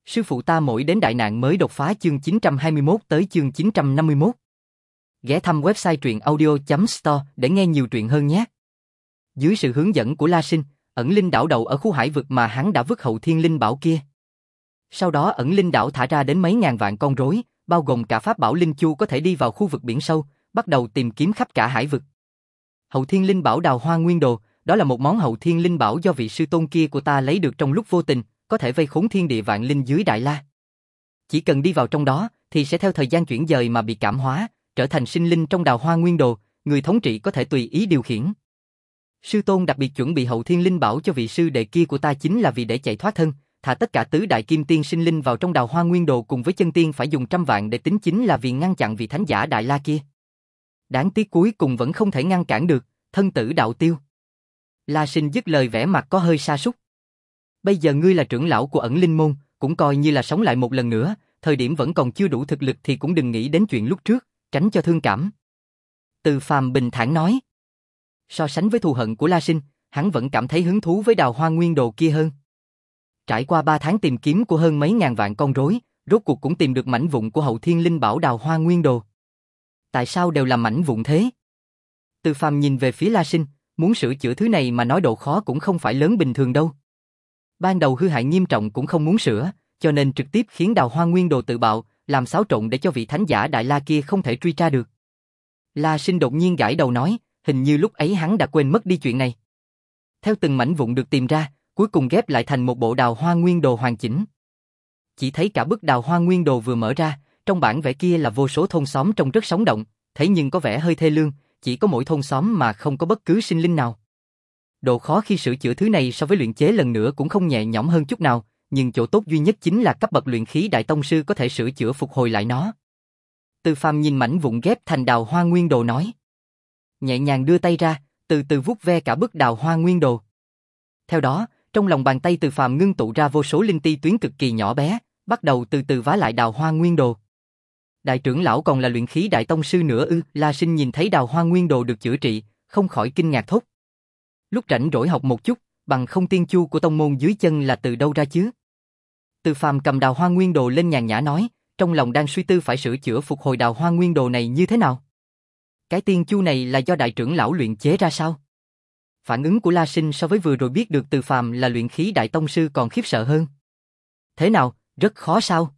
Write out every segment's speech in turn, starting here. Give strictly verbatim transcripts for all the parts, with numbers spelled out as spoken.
Sư phụ ta mỗi đến đại nạn mới đột phá chương chín trăm hai mươi mốt tới chương chín trăm năm mươi mốt. Ghé thăm website truyện audio chấm store để nghe nhiều truyện hơn nhé. Dưới sự hướng dẫn của La Sinh, ẩn linh đảo đầu ở khu hải vực mà hắn đã vứt hậu thiên linh bảo kia. Sau đó ẩn linh đảo thả ra đến mấy ngàn vạn con rối, bao gồm cả pháp bảo linh chu có thể đi vào khu vực biển sâu, bắt đầu tìm kiếm khắp cả hải vực. Hậu thiên linh bảo Đào Hoa Nguyên Đồ, đó là một món hậu thiên linh bảo do vị sư tôn kia của ta lấy được trong lúc vô tình, có thể vây khốn thiên địa vạn linh dưới Đại La. Chỉ cần đi vào trong đó, thì sẽ theo thời gian chuyển dời mà bị cảm hóa, trở thành sinh linh trong Đào Hoa Nguyên Đồ, người thống trị có thể tùy ý điều khiển. Sư tôn đặc biệt chuẩn bị hậu thiên linh bảo cho vị sư đệ kia của ta chính là vì để chạy thoát thân, thả tất cả tứ đại kim tiên sinh linh vào trong Đào Hoa Nguyên Đồ cùng với chân tiên phải dùng trăm vạn để tính chính là vì ngăn chặn vị thánh giả Đại La kia. Đáng tiếc cuối cùng vẫn không thể ngăn cản được, thân tử đạo tiêu. La Sinh dứt lời vẻ mặt có hơi sa sút. Bây giờ ngươi là trưởng lão của ẩn linh môn, cũng coi như là sống lại một lần nữa, thời điểm vẫn còn chưa đủ thực lực thì cũng đừng nghĩ đến chuyện lúc trước, tránh cho thương cảm. Từ Phàm bình thản nói. So sánh với thù hận của La Sinh, hắn vẫn cảm thấy hứng thú với Đào Hoa Nguyên Đồ kia hơn. Trải qua ba tháng tìm kiếm của hơn mấy ngàn vạn con rối, rốt cuộc cũng tìm được mảnh vụn của hậu thiên linh bảo Đào Hoa Nguyên Đồ. Tại sao đều là mảnh vụn thế? Từ Phàm nhìn về phía La Sinh, muốn sửa chữa thứ này mà nói độ khó cũng không phải lớn bình thường đâu. Ban đầu hư hại nghiêm trọng cũng không muốn sửa, cho nên trực tiếp khiến Đào Hoa Nguyên Đồ tự bạo, làm xáo trộn để cho vị thánh giả Đại La kia không thể truy tra được. La Sinh đột nhiên gãi đầu nói, hình như lúc ấy hắn đã quên mất đi chuyện này. Theo từng mảnh vụn được tìm ra, cuối cùng ghép lại thành một bộ Đào Hoa Nguyên Đồ hoàn chỉnh. Chỉ thấy cả bức Đào Hoa Nguyên Đồ vừa mở ra, trong bản vẽ kia là vô số thôn xóm trông rất sống động, thế nhưng có vẻ hơi thê lương, chỉ có mỗi thôn xóm mà không có bất cứ sinh linh nào. Độ khó khi sửa chữa thứ này so với luyện chế lần nữa cũng không nhẹ nhõm hơn chút nào, nhưng chỗ tốt duy nhất chính là cấp bậc luyện khí đại tông sư có thể sửa chữa phục hồi lại nó. Từ Phàm nhìn mảnh vụn ghép thành Đào Hoa Nguyên Đồ nói. Nhẹ nhàng đưa tay ra, từ từ vuốt ve cả bức Đào Hoa Nguyên Đồ. Theo đó, trong lòng bàn tay Từ Phàm ngưng tụ ra vô số linh ti tuyến cực kỳ nhỏ bé, bắt đầu từ từ vá lại Đào Hoa Nguyên Đồ. Đại trưởng lão còn là luyện khí đại tông sư nữa ư? La Sinh nhìn thấy Đào Hoa Nguyên Đồ được chữa trị, không khỏi kinh ngạc thốt. Lúc rảnh rỗi học một chút, bằng không tiên chu của tông môn dưới chân là từ đâu ra chứ? Từ Phàm cầm Đào Hoa Nguyên Đồ lên nhàn nhã nói, trong lòng đang suy tư phải sửa chữa phục hồi Đào Hoa Nguyên Đồ này như thế nào. Cái tiên chu này là do đại trưởng lão luyện chế ra sao? Phản ứng của La Sinh so với vừa rồi biết được Từ Phàm là luyện khí đại tông sư còn khiếp sợ hơn. Thế nào, rất khó sao?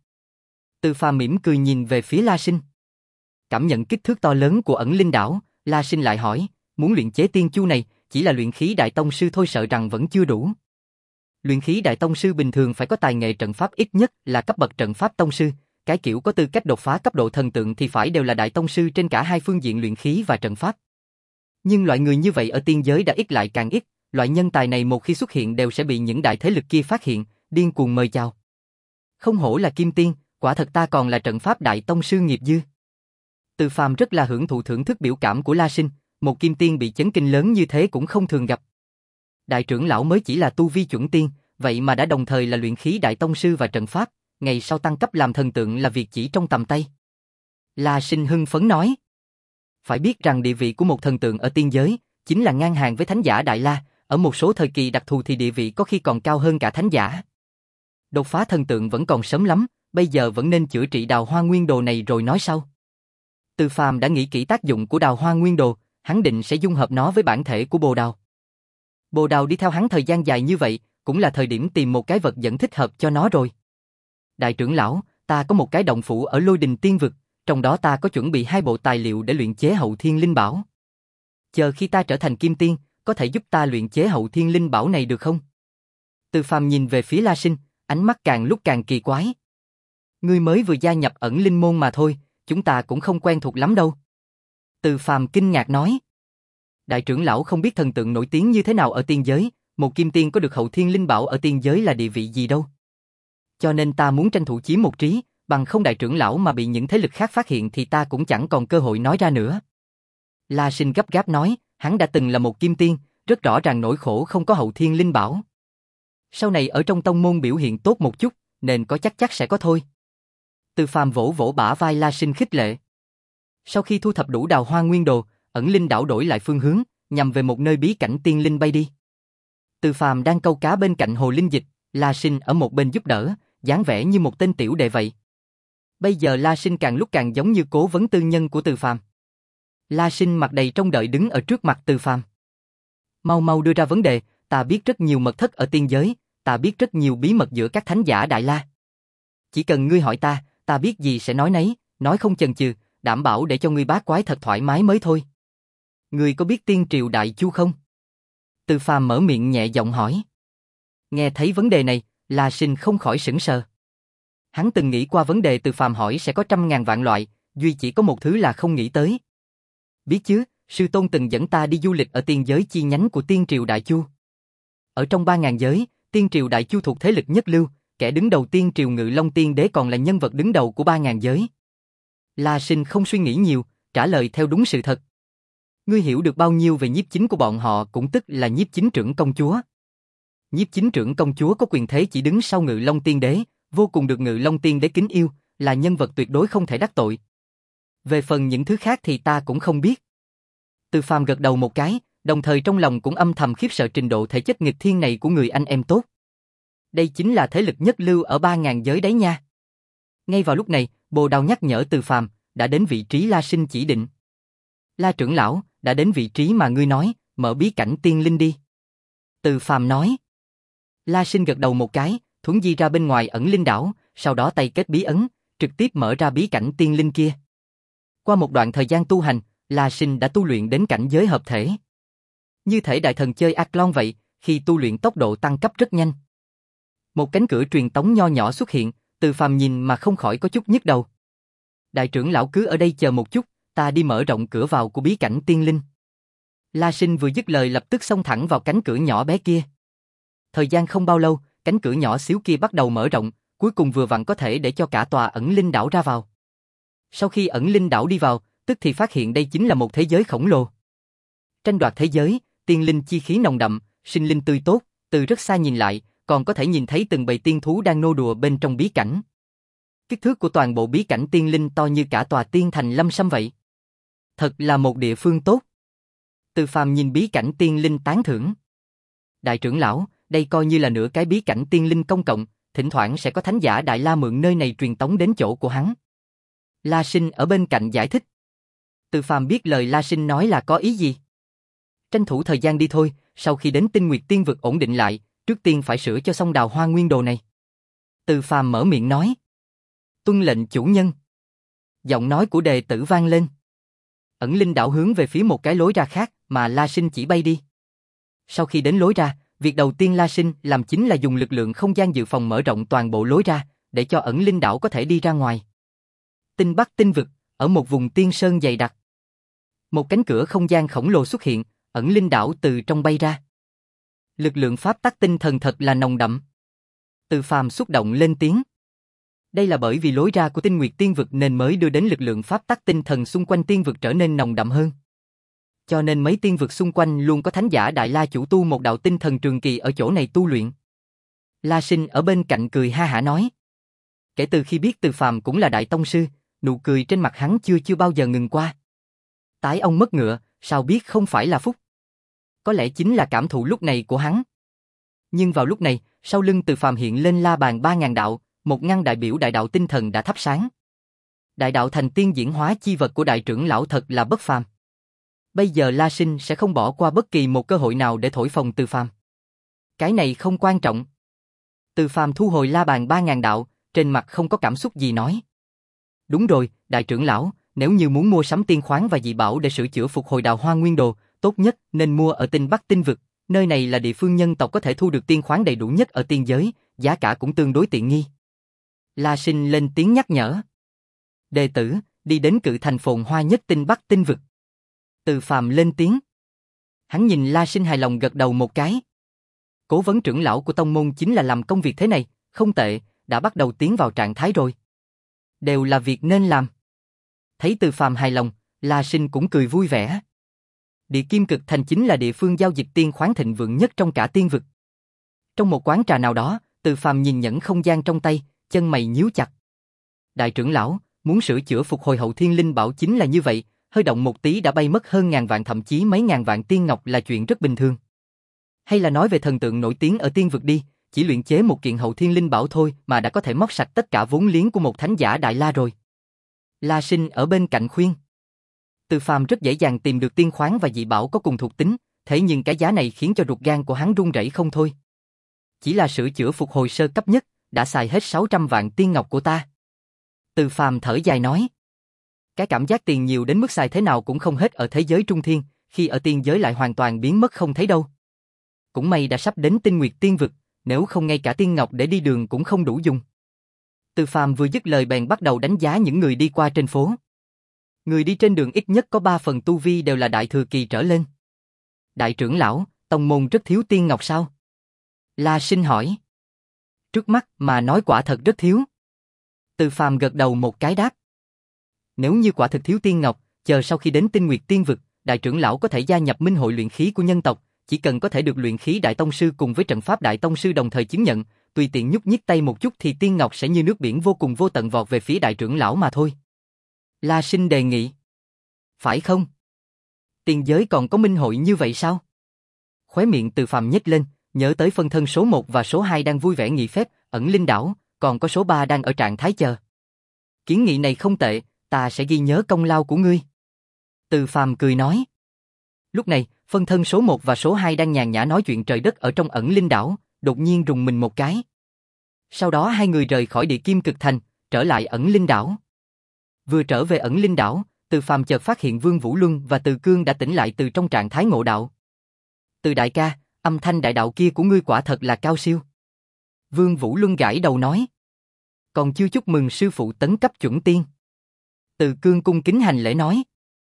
Từ Phàm mỉm cười nhìn về phía La Sinh. Cảm nhận kích thước to lớn của ẩn linh đảo, La Sinh lại hỏi, muốn luyện chế tiên chu này, chỉ là luyện khí đại tông sư thôi sợ rằng vẫn chưa đủ. Luyện khí đại tông sư bình thường phải có tài nghệ trận pháp ít nhất là cấp bậc trận pháp tông sư, cái kiểu có tư cách đột phá cấp độ thần tượng thì phải đều là đại tông sư trên cả hai phương diện luyện khí và trận pháp. Nhưng loại người như vậy ở tiên giới đã ít lại càng ít, loại nhân tài này một khi xuất hiện đều sẽ bị những đại thế lực kia phát hiện, điên cuồng mời chào. Không hổ là kim tiên, quả thật ta còn là trận pháp đại tông sư nghiệp dư. Từ Phàm rất là hưởng thụ thưởng thức biểu cảm của La Sinh, một kim tiên bị chấn kinh lớn như thế cũng không thường gặp. Đại trưởng lão mới chỉ là tu vi chuẩn tiên, vậy mà đã đồng thời là luyện khí đại tông sư và trận pháp, ngày sau tăng cấp làm thần tượng là việc chỉ trong tầm tay. La Sinh hưng phấn nói. Phải biết rằng địa vị của một thần tượng ở tiên giới chính là ngang hàng với thánh giả Đại La, ở một số thời kỳ đặc thù thì địa vị có khi còn cao hơn cả thánh giả. Đột phá thần tượng vẫn còn sớm lắm, bây giờ vẫn nên chữa trị Đào Hoa Nguyên Đồ này rồi nói sau. Từ Phàm đã nghĩ kỹ tác dụng của Đào Hoa Nguyên Đồ, hắn định sẽ dung hợp nó với bản thể của Bồ Đào. Bồ Đào đi theo hắn thời gian dài như vậy, cũng là thời điểm tìm một cái vật dẫn thích hợp cho nó rồi. Đại trưởng lão, ta có một cái động phủ ở Lôi Đình Tiên Vực, trong đó ta có chuẩn bị hai bộ tài liệu để luyện chế hậu thiên linh bảo. Chờ khi ta trở thành kim tiên, có thể giúp ta luyện chế hậu thiên linh bảo này được không? Từ Phàm nhìn về phía La Sinh, ánh mắt càng lúc càng kỳ quái. Ngươi mới vừa gia nhập ẩn linh môn mà thôi, chúng ta cũng không quen thuộc lắm đâu. Từ Phàm kinh ngạc nói. Đại trưởng lão không biết thần tượng nổi tiếng như thế nào ở tiên giới, một kim tiên có được hậu thiên linh bảo ở tiên giới là địa vị gì đâu. Cho nên ta muốn tranh thủ chiếm một trí, bằng không đại trưởng lão mà bị những thế lực khác phát hiện thì ta cũng chẳng còn cơ hội nói ra nữa. La Sinh gấp gáp nói, hắn đã từng là một kim tiên, rất rõ ràng nỗi khổ không có hậu thiên linh bảo. Sau này ở trong tông môn biểu hiện tốt một chút, nên có chắc chắc sẽ có thôi. Từ Phàm vỗ vỗ bả vai La Sinh khích lệ. Sau khi thu thập đủ Đào Hoa Nguyên Đồ, ẩn linh đảo đổi lại phương hướng, nhằm về một nơi bí cảnh tiên linh bay đi. Từ Phàm đang câu cá bên cạnh hồ linh dịch, La Sinh ở một bên giúp đỡ, dáng vẻ như một tên tiểu đệ vậy. Bây giờ La Sinh càng lúc càng giống như cố vấn tư nhân của Từ Phàm. La Sinh mặt đầy trông đợi đứng ở trước mặt Từ Phàm. Mau mau đưa ra vấn đề, ta biết rất nhiều mật thất ở tiên giới, ta biết rất nhiều bí mật giữa các thánh giả Đại La. Chỉ cần ngươi hỏi ta, ta biết gì sẽ nói nấy, nói không chần chừ, đảm bảo để cho ngươi bát quái thật thoải mái mới thôi. Ngươi có biết tiên triều Đại Chu không? Từ Phàm mở miệng nhẹ giọng hỏi. Nghe thấy vấn đề này, La Sinh không khỏi sững sờ. Hắn từng nghĩ qua vấn đề Từ Phàm hỏi sẽ có trăm ngàn vạn loại, duy chỉ có một thứ là không nghĩ tới. Biết chứ, sư tôn từng dẫn ta đi du lịch ở tiên giới chi nhánh của tiên triều Đại Chu. Ở trong ba ngàn giới, tiên triều Đại Chu thuộc thế lực nhất lưu, kẻ đứng đầu tiên triều Ngự Long Tiên Đế còn là nhân vật đứng đầu của ba ngàn giới. La Sinh không suy nghĩ nhiều, trả lời theo đúng sự thật. Ngươi hiểu được bao nhiêu về nhiếp chính của bọn họ cũng tức là nhiếp chính trưởng công chúa. Nhiếp chính trưởng công chúa có quyền thế chỉ đứng sau Ngự Long Tiên Đế, vô cùng được Ngự Long Tiên Đế kính yêu, là nhân vật tuyệt đối không thể đắc tội. Về phần những thứ khác thì ta cũng không biết. Từ Phàm gật đầu một cái, đồng thời trong lòng cũng âm thầm khiếp sợ trình độ thể chất nghịch thiên này của người anh em tốt. Đây chính là thế lực nhất lưu ở ba ngàn giới đấy nha. Ngay vào lúc này, Bồ Đào nhắc nhở Từ Phàm, đã đến vị trí La Sinh chỉ định. La trưởng lão, đã đến vị trí mà ngươi nói, mở bí cảnh tiên linh đi. Từ Phàm nói. La Sinh gật đầu một cái, thuấn di ra bên ngoài ẩn linh đảo, sau đó tay kết bí ấn, trực tiếp mở ra bí cảnh tiên linh kia. Qua một đoạn thời gian tu hành, La Sinh đã tu luyện đến cảnh giới hợp thể. Như thể đại thần chơi Athlon vậy, khi tu luyện tốc độ tăng cấp rất nhanh. Một cánh cửa truyền tống nho nhỏ xuất hiện, Từ Phàm nhìn mà không khỏi có chút nhức đầu. Đại trưởng lão cứ ở đây chờ một chút, ta đi mở rộng cửa vào của bí cảnh tiên linh. La Sinh vừa dứt lời lập tức xông thẳng vào cánh cửa nhỏ bé kia. Thời gian không bao lâu, cánh cửa nhỏ xíu kia bắt đầu mở rộng, cuối cùng vừa vặn có thể để cho cả tòa ẩn linh đảo ra vào. Sau khi ẩn linh đảo đi vào, tức thì phát hiện đây chính là một thế giới khổng lồ. Tranh đoạt thế giới, tiên linh chi khí nồng đậm, sinh linh tươi tốt, từ rất xa nhìn lại, còn có thể nhìn thấy từng bầy tiên thú đang nô đùa bên trong bí cảnh. Kích thước của toàn bộ bí cảnh tiên linh to như cả tòa tiên thành Lâm Sâm vậy. Thật là một địa phương tốt. Từ Phàm nhìn bí cảnh tiên linh tán thưởng. Đại trưởng lão, đây coi như là nửa cái bí cảnh tiên linh công cộng, thỉnh thoảng sẽ có thánh giả Đại La mượn nơi này truyền tống đến chỗ của hắn. La Sinh ở bên cạnh giải thích. Từ Phàm biết lời La Sinh nói là có ý gì. Tranh thủ thời gian đi thôi, sau khi đến Tinh Nguyệt Tiên vực ổn định lại, trước tiên phải sửa cho xong Đào Hoa Nguyên Đồ này. Từ Phàm mở miệng nói. Tuân lệnh chủ nhân. Giọng nói của đệ tử vang lên. Ẩn linh đảo hướng về phía một cái lối ra khác mà La Sinh chỉ bay đi. Sau khi đến lối ra, việc đầu tiên La Sinh làm chính là dùng lực lượng không gian dự phòng mở rộng toàn bộ lối ra, để cho ẩn linh đảo có thể đi ra ngoài. Tinh Bắc Tinh vực, ở một vùng tiên sơn dày đặc. Một cánh cửa không gian khổng lồ xuất hiện, ẩn linh đảo từ trong bay ra. Lực lượng pháp tắc tinh thần thật là nồng đậm. Từ Phàm xúc động lên tiếng. Đây là bởi vì lối ra của Tinh Nguyệt Tiên vực nên mới đưa đến lực lượng pháp tắc tinh thần xung quanh tiên vực trở nên nồng đậm hơn. Cho nên mấy tiên vực xung quanh luôn có thánh giả Đại La chủ tu một đạo tinh thần trường kỳ ở chỗ này tu luyện. La Sinh ở bên cạnh cười ha hả nói. Kể từ khi biết Từ Phàm cũng là đại tông sư, nụ cười trên mặt hắn chưa chưa bao giờ ngừng qua. Tái ông mất ngựa, sao biết không phải là phúc? Có lẽ chính là cảm thụ lúc này của hắn. Nhưng vào lúc này, sau lưng Từ Phàm hiện lên la bàn ba ngàn đạo, một ngăn đại biểu đại đạo tinh thần đã thắp sáng. Đại đạo thành tiên diễn hóa chi vật của đại trưởng lão thật là bất phàm. Bây giờ La Sinh sẽ không bỏ qua bất kỳ một cơ hội nào để thổi phồng Từ Phàm. Cái này không quan trọng. Từ Phàm thu hồi la bàn ba ngàn đạo, trên mặt không có cảm xúc gì nói. Đúng rồi, đại trưởng lão, nếu như muốn mua sắm tiên khoáng và dị bảo để sửa chữa phục hồi Đào Hoa Nguyên Đồ, tốt nhất nên mua ở Tinh Bắc Tinh vực, nơi này là địa phương nhân tộc có thể thu được tiên khoáng đầy đủ nhất ở tiên giới, giá cả cũng tương đối tiện nghi. La Sinh lên tiếng nhắc nhở. Đệ tử, đi đến cự thành phồn hoa nhất Tinh Bắc Tinh vực. Từ Phàm lên tiếng. Hắn nhìn La Sinh hài lòng gật đầu một cái. Cố vấn trưởng lão của tông môn chính là làm công việc thế này, không tệ, đã bắt đầu tiến vào trạng thái rồi. Đều là việc nên làm. Thấy Từ Phàm hài lòng, La Sinh cũng cười vui vẻ. Địa Kim Cực Thành chính là địa phương giao dịch tiên khoáng thịnh vượng nhất trong cả tiên vực. Trong một quán trà nào đó, Từ Phàm nhìn nhẫn không gian trong tay, chân mày nhíu chặt. Đại trưởng lão, muốn sửa chữa phục hồi hậu thiên linh bảo chính là như vậy, hơi động một tí đã bay mất hơn ngàn vạn thậm chí mấy ngàn vạn tiên ngọc là chuyện rất bình thường. Hay là nói về thần tượng nổi tiếng ở tiên vực đi, chỉ luyện chế một kiện hậu thiên linh bảo thôi mà đã có thể móc sạch tất cả vốn liếng của một thánh giả đại la rồi. La Sinh ở bên cạnh khuyên. Từ Phàm rất dễ dàng tìm được tiên khoáng và dị bảo có cùng thuộc tính, thế nhưng cái giá này khiến cho ruột gan của hắn run rẩy không thôi. Chỉ là sửa chữa phục hồi sơ cấp nhất, đã xài hết sáu trăm vạn tiên ngọc của ta. Từ Phàm thở dài nói. Cái cảm giác tiền nhiều đến mức xài thế nào cũng không hết ở thế giới trung thiên, khi ở tiên giới lại hoàn toàn biến mất không thấy đâu. Cũng may đã sắp đến tinh nguyệt tiên vực, nếu không ngay cả tiên ngọc để đi đường cũng không đủ dùng. Từ Phàm vừa dứt lời bèn bắt đầu đánh giá những người đi qua trên phố. Người đi trên đường ít nhất có ba phần tu vi đều là đại thừa kỳ trở lên. Đại trưởng lão, tông môn rất thiếu tiên ngọc sao? La Sinh hỏi. Trước mắt mà nói quả thật rất thiếu. Từ Phàm gật đầu một cái đáp. Nếu như quả thực thiếu tiên ngọc, chờ sau khi đến tinh nguyệt tiên vực, đại trưởng lão có thể gia nhập minh hội luyện khí của nhân tộc, chỉ cần có thể được luyện khí đại tông sư cùng với trận pháp đại tông sư đồng thời chứng nhận, tùy tiện nhúc nhích tay một chút thì tiên ngọc sẽ như nước biển vô cùng vô tận vọt về phía đại trưởng lão mà thôi. La Sinh đề nghị. Phải không? Tiên giới còn có minh hội như vậy sao? Khóe miệng Từ Phàm nhếch lên, nhớ tới phân thân số một và số hai đang vui vẻ nghỉ phép, ẩn linh đảo, còn có số ba đang ở trạng thái chờ. Kiến nghị này không tệ, ta sẽ ghi nhớ công lao của ngươi. Từ Phàm cười nói. Lúc này, phân thân số một và số hai đang nhàn nhã nói chuyện trời đất ở trong ẩn linh đảo, đột nhiên rùng mình một cái. Sau đó hai người rời khỏi địa kim cực thành, trở lại ẩn linh đảo. Vừa trở về ẩn linh đảo, Từ Phàm chợt phát hiện Vương Vũ Luân và Từ Cương đã tỉnh lại từ trong trạng thái ngộ đạo. Từ đại ca, âm thanh đại đạo kia của ngươi quả thật là cao siêu. Vương Vũ Luân gãi đầu nói. Còn chưa chúc mừng sư phụ tấn cấp chuẩn tiên. Từ Cương cung kính hành lễ nói.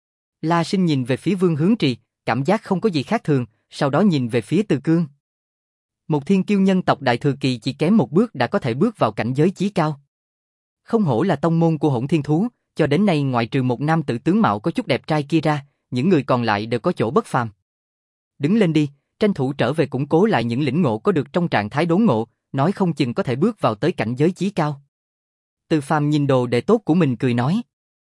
La Sinh nhìn về phía Vương Hướng Trì, cảm giác không có gì khác thường, sau đó nhìn về phía Từ Cương. Một thiên kiêu nhân tộc đại thừa kỳ chỉ kém một bước đã có thể bước vào cảnh giới chí cao. Không hổ là tông môn của Hỗn Thiên Thú, cho đến nay ngoại trừ một nam tử tướng mạo có chút đẹp trai kia ra, những người còn lại đều có chỗ bất phàm. Đứng lên đi, tranh thủ trở về củng cố lại những lĩnh ngộ có được trong trạng thái đốn ngộ, nói không chừng có thể bước vào tới cảnh giới chí cao. Từ Phàm nhìn đồ đệ tốt của mình cười nói.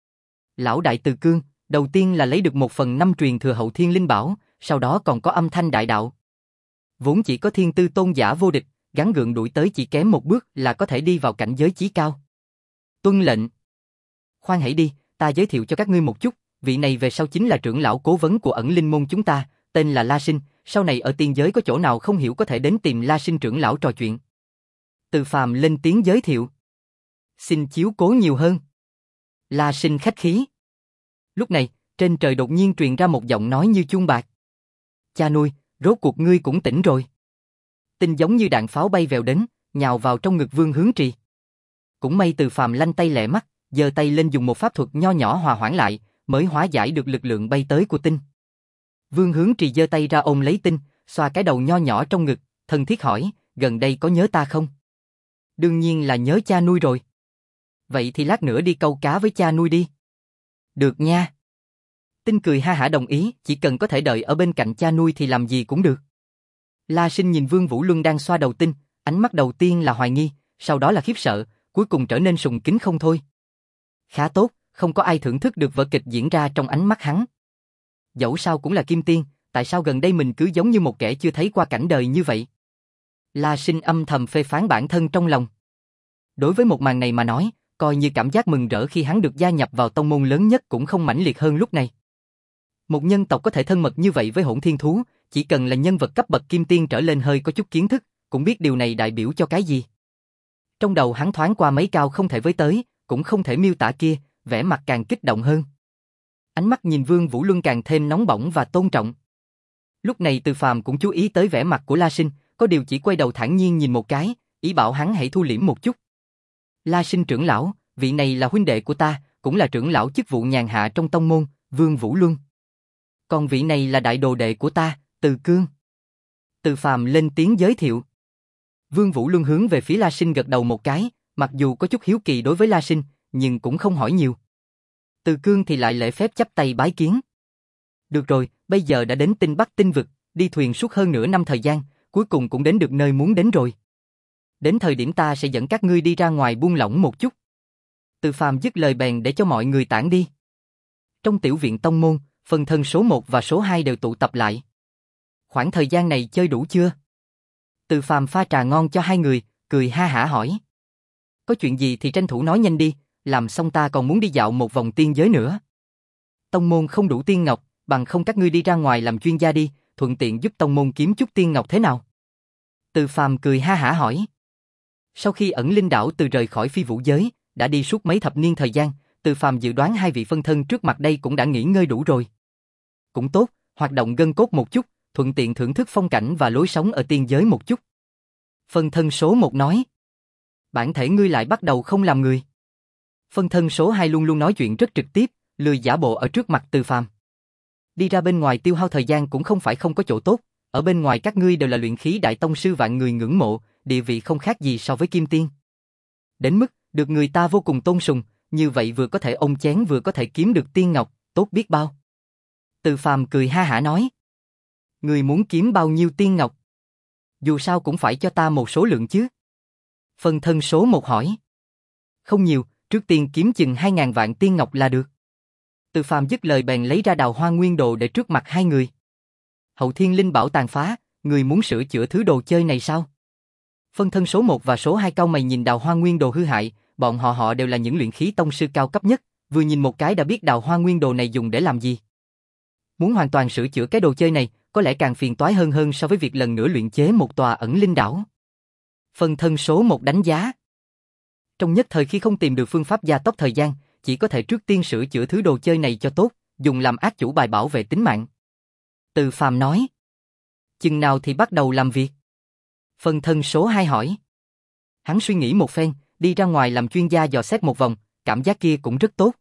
Lão đại Từ Cương, đầu tiên là lấy được một phần năm truyền thừa hậu thiên linh bảo, sau đó còn có âm thanh đại đạo. Vốn chỉ có thiên tư tôn giả vô địch, gắng gượng đuổi tới chỉ kém một bước là có thể đi vào cảnh giới chí cao. Tuân lệnh. Khoan hãy đi, ta giới thiệu cho các ngươi một chút, vị này về sau chính là trưởng lão cố vấn của ẩn linh môn chúng ta, tên là La Sinh, sau này ở tiên giới có chỗ nào không hiểu có thể đến tìm La Sinh trưởng lão trò chuyện. Từ Phàm lên tiếng giới thiệu. Xin chiếu cố nhiều hơn. La Sinh khách khí. Lúc này, trên trời đột nhiên truyền ra một giọng nói như chuông bạc. Cha nuôi, rốt cuộc ngươi cũng tỉnh rồi. Tin giống như đạn pháo bay vèo đến, nhào vào trong ngực Vương Hướng Trì. Cũng may Từ Phàm lanh tay lẹ mắt, giơ tay lên dùng một pháp thuật nho nhỏ hòa hoãn lại, mới hóa giải được lực lượng bay tới của Tinh. Vương Hướng Trì giơ tay ra ôm lấy Tinh, xoa cái đầu nho nhỏ trong ngực, thân thiết hỏi, gần đây có nhớ ta không? Đương nhiên là nhớ cha nuôi rồi. Vậy thì lát nữa đi câu cá với cha nuôi đi. Được nha. Tinh cười ha hả đồng ý, chỉ cần có thể đợi ở bên cạnh cha nuôi thì làm gì cũng được. La Sinh nhìn Vương Vũ Luân đang xoa đầu Tinh, ánh mắt đầu tiên là hoài nghi, sau đó là khiếp sợ, cuối cùng trở nên sùng kính không thôi. Khá tốt, không có ai thưởng thức được vở kịch diễn ra trong ánh mắt hắn. Dẫu sao cũng là kim tiên, tại sao gần đây mình cứ giống như một kẻ chưa thấy qua cảnh đời như vậy? La Sinh âm thầm phê phán bản thân trong lòng. Đối với một màn này mà nói, coi như cảm giác mừng rỡ khi hắn được gia nhập vào tông môn lớn nhất cũng không mãnh liệt hơn lúc này. Một nhân tộc có thể thân mật như vậy với Hỗn Thiên Thú, chỉ cần là nhân vật cấp bậc kim tiên trở lên hơi có chút kiến thức, cũng biết điều này đại biểu cho cái gì. Trong đầu hắn thoáng qua mấy cao không thể với tới, cũng không thể miêu tả kia, vẻ mặt càng kích động hơn. Ánh mắt nhìn Vương Vũ Luân càng thêm nóng bỏng và tôn trọng. Lúc này Từ Phàm cũng chú ý tới vẻ mặt của La Sinh, có điều chỉ quay đầu thản nhiên nhìn một cái, ý bảo hắn hãy thu liễm một chút. La Sinh trưởng lão, vị này là huynh đệ của ta, cũng là trưởng lão chức vụ nhàn hạ trong tông môn, Vương Vũ Luân. Còn vị này là đại đồ đệ của ta, Từ Cương. Từ Phàm lên tiếng giới thiệu. Vương Vũ Luân hướng về phía La Sinh gật đầu một cái, mặc dù có chút hiếu kỳ đối với La Sinh, nhưng cũng không hỏi nhiều. Từ Cương thì lại lễ phép chắp tay bái kiến. Được rồi, bây giờ đã đến Tinh Bắc Tinh vực, đi thuyền suốt hơn nửa năm thời gian, cuối cùng cũng đến được nơi muốn đến rồi. Đến thời điểm ta sẽ dẫn các ngươi đi ra ngoài buông lỏng một chút. Từ Phàm dứt lời bèn để cho mọi người tản đi. Trong tiểu viện tông môn, phần thân số một và số hai đều tụ tập lại. Khoảng thời gian này chơi đủ chưa? Từ Phàm pha trà ngon cho hai người, cười ha hả hỏi. Có chuyện gì thì tranh thủ nói nhanh đi, làm xong ta còn muốn đi dạo một vòng tiên giới nữa. Tông môn không đủ tiên ngọc, bằng không các ngươi đi ra ngoài làm chuyên gia đi, thuận tiện giúp tông môn kiếm chút tiên ngọc thế nào? Từ Phàm cười ha hả hỏi. Sau khi ẩn linh đảo từ rời khỏi phi vũ giới, đã đi suốt mấy thập niên thời gian, Từ Phàm dự đoán hai vị phân thân trước mặt đây cũng đã nghỉ ngơi đủ rồi. Cũng tốt, hoạt động gân cốt một chút, thuận tiện thưởng thức phong cảnh và lối sống ở tiên giới một chút. Phân thân số một nói. Bản thể ngươi lại bắt đầu không làm người. Phân thân số hai luôn luôn nói chuyện rất trực tiếp, lười giả bộ ở trước mặt Từ Phàm. Đi ra bên ngoài tiêu hao thời gian cũng không phải không có chỗ tốt, ở bên ngoài các ngươi đều là luyện khí đại tông sư vạn người ngưỡng mộ, địa vị không khác gì so với kim tiên. Đến mức, được người ta vô cùng tôn sùng, như vậy vừa có thể ôm chén vừa có thể kiếm được tiên ngọc, tốt biết bao. Từ Phàm cười ha hả nói. Ngươi muốn kiếm bao nhiêu tiên ngọc? Dù sao cũng phải cho ta một số lượng chứ. Phân thân số một hỏi. Không nhiều, trước tiên kiếm chừng hai ngàn vạn tiên ngọc là được. Từ Phàm dứt lời bèn lấy ra đào hoa nguyên đồ để trước mặt hai người. Hậu Thiên Linh Bảo tàn phá, người muốn sửa chữa thứ đồ chơi này sao? Phân thân số một và số hai cau mày nhìn đào hoa nguyên đồ hư hại, bọn họ họ đều là những luyện khí tông sư cao cấp nhất, vừa nhìn một cái đã biết đào hoa nguyên đồ này dùng để làm gì. Muốn hoàn toàn sửa chữa cái đồ chơi này, có lẽ càng phiền toái hơn hơn so với việc lần nữa luyện chế một tòa ẩn linh đảo. Phân thân số một đánh giá. Trong nhất thời khi không tìm được phương pháp gia tốc thời gian, chỉ có thể trước tiên sửa chữa thứ đồ chơi này cho tốt, dùng làm ác chủ bài bảo vệ tính mạng. Từ Phàm nói. Chừng nào thì bắt đầu làm việc? Phân thân số hai hỏi. Hắn suy nghĩ một phen, đi ra ngoài làm chuyên gia dò xét một vòng, cảm giác kia cũng rất tốt.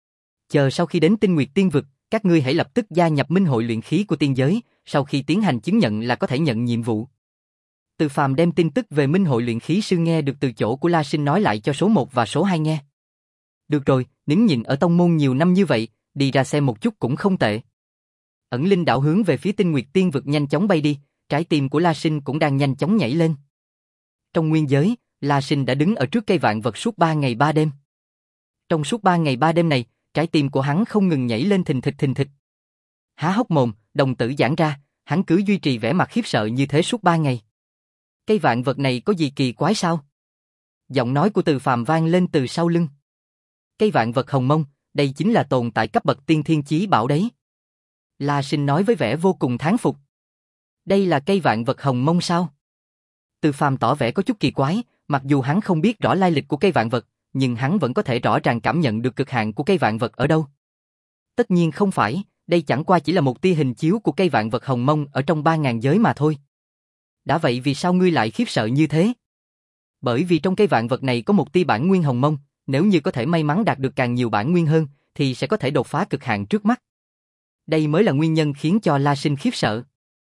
Chờ sau khi đến Tinh Nguyệt Tiên Vực, các ngươi hãy lập tức gia nhập minh hội luyện khí của tiên giới, sau khi tiến hành chứng nhận là có thể nhận nhiệm vụ. Từ Phàm đem tin tức về minh hội luyện khí sư nghe được từ chỗ của La Sinh nói lại cho số một và số hai nghe. Được rồi, nín nhịn ở tông môn nhiều năm như vậy, đi ra xem một chút cũng không tệ. Ẩn linh đảo hướng về phía Tinh Nguyệt Tiên Vực nhanh chóng bay đi, trái tim của La Sinh cũng đang nhanh chóng nhảy lên. Trong nguyên giới, La Sinh đã đứng ở trước cây vạn vật suốt ba ngày ba đêm. Trong suốt ba ngày ba đêm này, trái tim của hắn không ngừng nhảy lên thình thịch thình thịch. Há hốc mồm, đồng tử giãn ra, hắn cứ duy trì vẻ mặt khiếp sợ như thế suốt ba ngày. Cây vạn vật này có gì kỳ quái sao? Giọng nói của Từ Phàm vang lên từ sau lưng. Cây vạn vật hồng mông, đây chính là tồn tại cấp bậc tiên thiên chí bảo đấy. La Sinh nói với vẻ vô cùng thán phục. Đây là cây vạn vật hồng mông sao? Từ Phàm tỏ vẻ có chút kỳ quái, mặc dù hắn không biết rõ lai lịch của cây vạn vật, nhưng hắn vẫn có thể rõ ràng cảm nhận được cực hạn của cây vạn vật ở đâu. Tất nhiên không phải, đây chẳng qua chỉ là một tia hình chiếu của cây vạn vật hồng mông ở trong ba ngàn giới mà thôi. Đã vậy vì sao ngươi lại khiếp sợ như thế? Bởi vì trong cây vạn vật này có một tia bản nguyên hồng mông, nếu như có thể may mắn đạt được càng nhiều bản nguyên hơn, thì sẽ có thể đột phá cực hạn trước mắt. Đây mới là nguyên nhân khiến cho La Sinh khiếp sợ.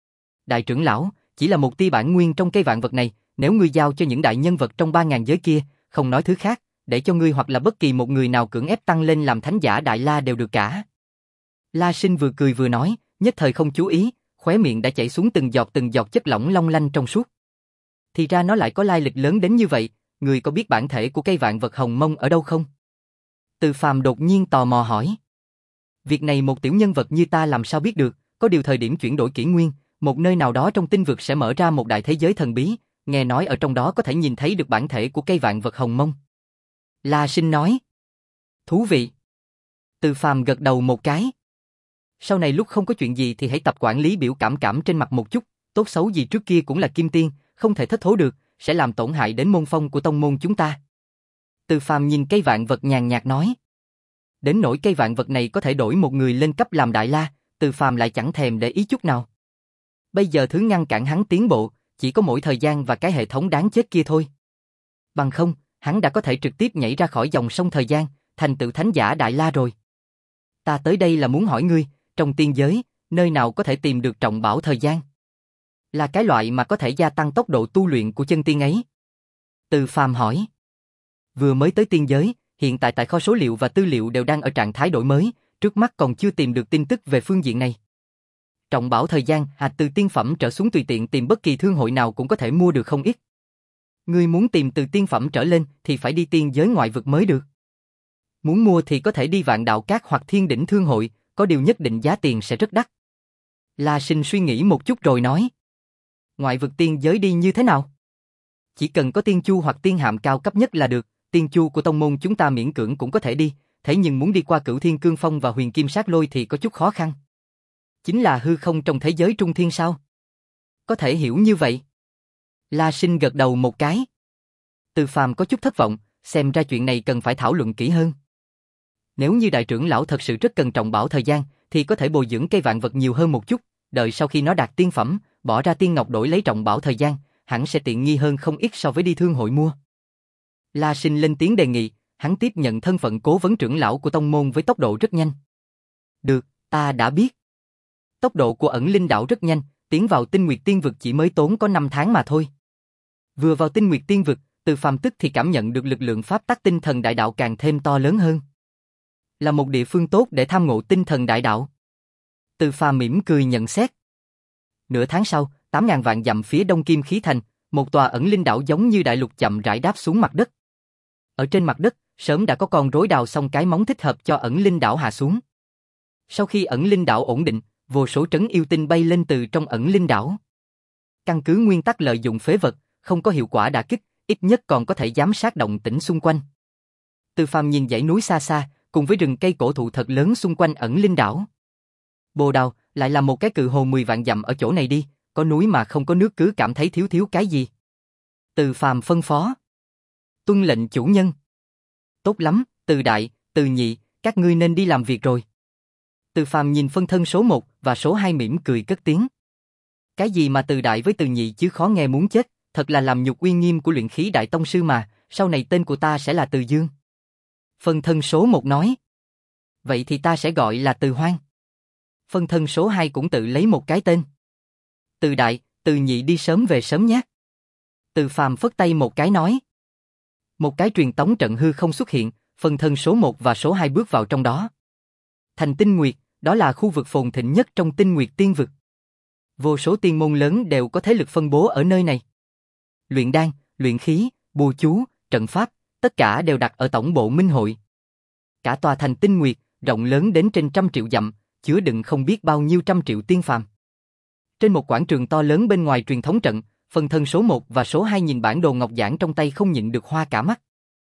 Đại trưởng lão, chỉ là một tia bản nguyên trong cây vạn vật này, nếu ngươi giao cho những đại nhân vật trong ba ngàn giới kia, không nói thứ khác, để cho ngươi hoặc là bất kỳ một người nào cưỡng ép tăng lên làm thánh giả đại la đều được cả. La Sinh vừa cười vừa nói, nhất thời không chú ý, khóe miệng đã chảy xuống từng giọt từng giọt chất lỏng long lanh trong suốt. Thì ra nó lại có lai lịch lớn đến như vậy, người có biết bản thể của cây vạn vật hồng mông ở đâu không? Từ Phàm đột nhiên tò mò hỏi. Việc này một tiểu nhân vật như ta làm sao biết được, có điều thời điểm chuyển đổi kỷ nguyên, một nơi nào đó trong tinh vực sẽ mở ra một đại thế giới thần bí, nghe nói ở trong đó có thể nhìn thấy được bản thể của cây vạn vật hồng mông. La Sinh nói. Thú vị. Từ Phàm gật đầu một cái. Sau này lúc không có chuyện gì thì hãy tập quản lý biểu cảm cảm trên mặt một chút, tốt xấu gì trước kia cũng là kim tiên, không thể thất thố được, sẽ làm tổn hại đến môn phong của tông môn chúng ta. Từ Phàm nhìn cây vạn vật nhàn nhạt nói. Đến nỗi cây vạn vật này có thể đổi một người lên cấp làm đại la, Từ Phàm lại chẳng thèm để ý chút nào. Bây giờ thứ ngăn cản hắn tiến bộ, chỉ có mỗi thời gian và cái hệ thống đáng chết kia thôi. Bằng không, hắn đã có thể trực tiếp nhảy ra khỏi dòng sông thời gian, thành tựu thánh giả đại la rồi. Ta tới đây là muốn hỏi ngươi, trong tiên giới, nơi nào có thể tìm được trọng bảo thời gian? Là cái loại mà có thể gia tăng tốc độ tu luyện của chân tiên ấy. Từ Phàm hỏi. Vừa mới tới tiên giới, hiện tại tại kho số liệu và tư liệu đều đang ở trạng thái đổi mới, trước mắt còn chưa tìm được tin tức về phương diện này. Trọng bảo thời gian, hạt từ tiên phẩm trở xuống tùy tiện tìm bất kỳ thương hội nào cũng có thể mua được không ít. Ngươi muốn tìm từ tiên phẩm trở lên thì phải đi tiên giới ngoại vực mới được. Muốn mua thì có thể đi Vạn Đạo Các hoặc Thiên Đỉnh Thương hội, có điều nhất định giá tiền sẽ rất đắt. La Sinh suy nghĩ một chút rồi nói. Ngoại vực tiên giới đi như thế nào? Chỉ cần có tiên chu hoặc tiên hạm cao cấp nhất là được, tiên chu của tông môn chúng ta miễn cưỡng cũng có thể đi, thế nhưng muốn đi qua Cửu Thiên Cương Phong và Huyền Kim Sát Lôi thì có chút khó khăn. Chính là hư không trong thế giới trung thiên sao? Có thể hiểu như vậy. La Sinh gật đầu một cái. Từ Phàm có chút thất vọng, xem ra chuyện này cần phải thảo luận kỹ hơn. Nếu như đại trưởng lão thật sự rất cần trọng bảo thời gian, thì có thể bồi dưỡng cây vạn vật nhiều hơn một chút, đợi sau khi nó đạt tiên phẩm, bỏ ra tiên ngọc đổi lấy trọng bảo thời gian, hẳn sẽ tiện nghi hơn không ít so với đi thương hội mua. La Sinh lên tiếng đề nghị, hắn tiếp nhận thân phận cố vấn trưởng lão của tông môn với tốc độ rất nhanh. Được, ta đã biết. Tốc độ của ẩn linh đảo rất nhanh, tiến vào tinh nguyệt tiên vực chỉ mới tốn có năm tháng mà thôi. Vừa vào tinh nguyệt tiên vực, Từ Phàm tức thì cảm nhận được lực lượng pháp tắc tinh thần đại đạo càng thêm to lớn hơn. Là một địa phương tốt để tham ngộ tinh thần đại đạo. Từ Phàm mỉm cười nhận xét. Nửa tháng sau, tám ngàn vạn dặm phía đông Kim Khí Thành, một tòa ẩn linh đảo giống như đại lục chậm rãi đáp xuống mặt đất. Ở trên mặt đất, sớm đã có con rối đào xong cái móng thích hợp cho ẩn linh đảo hạ xuống. Sau khi ẩn linh đảo ổn định, vô số trấn yêu tinh bay lên từ trong ẩn linh đảo. Căn cứ nguyên tắc lợi dụng phế vật, không có hiệu quả đả kích, ít nhất còn có thể giám sát động tĩnh xung quanh. Từ Phàm nhìn dãy núi xa xa, cùng với rừng cây cổ thụ thật lớn xung quanh ẩn linh đảo. Bồ Đào, lại là một cái cự hồ mười vạn dặm ở chỗ này đi, có núi mà không có nước cứ cảm thấy thiếu thiếu cái gì. Từ Phàm phân phó. Tuân lệnh chủ nhân. Tốt lắm, Từ đại, Từ nhị, các ngươi nên đi làm việc rồi. Từ Phàm nhìn phân thân số một và số hai mỉm cười cất tiếng. Cái gì mà Từ đại với Từ nhị chứ khó nghe muốn chết, thật là làm nhục uy nghiêm của luyện khí đại tông sư mà, sau này tên của ta sẽ là Từ Dương. Phân thân số một nói. Vậy thì ta sẽ gọi là Từ Hoang. Phân thân số hai cũng tự lấy một cái tên. Từ đại, Từ nhị đi sớm về sớm nhé. Từ Phàm phất tay một cái nói. Một cái truyền tống trận hư không xuất hiện, phân thân số một và số hai bước vào trong đó. Thành Tinh Nguyệt, đó là khu vực phồn thịnh nhất trong Tinh Nguyệt tiên vực. Vô số tiên môn lớn đều có thế lực phân bố ở nơi này. Luyện đan, luyện khí, bùa chú, trận pháp, tất cả đều đặt ở tổng bộ minh hội. Cả tòa thành Tinh Nguyệt, rộng lớn đến trên trăm triệu dặm, chứa đựng không biết bao nhiêu trăm triệu tiên phàm. Trên một quảng trường to lớn bên ngoài truyền thống trận, phân thân số một và số hai nhìn bản đồ ngọc giản trong tay không nhịn được hoa cả mắt.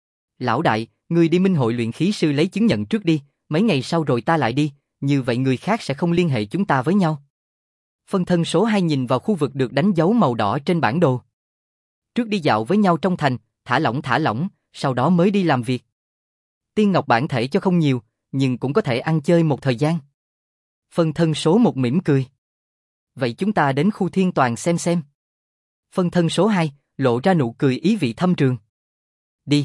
Lão đại, người đi minh hội luyện khí sư lấy chứng nhận trước đi, mấy ngày sau rồi ta lại đi, như vậy người khác sẽ không liên hệ chúng ta với nhau. Phân thân số hai nhìn vào khu vực được đánh dấu màu đỏ trên bản đồ. Trước đi dạo với nhau trong thành, thả lỏng thả lỏng, sau đó mới đi làm việc. Tiên ngọc bản thể cho không nhiều, nhưng cũng có thể ăn chơi một thời gian. Phân thân số một mỉm cười. Vậy chúng ta đến khu thiên toàn xem xem. Phân thân số hai, lộ ra nụ cười ý vị thâm trường. Đi.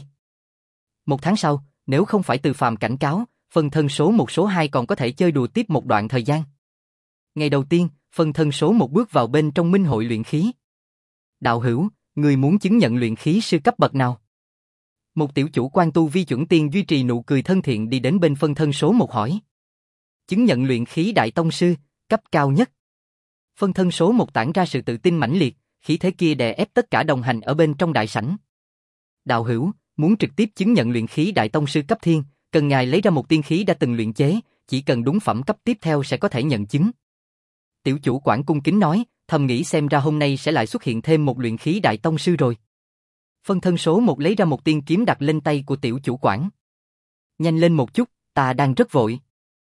Một tháng sau, nếu không phải Từ Phàm cảnh cáo, phân thân số một số hai còn có thể chơi đùa tiếp một đoạn thời gian. Ngày đầu tiên, phân thân số một bước vào bên trong minh hội luyện khí. Đạo hữu, người muốn chứng nhận luyện khí sư cấp bậc nào? Một tiểu chủ quan tu vi chuẩn tiên duy trì nụ cười thân thiện đi đến bên phân thân số một hỏi. Chứng nhận luyện khí đại tông sư, cấp cao nhất. Phân thân số một tản ra sự tự tin mãnh liệt, khí thế kia đè ép tất cả đồng hành ở bên trong đại sảnh. Đạo hữu, muốn trực tiếp chứng nhận luyện khí đại tông sư cấp thiên, cần ngài lấy ra một tiên khí đã từng luyện chế, chỉ cần đúng phẩm cấp tiếp theo sẽ có thể nhận chứng. Tiểu chủ quản cung kính nói, thầm nghĩ xem ra hôm nay sẽ lại xuất hiện thêm một luyện khí đại tông sư rồi. Phân thân số một lấy ra một tiên kiếm đặt lên tay của tiểu chủ quản. Nhanh lên một chút, ta đang rất vội.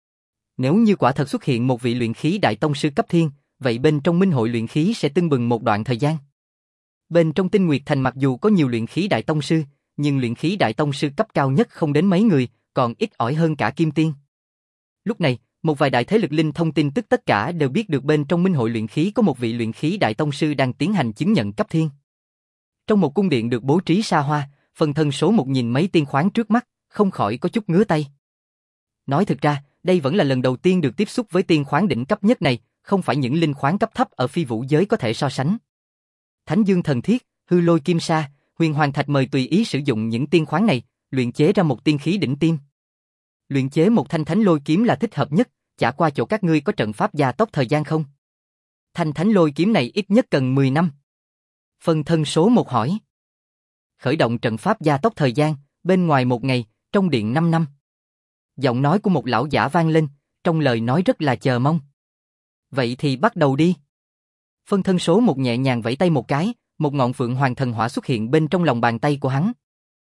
Nếu như quả thật xuất hiện một vị luyện khí đại tông sư cấp thiên, vậy bên trong minh hội luyện khí sẽ tưng bừng một đoạn thời gian. Bên trong Tinh Nguyệt Thành mặc dù có nhiều luyện khí đại tông sư, nhưng luyện khí đại tông sư cấp cao nhất không đến mấy người, còn ít ỏi hơn cả kim tiên. Lúc này, một vài đại thế lực linh thông tin tức tất cả đều biết được bên trong minh hội luyện khí có một vị luyện khí đại tông sư đang tiến hành chứng nhận cấp thiên. Trong một cung điện được bố trí xa hoa, phân thân số một nhìn mấy tiên khoáng trước mắt, không khỏi có chút ngứa tay. Nói thực ra, đây vẫn là lần đầu tiên được tiếp xúc với tiên khoáng đỉnh cấp nhất này, không phải những linh khoáng cấp thấp ở phi vũ giới có thể so sánh. Thánh Dương Thần Thiết, Hư Lôi Kim Sa, Huyền Hoàng Thạch mời tùy ý sử dụng những tiên khoáng này, luyện chế ra một tiên khí đỉnh tiêm. Luyện chế một thanh thánh lôi kiếm là thích hợp nhất, chả qua chỗ các ngươi có trận pháp gia tốc thời gian không? Thanh thánh lôi kiếm này ít nhất cần mười năm. Phân thân số một hỏi. Khởi động trận pháp gia tốc thời gian, bên ngoài một ngày, trong điện năm năm. Giọng nói của một lão giả vang lên, trong lời nói rất là chờ mong. Vậy thì bắt đầu đi. Phân thân số một nhẹ nhàng vẫy tay một cái, một ngọn phượng hoàng thần hỏa xuất hiện bên trong lòng bàn tay của hắn.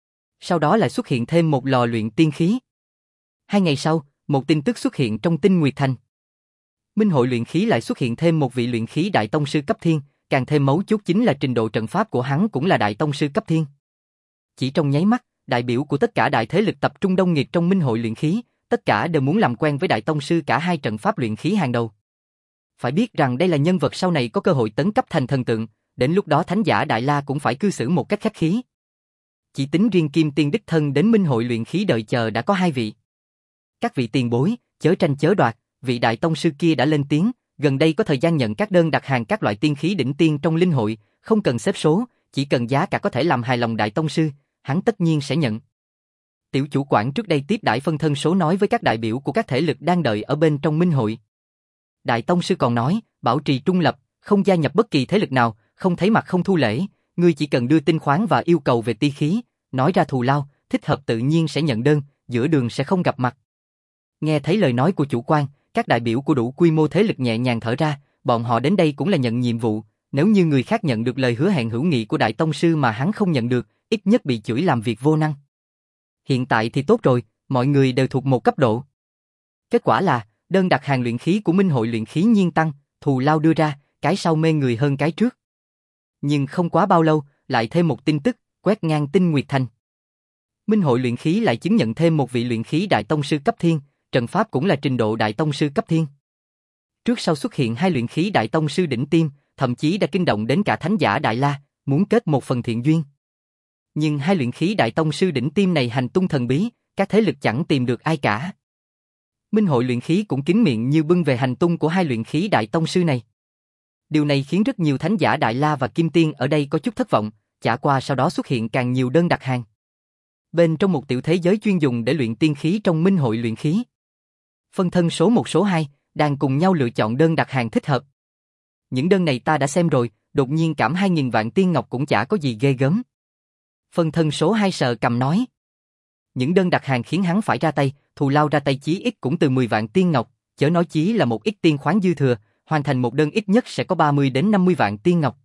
Sau đó lại xuất hiện thêm một lò luyện tiên khí. Hai ngày sau, một tin tức xuất hiện trong Tinh Nguyệt Thành. Minh hội luyện khí lại xuất hiện thêm một vị luyện khí đại tông sư cấp thiên, càng thêm mấu chốt chính là trình độ trận pháp của hắn cũng là đại tông sư cấp thiên. Chỉ trong nháy mắt, đại biểu của tất cả đại thế lực tập trung đông nghịt trong Minh hội luyện khí, tất cả đều muốn làm quen với đại tông sư cả hai trận pháp luyện khí hàng đầu. Phải biết rằng đây là nhân vật sau này có cơ hội tấn cấp thành thần tượng, đến lúc đó thánh giả Đại La cũng phải cư xử một cách khách khí. Chỉ tính riêng Kim Tiên đích thân đến Minh hội luyện khí đợi chờ đã có hai vị. Các vị tiền bối, chớ tranh chớ đoạt, vị đại tông sư kia đã lên tiếng, gần đây có thời gian nhận các đơn đặt hàng các loại tiên khí đỉnh tiên trong linh hội, không cần xếp số, chỉ cần giá cả có thể làm hài lòng đại tông sư, hắn tất nhiên sẽ nhận. Tiểu chủ quản trước đây tiếp đãi phân thân số nói với các đại biểu của các thể lực đang đợi ở bên trong minh hội. Đại tông sư còn nói, bảo trì trung lập, không gia nhập bất kỳ thế lực nào, không thấy mặt không thu lễ, ngươi chỉ cần đưa tinh khoáng và yêu cầu về ti khí, nói ra thù lao, thích hợp tự nhiên sẽ nhận đơn, giữa đường sẽ không gặp mặt. Nghe thấy lời nói của chủ quan, các đại biểu của đủ quy mô thế lực nhẹ nhàng thở ra, bọn họ đến đây cũng là nhận nhiệm vụ, nếu như người khác nhận được lời hứa hẹn hữu nghị của đại tông sư mà hắn không nhận được, ít nhất bị chửi làm việc vô năng. Hiện tại thì tốt rồi, mọi người đều thuộc một cấp độ. Kết quả là, đơn đặt hàng luyện khí của Minh hội luyện khí nhiên tăng, thù lao đưa ra, cái sau mê người hơn cái trước. Nhưng không quá bao lâu, lại thêm một tin tức, quét ngang Tinh Nguyệt Thành. Minh hội luyện khí lại chứng nhận thêm một vị luyện khí đại tông sư cấp thiên, trận pháp cũng là trình độ đại tông sư cấp thiên. Trước sau xuất hiện hai luyện khí đại tông sư đỉnh tiêm, thậm chí đã kinh động đến cả thánh giả Đại La, muốn kết một phần thiện duyên. Nhưng hai luyện khí đại tông sư đỉnh tiêm này hành tung thần bí, các thế lực chẳng tìm được ai cả. Minh hội luyện khí cũng kín miệng như bưng về hành tung của hai luyện khí đại tông sư này. Điều này khiến rất nhiều thánh giả Đại La và Kim Tiên ở đây có chút thất vọng, chả qua sau đó xuất hiện càng nhiều đơn đặt hàng. Bên trong một tiểu thế giới chuyên dùng để luyện tiên khí trong Minh hội luyện khí. Phân thân số một số hai, đang cùng nhau lựa chọn đơn đặt hàng thích hợp. Những đơn này ta đã xem rồi, đột nhiên cảm hai nghìn vạn tiên ngọc cũng chả có gì ghê gớm. Phân thân số hai sờ cầm nói. Những đơn đặt hàng khiến hắn phải ra tay, thù lao ra tay chí ít cũng từ mười vạn tiên ngọc, chớ nói chí là một ít tiên khoáng dư thừa, hoàn thành một đơn ít nhất sẽ có ba mươi đến năm mươi vạn tiên ngọc.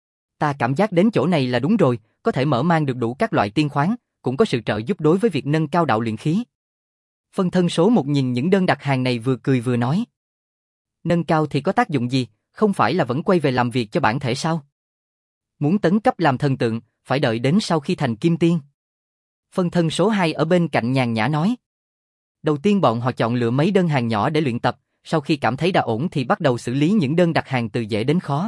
Ta cảm giác đến chỗ này là đúng rồi, có thể mở mang được đủ các loại tiên khoáng, cũng có sự trợ giúp đối với việc nâng cao đạo luyện khí. Phân thân số một nhìn những đơn đặt hàng này vừa cười vừa nói. Nâng cao thì có tác dụng gì, không phải là vẫn quay về làm việc cho bản thể sao? Muốn tấn cấp làm thần tượng, phải đợi đến sau khi thành kim tiên. Phân thân số hai ở bên cạnh nhàn nhã nói. Đầu tiên bọn họ chọn lựa mấy đơn hàng nhỏ để luyện tập, sau khi cảm thấy đã ổn thì bắt đầu xử lý những đơn đặt hàng từ dễ đến khó.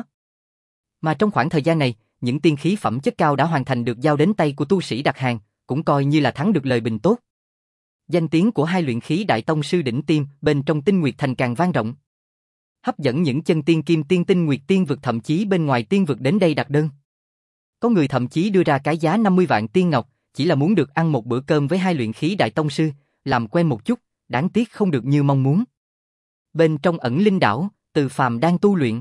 Mà trong khoảng thời gian này, những tiên khí phẩm chất cao đã hoàn thành được giao đến tay của tu sĩ đặt hàng, cũng coi như là thắng được lời bình tốt. Danh tiếng của hai luyện khí đại tông sư đỉnh tiêm bên trong Tinh Nguyệt Thành càng vang rộng. Hấp dẫn những chân tiên kim tiên Tinh Nguyệt tiên vực thậm chí bên ngoài tiên vực đến đây đặt đơn. Có người thậm chí đưa ra cái giá năm mươi vạn tiên ngọc, chỉ là muốn được ăn một bữa cơm với hai luyện khí đại tông sư, làm quen một chút, đáng tiếc không được như mong muốn. Bên trong ẩn linh đảo, Từ Phàm đang tu luyện.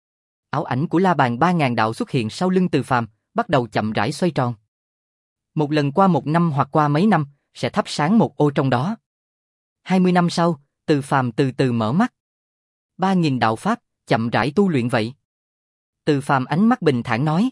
Ảo ảnh của La Bàn ba ngàn đạo xuất hiện sau lưng Từ Phàm, bắt đầu chậm rãi xoay tròn. Một lần qua một năm hoặc qua mấy năm, sẽ thắp sáng một ô trong đó. hai mươi năm sau, Từ Phàm từ từ mở mắt. ba nghìn đạo pháp, chậm rãi tu luyện vậy. Từ Phàm ánh mắt bình thản nói.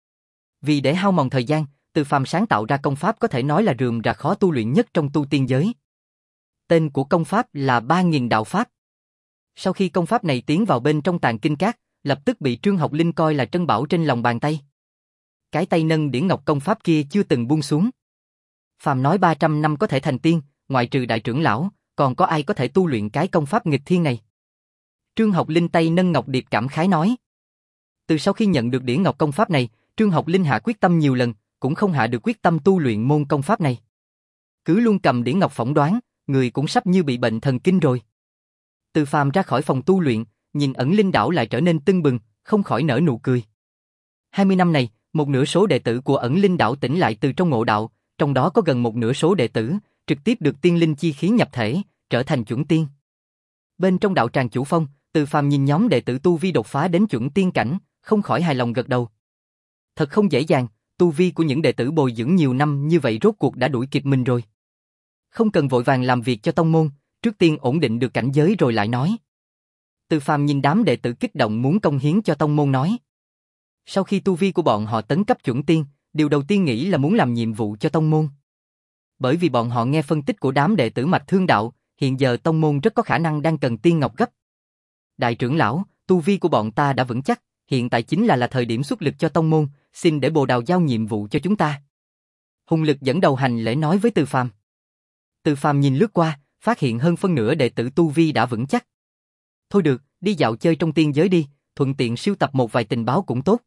Vì để hao mòn thời gian, Từ Phàm sáng tạo ra công pháp có thể nói là rườm rà khó tu luyện nhất trong tu tiên giới. Tên của công pháp là ba nghìn đạo pháp. Sau khi công pháp này tiến vào bên trong tàng kinh các, lập tức bị Trương Học Linh coi là trân bảo trên lòng bàn tay. Cái tay nâng điển ngọc công pháp kia chưa từng buông xuống. Phàm nói ba trăm năm có thể thành tiên, ngoại trừ đại trưởng lão, còn có ai có thể tu luyện cái công pháp nghịch thiên này? Trương Học Linh tay nâng ngọc điệp cảm khái nói. Từ sau khi nhận được điển ngọc công pháp này, Trương Học Linh hạ quyết tâm nhiều lần, cũng không hạ được quyết tâm tu luyện môn công pháp này. Cứ luôn cầm điển ngọc phỏng đoán, người cũng sắp như bị bệnh thần kinh rồi. Từ Phàm ra khỏi phòng tu luyện, nhìn ẩn linh đảo lại trở nên tưng bừng, không khỏi nở nụ cười. hai mươi năm này, một nửa số đệ tử của ẩn linh đảo tỉnh lại từ trong ngộ đạo, trong đó có gần một nửa số đệ tử trực tiếp được tiên linh chi khí nhập thể, trở thành chuẩn tiên. Bên trong đạo tràng chủ phong, Từ Phàm nhìn nhóm đệ tử tu vi đột phá đến chuẩn tiên cảnh, không khỏi hài lòng gật đầu. Thật không dễ dàng, tu vi của những đệ tử bồi dưỡng nhiều năm như vậy rốt cuộc đã đuổi kịp mình rồi. Không cần vội vàng làm việc cho tông môn, trước tiên ổn định được cảnh giới rồi lại nói. Từ Phàm nhìn đám đệ tử kích động muốn công hiến cho tông môn nói. Sau khi tu vi của bọn họ tấn cấp chuẩn tiên, điều đầu tiên nghĩ là muốn làm nhiệm vụ cho tông môn. Bởi vì bọn họ nghe phân tích của đám đệ tử Mạch Thương Đạo, hiện giờ tông môn rất có khả năng đang cần tiên ngọc gấp. Đại trưởng lão, tu vi của bọn ta đã vững chắc, hiện tại chính là là thời điểm xuất lực cho tông môn, xin để Bồ Đào giao nhiệm vụ cho chúng ta. Hùng Lực dẫn đầu hành lễ nói với Từ Phàm. Từ Phàm nhìn lướt qua, phát hiện hơn phân nửa đệ tử tu vi đã vững chắc. Thôi được, đi dạo chơi trong tiên giới đi, thuận tiện sưu tập một vài tình báo cũng tốt.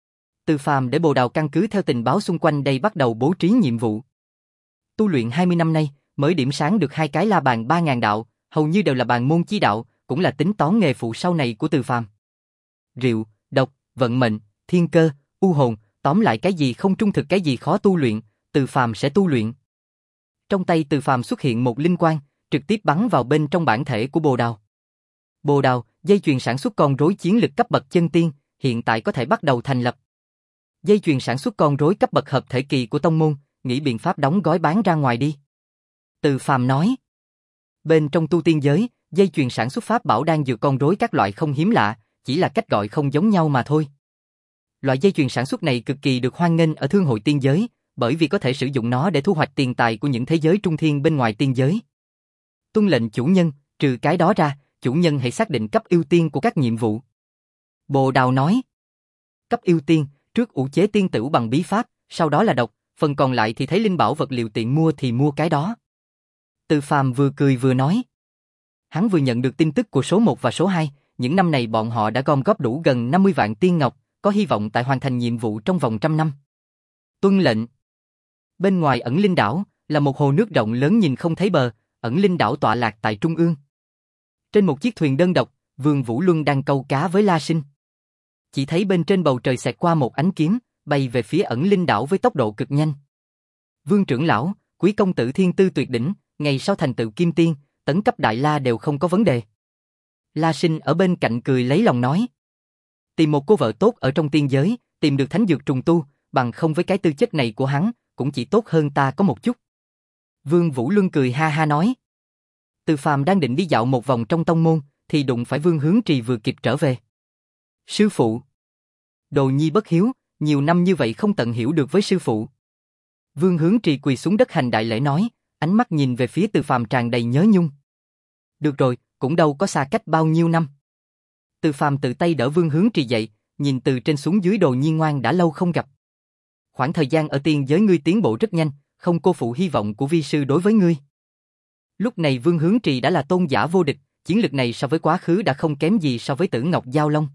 Từ Phàm để Bồ Đào căn cứ theo tình báo xung quanh đây bắt đầu bố trí nhiệm vụ. Tu luyện hai mươi năm nay, mới điểm sáng được hai cái la bàn ba ngàn đạo, hầu như đều là bàn môn chi đạo, cũng là tính toán nghề phụ sau này của Từ Phàm. Rượu, độc, vận mệnh, thiên cơ, u hồn, tóm lại cái gì không trung thực cái gì khó tu luyện, Từ Phàm sẽ tu luyện. Trong tay Từ Phàm xuất hiện một linh quang, trực tiếp bắn vào bên trong bản thể của Bồ Đào. Bồ Đào, dây chuyền sản xuất con rối chiến lực cấp bậc chân tiên, hiện tại có thể bắt đầu thành lập. Dây chuyền sản xuất con rối cấp bậc hợp thể kỳ của tông môn, nghĩ biện pháp đóng gói bán ra ngoài đi. Từ Phàm nói. Bên trong tu tiên giới, dây chuyền sản xuất pháp bảo đan dược con rối các loại không hiếm lạ, chỉ là cách gọi không giống nhau mà thôi. Loại dây chuyền sản xuất này cực kỳ được hoan nghênh ở thương hội tiên giới, bởi vì có thể sử dụng nó để thu hoạch tiền tài của những thế giới trung thiên bên ngoài tiên giới. Tuân lệnh chủ nhân, trừ cái đó ra, chủ nhân hãy xác định cấp ưu tiên của các nhiệm vụ. Bồ Đào nói. Cấp ưu tiên, trước ủ chế tiên tửu bằng bí pháp, sau đó là độc, phần còn lại thì thấy linh bảo vật liệu tiện mua thì mua cái đó. Từ Phàm vừa cười vừa nói. Hắn vừa nhận được tin tức của số một và số hai, những năm này bọn họ đã gom góp đủ gần năm mươi vạn tiên ngọc, có hy vọng tại hoàn thành nhiệm vụ trong vòng trăm năm. Tuân lệnh. Bên ngoài ẩn linh đảo, là một hồ nước rộng lớn nhìn không thấy bờ, ẩn linh đảo tọa lạc tại trung ương. Trên một chiếc thuyền đơn độc, Vương Vũ Luân đang câu cá với La Sinh. Chỉ thấy bên trên bầu trời xẹt qua một ánh kiếm, bay về phía ẩn linh đảo với tốc độ cực nhanh. Vương trưởng lão, quý công tử thiên tư tuyệt đỉnh, ngày sau thành tựu kim tiên, tấn cấp đại la đều không có vấn đề. La Sinh ở bên cạnh cười lấy lòng nói. Tìm một cô vợ tốt ở trong tiên giới, tìm được thánh dược trùng tu, bằng không với cái tư chất này của hắn, cũng chỉ tốt hơn ta có một chút. Vương Vũ Luân cười ha ha nói. Từ Phàm đang định đi dạo một vòng trong tông môn, thì đụng phải Vương Hướng Trì vừa kịp trở về. Sư phụ. Đồ nhi bất hiếu, nhiều năm như vậy không tận hiểu được với sư phụ. Vương Hướng Trì quỳ xuống đất hành đại lễ nói, ánh mắt nhìn về phía Từ Phàm tràn đầy nhớ nhung. Được rồi, cũng đâu có xa cách bao nhiêu năm. Từ Phàm tự tay đỡ Vương Hướng Trì dậy, nhìn từ trên xuống dưới Đồ nhi ngoan đã lâu không gặp. Khoảng thời gian ở tiên giới ngươi tiến bộ rất nhanh, không cô phụ hy vọng của vi sư đối với ngươi. Lúc này Vương Hướng Trì đã là tôn giả vô địch, chiến lực này so với quá khứ đã không kém gì so với Tử Ngọc Giao Long.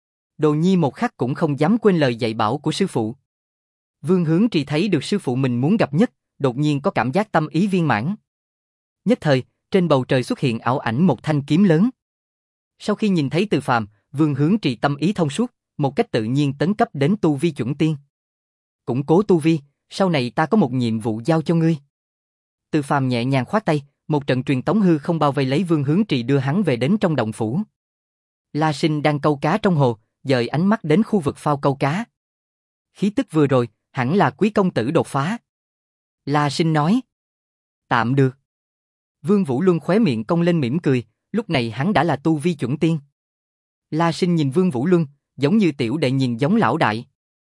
Đồ nhi một khắc cũng không dám quên lời dạy bảo của sư phụ. Vương Hướng Trì thấy được sư phụ mình muốn gặp nhất, đột nhiên có cảm giác tâm ý viên mãn. Nhất thời, trên bầu trời xuất hiện ảo ảnh một thanh kiếm lớn. Sau khi nhìn thấy Từ Phàm, Vương Hướng Trì tâm ý thông suốt, một cách tự nhiên tấn cấp đến tu vi chuẩn tiên. Củng cố tu vi, sau này ta có một nhiệm vụ giao cho ngươi. Từ Phàm nhẹ nhàng khoát tay, một trận truyền tống hư không bao vây lấy Vương Hướng Trì đưa hắn về đến trong động phủ. La Sinh đang câu cá trong hồ, dời ánh mắt đến khu vực phao câu cá. Khí tức vừa rồi, hẳn là quý công tử đột phá. La Sinh nói. Tạm được. Vương Vũ Luân khóe miệng cong lên mỉm cười, lúc này hắn đã là tu vi chuẩn tiên. La Sinh nhìn Vương Vũ Luân, giống như tiểu đệ nhìn giống lão đại.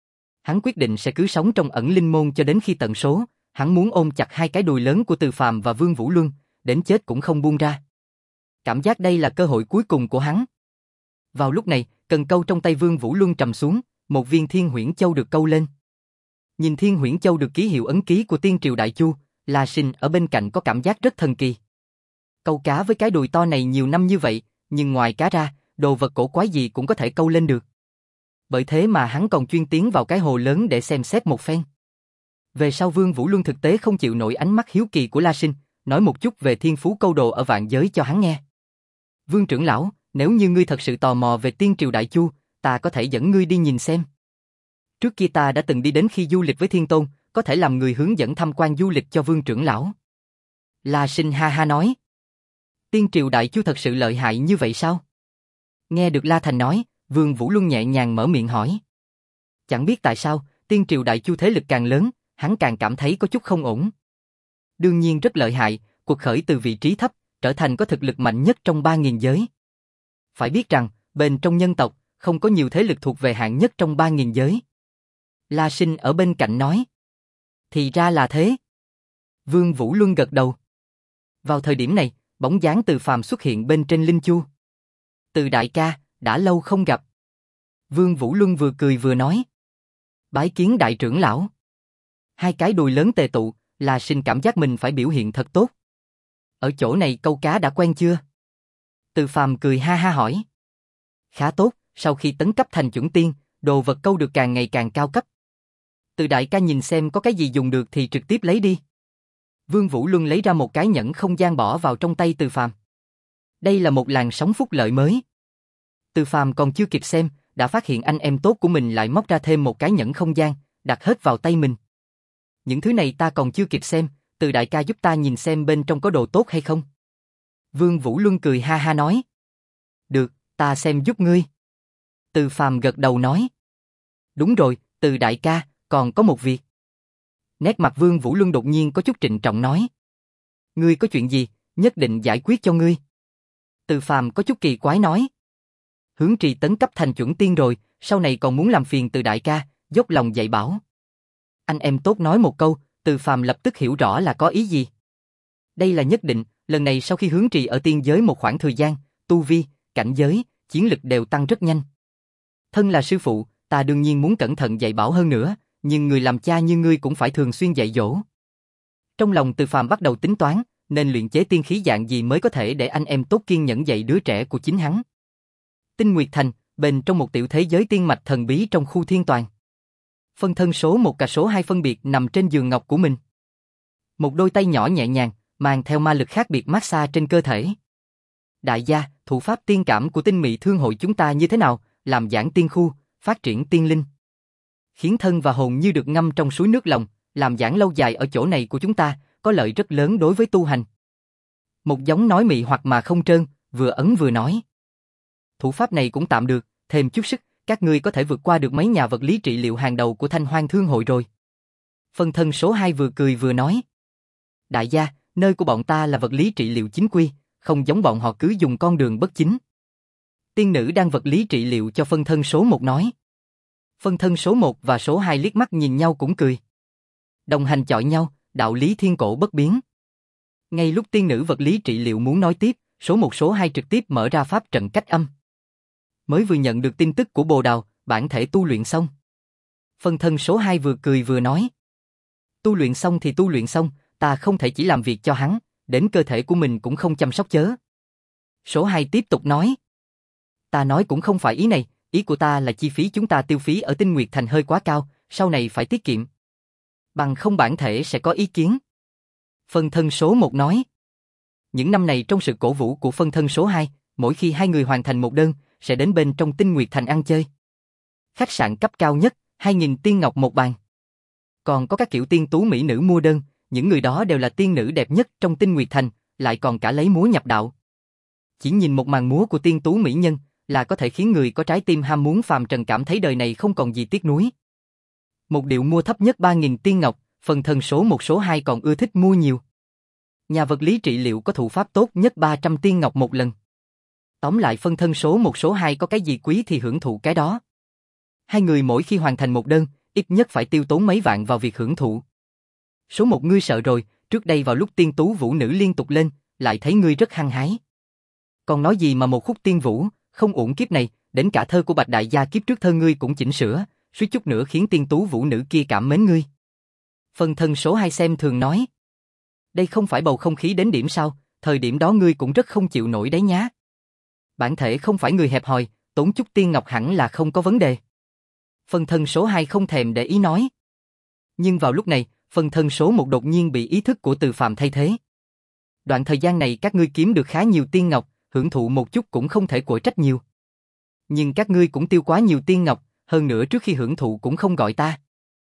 Hắn quyết định sẽ cứ sống trong ẩn linh môn cho đến khi tận số, hắn muốn ôm chặt hai cái đùi lớn của Từ Phàm và Vương Vũ Luân, đến chết cũng không buông ra. Cảm giác đây là cơ hội cuối cùng của hắn. Vào lúc này, cần câu trong tay Vương Vũ Luân trầm xuống, một viên Thiên Huyễn Châu được câu lên. Nhìn Thiên Huyễn Châu được ký hiệu ấn ký của Tiên Triều Đại Chu, La Sinh ở bên cạnh có cảm giác rất thần kỳ. Câu cá với cái đùi to này nhiều năm như vậy, nhưng ngoài cá ra, đồ vật cổ quái gì cũng có thể câu lên được. Bởi thế mà hắn còn chuyên tiến vào cái hồ lớn để xem xét một phen. Về sau Vương Vũ Luân thực tế không chịu nổi ánh mắt hiếu kỳ của La Sinh, nói một chút về thiên phú câu đồ ở vạn giới cho hắn nghe. Vương trưởng lão, nếu như ngươi thật sự tò mò về Tiên Triều Đại Chu, ta có thể dẫn ngươi đi nhìn xem. Trước kia ta đã từng đi đến khi du lịch với Thiên Tôn, có thể làm người hướng dẫn tham quan du lịch cho Vương trưởng lão. La Sinh ha ha nói. Tiên Triều Đại Chu thật sự lợi hại như vậy sao? Nghe được La Thành nói, Vương Vũ Luân nhẹ nhàng mở miệng hỏi. Chẳng biết tại sao, Tiên Triều Đại Chu thế lực càng lớn, hắn càng cảm thấy có chút không ổn. Đương nhiên rất lợi hại, cuộc khởi từ vị trí thấp, trở thành có thực lực mạnh nhất trong ba nghìn giới. Phải biết rằng, bên trong nhân tộc, không có nhiều thế lực thuộc về hạng nhất trong ba nghìn giới. La Sinh ở bên cạnh nói. Thì ra là thế. Vương Vũ Luân gật đầu. Vào thời điểm này, bóng dáng Từ Phàm xuất hiện bên trên linh chu. Từ đại ca, đã lâu không gặp. Vương Vũ Luân vừa cười vừa nói. Bái kiến đại trưởng lão. Hai cái đùi lớn tề tụ, La Sinh cảm giác mình phải biểu hiện thật tốt. Ở chỗ này câu cá đã quen chưa? Từ Phàm cười ha ha hỏi. Khá tốt, sau khi tấn cấp thành chuẩn tiên, đồ vật câu được càng ngày càng cao cấp. Từ đại ca nhìn xem có cái gì dùng được thì trực tiếp lấy đi. Vương Vũ Luân lấy ra một cái nhẫn không gian bỏ vào trong tay Từ Phàm. Đây là một làn sóng phúc lợi mới. Từ Phàm còn chưa kịp xem, đã phát hiện anh em tốt của mình lại móc ra thêm một cái nhẫn không gian, đặt hết vào tay mình. Những thứ này ta còn chưa kịp xem, Từ đại ca giúp ta nhìn xem bên trong có đồ tốt hay không. Vương Vũ Luân cười ha ha nói. Được, ta xem giúp ngươi. Từ Phàm gật đầu nói. Đúng rồi, Từ đại ca, còn có một việc. Nét mặt Vương Vũ Luân đột nhiên có chút trịnh trọng nói. Ngươi có chuyện gì, nhất định giải quyết cho ngươi. Từ Phàm có chút kỳ quái nói. Hướng Trì tấn cấp thành chuẩn tiên rồi, sau này còn muốn làm phiền Từ đại ca, dốc lòng dạy bảo. Anh em tốt nói một câu, Từ Phàm lập tức hiểu rõ là có ý gì. Đây là nhất định, lần này sau khi Hướng Trì ở tiên giới một khoảng thời gian, tu vi, cảnh giới, chiến lực đều tăng rất nhanh. Thân là sư phụ, ta đương nhiên muốn cẩn thận dạy bảo hơn nữa, nhưng người làm cha như ngươi cũng phải thường xuyên dạy dỗ. Trong lòng Từ Phàm bắt đầu tính toán, nên luyện chế tiên khí dạng gì mới có thể để anh em tốt kiên nhẫn dạy đứa trẻ của chính hắn. Tinh Nguyệt Thành, bên trong một tiểu thế giới tiên mạch thần bí trong khu thiên toàn. Phân thân số một và số hai phân biệt nằm trên giường ngọc của mình. Một đôi tay nhỏ nhẹ nhàng, mang theo ma lực khác biệt massage trên cơ thể. Đại gia, thủ pháp tiên cảm của tinh mị thương hội chúng ta như thế nào, làm giảng tiên khu, phát triển tiên linh. Khiến thân và hồn như được ngâm trong suối nước lòng, làm giảng lâu dài ở chỗ này của chúng ta, có lợi rất lớn đối với tu hành. Một giống nói mị hoặc mà không trơn, vừa ấn vừa nói. Thủ pháp này cũng tạm được, thêm chút sức, các ngươi có thể vượt qua được mấy nhà vật lý trị liệu hàng đầu của Thanh Hoang Thương hội rồi. Phân thân số hai vừa cười vừa nói. Đại gia, nơi của bọn ta là vật lý trị liệu chính quy, không giống bọn họ cứ dùng con đường bất chính. Tiên nữ đang vật lý trị liệu cho phân thân số một nói. Phân thân số một và số hai liếc mắt nhìn nhau cũng cười. Đồng hành chọi nhau, đạo lý thiên cổ bất biến. Ngay lúc tiên nữ vật lý trị liệu muốn nói tiếp, số một số hai trực tiếp mở ra pháp trận cách âm. Mới vừa nhận được tin tức của Bồ Đào, bản thể tu luyện xong. Phân thân số hai vừa cười vừa nói. Tu luyện xong thì tu luyện xong, ta không thể chỉ làm việc cho hắn, đến cơ thể của mình cũng không chăm sóc chớ. Số hai tiếp tục nói. Ta nói cũng không phải ý này, ý của ta là chi phí chúng ta tiêu phí ở Tinh Nguyệt Thành hơi quá cao, sau này phải tiết kiệm. Bằng không bản thể sẽ có ý kiến. Phân thân số một nói. Những năm này trong sự cổ vũ của phân thân số hai, mỗi khi hai người hoàn thành một đơn, sẽ đến bên trong Tinh Nguyệt Thành ăn chơi. Khách sạn cấp cao nhất, hai nghìn tiên ngọc một bàn. Còn có các kiểu tiên tú mỹ nữ mua đơn, những người đó đều là tiên nữ đẹp nhất trong Tinh Nguyệt Thành, lại còn cả lấy múa nhập đạo. Chỉ nhìn một màn múa của tiên tú mỹ nhân là có thể khiến người có trái tim ham muốn phàm trần cảm thấy đời này không còn gì tiếc nuối. Một điệu mua thấp nhất ba nghìn tiên ngọc, phần thân số một số hai còn ưa thích mua nhiều. Nhà vật lý trị liệu có thủ pháp tốt nhất ba trăm tiên ngọc một lần. Tóm lại phân thân số một số hai có cái gì quý thì hưởng thụ cái đó. Hai người mỗi khi hoàn thành một đơn, ít nhất phải tiêu tốn mấy vạn vào việc hưởng thụ. Số một ngươi sợ rồi, trước đây vào lúc tiên tú vũ nữ liên tục lên, lại thấy ngươi rất hăng hái. Còn nói gì mà một khúc tiên vũ, không uổng kiếp này, đến cả thơ của Bạch Đại gia kiếp trước thơ ngươi cũng chỉnh sửa, suýt chút nữa khiến tiên tú vũ nữ kia cảm mến ngươi. Phân thân số hai xem thường nói. Đây không phải bầu không khí đến điểm sao, thời điểm đó ngươi cũng rất không chịu nổi đấy nhá. Bản thể không phải người hẹp hòi, tốn chút tiên ngọc hẳn là không có vấn đề. Phân thân số hai không thèm để ý nói. Nhưng vào lúc này, phân thân số một đột nhiên bị ý thức của Từ Phàm thay thế. Đoạn thời gian này các ngươi kiếm được khá nhiều tiên ngọc, hưởng thụ một chút cũng không thể quở trách nhiều. Nhưng các ngươi cũng tiêu quá nhiều tiên ngọc, hơn nữa trước khi hưởng thụ cũng không gọi ta.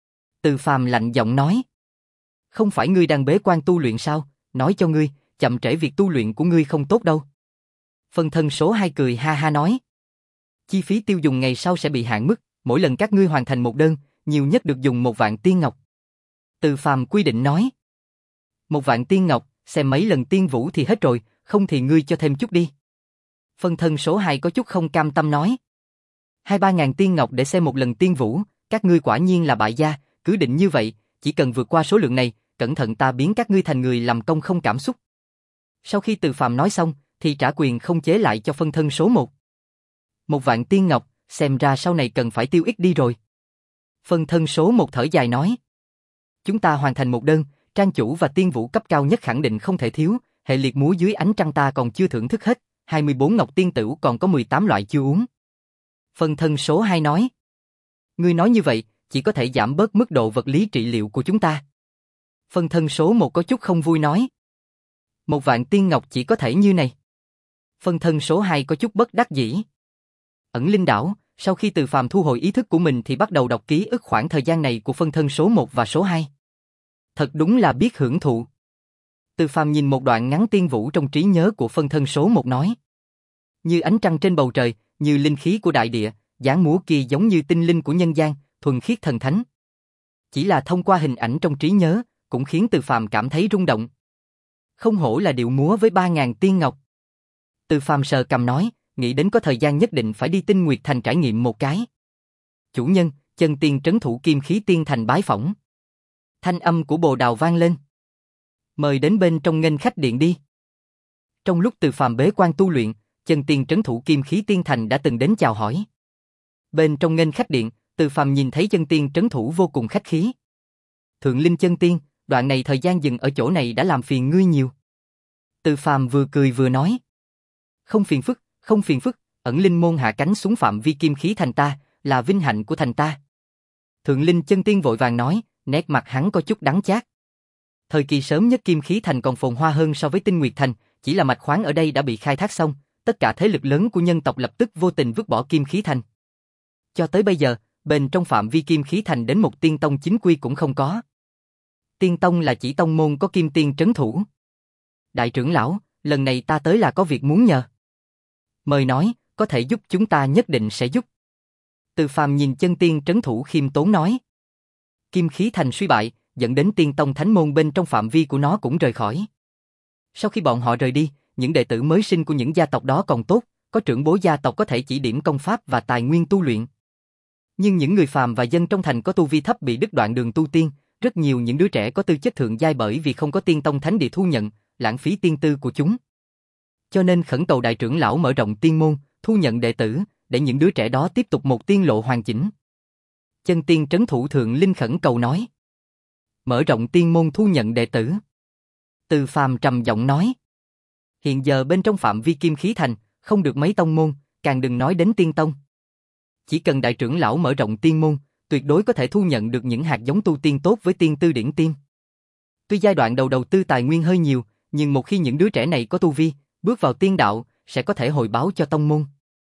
Từ Phàm lạnh giọng nói. Không phải ngươi đang bế quan tu luyện sao, nói cho ngươi, chậm trễ việc tu luyện của ngươi không tốt đâu. Phân thân số hai cười ha ha nói. Chi phí tiêu dùng ngày sau sẽ bị hạn mức, mỗi lần các ngươi hoàn thành một đơn, nhiều nhất được dùng một vạn tiên ngọc. Từ Phàm quy định nói. Một vạn tiên ngọc, xem mấy lần tiên vũ thì hết rồi, không thì ngươi cho thêm chút đi. Phân thân số hai có chút không cam tâm nói. Hai ba ngàn tiên ngọc để xem một lần tiên vũ, các ngươi quả nhiên là bại gia, cứ định như vậy, chỉ cần vượt qua số lượng này, cẩn thận ta biến các ngươi thành người làm công không cảm xúc. Sau khi Từ Phàm nói xong, thì trả quyền không chế lại cho phân thân số một. Một vạn tiên ngọc, xem ra sau này cần phải tiêu ít đi rồi. Phân thân số một thở dài nói. Chúng ta hoàn thành một đơn, trang chủ và tiên vũ cấp cao nhất khẳng định không thể thiếu, hệ liệt múa dưới ánh trăng ta còn chưa thưởng thức hết, hai mươi bốn ngọc tiên tửu còn có mười tám loại chưa uống. Phân thân số hai nói. Ngươi nói như vậy, chỉ có thể giảm bớt mức độ vật lý trị liệu của chúng ta. Phân thân số một có chút không vui nói. Một vạn tiên ngọc chỉ có thể như này. Phân thân số hai có chút bất đắc dĩ. Ẩn linh đảo, sau khi Từ Phàm thu hồi ý thức của mình thì bắt đầu đọc ký ức khoảng thời gian này của phân thân số một và số hai. Thật đúng là biết hưởng thụ. Từ Phàm nhìn một đoạn ngắn tiên vũ trong trí nhớ của phân thân số một nói. Như ánh trăng trên bầu trời, như linh khí của đại địa, dáng múa kia giống như tinh linh của nhân gian, thuần khiết thần thánh. Chỉ là thông qua hình ảnh trong trí nhớ, cũng khiến Từ Phàm cảm thấy rung động. Không hổ là điệu múa với ba ngàn tiên ngọc. Từ Phàm sờ cằm nói, nghĩ đến có thời gian nhất định phải đi Tinh Nguyệt Thành trải nghiệm một cái. Chủ nhân, chân tiên trấn thủ Kim Khí Tiên Thành bái phỏng. Thanh âm của Bồ Đào vang lên. Mời đến bên trong nghênh khách điện đi. Trong lúc Từ Phàm bế quan tu luyện, chân tiên trấn thủ Kim Khí Tiên Thành đã từng đến chào hỏi. Bên trong nghênh khách điện, Từ Phàm nhìn thấy chân tiên trấn thủ vô cùng khách khí. Thượng Linh chân tiên, đoạn này thời gian dừng ở chỗ này đã làm phiền ngươi nhiều. Từ Phàm vừa cười vừa nói. Không phiền phức, không phiền phức, ẩn linh môn hạ cánh xuống phạm vi Kim Khí Thành ta, là vinh hạnh của thành ta. Thượng Linh chân tiên vội vàng nói, nét mặt hắn có chút đắng chát. Thời kỳ sớm nhất Kim Khí Thành còn phồn hoa hơn so với Tinh Nguyệt Thành, chỉ là mạch khoáng ở đây đã bị khai thác xong, tất cả thế lực lớn của nhân tộc lập tức vô tình vứt bỏ Kim Khí Thành. Cho tới bây giờ, bên trong phạm vi Kim Khí Thành đến một tiên tông chính quy cũng không có. Tiên tông là chỉ tông môn có kim tiên trấn thủ. Đại trưởng lão, lần này ta tới là có việc muốn nhờ. Mời nói, có thể giúp chúng ta nhất định sẽ giúp. Từ Phàm nhìn chân tiên trấn thủ khiêm tốn nói. Kim Khí Thành suy bại, dẫn đến tiên tông thánh môn bên trong phạm vi của nó cũng rời khỏi. Sau khi bọn họ rời đi, những đệ tử mới sinh của những gia tộc đó còn tốt, có trưởng bối gia tộc có thể chỉ điểm công pháp và tài nguyên tu luyện. Nhưng những người phàm và dân trong thành có tu vi thấp bị đứt đoạn đường tu tiên, rất nhiều những đứa trẻ có tư chất thượng giai bởi vì không có tiên tông thánh địa thu nhận, lãng phí tiên tư của chúng. Cho nên khẩn cầu đại trưởng lão mở rộng tiên môn, thu nhận đệ tử, để những đứa trẻ đó tiếp tục một tiên lộ hoàn chỉnh. Chân tiên trấn thủ Thượng Linh khẩn cầu nói. Mở rộng tiên môn thu nhận đệ tử. Từ Phàm trầm giọng nói. Hiện giờ bên trong phạm vi Kim Khí Thành, không được mấy tông môn, càng đừng nói đến tiên tông. Chỉ cần đại trưởng lão mở rộng tiên môn, tuyệt đối có thể thu nhận được những hạt giống tu tiên tốt với tiên tư điển tiên. Tuy giai đoạn đầu đầu tư tài nguyên hơi nhiều, nhưng một khi những đứa trẻ này có tu vi, bước vào tiên đạo, sẽ có thể hồi báo cho tông môn.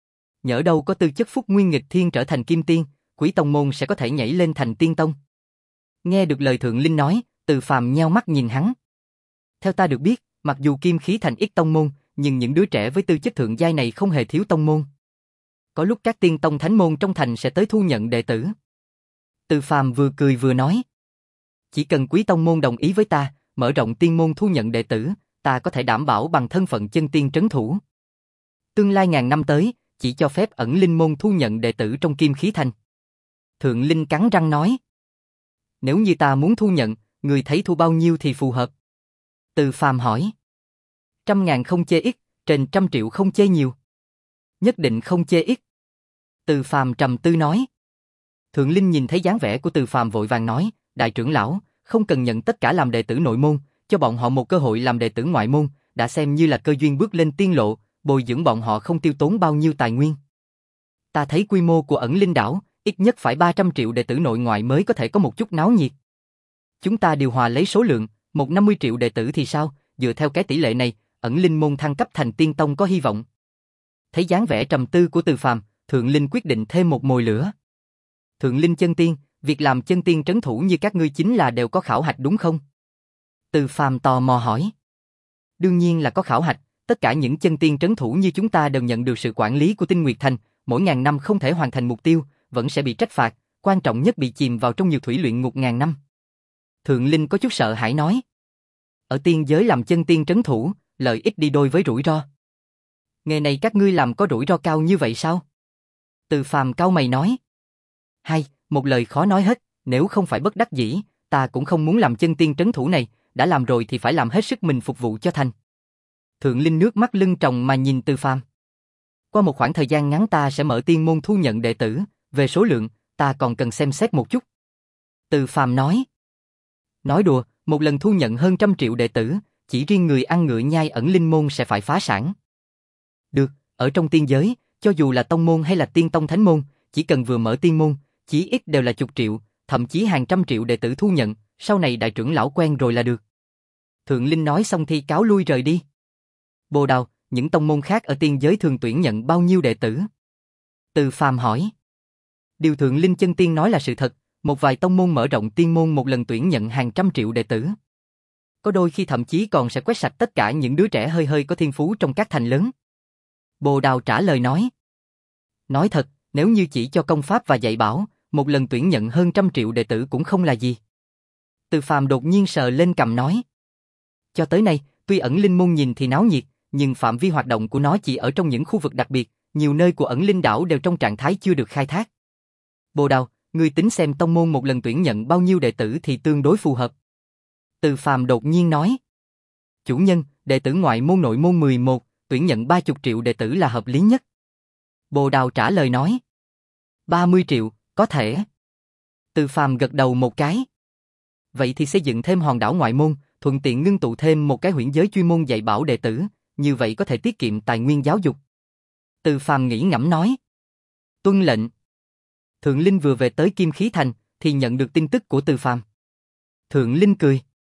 Nhỡ đâu có tư chất phúc nguyên nghịch thiên trở thành kim tiên, quý tông môn sẽ có thể nhảy lên thành tiên tông. Nghe được lời Thượng Linh nói, Từ Phàm nheo mắt nhìn hắn. Theo ta được biết, mặc dù Kim Khí Thành ít tông môn, nhưng những đứa trẻ với tư chất thượng giai này không hề thiếu tông môn. Có lúc các tiên tông thánh môn trong thành sẽ tới thu nhận đệ tử. Từ Phàm vừa cười vừa nói. Chỉ cần quý tông môn đồng ý với ta, mở rộng tiên môn thu nhận đệ tử, ta có thể đảm bảo bằng thân phận chân tiên trấn thủ. Tương lai ngàn năm tới, chỉ cho phép ẩn linh môn thu nhận đệ tử trong Kim Khí Thành. Thượng Linh cắn răng nói. Nếu như ta muốn thu nhận, người thấy thu bao nhiêu thì phù hợp? Từ Phàm hỏi. Trăm ngàn không chê ít, trên trăm triệu không chê nhiều. Nhất định không chê ít. Từ Phàm trầm tư nói. Thượng Linh nhìn thấy dáng vẻ của Từ Phàm vội vàng nói, đại trưởng lão, không cần nhận tất cả làm đệ tử nội môn, cho bọn họ một cơ hội làm đệ tử ngoại môn, đã xem như là cơ duyên bước lên tiên lộ, bồi dưỡng bọn họ không tiêu tốn bao nhiêu tài nguyên. Ta thấy quy mô của ẩn linh đảo, ít nhất phải ba trăm triệu đệ tử nội ngoại mới có thể có một chút náo nhiệt. Chúng ta điều hòa lấy số lượng, một năm mươi triệu đệ tử thì sao, dựa theo cái tỷ lệ này, ẩn linh môn thăng cấp thành tiên tông có hy vọng. Thấy dáng vẻ trầm tư của Từ Phàm, Thượng Linh quyết định thêm một mồi lửa. Thượng Linh chân tiên, việc làm chân tiên trấn thủ như các ngươi chính là đều có khảo hạch đúng không? Từ Phàm tò mò hỏi. Đương nhiên là có khảo hạch, tất cả những chân tiên trấn thủ như chúng ta đều nhận được sự quản lý của Tinh Nguyệt Thành, mỗi ngàn năm không thể hoàn thành mục tiêu, vẫn sẽ bị trách phạt, quan trọng nhất bị chìm vào trong nhiều thủy luyện ngục ngàn năm. Thượng Linh có chút sợ hãi nói. Ở tiên giới làm chân tiên trấn thủ, lợi ích đi đôi với rủi ro. Nghề này các ngươi làm có rủi ro cao như vậy sao? Từ Phàm cau mày nói. Hay, một lời khó nói hết, nếu không phải bất đắc dĩ, ta cũng không muốn làm chân tiên trấn thủ này, đã làm rồi thì phải làm hết sức mình phục vụ cho thành. Thượng Linh nước mắt lưng tròng mà nhìn Từ Phàm. Qua một khoảng thời gian ngắn ta sẽ mở tiên môn thu nhận đệ tử, về số lượng, ta còn cần xem xét một chút. Từ Phàm nói. Nói đùa, một lần thu nhận hơn trăm triệu đệ tử, chỉ riêng người ăn ngựa nhai ẩn linh môn sẽ phải phá sản. Được, ở trong tiên giới, cho dù là tông môn hay là tiên tông thánh môn, chỉ cần vừa mở tiên môn, chỉ ít đều là chục triệu, thậm chí hàng trăm triệu đệ tử thu nhận, sau này đại trưởng lão quen rồi là được. Thượng Linh nói xong thì cáo lui rời đi. Bồ Đào, những tông môn khác ở tiên giới thường tuyển nhận bao nhiêu đệ tử? Từ Phàm hỏi. Điều Thượng Linh chân tiên nói là sự thật, một vài tông môn mở rộng tiên môn một lần tuyển nhận hàng trăm triệu đệ tử. Có đôi khi thậm chí còn sẽ quét sạch tất cả những đứa trẻ hơi hơi có thiên phú trong các thành lớn. Bồ Đào trả lời nói. Nói thật, nếu như chỉ cho công pháp và dạy bảo, một lần tuyển nhận hơn trăm triệu đệ tử cũng không là gì. Từ Phàm đột nhiên sờ lên cằm nói. Cho tới nay, tuy ẩn linh môn nhìn thì náo nhiệt, nhưng phạm vi hoạt động của nó chỉ ở trong những khu vực đặc biệt, nhiều nơi của ẩn linh đảo đều trong trạng thái chưa được khai thác. Bồ Đào, ngươi tính xem tông môn một lần tuyển nhận bao nhiêu đệ tử thì tương đối phù hợp. Từ Phàm đột nhiên nói. Chủ nhân, đệ tử ngoại môn nội môn mười một, tuyển nhận ba mươi triệu đệ tử là hợp lý nhất. Bồ Đào trả lời nói. ba mươi triệu, có thể. Từ Phàm gật đầu một cái. Vậy thì xây dựng thêm hòn đảo ngoại môn, thuận tiện ngưng tụ thêm một cái huyễn giới chuyên môn dạy bảo đệ tử, như vậy có thể tiết kiệm tài nguyên giáo dục. Từ Phàm nghĩ ngẫm nói. Tuân lệnh. Thượng Linh vừa về tới Kim Khí Thành, thì nhận được tin tức của Từ Phàm. Thượng Linh cười.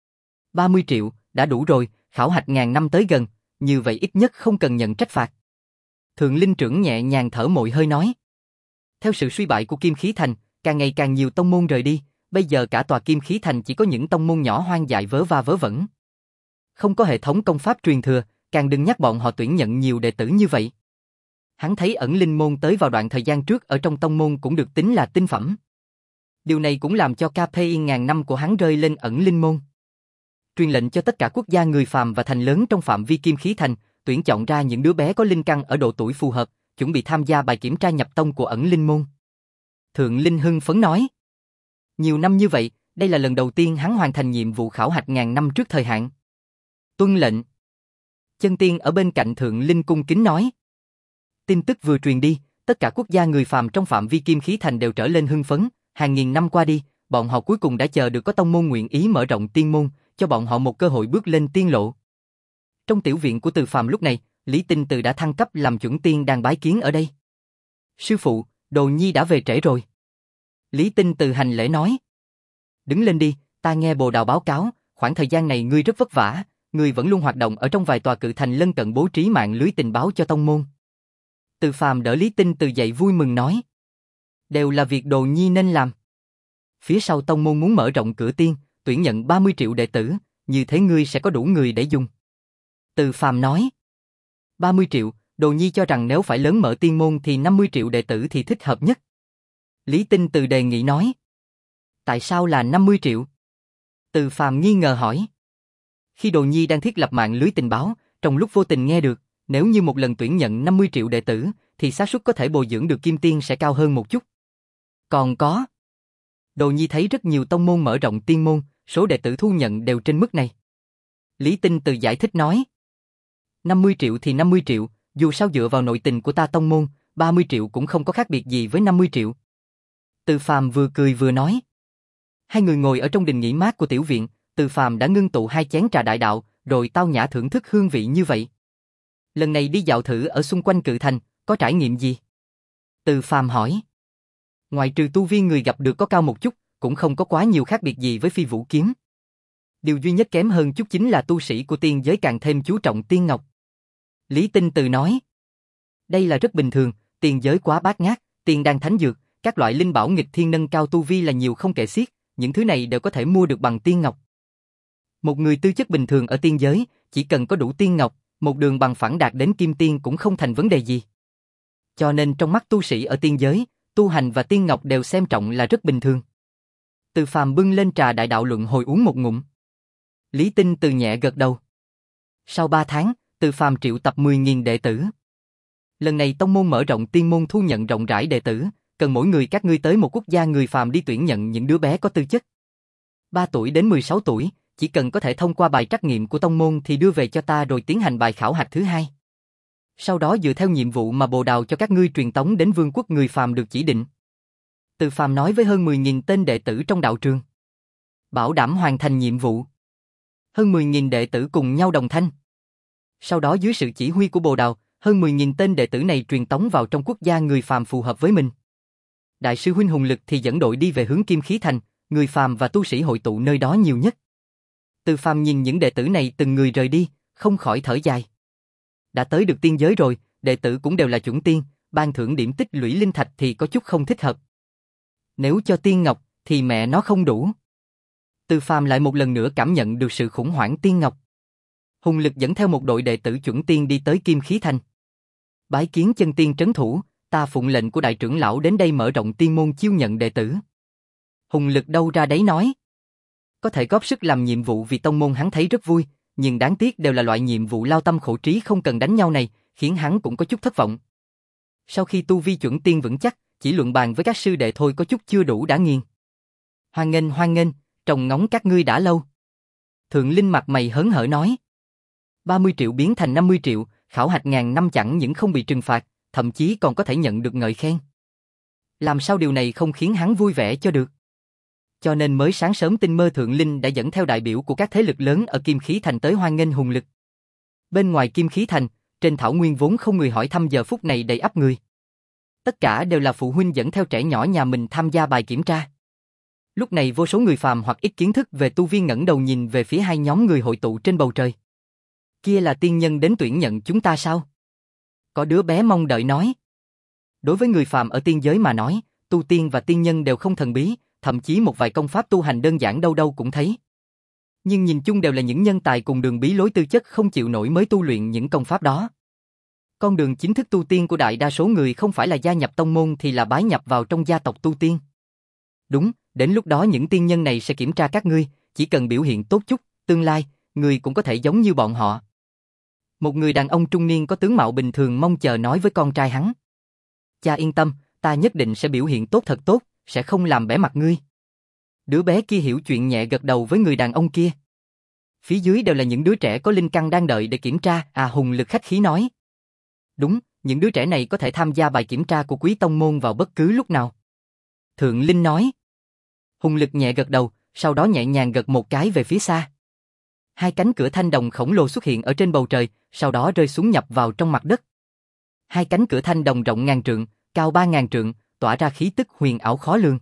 ba mươi triệu, đã đủ rồi, khảo hạch ngàn năm tới gần, như vậy ít nhất không cần nhận trách phạt. Thượng Linh trưởng nhẹ nhàng thở mội hơi nói. Theo sự suy bại của Kim Khí Thành, càng ngày càng nhiều tông môn rời đi, bây giờ cả tòa Kim Khí Thành chỉ có những tông môn nhỏ hoang dại vớ va vớ vẩn. Không có hệ thống công pháp truyền thừa, càng đừng nhắc bọn họ tuyển nhận nhiều đệ tử như vậy. Hắn thấy ẩn linh môn tới vào đoạn thời gian trước ở trong tông môn cũng được tính là tinh phẩm. Điều này cũng làm cho ca pê i ngàn năm của hắn rơi lên ẩn linh môn. Truyền lệnh cho tất cả quốc gia người phàm và thành lớn trong phạm vi Kim Khí Thành, tuyển chọn ra những đứa bé có linh căn ở độ tuổi phù hợp, chuẩn bị tham gia bài kiểm tra nhập tông của ẩn linh môn. Thượng Linh hưng phấn nói. Nhiều năm như vậy, đây là lần đầu tiên hắn hoàn thành nhiệm vụ khảo hạch ngàn năm trước thời hạn. Tuân lệnh. Chân tiên ở bên cạnh Thượng Linh cung kính nói. Tin tức vừa truyền đi, tất cả quốc gia người phàm trong phạm vi Kim Khí Thành đều trở lên hưng phấn, hàng nghìn năm qua đi, bọn họ cuối cùng đã chờ được có tông môn nguyện ý mở rộng tiên môn, cho bọn họ một cơ hội bước lên tiên lộ. Trong tiểu viện của Từ Phàm lúc này, Lý Tinh Từ đã thăng cấp làm chuẩn tiên đang bái kiến ở đây. Sư phụ, Đồ Nhi đã về trễ rồi. Lý Tinh Từ hành lễ nói. Đứng lên đi, ta nghe Bồ Đào báo cáo, khoảng thời gian này ngươi rất vất vả, ngươi vẫn luôn hoạt động ở trong vài tòa cự thành lân cận bố trí mạng lưới tình báo cho tông môn. Từ Phàm đỡ Lý Tinh Từ dậy vui mừng nói. Đều là việc Đồ Nhi nên làm. Phía sau tông môn muốn mở rộng cửa tiên, tuyển nhận ba mươi triệu đệ tử, như thế ngươi sẽ có đủ người để dùng. Từ Phàm nói. ba mươi triệu, Đồ Nhi cho rằng nếu phải lớn mở tiên môn thì năm mươi triệu đệ tử thì thích hợp nhất. Lý Tinh Từ đề nghị nói. Tại sao là năm mươi triệu? Từ Phàm nghi ngờ hỏi. Khi Đồ Nhi đang thiết lập mạng lưới tình báo, trong lúc vô tình nghe được, nếu như một lần tuyển nhận năm mươi triệu đệ tử, thì xác suất có thể bồi dưỡng được kim tiên sẽ cao hơn một chút. Còn có. Đồ Nhi thấy rất nhiều tông môn mở rộng tiên môn, số đệ tử thu nhận đều trên mức này. Lý Tinh Từ giải thích nói. năm mươi triệu thì năm mươi triệu, dù sao dựa vào nội tình của ta tông môn, ba mươi triệu cũng không có khác biệt gì với năm mươi triệu. Từ Phàm vừa cười vừa nói. Hai người ngồi ở trong đình nghỉ mát của tiểu viện, Từ Phàm đã ngưng tụ hai chén trà đại đạo, rồi tao nhã thưởng thức hương vị như vậy. Lần này đi dạo thử ở xung quanh cự thành, có trải nghiệm gì? Từ Phàm hỏi. Ngoại trừ tu vi người gặp được có cao một chút, cũng không có quá nhiều khác biệt gì với Phi Vũ Kiếm. Điều duy nhất kém hơn chút chính là tu sĩ của tiên giới càng thêm chú trọng tiên ngọc. Lý Tinh Từ nói. Đây là rất bình thường, tiên giới quá bát ngát, tiên đan thánh dược, các loại linh bảo nghịch thiên nâng cao tu vi là nhiều không kể xiết, những thứ này đều có thể mua được bằng tiên ngọc. Một người tư chất bình thường ở tiên giới, chỉ cần có đủ tiên ngọc, một đường bằng phẳng đạt đến kim tiên cũng không thành vấn đề gì. Cho nên trong mắt tu sĩ ở tiên giới, tu hành và tiên ngọc đều xem trọng là rất bình thường. Từ Phàm bưng lên trà đại đạo luận hồi uống một ngụm. Lý Tinh Từ nhẹ gật đầu. Sau ba tháng, Từ Phàm triệu tập mười nghìn đệ tử. Lần này tông môn mở rộng tiên môn thu nhận rộng rãi đệ tử, cần mỗi người các ngươi tới một quốc gia người phàm đi tuyển nhận những đứa bé có tư chất. ba tuổi đến mười sáu tuổi, chỉ cần có thể thông qua bài trắc nghiệm của tông môn thì đưa về cho ta rồi tiến hành bài khảo hạch thứ hai. Sau đó dựa theo nhiệm vụ mà bồ đào cho các ngươi truyền tống đến vương quốc người phàm được chỉ định. Từ Phàm nói với hơn mười nghìn tên đệ tử trong đạo trường. Bảo đảm hoàn thành nhiệm vụ. Hơn mười nghìn đệ tử cùng nhau đồng thanh. Sau đó dưới sự chỉ huy của bồ đào, hơn mười nghìn tên đệ tử này truyền tống vào trong quốc gia người phàm phù hợp với mình. Đại sư huynh Hùng Lực thì dẫn đội đi về hướng Kim Khí Thành, người phàm và tu sĩ hội tụ nơi đó nhiều nhất. Từ Phàm nhìn những đệ tử này từng người rời đi, không khỏi thở dài. Đã tới được tiên giới rồi, đệ tử cũng đều là chuẩn tiên, ban thưởng điểm tích lũy linh thạch thì có chút không thích hợp. Nếu cho tiên ngọc, thì mẹ nó không đủ. Từ Phàm lại một lần nữa cảm nhận được sự khủng hoảng tiên ngọc. Hùng Lực dẫn theo một đội đệ tử chuẩn tiên đi tới Kim Khí Thành. Bái kiến chân tiên trấn thủ, ta phụng lệnh của đại trưởng lão đến đây mở rộng tiên môn chiêu nhận đệ tử. Hùng Lực đâu ra đấy nói. Có thể góp sức làm nhiệm vụ vì tông môn hắn thấy rất vui, nhưng đáng tiếc đều là loại nhiệm vụ lao tâm khổ trí không cần đánh nhau này, khiến hắn cũng có chút thất vọng. Sau khi tu vi chuẩn tiên vững chắc, chỉ luận bàn với các sư đệ thôi có chút chưa đủ đã nghiền. Hoan nghênh hoan nghênh, trông ngóng các ngươi đã lâu. Thượng Linh mặt mày hớn hở nói. ba mươi triệu biến thành năm mươi triệu, khảo hạch ngàn năm chẳng những không bị trừng phạt, thậm chí còn có thể nhận được ngợi khen. Làm sao điều này không khiến hắn vui vẻ cho được? Cho nên mới sáng sớm tinh mơ Thượng Linh đã dẫn theo đại biểu của các thế lực lớn ở Kim Khí Thành tới hoan nghênh Hùng Lực. Bên ngoài Kim Khí Thành, trên thảo nguyên vốn không người hỏi thăm giờ phút này đầy ắp người. Tất cả đều là phụ huynh dẫn theo trẻ nhỏ nhà mình tham gia bài kiểm tra. Lúc này vô số người phàm hoặc ít kiến thức về tu vi ngẩng đầu nhìn về phía hai nhóm người hội tụ trên bầu trời. Kia là tiên nhân đến tuyển nhận chúng ta sao? Có đứa bé mong đợi nói. Đối với người phàm ở tiên giới mà nói, tu tiên và tiên nhân đều không thần bí, thậm chí một vài công pháp tu hành đơn giản đâu đâu cũng thấy. Nhưng nhìn chung đều là những nhân tài cùng đường bí lối tư chất không chịu nổi mới tu luyện những công pháp đó. Con đường chính thức tu tiên của đại đa số người không phải là gia nhập tông môn thì là bái nhập vào trong gia tộc tu tiên. Đúng, đến lúc đó những tiên nhân này sẽ kiểm tra các ngươi, chỉ cần biểu hiện tốt chút, tương lai, ngươi cũng có thể giống như bọn họ. Một người đàn ông trung niên có tướng mạo bình thường mong chờ nói với con trai hắn. Cha yên tâm, ta nhất định sẽ biểu hiện tốt thật tốt, sẽ không làm bẽ mặt ngươi. Đứa bé kia hiểu chuyện nhẹ gật đầu với người đàn ông kia. Phía dưới đều là những đứa trẻ có linh căn đang đợi để kiểm tra, à Hùng Lực khách khí nói. Đúng, những đứa trẻ này có thể tham gia bài kiểm tra của quý tông môn vào bất cứ lúc nào. Thượng Linh nói. Hùng Lực nhẹ gật đầu, sau đó nhẹ nhàng gật một cái về phía xa. Hai cánh cửa thanh đồng khổng lồ xuất hiện ở trên bầu trời, sau đó rơi xuống nhập vào trong mặt đất. Hai cánh cửa thanh đồng rộng ngàn trượng, cao ba ngàn trượng, tỏa ra khí tức huyền ảo khó lường.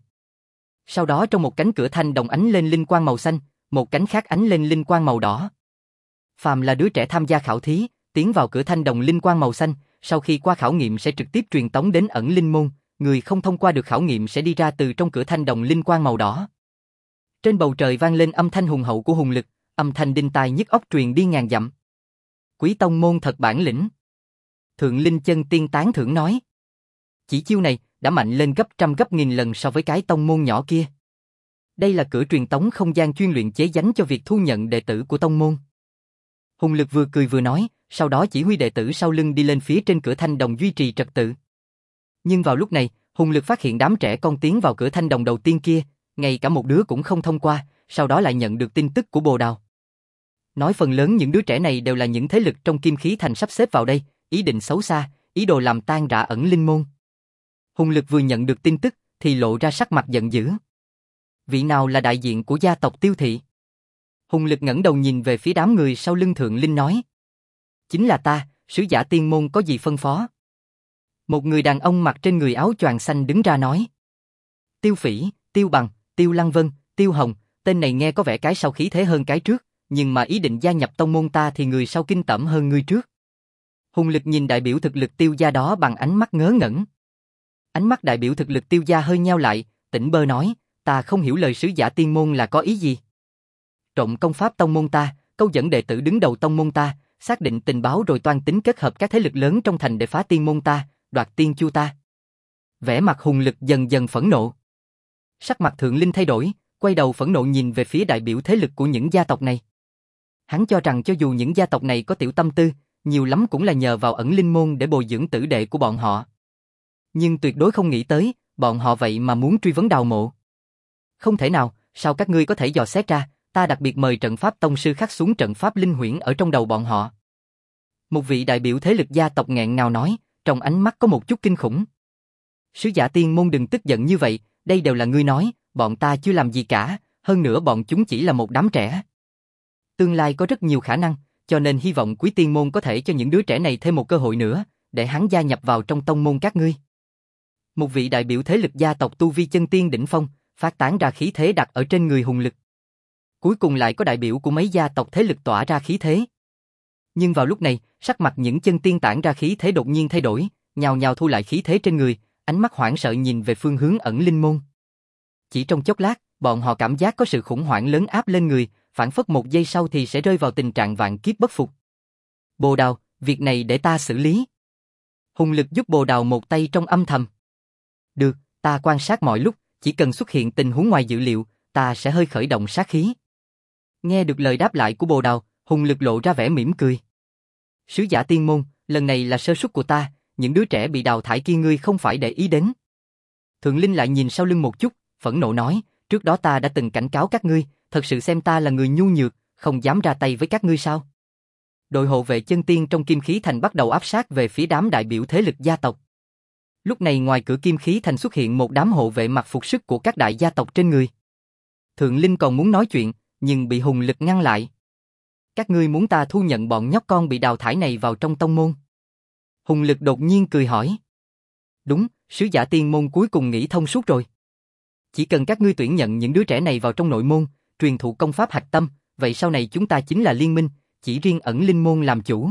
Sau đó trong một cánh cửa thanh đồng ánh lên linh quang màu xanh, một cánh khác ánh lên linh quang màu đỏ. Phàm là đứa trẻ tham gia khảo thí, tiến vào cửa thanh đồng linh quang màu xanh, sau khi qua khảo nghiệm sẽ trực tiếp truyền tống đến ẩn linh môn, người không thông qua được khảo nghiệm sẽ đi ra từ trong cửa thanh đồng linh quang màu đỏ. Trên bầu trời vang lên âm thanh hùng hậu của Hùng Lực, âm thanh đinh tai nhức óc truyền đi ngàn dặm. Quý tông môn thật bản lĩnh. Thượng Linh chân tiên tán thưởng nói. Chỉ chiêu này đã mạnh lên gấp trăm gấp nghìn lần so với cái tông môn nhỏ kia. Đây là cửa truyền tống không gian chuyên luyện chế dánh cho việc thu nhận đệ tử của tông môn. Hùng Lực vừa cười vừa nói, sau đó chỉ huy đệ tử sau lưng đi lên phía trên cửa thanh đồng duy trì trật tự. Nhưng vào lúc này, Hùng Lực phát hiện đám trẻ con tiến vào cửa thanh đồng đầu tiên kia, ngay cả một đứa cũng không thông qua, sau đó lại nhận được tin tức của Bồ Đào. Nói phần lớn những đứa trẻ này đều là những thế lực trong Kim Khí Thành sắp xếp vào đây, ý định xấu xa, ý đồ làm tan rã ẩn linh môn. Hùng Lực vừa nhận được tin tức thì lộ ra sắc mặt giận dữ. Vị nào là đại diện của gia tộc Tiêu Thị? Hùng Lực ngẩng đầu nhìn về phía đám người sau lưng Thượng Linh nói. Chính là ta, sứ giả tiên môn có gì phân phó? Một người đàn ông mặc trên người áo choàng xanh đứng ra nói. Tiêu Phỉ, Tiêu Bằng, Tiêu Lăng Vân, Tiêu Hồng, tên này nghe có vẻ cái sau khí thế hơn cái trước, nhưng mà ý định gia nhập tông môn ta thì người sau kinh tởm hơn người trước. Hùng Lực nhìn đại biểu thực lực Tiêu gia đó bằng ánh mắt ngớ ngẩn. Ánh mắt đại biểu thực lực Tiêu gia hơi nheo lại, tỉnh bơ nói, ta không hiểu lời sứ giả tiên môn là có ý gì. Trộm công pháp tông môn ta, câu dẫn đệ tử đứng đầu tông môn ta, xác định tình báo rồi toan tính kết hợp các thế lực lớn trong thành để phá tiên môn ta, đoạt tiên chu ta. Vẻ mặt Hùng Lực dần dần phẫn nộ. Sắc mặt Thượng Linh thay đổi, quay đầu phẫn nộ nhìn về phía đại biểu thế lực của những gia tộc này. Hắn cho rằng cho dù những gia tộc này có tiểu tâm tư, nhiều lắm cũng là nhờ vào ẩn linh môn để bồi dưỡng tử đệ của bọn họ. Nhưng tuyệt đối không nghĩ tới, bọn họ vậy mà muốn truy vấn Đào Mộ. Không thể nào, sao các ngươi có thể dò xét ra, ta đặc biệt mời trận pháp tông sư khắc xuống trận pháp linh huyễn ở trong đầu bọn họ. Một vị đại biểu thế lực gia tộc nghẹn ngào nói, trong ánh mắt có một chút kinh khủng. Sứ giả tiên môn đừng tức giận như vậy, đây đều là ngươi nói, bọn ta chưa làm gì cả, hơn nữa bọn chúng chỉ là một đám trẻ. Tương lai có rất nhiều khả năng, cho nên hy vọng quý tiên môn có thể cho những đứa trẻ này thêm một cơ hội nữa, để hắn gia nhập vào trong tông môn các ngươi. Một vị đại biểu thế lực gia tộc tu vi chân tiên đỉnh phong, phát tán ra khí thế đặt ở trên người Hùng Lực. Cuối cùng lại có đại biểu của mấy gia tộc thế lực tỏa ra khí thế. Nhưng vào lúc này, sắc mặt những chân tiên tản ra khí thế đột nhiên thay đổi, nhào nhào thu lại khí thế trên người, ánh mắt hoảng sợ nhìn về phương hướng ẩn linh môn. Chỉ trong chốc lát, bọn họ cảm giác có sự khủng hoảng lớn áp lên người, phản phất một giây sau thì sẽ rơi vào tình trạng vạn kiếp bất phục. Bồ Đào, việc này để ta xử lý. Hùng Lực giúp Bồ Đào một tay trong âm thầm. Được, ta quan sát mọi lúc, chỉ cần xuất hiện tình huống ngoài dự liệu, ta sẽ hơi khởi động sát khí. Nghe được lời đáp lại của Bồ Đào, Hùng Lực lộ ra vẻ mỉm cười. Sứ giả tiên môn, lần này là sơ suất của ta, những đứa trẻ bị đào thải kia ngươi không phải để ý đến. Thượng Linh lại nhìn sau lưng một chút, phẫn nộ nói, trước đó ta đã từng cảnh cáo các ngươi, thật sự xem ta là người nhu nhược, không dám ra tay với các ngươi sao? Đội hộ vệ chân tiên trong Kim Khí Thành bắt đầu áp sát về phía đám đại biểu thế lực gia tộc. Lúc này ngoài cửa Kim Khí Thành xuất hiện một đám hộ vệ mặc phục sức của các đại gia tộc trên người. Thượng Linh còn muốn nói chuyện, nhưng bị Hùng Lực ngăn lại. Các ngươi muốn ta thu nhận bọn nhóc con bị đào thải này vào trong tông môn? Hùng Lực đột nhiên cười hỏi. Đúng, sứ giả tiên môn cuối cùng nghĩ thông suốt rồi. Chỉ cần các ngươi tuyển nhận những đứa trẻ này vào trong nội môn, truyền thụ công pháp hạch tâm, vậy sau này chúng ta chính là liên minh, chỉ riêng ẩn linh môn làm chủ.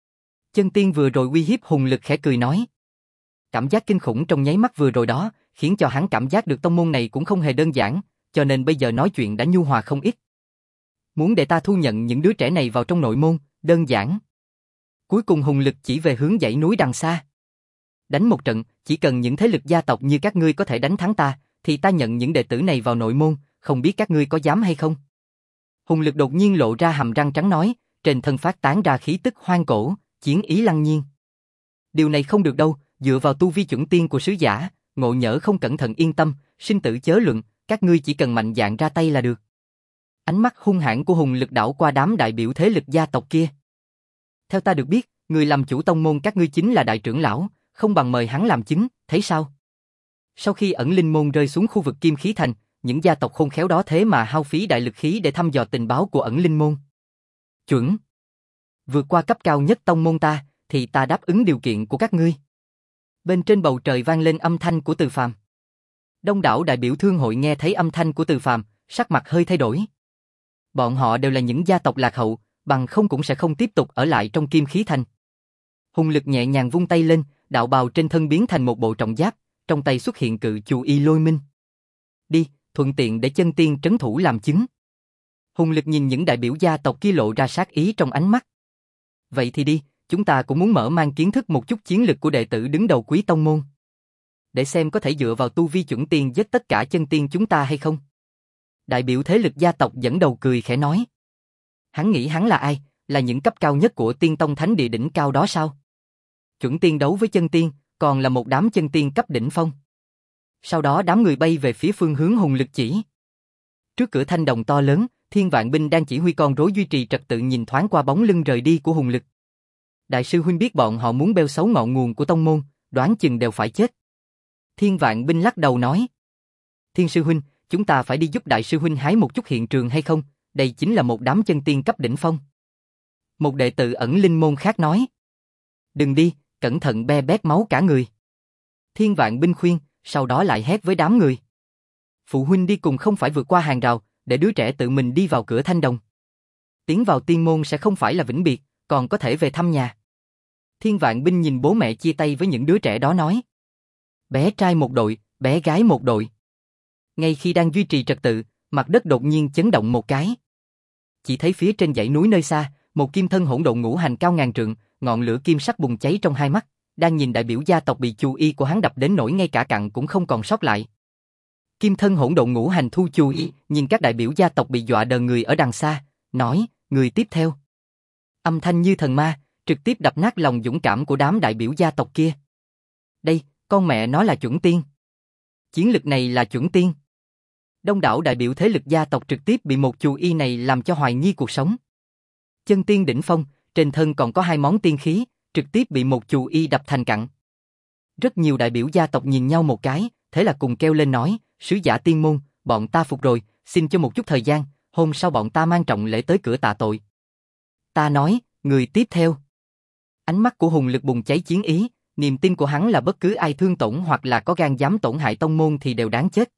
Chân tiên vừa rồi uy hiếp Hùng Lực khẽ cười nói. Cảm giác kinh khủng trong nháy mắt vừa rồi đó, khiến cho hắn cảm giác được tông môn này cũng không hề đơn giản, cho nên bây giờ nói chuyện đã nhu hòa không ít. Muốn để ta thu nhận những đứa trẻ này vào trong nội môn, đơn giản. Cuối cùng Hùng Lực chỉ về hướng dãy núi đằng xa. Đánh một trận, chỉ cần những thế lực gia tộc như các ngươi có thể đánh thắng ta, thì ta nhận những đệ tử này vào nội môn, không biết các ngươi có dám hay không? Hùng Lực đột nhiên lộ ra hàm răng trắng nói, trên thân phát tán ra khí tức hoang cổ, chiến ý lăng nhiên. Điều này không được đâu, dựa vào tu vi chuẩn tiên của sứ giả, ngộ nhỡ không cẩn thận yên tâm, sinh tử chớ luận, các ngươi chỉ cần mạnh dạn ra tay là được. Ánh mắt hung hãn của Hùng Lực đảo qua đám đại biểu thế lực gia tộc kia. Theo ta được biết, người làm chủ tông môn các ngươi chính là đại trưởng lão, không bằng mời hắn làm chính, thấy sao? Sau khi ẩn linh môn rơi xuống khu vực Kim Khí Thành, những gia tộc khôn khéo đó thế mà hao phí đại lực khí để thăm dò tình báo của ẩn linh môn. Chuẩn. Vượt qua cấp cao nhất tông môn ta, thì ta đáp ứng điều kiện của các ngươi. Bên trên bầu trời vang lên âm thanh của Từ Phàm. Đông đảo đại biểu thương hội nghe thấy âm thanh của Từ Phàm, sắc mặt hơi thay đổi. Bọn họ đều là những gia tộc lạc hậu, bằng không cũng sẽ không tiếp tục ở lại trong Kim Khí Thành. Hùng Lực nhẹ nhàng vung tay lên, đạo bào trên thân biến thành một bộ trọng giáp, trong tay xuất hiện cự chu y lôi minh. Đi, thuận tiện để chân tiên trấn thủ làm chứng. Hùng Lực nhìn những đại biểu gia tộc kia lộ ra sát ý trong ánh mắt. Vậy thì đi, chúng ta cũng muốn mở mang kiến thức một chút chiến lực của đệ tử đứng đầu Quý tông môn. Để xem có thể dựa vào tu vi chuẩn tiên giết tất cả chân tiên chúng ta hay không. Đại biểu thế lực gia tộc dẫn đầu cười khẽ nói. Hắn nghĩ hắn là ai, là những cấp cao nhất của tiên tông thánh địa đỉnh cao đó sao? Chuẩn tiên đấu với chân tiên, còn là một đám chân tiên cấp đỉnh phong. Sau đó đám người bay về phía phương hướng Hùng Lực chỉ. Trước cửa thanh đồng to lớn, Thiên Vạn Binh đang chỉ huy con rối duy trì trật tự nhìn thoáng qua bóng lưng rời đi của Hùng Lực. Đại sư huynh biết bọn họ muốn bêu xấu ngọn nguồn của tông môn, đoán chừng đều phải chết. Thiên Vạn Binh lắc đầu nói. Thiên sư huynh, chúng ta phải đi giúp đại sư huynh hái một chút hiện trường hay không? Đây chính là một đám chân tiên cấp đỉnh phong. Một đệ tử ẩn linh môn khác nói. Đừng đi, cẩn thận be bét máu cả người. Thiên Vạn Binh khuyên, sau đó lại hét với đám người. Phụ huynh đi cùng không phải vượt qua hàng rào, để đứa trẻ tự mình đi vào cửa thanh đồng. Tiến vào tiên môn sẽ không phải là vĩnh biệt, còn có thể về thăm nhà. Thiên Vạn Binh nhìn bố mẹ chia tay với những đứa trẻ đó nói. Bé trai một đội, bé gái một đội. Ngay khi đang duy trì trật tự, mặt đất đột nhiên chấn động một cái. Chỉ thấy phía trên dãy núi nơi xa, một kim thân hỗn độn ngũ hành cao ngàn trượng, ngọn lửa kim sắc bùng cháy trong hai mắt, đang nhìn đại biểu gia tộc bị chu y của hắn đập đến nỗi ngay cả cặn cũng không còn sót lại. Kim thân hỗn độn ngũ hành thu chu y, nhìn các đại biểu gia tộc bị dọa đờ người ở đằng xa, nói, người tiếp theo. Âm thanh như thần ma, trực tiếp đập nát lòng dũng cảm của đám đại biểu gia tộc kia. Đây, con mẹ nó là chuẩn tiên. Chiến lực này là chuẩn tiên. Đông đảo đại biểu thế lực gia tộc trực tiếp bị một chù y này làm cho hoài nghi cuộc sống. Chân tiên đỉnh phong, trên thân còn có hai món tiên khí, trực tiếp bị một chù y đập thành cặn. Rất nhiều đại biểu gia tộc nhìn nhau một cái, thế là cùng kêu lên nói, sứ giả tiên môn, bọn ta phục rồi, xin cho một chút thời gian, hôm sau bọn ta mang trọng lễ tới cửa tạ tội. Ta nói, người tiếp theo. Ánh mắt của Hùng Lực bùng cháy chiến ý, niềm tin của hắn là bất cứ ai thương tổn hoặc là có gan dám tổn hại tông môn thì đều đáng chết.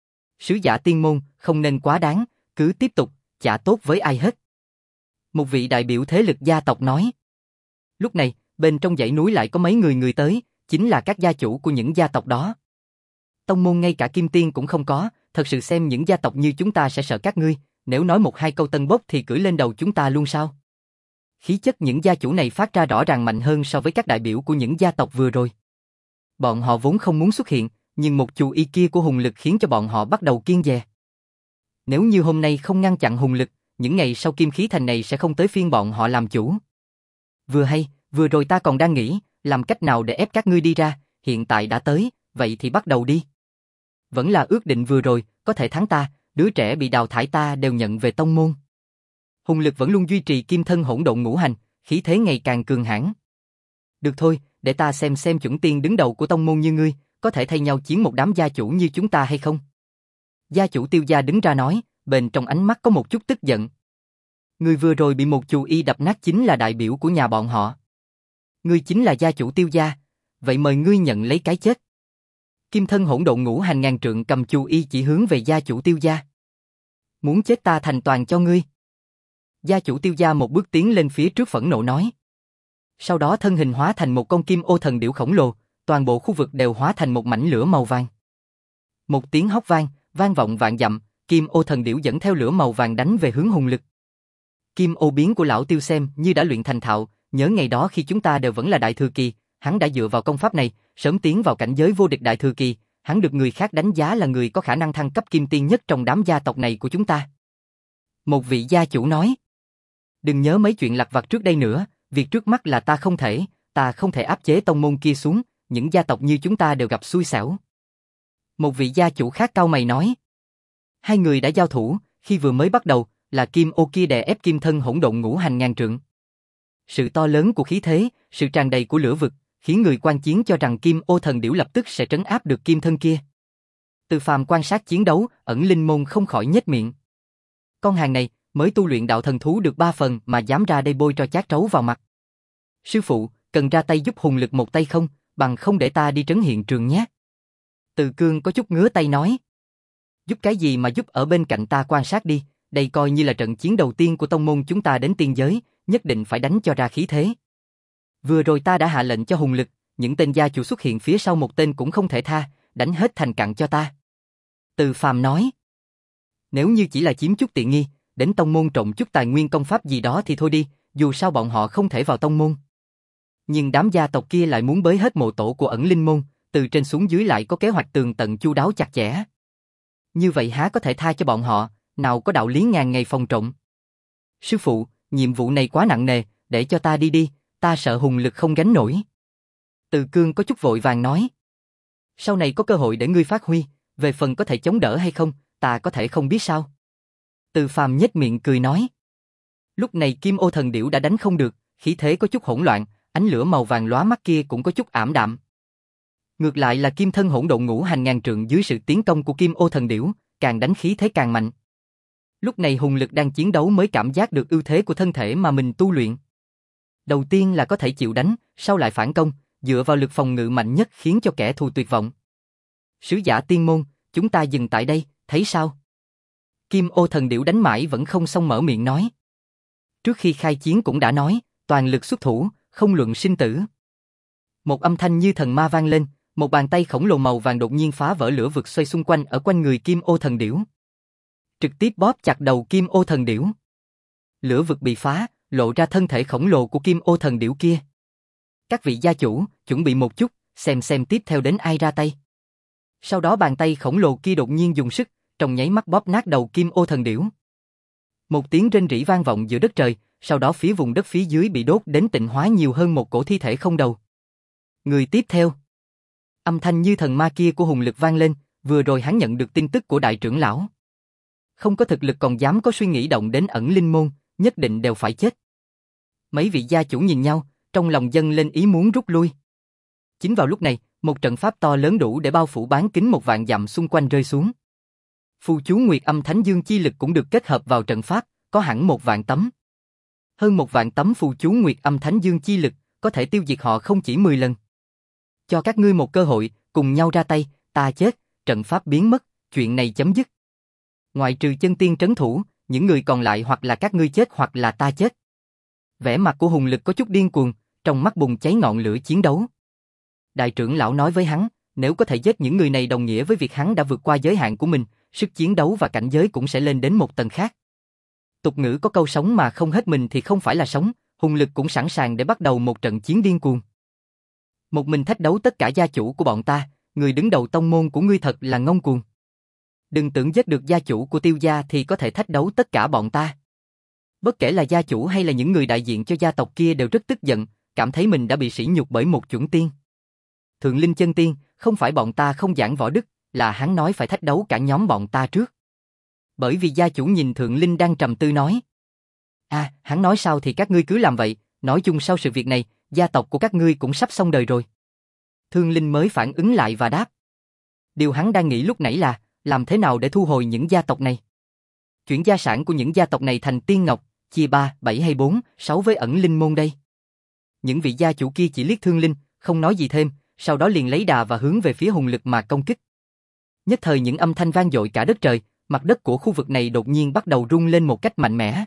Sứ giả tiên môn, không nên quá đáng, cứ tiếp tục, chả tốt với ai hết. Một vị đại biểu thế lực gia tộc nói. Lúc này, bên trong dãy núi lại có mấy người người tới, chính là các gia chủ của những gia tộc đó. Tông môn ngay cả kim tiên cũng không có, thật sự xem những gia tộc như chúng ta sẽ sợ các ngươi, nếu nói một hai câu tân bốc thì cưỡi lên đầu chúng ta luôn sao? Khí chất những gia chủ này phát ra rõ ràng mạnh hơn so với các đại biểu của những gia tộc vừa rồi. Bọn họ vốn không muốn xuất hiện, nhưng một chù y kia của Hùng Lực khiến cho bọn họ bắt đầu kiêng dè. Nếu như hôm nay không ngăn chặn Hùng Lực, những ngày sau Kim Khí Thành này sẽ không tới phiên bọn họ làm chủ. Vừa hay, vừa rồi ta còn đang nghĩ, làm cách nào để ép các ngươi đi ra, hiện tại đã tới, vậy thì bắt đầu đi. Vẫn là ước định vừa rồi, có thể thắng ta, đứa trẻ bị đào thải ta đều nhận về tông môn. Hùng Lực vẫn luôn duy trì kim thân hỗn độn ngũ hành, khí thế ngày càng cường hãn. Được thôi, để ta xem xem chuẩn tiên đứng đầu của tông môn như ngươi, có thể thay nhau chiến một đám gia chủ như chúng ta hay không? Gia chủ Tiêu gia đứng ra nói, bên trong ánh mắt có một chút tức giận. Người vừa rồi bị một chù y đập nát chính là đại biểu của nhà bọn họ. Ngươi chính là gia chủ Tiêu gia, vậy mời ngươi nhận lấy cái chết. Kim thân hỗn độn ngũ hành ngàn trượng cầm chù y chỉ hướng về gia chủ Tiêu gia. Muốn chết ta thành toàn cho ngươi. Gia chủ Tiêu gia một bước tiến lên phía trước phẫn nộ nói. Sau đó thân hình hóa thành một con kim ô thần điểu khổng lồ, toàn bộ khu vực đều hóa thành một mảnh lửa màu vàng. Một tiếng hóc vang, vang vọng vạn dặm, kim ô thần điểu dẫn theo lửa màu vàng đánh về hướng Hùng Lực. Kim ô biến của lão Tiêu xem như đã luyện thành thạo, nhớ ngày đó khi chúng ta đều vẫn là đại thừa kỳ, hắn đã dựa vào công pháp này, sớm tiến vào cảnh giới vô địch đại thừa kỳ, hắn được người khác đánh giá là người có khả năng thăng cấp kim tiên nhất trong đám gia tộc này của chúng ta. Một vị gia chủ nói, đừng nhớ mấy chuyện lặt vặt trước đây nữa, việc trước mắt là ta không thể, ta không thể áp chế tông môn kia xuống, những gia tộc như chúng ta đều gặp xui xẻo. Một vị gia chủ khác cau mày nói, hai người đã giao thủ, khi vừa mới bắt đầu, là kim ô kia đè ép kim thân hỗn độn ngũ hành ngàn trượng. Sự to lớn của khí thế, sự tràn đầy của lửa vực, khiến người quan chiến cho rằng kim ô thần điểu lập tức sẽ trấn áp được kim thân kia. Từ phàm quan sát chiến đấu, ẩn linh môn không khỏi nhếch miệng. Con hàng này, mới tu luyện đạo thần thú được ba phần mà dám ra đây bôi cho chát trấu vào mặt. Sư phụ, cần ra tay giúp Hùng Lực một tay không, bằng không để ta đi trấn hiện trường nhé. Từ Cương có chút ngứa tay nói. Giúp cái gì mà giúp, ở bên cạnh ta quan sát đi, đây coi như là trận chiến đầu tiên của tông môn chúng ta đến tiên giới, nhất định phải đánh cho ra khí thế. Vừa rồi ta đã hạ lệnh cho Hùng Lực, những tên gia chủ xuất hiện phía sau một tên cũng không thể tha, đánh hết thành cặn cho ta. Từ Phàm nói. Nếu như chỉ là chiếm chút tiện nghi, đến tông môn trộm chút tài nguyên công pháp gì đó thì thôi đi, dù sao bọn họ không thể vào tông môn. Nhưng đám gia tộc kia lại muốn bới hết mộ tổ của ẩn linh môn, từ trên xuống dưới lại có kế hoạch tường tận chu đáo chặt chẽ. Như vậy há có thể tha cho bọn họ, nào có đạo lý ngàn ngày phòng trộm. Sư phụ, nhiệm vụ này quá nặng nề, để cho ta đi đi, ta sợ Hùng Lực không gánh nổi. Từ Cương có chút vội vàng nói. Sau này có cơ hội để ngươi phát huy, về phần có thể chống đỡ hay không, ta có thể không biết sao. Từ Phàm nhếch miệng cười nói. Lúc này kim ô thần điểu đã đánh không được, khí thế có chút hỗn loạn, ánh lửa màu vàng lóa mắt kia cũng có chút ảm đạm. Ngược lại là kim thân hỗn độn ngũ hành ngàn trượng dưới sự tiến công của kim ô thần điểu, càng đánh khí thế càng mạnh. Lúc này Hùng Lực đang chiến đấu mới cảm giác được ưu thế của thân thể mà mình tu luyện. Đầu tiên là có thể chịu đánh, sau lại phản công, dựa vào lực phòng ngự mạnh nhất khiến cho kẻ thù tuyệt vọng. Sứ giả tiên môn, chúng ta dừng tại đây, thấy sao? Kim ô thần điểu đánh mãi vẫn không xong mở miệng nói. Trước khi khai chiến cũng đã nói, toàn lực xuất thủ, không luận sinh tử. Một âm thanh như thần ma vang lên, một bàn tay khổng lồ màu vàng đột nhiên phá vỡ lửa vực xoay xung quanh ở quanh người kim ô thần điểu. Trực tiếp bóp chặt đầu kim ô thần điểu. Lửa vực bị phá, lộ ra thân thể khổng lồ của kim ô thần điểu kia. Các vị gia chủ, chuẩn bị một chút, xem xem tiếp theo đến ai ra tay. Sau đó bàn tay khổng lồ kia đột nhiên dùng sức, trong nháy mắt bóp nát đầu kim ô thần điểu. Một tiếng rên rỉ vang vọng giữa đất trời, sau đó phía vùng đất phía dưới bị đốt đến tịnh hóa nhiều hơn một cổ thi thể không đầu. Người tiếp theo. Âm thanh như thần ma kia của Hùng Lực vang lên, vừa rồi hắn nhận được tin tức của đại trưởng lão. Không có thực lực còn dám có suy nghĩ động đến ẩn linh môn, nhất định đều phải chết. Mấy vị gia chủ nhìn nhau, trong lòng dâng lên ý muốn rút lui. Chính vào lúc này, một trận pháp to lớn đủ để bao phủ bán kính một vạn dặm xung quanh rơi xuống. Phù chú Nguyệt Âm Thánh Dương chi lực cũng được kết hợp vào trận pháp, có hẳn một vạn tấm. Hơn một vạn tấm phù chú Nguyệt Âm Thánh Dương chi lực, có thể tiêu diệt họ không chỉ mười lần. Cho các ngươi một cơ hội, cùng nhau ra tay, ta chết, trận pháp biến mất, chuyện này chấm dứt. Ngoại trừ chân tiên trấn thủ, những người còn lại hoặc là các ngươi chết hoặc là ta chết. Vẻ mặt của Hùng Lực có chút điên cuồng, trong mắt bùng cháy ngọn lửa chiến đấu. Đại trưởng lão nói với hắn, nếu có thể giết những người này đồng nghĩa với việc hắn đã vượt qua giới hạn của mình, sức chiến đấu và cảnh giới cũng sẽ lên đến một tầng khác. Tục ngữ có câu sống mà không hết mình thì không phải là sống, Hùng Lực cũng sẵn sàng để bắt đầu một trận chiến điên cuồng. Một mình thách đấu tất cả gia chủ của bọn ta, người đứng đầu tông môn của ngươi thật là ngông cuồng. Đừng tưởng giết được gia chủ của Tiêu gia thì có thể thách đấu tất cả bọn ta. Bất kể là gia chủ hay là những người đại diện cho gia tộc kia đều rất tức giận, cảm thấy mình đã bị sỉ nhục bởi một chuẩn tiên. Thượng Linh chân tiên, không phải bọn ta không giảng võ đức, là hắn nói phải thách đấu cả nhóm bọn ta trước. Bởi vì gia chủ nhìn Thượng Linh đang trầm tư nói. À, hắn nói sao thì các ngươi cứ làm vậy, nói chung sau sự việc này, gia tộc của các ngươi cũng sắp xong đời rồi. Thương Linh mới phản ứng lại và đáp. Điều hắn đang nghĩ lúc nãy là, làm thế nào để thu hồi những gia tộc này? Chuyển gia sản của những gia tộc này thành tiên ngọc, chia ba, bảy hay bốn, sáu với ẩn linh môn đây. Những vị gia chủ kia chỉ liếc Thương Linh, không nói gì thêm, sau đó liền lấy đà và hướng về phía Hùng Lực mà công kích. Nhất thời những âm thanh vang dội cả đất trời, mặt đất của khu vực này đột nhiên bắt đầu rung lên một cách mạnh mẽ.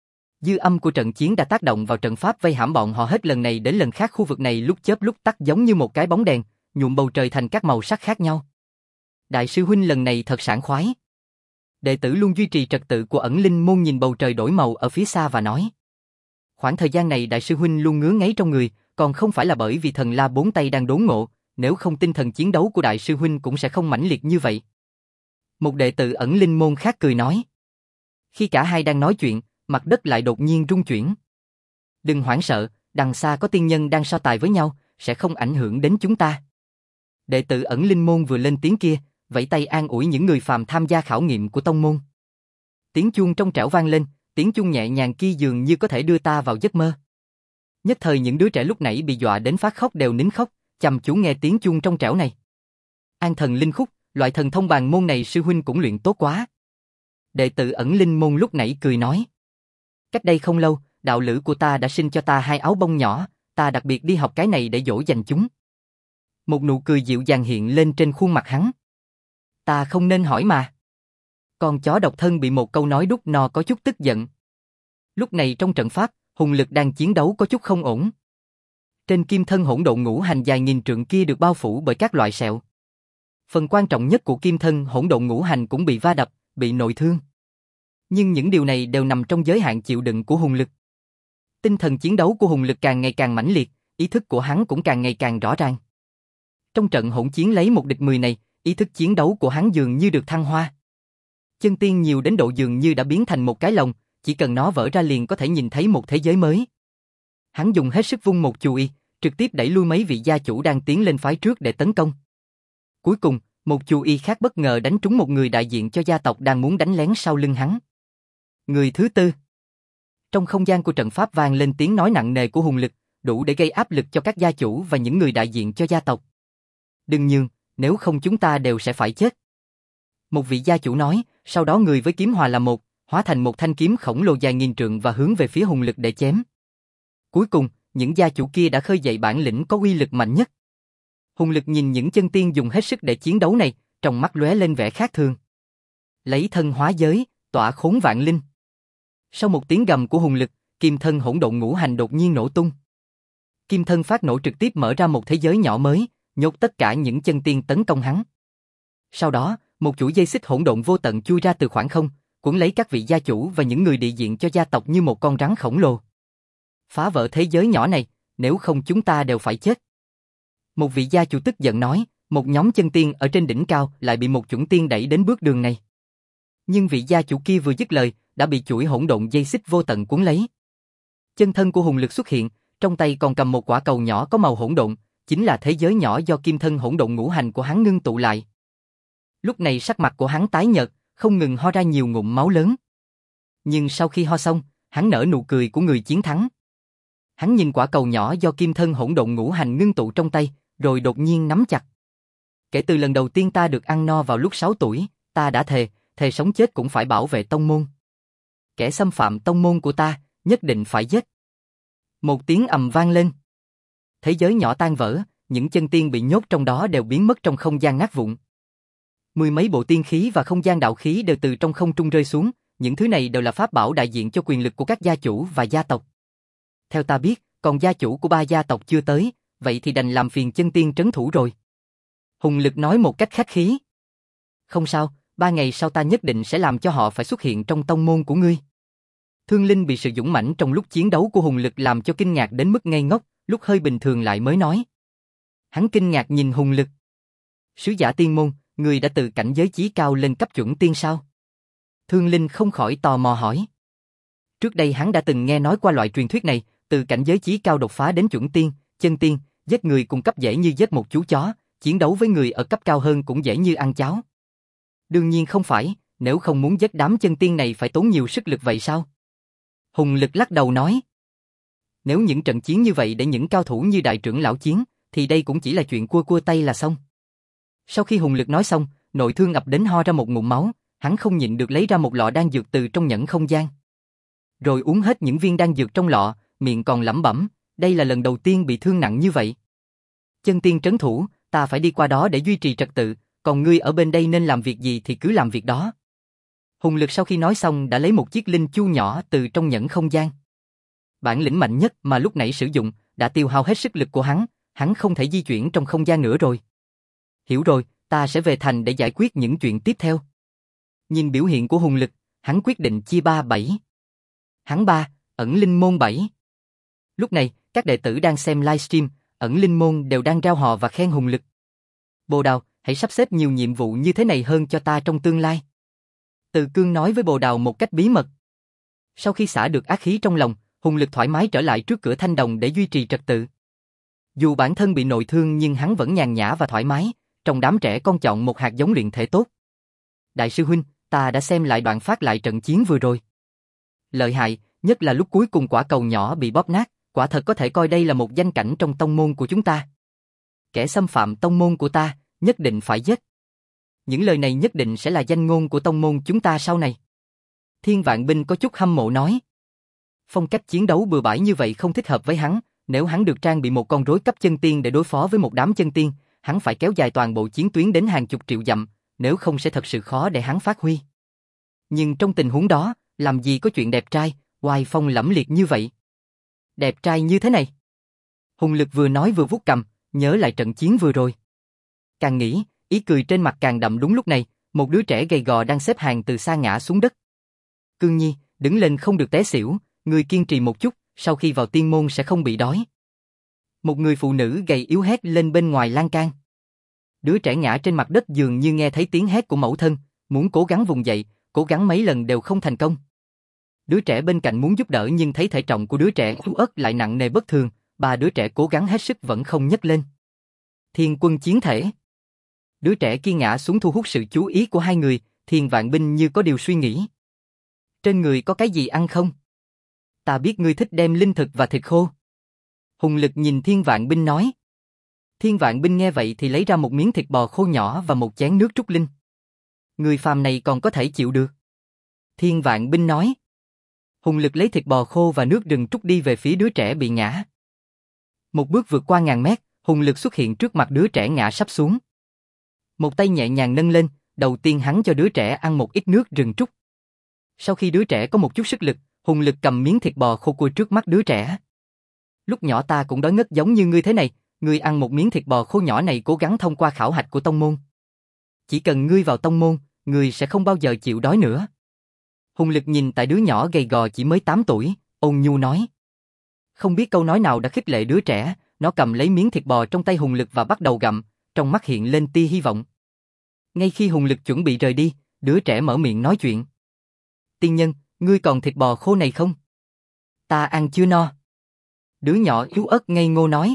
Dư âm của trận chiến đã tác động vào trận pháp vây hãm bọn họ hết lần này đến lần khác, khu vực này lúc chớp lúc tắt giống như một cái bóng đèn, nhuộm bầu trời thành các màu sắc khác nhau. Đại sư huynh lần này thật sảng khoái. Đệ tử luôn duy trì trật tự của ẩn linh môn nhìn bầu trời đổi màu ở phía xa và nói. Khoảng thời gian này đại sư huynh luôn ngứa ngáy trong người, còn không phải là bởi vì thần la bốn tay đang đốn ngộ, nếu không tinh thần chiến đấu của đại sư huynh cũng sẽ không mãnh liệt như vậy. Một đệ tử ẩn linh môn khác cười nói. Khi cả hai đang nói chuyện, mặt đất lại đột nhiên rung chuyển. Đừng hoảng sợ, đằng xa có tiên nhân đang so tài với nhau, sẽ không ảnh hưởng đến chúng ta. Đệ tử ẩn linh môn vừa lên tiếng kia, vẫy tay an ủi những người phàm tham gia khảo nghiệm của tông môn. Tiếng chuông trong trẻo vang lên, tiếng chuông nhẹ nhàng kia dường như có thể đưa ta vào giấc mơ. Nhất thời những đứa trẻ lúc nãy bị dọa đến phát khóc đều nín khóc, chăm chú nghe tiếng chuông trong trẻo này. An thần linh khúc, loại thần thông bàn môn này sư huynh cũng luyện tốt quá. Đệ tử ẩn linh môn lúc nãy cười nói. Cách đây không lâu, đạo lữ của ta đã sinh cho ta hai áo bông nhỏ, ta đặc biệt đi học cái này để dỗ dành chúng. Một nụ cười dịu dàng hiện lên trên khuôn mặt hắn. Ta không nên hỏi mà. Con chó độc thân bị một câu nói đút no có chút tức giận. Lúc này trong trận pháp, Hùng Lực đang chiến đấu có chút không ổn. Trên kim thân hỗn độn ngũ hành dài nghìn trượng kia được bao phủ bởi các loại sẹo. Phần quan trọng nhất của kim thân hỗn độn ngũ hành cũng bị va đập, bị nội thương. Nhưng những điều này đều nằm trong giới hạn chịu đựng của Hùng Lực. Tinh thần chiến đấu của Hùng Lực càng ngày càng mãnh liệt, ý thức của hắn cũng càng ngày càng rõ ràng. Trong trận hỗn chiến lấy một địch mười này, ý thức chiến đấu của hắn dường như được thăng hoa. Chân tiên nhiều đến độ dường như đã biến thành một cái lồng, chỉ cần nó vỡ ra liền có thể nhìn thấy một thế giới mới. Hắn dùng hết sức vung một chù y, trực tiếp đẩy lui mấy vị gia chủ đang tiến lên phái trước để tấn công. Cuối cùng, một chù y khác bất ngờ đánh trúng một người đại diện cho gia tộc đang muốn đánh lén sau lưng hắn. Người thứ tư. Trong không gian của trận pháp vang lên tiếng nói nặng nề của Hùng Lực, đủ để gây áp lực cho các gia chủ và những người đại diện cho gia tộc. Đừng nhường, nếu không chúng ta đều sẽ phải chết. Một vị gia chủ nói, sau đó người với kiếm hòa là một, hóa thành một thanh kiếm khổng lồ dài nghìn trượng và hướng về phía Hùng Lực để chém. Cuối cùng, những gia chủ kia đã khơi dậy bản lĩnh có uy lực mạnh nhất. Hùng Lực nhìn những chân tiên dùng hết sức để chiến đấu này, trong mắt lóe lên vẻ khác thường. Lấy thân hóa giới, tỏa khốn vạn linh. Sau một tiếng gầm của Hùng Lực, kim thân hỗn độn ngũ hành đột nhiên nổ tung. Kim thân phát nổ trực tiếp mở ra một thế giới nhỏ mới, nhốt tất cả những chân tiên tấn công hắn. Sau đó, một chuỗi dây xích hỗn độn vô tận chui ra từ khoảng không, cuốn lấy các vị gia chủ và những người đại diện cho gia tộc như một con rắn khổng lồ. Phá vỡ thế giới nhỏ này, nếu không chúng ta đều phải chết. Một vị gia chủ tức giận nói, một nhóm chân tiên ở trên đỉnh cao lại bị một chuẩn tiên đẩy đến bước đường này. Nhưng vị gia chủ kia vừa dứt lời, đã bị chuỗi hỗn độn dây xích vô tận cuốn lấy. Chân thân của Hùng Lực xuất hiện, trong tay còn cầm một quả cầu nhỏ có màu hỗn độn, chính là thế giới nhỏ do kim thân hỗn độn ngũ hành của hắn ngưng tụ lại. Lúc này sắc mặt của hắn tái nhợt, không ngừng ho ra nhiều ngụm máu lớn. Nhưng sau khi ho xong, hắn nở nụ cười của người chiến thắng. Hắn nhìn quả cầu nhỏ do kim thân hỗn độn ngũ hành ngưng tụ trong tay, rồi đột nhiên nắm chặt. Kể từ lần đầu tiên ta được ăn no vào lúc sáu tuổi, ta đã thề, thề sống chết cũng phải bảo vệ tông môn. Kẻ xâm phạm tông môn của ta, nhất định phải giết. Một tiếng ầm vang lên. Thế giới nhỏ tan vỡ, những chân tiên bị nhốt trong đó đều biến mất trong không gian nát vụn. Mười mấy bộ tiên khí và không gian đạo khí đều từ trong không trung rơi xuống, những thứ này đều là pháp bảo đại diện cho quyền lực của các gia chủ và gia tộc. Theo ta biết, còn gia chủ của ba gia tộc chưa tới, vậy thì đành làm phiền chân tiên trấn thủ rồi. Hùng Lực nói một cách khách khí. Không sao, ba ngày sau ta nhất định sẽ làm cho họ phải xuất hiện trong tông môn của ngươi. Thương Linh bị sự dũng mãnh trong lúc chiến đấu của Hùng Lực làm cho kinh ngạc đến mức ngây ngốc, lúc hơi bình thường lại mới nói. Hắn kinh ngạc nhìn Hùng Lực. Sứ giả tiên môn, người đã từ cảnh giới chí cao lên cấp chuẩn tiên sao? Thương Linh không khỏi tò mò hỏi. Trước đây hắn đã từng nghe nói qua loại truyền thuyết này, từ cảnh giới chí cao đột phá đến chuẩn tiên, chân tiên, giết người cùng cấp dễ như giết một chú chó, chiến đấu với người ở cấp cao hơn cũng dễ như ăn cháo. Đương nhiên không phải, nếu không muốn giết đám chân tiên này phải tốn nhiều sức lực vậy sao? Hùng Lực lắc đầu nói. Nếu những trận chiến như vậy để những cao thủ như đại trưởng lão chiến, thì đây cũng chỉ là chuyện cua cua tay là xong. Sau khi Hùng Lực nói xong, nội thương ập đến ho ra một ngụm máu, hắn không nhịn được lấy ra một lọ đan dược từ trong nhẫn không gian. Rồi uống hết những viên đan dược trong lọ, miệng còn lẩm bẩm, đây là lần đầu tiên bị thương nặng như vậy. Chân tiên trấn thủ, ta phải đi qua đó để duy trì trật tự, còn ngươi ở bên đây nên làm việc gì thì cứ làm việc đó. Hùng Lực sau khi nói xong đã lấy một chiếc linh chu nhỏ từ trong nhẫn không gian. Bản lĩnh mạnh nhất mà lúc nãy sử dụng, đã tiêu hao hết sức lực của hắn, hắn không thể di chuyển trong không gian nữa rồi. Hiểu rồi, ta sẽ về thành để giải quyết những chuyện tiếp theo. Nhìn biểu hiện của Hùng Lực, hắn quyết định chia ba bảy. Hắn ba, ẩn linh môn bảy. Lúc này, các đệ tử đang xem livestream, ẩn linh môn đều đang rao hò và khen Hùng Lực. Bồ Đào, hãy sắp xếp nhiều nhiệm vụ như thế này hơn cho ta trong tương lai. Từ Cương nói với Bồ Đào một cách bí mật. Sau khi xả được ác khí trong lòng, Hùng Lực thoải mái trở lại trước cửa thanh đồng để duy trì trật tự. Dù bản thân bị nội thương nhưng hắn vẫn nhàn nhã và thoải mái, trong đám trẻ con chọn một hạt giống luyện thể tốt. Đại sư huynh, ta đã xem lại đoạn phát lại trận chiến vừa rồi. Lợi hại, nhất là lúc cuối cùng quả cầu nhỏ bị bóp nát, quả thật có thể coi đây là một danh cảnh trong tông môn của chúng ta. Kẻ xâm phạm tông môn của ta, nhất định phải giết. Những lời này nhất định sẽ là danh ngôn của tông môn chúng ta sau này. Thiên Vạn Binh có chút hâm mộ nói. Phong cách chiến đấu bừa bãi như vậy không thích hợp với hắn, nếu hắn được trang bị một con rối cấp chân tiên để đối phó với một đám chân tiên, hắn phải kéo dài toàn bộ chiến tuyến đến hàng chục triệu dặm, nếu không sẽ thật sự khó để hắn phát huy. Nhưng trong tình huống đó, làm gì có chuyện đẹp trai, oai phong lẫm liệt như vậy. Đẹp trai như thế này. Hùng Lực vừa nói vừa vuốt cằm, nhớ lại trận chiến vừa rồi. Càng nghĩ, ý cười trên mặt càng đậm. Đúng lúc này, một đứa trẻ gầy gò đang xếp hàng từ xa ngã xuống đất. Cương Nhi, đứng lên không được té xỉu, ngươi kiên trì một chút, sau khi vào tiên môn sẽ không bị đói. Một người phụ nữ gầy yếu hét lên bên ngoài lan can. Đứa trẻ ngã trên mặt đất dường như nghe thấy tiếng hét của mẫu thân, muốn cố gắng vùng dậy, cố gắng mấy lần đều không thành công. Đứa trẻ bên cạnh muốn giúp đỡ nhưng thấy thể trọng của đứa trẻ yếu ớt lại nặng nề bất thường, ba đứa trẻ cố gắng hết sức vẫn không nhấc lên. Thiên quân chiến thể. Đứa trẻ kia ngã xuống thu hút sự chú ý của hai người, Thiên Vạn Binh như có điều suy nghĩ. Trên người có cái gì ăn không? Ta biết ngươi thích đem linh thực và thịt khô. Hùng Lực nhìn Thiên Vạn Binh nói. Thiên Vạn Binh nghe vậy thì lấy ra một miếng thịt bò khô nhỏ và một chén nước trúc linh. Người phàm này còn có thể chịu được. Thiên Vạn Binh nói. Hùng Lực lấy thịt bò khô và nước rừng trúc đi về phía đứa trẻ bị ngã. Một bước vượt qua ngàn mét, Hùng Lực xuất hiện trước mặt đứa trẻ ngã sắp xuống. Một tay nhẹ nhàng nâng lên, đầu tiên hắn cho đứa trẻ ăn một ít nước rừng trúc. Sau khi đứa trẻ có một chút sức lực, Hùng Lực cầm miếng thịt bò khô cua trước mắt đứa trẻ. Lúc nhỏ ta cũng đói ngất giống như ngươi thế này, ngươi ăn một miếng thịt bò khô nhỏ này cố gắng thông qua khảo hạch của tông môn. Chỉ cần ngươi vào tông môn, ngươi sẽ không bao giờ chịu đói nữa. Hùng Lực nhìn tại đứa nhỏ gầy gò chỉ mới tám tuổi, ôn nhu nói. Không biết câu nói nào đã khích lệ đứa trẻ, nó cầm lấy miếng thịt bò trong tay Hùng Lực và bắt đầu gặm, trong mắt hiện lên tia hy vọng. Ngay khi Hùng Lực chuẩn bị rời đi, Đứa trẻ mở miệng nói chuyện. Tiên nhân, ngươi còn thịt bò khô này không? Ta ăn chưa no. Đứa nhỏ yếu ớt ngây ngô nói.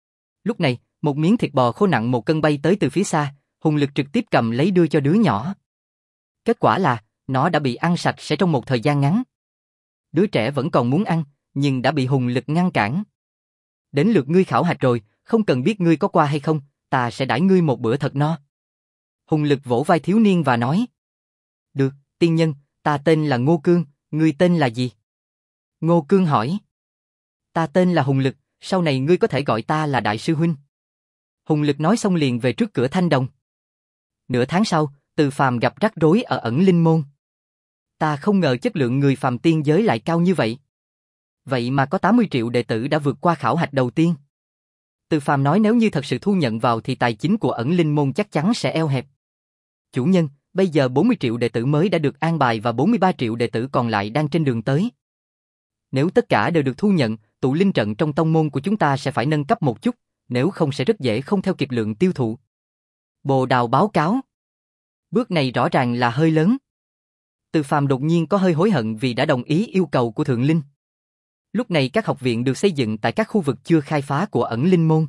Lúc này, một miếng thịt bò khô nặng một cân bay tới từ phía xa, Hùng Lực trực tiếp cầm lấy đưa cho đứa nhỏ. Kết quả là, nó đã bị ăn sạch sẽ trong một thời gian ngắn. Đứa trẻ vẫn còn muốn ăn, nhưng đã bị Hùng Lực ngăn cản. Đến lượt ngươi khảo hạch rồi, không cần biết ngươi có qua hay không, ta sẽ đãi ngươi một bữa thật no. Hùng Lực vỗ vai thiếu niên và nói. Được, tiên nhân, ta tên là Ngô Cương, ngươi tên là gì? Ngô Cương hỏi. Ta tên là Hùng Lực, sau này ngươi có thể gọi ta là Đại sư huynh. Hùng Lực nói xong liền về trước cửa Thanh Đồng. Nửa tháng sau, Từ Phàm gặp rắc rối ở ẩn linh môn. Ta không ngờ chất lượng người phàm tiên giới lại cao như vậy. Vậy mà có tám mươi triệu đệ tử đã vượt qua khảo hạch đầu tiên. Từ Phàm nói nếu như thật sự thu nhận vào thì tài chính của ẩn linh môn chắc chắn sẽ eo hẹp. Chủ nhân, bây giờ bốn mươi triệu đệ tử mới đã được an bài và bốn mươi ba triệu đệ tử còn lại đang trên đường tới. Nếu tất cả đều được thu nhận, tụ linh trận trong tông môn của chúng ta sẽ phải nâng cấp một chút, nếu không sẽ rất dễ không theo kịp lượng tiêu thụ. Bồ Đào báo cáo. Bước này rõ ràng là hơi lớn. Từ Phàm đột nhiên có hơi hối hận vì đã đồng ý yêu cầu của Thượng Linh. Lúc này các học viện được xây dựng tại các khu vực chưa khai phá của ẩn linh môn.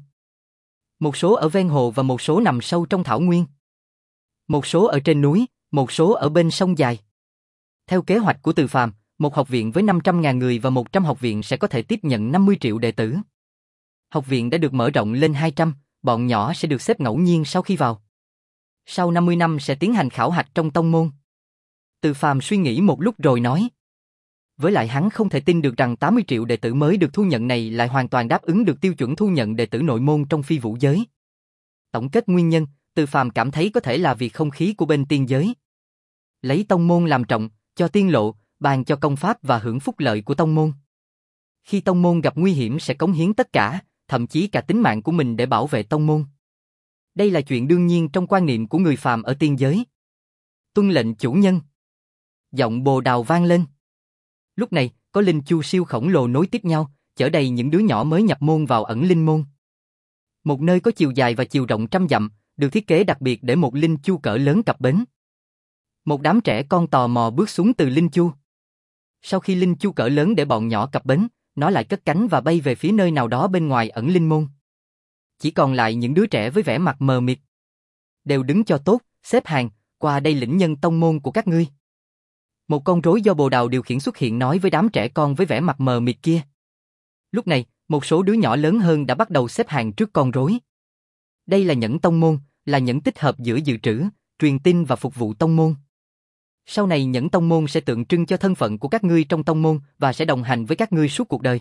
Một số ở ven hồ và một số nằm sâu trong thảo nguyên. Một số ở trên núi, một số ở bên sông dài. Theo kế hoạch của Từ Phàm, một học viện với năm trăm nghìn người và một trăm học viện sẽ có thể tiếp nhận năm mươi triệu đệ tử. Học viện đã được mở rộng lên hai trăm, bọn nhỏ sẽ được xếp ngẫu nhiên sau khi vào. Sau năm mươi năm sẽ tiến hành khảo hạch trong tông môn. Từ Phàm suy nghĩ một lúc rồi nói. Với lại hắn không thể tin được rằng tám mươi triệu đệ tử mới được thu nhận này lại hoàn toàn đáp ứng được tiêu chuẩn thu nhận đệ tử nội môn trong phi vũ giới. Tổng kết nguyên nhân, Từ Phàm cảm thấy có thể là vì không khí của bên tiên giới. Lấy tông môn làm trọng, cho tiên lộ, bàn cho công pháp và hưởng phúc lợi của tông môn. Khi tông môn gặp nguy hiểm sẽ cống hiến tất cả, thậm chí cả tính mạng của mình để bảo vệ tông môn. Đây là chuyện đương nhiên trong quan niệm của người phàm ở tiên giới. Tuân lệnh chủ nhân. Giọng Bồ Đào vang lên. Lúc này, có linh chu siêu khổng lồ nối tiếp nhau, chở đầy những đứa nhỏ mới nhập môn vào ẩn linh môn. Một nơi có chiều dài và chiều rộng trăm dặm, được thiết kế đặc biệt để một linh chu cỡ lớn cập bến. Một đám trẻ con tò mò bước xuống từ linh chu. Sau khi linh chu cỡ lớn để bọn nhỏ cập bến, nó lại cất cánh và bay về phía nơi nào đó bên ngoài ẩn linh môn. Chỉ còn lại những đứa trẻ với vẻ mặt mờ mịt. Đều đứng cho tốt, xếp hàng, qua đây lĩnh nhân tông môn của các ngươi. Một con rối do Bồ Đào điều khiển xuất hiện nói với đám trẻ con với vẻ mặt mờ mịt kia. Lúc này, một số đứa nhỏ lớn hơn đã bắt đầu xếp hàng trước con rối. Đây là nhẫn tông môn, là nhẫn tích hợp giữa dự trữ, truyền tin và phục vụ tông môn. Sau này nhẫn tông môn sẽ tượng trưng cho thân phận của các ngươi trong tông môn và sẽ đồng hành với các ngươi suốt cuộc đời.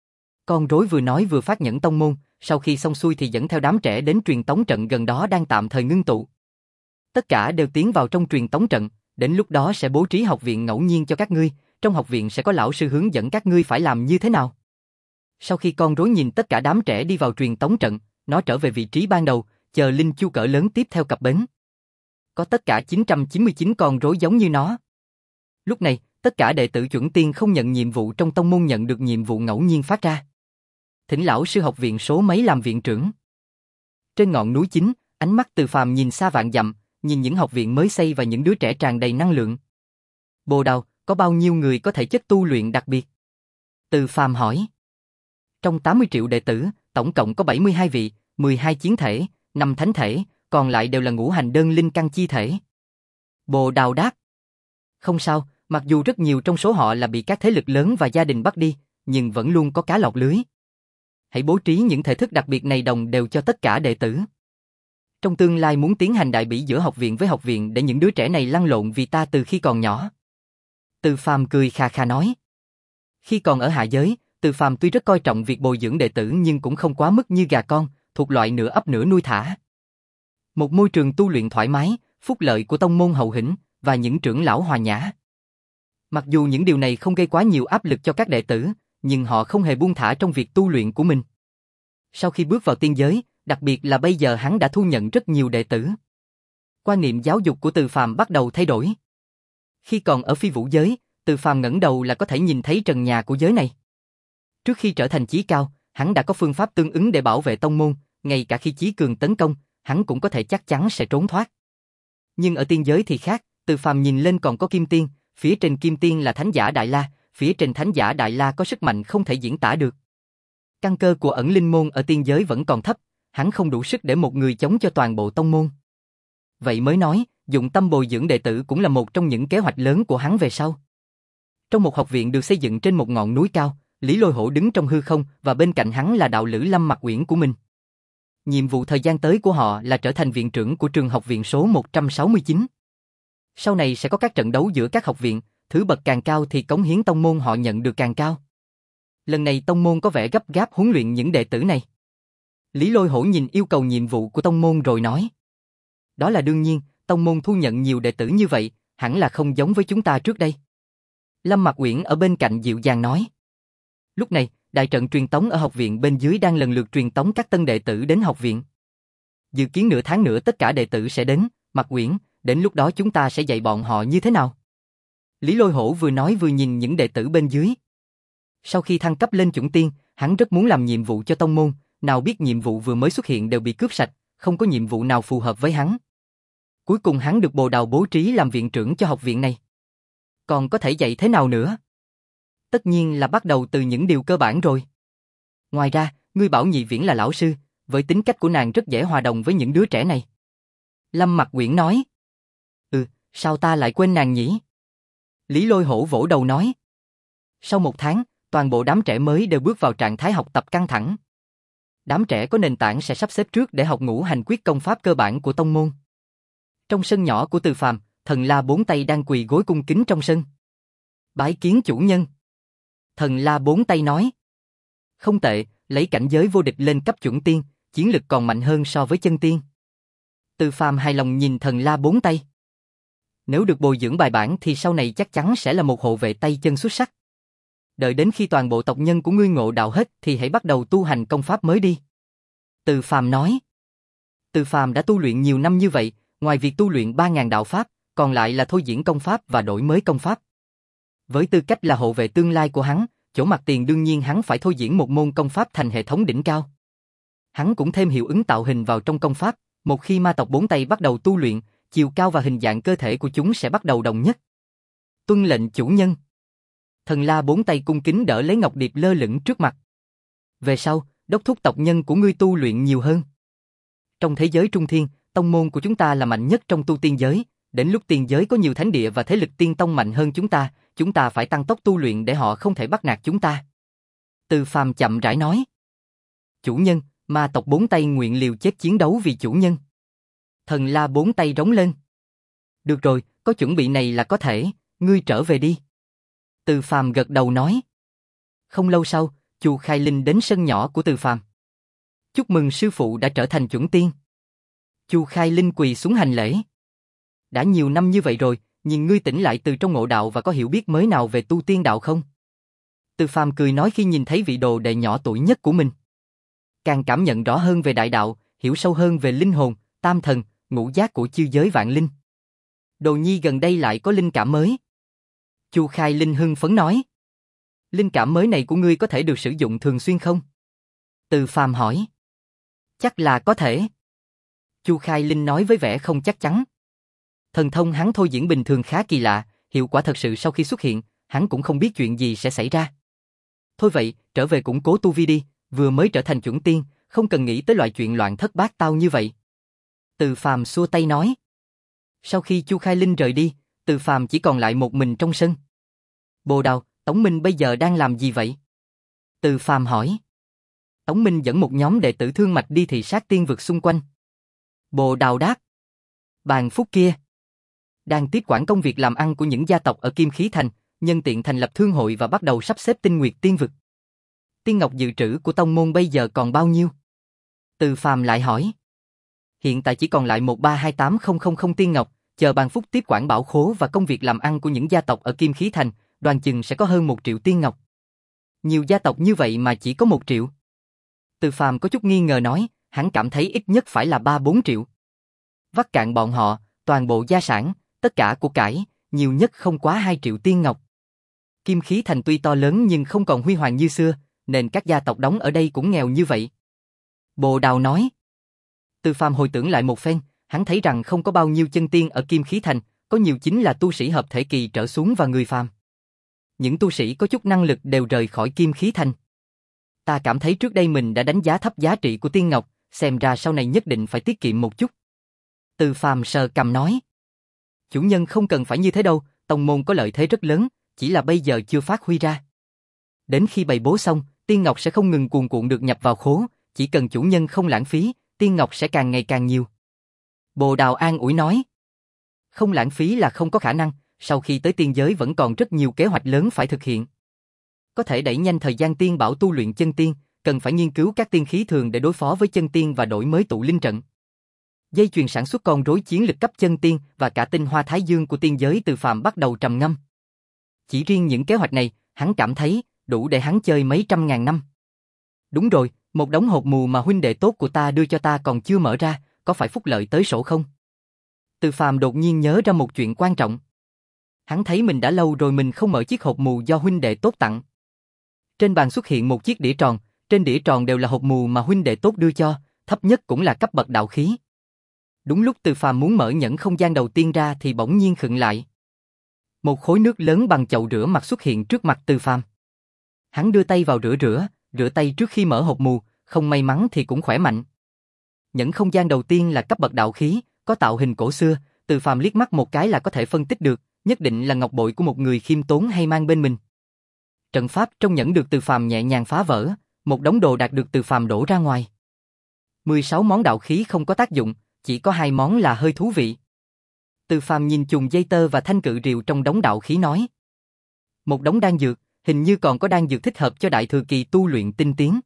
Con rối vừa nói vừa phát nhẫn tông môn, sau khi xong xuôi thì dẫn theo đám trẻ đến truyền tống trận gần đó đang tạm thời ngưng tụ. Tất cả đều tiến vào trong truyền tống trận, đến lúc đó sẽ bố trí học viện ngẫu nhiên cho các ngươi, trong học viện sẽ có lão sư hướng dẫn các ngươi phải làm như thế nào. Sau khi con rối nhìn tất cả đám trẻ đi vào truyền tống trận, nó trở về vị trí ban đầu, chờ linh chu cỡ lớn tiếp theo cập bến. Có tất cả chín trăm chín mươi chín con rối giống như nó. Lúc này, tất cả đệ tử chuẩn tiên không nhận nhiệm vụ trong tông môn nhận được nhiệm vụ ngẫu nhiên phát ra. Thỉnh lão sư học viện số mấy làm viện trưởng. Trên ngọn núi chính, ánh mắt Từ Phàm nhìn xa vạn dặm, nhìn những học viện mới xây và những đứa trẻ tràn đầy năng lượng. Bồ Đào, có bao nhiêu người có thể chất tu luyện đặc biệt? Từ Phàm hỏi. Trong tám mươi triệu đệ tử, tổng cộng có bảy mươi hai vị, mười hai chiến thể, năm thánh thể, còn lại đều là ngũ hành đơn linh căn chi thể. Bồ Đào đáp. Không sao, mặc dù rất nhiều trong số họ là bị các thế lực lớn và gia đình bắt đi, nhưng vẫn luôn có cá lọt lưới. Hãy bố trí những thể thức đặc biệt này đồng đều cho tất cả đệ tử. Trong tương lai muốn tiến hành đại bỉ giữa học viện với học viện để những đứa trẻ này lăn lộn vì ta từ khi còn nhỏ. Từ Phàm cười khà khà nói. Khi còn ở hạ giới, Từ Phàm tuy rất coi trọng việc bồi dưỡng đệ tử nhưng cũng không quá mức như gà con, thuộc loại nửa ấp nửa nuôi thả. Một môi trường tu luyện thoải mái, phúc lợi của tông môn hậu hĩnh, và những trưởng lão hòa nhã. Mặc dù những điều này không gây quá nhiều áp lực cho các đệ tử, nhưng họ không hề buông thả trong việc tu luyện của mình. Sau khi bước vào tiên giới, đặc biệt là bây giờ hắn đã thu nhận rất nhiều đệ tử. Quan niệm giáo dục của Từ Phàm bắt đầu thay đổi. Khi còn ở phi vũ giới, Từ Phàm ngẩng đầu là có thể nhìn thấy trần nhà của giới này. Trước khi trở thành chí cao, hắn đã có phương pháp tương ứng để bảo vệ tông môn, ngay cả khi chí cường tấn công, hắn cũng có thể chắc chắn sẽ trốn thoát. Nhưng ở tiên giới thì khác, Từ Phàm nhìn lên còn có kim tiên, phía trên kim tiên là thánh giả Đại La, phía trên thánh giả Đại La có sức mạnh không thể diễn tả được. Căn cơ của ẩn linh môn ở tiên giới vẫn còn thấp, hắn không đủ sức để một người chống cho toàn bộ tông môn. Vậy mới nói, dụng tâm bồi dưỡng đệ tử cũng là một trong những kế hoạch lớn của hắn về sau. Trong một học viện được xây dựng trên một ngọn núi cao, Lý Lôi Hổ đứng trong hư không và bên cạnh hắn là đạo lữ Lâm Mặc Uyển của mình. Nhiệm vụ thời gian tới của họ là trở thành viện trưởng của trường học viện số một trăm sáu mươi chín. Sau này sẽ có các trận đấu giữa các học viện, thứ bậc càng cao thì cống hiến tông môn họ nhận được càng cao. Lần này tông môn có vẻ gấp gáp huấn luyện những đệ tử này. Lý Lôi Hổ nhìn yêu cầu nhiệm vụ của tông môn rồi nói. Đó là đương nhiên, tông môn thu nhận nhiều đệ tử như vậy, hẳn là không giống với chúng ta trước đây. Lâm Mặc Uyển ở bên cạnh dịu dàng nói. Lúc này, đại trận truyền tống ở học viện bên dưới đang lần lượt truyền tống các tân đệ tử đến học viện. Dự kiến nửa tháng nữa tất cả đệ tử sẽ đến, Mặc Uyển, đến lúc đó chúng ta sẽ dạy bọn họ như thế nào? Lý Lôi Hổ vừa nói vừa nhìn những đệ tử bên dưới. Sau khi thăng cấp lên chuẩn tiên, hắn rất muốn làm nhiệm vụ cho tông môn, nào biết nhiệm vụ vừa mới xuất hiện đều bị cướp sạch, không có nhiệm vụ nào phù hợp với hắn. Cuối cùng hắn được Bồ Đào bố trí làm viện trưởng cho học viện này. Còn có thể dạy thế nào nữa? Tất nhiên là bắt đầu từ những điều cơ bản rồi. Ngoài ra, ngươi bảo Nhị Viễn là lão sư, với tính cách của nàng rất dễ hòa đồng với những đứa trẻ này. Lâm Mặc Uyển nói. Ừ, sao ta lại quên nàng nhỉ? Lý Lôi Hổ vỗ đầu nói. Sau một tháng, toàn bộ đám trẻ mới đều bước vào trạng thái học tập căng thẳng. Đám trẻ có nền tảng sẽ sắp xếp trước để học ngũ hành quyết công pháp cơ bản của tông môn. Trong sân nhỏ của Từ Phàm, Thần La bốn tay đang quỳ gối cung kính trong sân. Bái kiến chủ nhân. Thần La bốn tay nói. Không tệ, lấy cảnh giới vô địch lên cấp chuẩn tiên, chiến lực còn mạnh hơn so với chân tiên. Từ Phàm hài lòng nhìn Thần La bốn tay. Nếu được bồi dưỡng bài bản thì sau này chắc chắn sẽ là một hộ vệ tay chân xuất sắc. Đợi đến khi toàn bộ tộc nhân của ngươi ngộ đạo hết thì hãy bắt đầu tu hành công pháp mới đi. Từ Phàm nói. Từ Phàm đã tu luyện nhiều năm như vậy, ngoài việc tu luyện ba nghìn đạo pháp, còn lại là thôi diễn công pháp và đổi mới công pháp. Với tư cách là hộ vệ tương lai của hắn, chỗ mặt tiền đương nhiên hắn phải thôi diễn một môn công pháp thành hệ thống đỉnh cao. Hắn cũng thêm hiệu ứng tạo hình vào trong công pháp, một khi ma tộc bốn tay bắt đầu tu luyện, chiều cao và hình dạng cơ thể của chúng sẽ bắt đầu đồng nhất. Tuân lệnh chủ nhân. Thần La bốn tay cung kính đỡ lấy ngọc điệp lơ lửng trước mặt. Về sau, đốc thúc tộc nhân của ngươi tu luyện nhiều hơn. Trong thế giới trung thiên, tông môn của chúng ta là mạnh nhất trong tu tiên giới, đến lúc tiên giới có nhiều thánh địa và thế lực tiên tông mạnh hơn chúng ta, chúng ta phải tăng tốc tu luyện để họ không thể bắt nạt chúng ta. Từ Phàm chậm rãi nói. Chủ nhân, ma tộc bốn tay nguyện liều chết chiến đấu vì chủ nhân. Thần La bốn tay rống lên. Được rồi, có chuẩn bị này là có thể, ngươi trở về đi. Từ Phàm gật đầu nói. Không lâu sau, Chu Khai Linh đến sân nhỏ của Từ Phàm. Chúc mừng sư phụ đã trở thành chuẩn tiên. Chu Khai Linh quỳ xuống hành lễ. Đã nhiều năm như vậy rồi, nhìn ngươi tỉnh lại từ trong ngộ đạo và có hiểu biết mới nào về tu tiên đạo không? Từ Phàm cười nói khi nhìn thấy vị đồ đệ nhỏ tuổi nhất của mình. Càng cảm nhận rõ hơn về đại đạo, hiểu sâu hơn về linh hồn, tam thần, ngũ giác của chư giới vạn linh. Đồ nhi gần đây lại có linh cảm mới. Chu Khai Linh hưng phấn nói. Linh cảm mới này của ngươi có thể được sử dụng thường xuyên không? Từ Phàm hỏi. Chắc là có thể. Chu Khai Linh nói với vẻ không chắc chắn. Thần thông hắn thôi diễn bình thường khá kỳ lạ, hiệu quả thật sự sau khi xuất hiện, hắn cũng không biết chuyện gì sẽ xảy ra. Thôi vậy, trở về củng cố tu vi đi, vừa mới trở thành chuẩn tiên, không cần nghĩ tới loại chuyện loạn thất bát tao như vậy. Từ Phàm xua tay nói. Sau khi Chu Khai Linh rời đi, Từ Phàm chỉ còn lại một mình trong sân. Bồ Đào, Tống Minh bây giờ đang làm gì vậy? Từ Phàm hỏi. Tống Minh dẫn một nhóm đệ tử thương mạch đi thị sát tiên vực xung quanh. Bồ Đào đáp. Bàn phúc kia đang tiếp quản công việc làm ăn của những gia tộc ở Kim Khí Thành, nhân tiện thành lập thương hội và bắt đầu sắp xếp tinh nguyệt tiên vực. Tiên ngọc dự trữ của tông môn bây giờ còn bao nhiêu? Từ Phàm lại hỏi. Hiện tại chỉ còn lại một ba hai tám không không không tiên ngọc, chờ Bàn Phúc tiếp quản bảo khố và công việc làm ăn của những gia tộc ở Kim Khí Thành, đoán chừng sẽ có hơn một triệu tiên ngọc. Nhiều gia tộc như vậy mà chỉ có một triệu. Từ Phàm có chút nghi ngờ nói, hắn cảm thấy ít nhất phải là ba bốn triệu. Vắt cạn bọn họ, toàn bộ gia sản, tất cả của cải, nhiều nhất không quá hai triệu tiên ngọc. Kim Khí Thành tuy to lớn nhưng không còn huy hoàng như xưa, nên các gia tộc đóng ở đây cũng nghèo như vậy. Bồ Đào nói. Từ Phàm hồi tưởng lại một phen, hắn thấy rằng không có bao nhiêu chân tiên ở Kim Khí Thành, có nhiều chính là tu sĩ hợp thể kỳ trở xuống và người phàm. Những tu sĩ có chút năng lực đều rời khỏi Kim Khí Thành. Ta cảm thấy trước đây mình đã đánh giá thấp giá trị của tiên ngọc, xem ra sau này nhất định phải tiết kiệm một chút. Từ Phàm sờ cằm nói. Chủ nhân không cần phải như thế đâu, tông môn có lợi thế rất lớn, chỉ là bây giờ chưa phát huy ra. Đến khi bày bố xong, tiên ngọc sẽ không ngừng cuồn cuộn được nhập vào khố, chỉ cần chủ nhân không lãng phí, tiên ngọc sẽ càng ngày càng nhiều. Bồ Đào an ủi nói. Không lãng phí là không có khả năng, sau khi tới tiên giới vẫn còn rất nhiều kế hoạch lớn phải thực hiện. Có thể đẩy nhanh thời gian tiên bảo tu luyện chân tiên, cần phải nghiên cứu các tiên khí thường để đối phó với chân tiên và đổi mới tụ linh trận. Dây chuyền sản xuất con rối chiến lực cấp chân tiên và cả tinh hoa thái dương của tiên giới. Từ Phàm bắt đầu trầm ngâm. Chỉ riêng những kế hoạch này, hắn cảm thấy đủ để hắn chơi mấy trăm ngàn năm. Đúng rồi, một đống hộp mù mà huynh đệ tốt của ta đưa cho ta còn chưa mở ra, có phải phúc lợi tới sổ không? Từ Phàm đột nhiên nhớ ra một chuyện quan trọng. Hắn thấy mình đã lâu rồi mình không mở chiếc hộp mù do huynh đệ tốt tặng. Trên bàn xuất hiện một chiếc đĩa tròn, trên đĩa tròn đều là hộp mù mà huynh đệ tốt đưa cho, thấp nhất cũng là cấp bậc đạo khí. Đúng lúc Từ Phàm muốn mở nhẫn không gian đầu tiên ra thì bỗng nhiên khựng lại. Một khối nước lớn bằng chậu rửa mặt xuất hiện trước mặt Từ Phàm. Hắn đưa tay vào rửa rửa, rửa tay trước khi mở hộp mù, không may mắn thì cũng khỏe mạnh. Nhẫn không gian đầu tiên là cấp bậc đạo khí, có tạo hình cổ xưa, Từ Phàm liếc mắt một cái là có thể phân tích được, nhất định là ngọc bội của một người khiêm tốn hay mang bên mình. Trận pháp trong nhẫn được Từ Phàm nhẹ nhàng phá vỡ, một đống đồ đạc được Từ Phàm đổ ra ngoài. mười sáu món đạo khí không có tác dụng, chỉ có hai món là hơi thú vị. Từ Phàm nhìn chùm dây tơ và thanh cự rìu trong đống đạo khí nói. Một đống đan dược, hình như còn có đan dược thích hợp cho đại thừa kỳ tu luyện tinh tiến.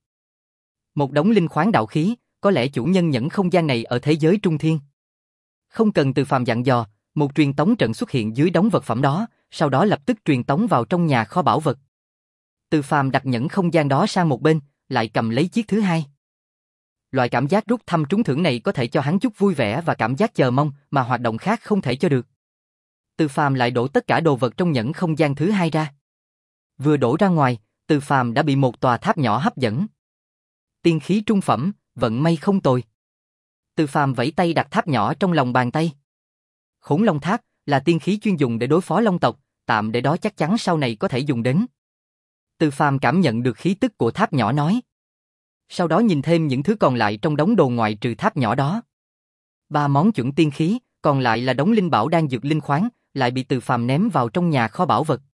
Một đống linh khoáng đạo khí, có lẽ chủ nhân nhẫn không gian này ở thế giới trung thiên. Không cần Từ Phàm dặn dò, một truyền tống trận xuất hiện dưới đống vật phẩm đó, sau đó lập tức truyền tống vào trong nhà kho bảo vật. Từ Phàm đặt nhẫn không gian đó sang một bên, lại cầm lấy chiếc thứ hai. Loại cảm giác rút thăm trúng thưởng này có thể cho hắn chút vui vẻ và cảm giác chờ mong mà hoạt động khác không thể cho được. Từ Phàm lại đổ tất cả đồ vật trong nhẫn không gian thứ hai ra. Vừa đổ ra ngoài, Từ Phàm đã bị một tòa tháp nhỏ hấp dẫn. Tiên khí trung phẩm, vận may không tồi. Từ Phàm vẫy tay đặt tháp nhỏ trong lòng bàn tay. Khủng Long Tháp là tiên khí chuyên dùng để đối phó long tộc, tạm để đó chắc chắn sau này có thể dùng đến. Từ Phàm cảm nhận được khí tức của tháp nhỏ nói. Sau đó nhìn thêm những thứ còn lại trong đống đồ ngoại trừ tháp nhỏ đó. Ba món chuẩn tiên khí, còn lại là đống linh bảo đan dược linh khoáng, lại bị Từ Phàm ném vào trong nhà kho bảo vật.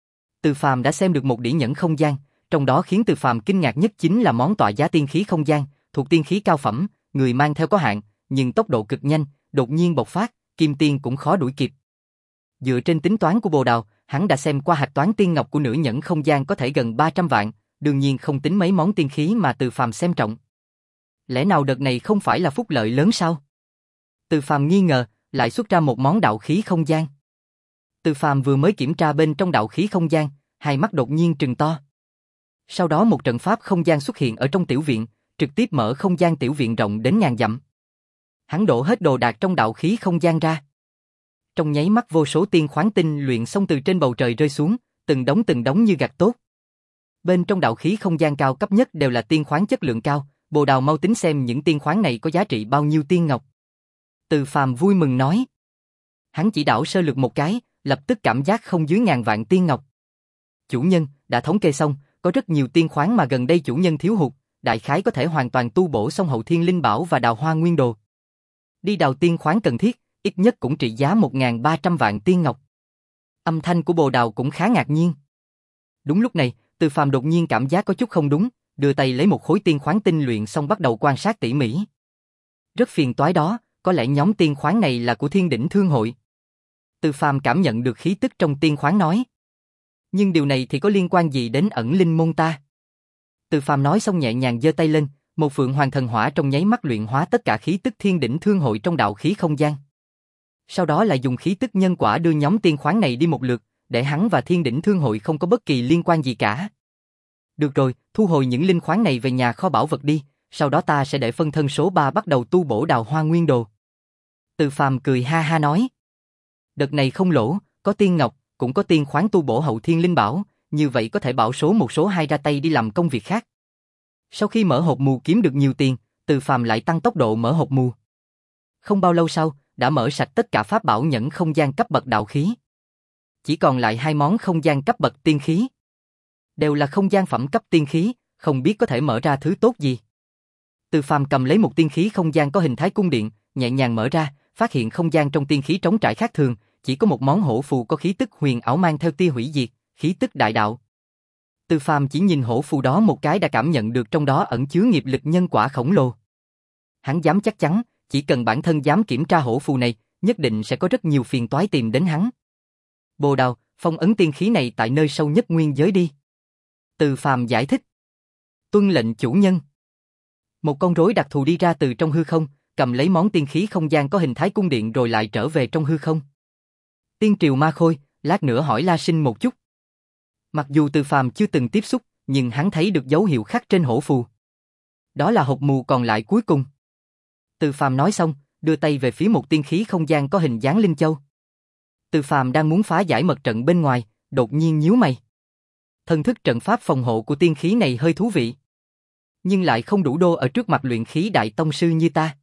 Từ Phàm đã xem được một đĩa nhẫn không gian, trong đó khiến Từ Phàm kinh ngạc nhất chính là món tọa giá tiên khí không gian, thuộc tiên khí cao phẩm, người mang theo có hạn, nhưng tốc độ cực nhanh, đột nhiên bộc phát, kim tiên cũng khó đuổi kịp. Dựa trên tính toán của Bồ Đào, hắn đã xem qua hạt toán tiên ngọc của nữ nhẫn không gian có thể gần ba trăm vạn, đương nhiên không tính mấy món tiên khí mà Từ Phàm xem trọng. Lẽ nào đợt này không phải là phúc lợi lớn sao? Từ Phàm nghi ngờ, lại xuất ra một món đạo khí không gian. Từ Phàm vừa mới kiểm tra bên trong đạo khí không gian, hai mắt đột nhiên trừng to. Sau đó một trận pháp không gian xuất hiện ở trong tiểu viện, trực tiếp mở không gian tiểu viện rộng đến ngàn dặm. Hắn đổ hết đồ đạc trong đạo khí không gian ra. Trong nháy mắt vô số tiên khoáng tinh luyện xong từ trên bầu trời rơi xuống, từng đống từng đống như gặt tốt. Bên trong đạo khí không gian cao cấp nhất đều là tiên khoáng chất lượng cao, Bồ Đào mau tính xem những tiên khoáng này có giá trị bao nhiêu tiên ngọc. Từ Phàm vui mừng nói. Hắn chỉ đảo sơ lược một cái, lập tức cảm giác không dưới ngàn vạn tiên ngọc. Chủ nhân, đã thống kê xong, có rất nhiều tiên khoáng mà gần đây chủ nhân thiếu hụt, đại khái có thể hoàn toàn tu bổ xong hậu thiên linh bảo và đào hoa nguyên đồ. Đi đào tiên khoáng cần thiết, ít nhất cũng trị giá một nghìn ba trăm vạn tiên ngọc. Âm thanh của Bồ Đào cũng khá ngạc nhiên. Đúng lúc này, Từ Phàm đột nhiên cảm giác có chút không đúng, đưa tay lấy một khối tiên khoáng tinh luyện xong bắt đầu quan sát tỉ mỉ. Rất phiền toái đó, có lẽ nhóm tiên khoáng này là của Thiên Đỉnh Thương Hội. Từ Phàm cảm nhận được khí tức trong tiên khoáng nói. Nhưng điều này thì có liên quan gì đến ẩn linh môn ta? Từ Phàm nói xong nhẹ nhàng giơ tay lên, một phượng hoàng thần hỏa trong nháy mắt luyện hóa tất cả khí tức Thiên Đỉnh Thương Hội trong đạo khí không gian. Sau đó lại dùng khí tức nhân quả đưa nhóm tiên khoáng này đi một lượt, để hắn và Thiên Đỉnh Thương Hội không có bất kỳ liên quan gì cả. Được rồi, thu hồi những linh khoáng này về nhà kho bảo vật đi, sau đó ta sẽ để phân thân số ba bắt đầu tu bổ đào hoa nguyên đồ. Từ Phàm cười ha ha nói. Đợt này không lỗ, có tiên ngọc, cũng có tiên khoáng tu bổ hậu thiên linh bảo, như vậy có thể bảo số một số hai ra tay đi làm công việc khác. Sau khi mở hộp mù kiếm được nhiều tiền, Từ Phàm lại tăng tốc độ mở hộp mù. Không bao lâu sau, đã mở sạch tất cả pháp bảo nhẫn không gian cấp bậc đạo khí. Chỉ còn lại hai món không gian cấp bậc tiên khí. Đều là không gian phẩm cấp tiên khí, không biết có thể mở ra thứ tốt gì. Từ Phàm cầm lấy một tiên khí không gian có hình thái cung điện, nhẹ nhàng mở ra, phát hiện không gian trong tiên khí trống trải khác thường, chỉ có một món hổ phù có khí tức huyền ảo mang theo tia hủy diệt, khí tức đại đạo. Từ Phàm chỉ nhìn hổ phù đó một cái đã cảm nhận được trong đó ẩn chứa nghiệp lực nhân quả khổng lồ. Hắn dám chắc chắn, chỉ cần bản thân dám kiểm tra hổ phù này, nhất định sẽ có rất nhiều phiền toái tìm đến hắn. Bồ Đào, phong ấn tiên khí này tại nơi sâu nhất nguyên giới đi. Từ Phàm giải thích. Tuân lệnh chủ nhân. Một con rối đặc thù đi ra từ trong hư không, cầm lấy món tiên khí không gian có hình thái cung điện rồi lại trở về trong hư không. Tiên triều ma khôi, lát nữa hỏi La Sinh một chút. Mặc dù Từ Phàm chưa từng tiếp xúc, nhưng hắn thấy được dấu hiệu khắc trên hổ phù. Đó là hộp mù còn lại cuối cùng. Từ Phàm nói xong, đưa tay về phía một tiên khí không gian có hình dáng linh châu. Từ Phàm đang muốn phá giải mật trận bên ngoài, đột nhiên nhíu mày. Thân thức trận pháp phòng hộ của tiên khí này hơi thú vị, nhưng lại không đủ đô ở trước mặt luyện khí đại tông sư như ta.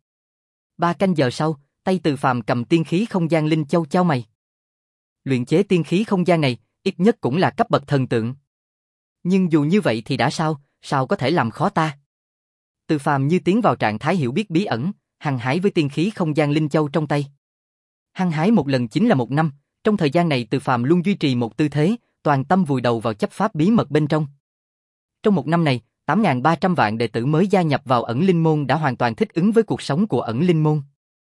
Ba canh giờ sau, tay Từ Phàm cầm tiên khí không gian linh châu chau mày. Luyện chế tiên khí không gian này, ít nhất cũng là cấp bậc thần tượng. Nhưng dù như vậy thì đã sao, sao có thể làm khó ta? Từ Phàm như tiến vào trạng thái hiểu biết bí ẩn, hăng hái với tiên khí không gian linh châu trong tay. Hăng hái một lần chính là một năm, trong thời gian này Từ Phàm luôn duy trì một tư thế, toàn tâm vùi đầu vào chấp pháp bí mật bên trong. Trong một năm này, tám nghìn ba trăm vạn đệ tử mới gia nhập vào ẩn linh môn đã hoàn toàn thích ứng với cuộc sống của ẩn linh môn.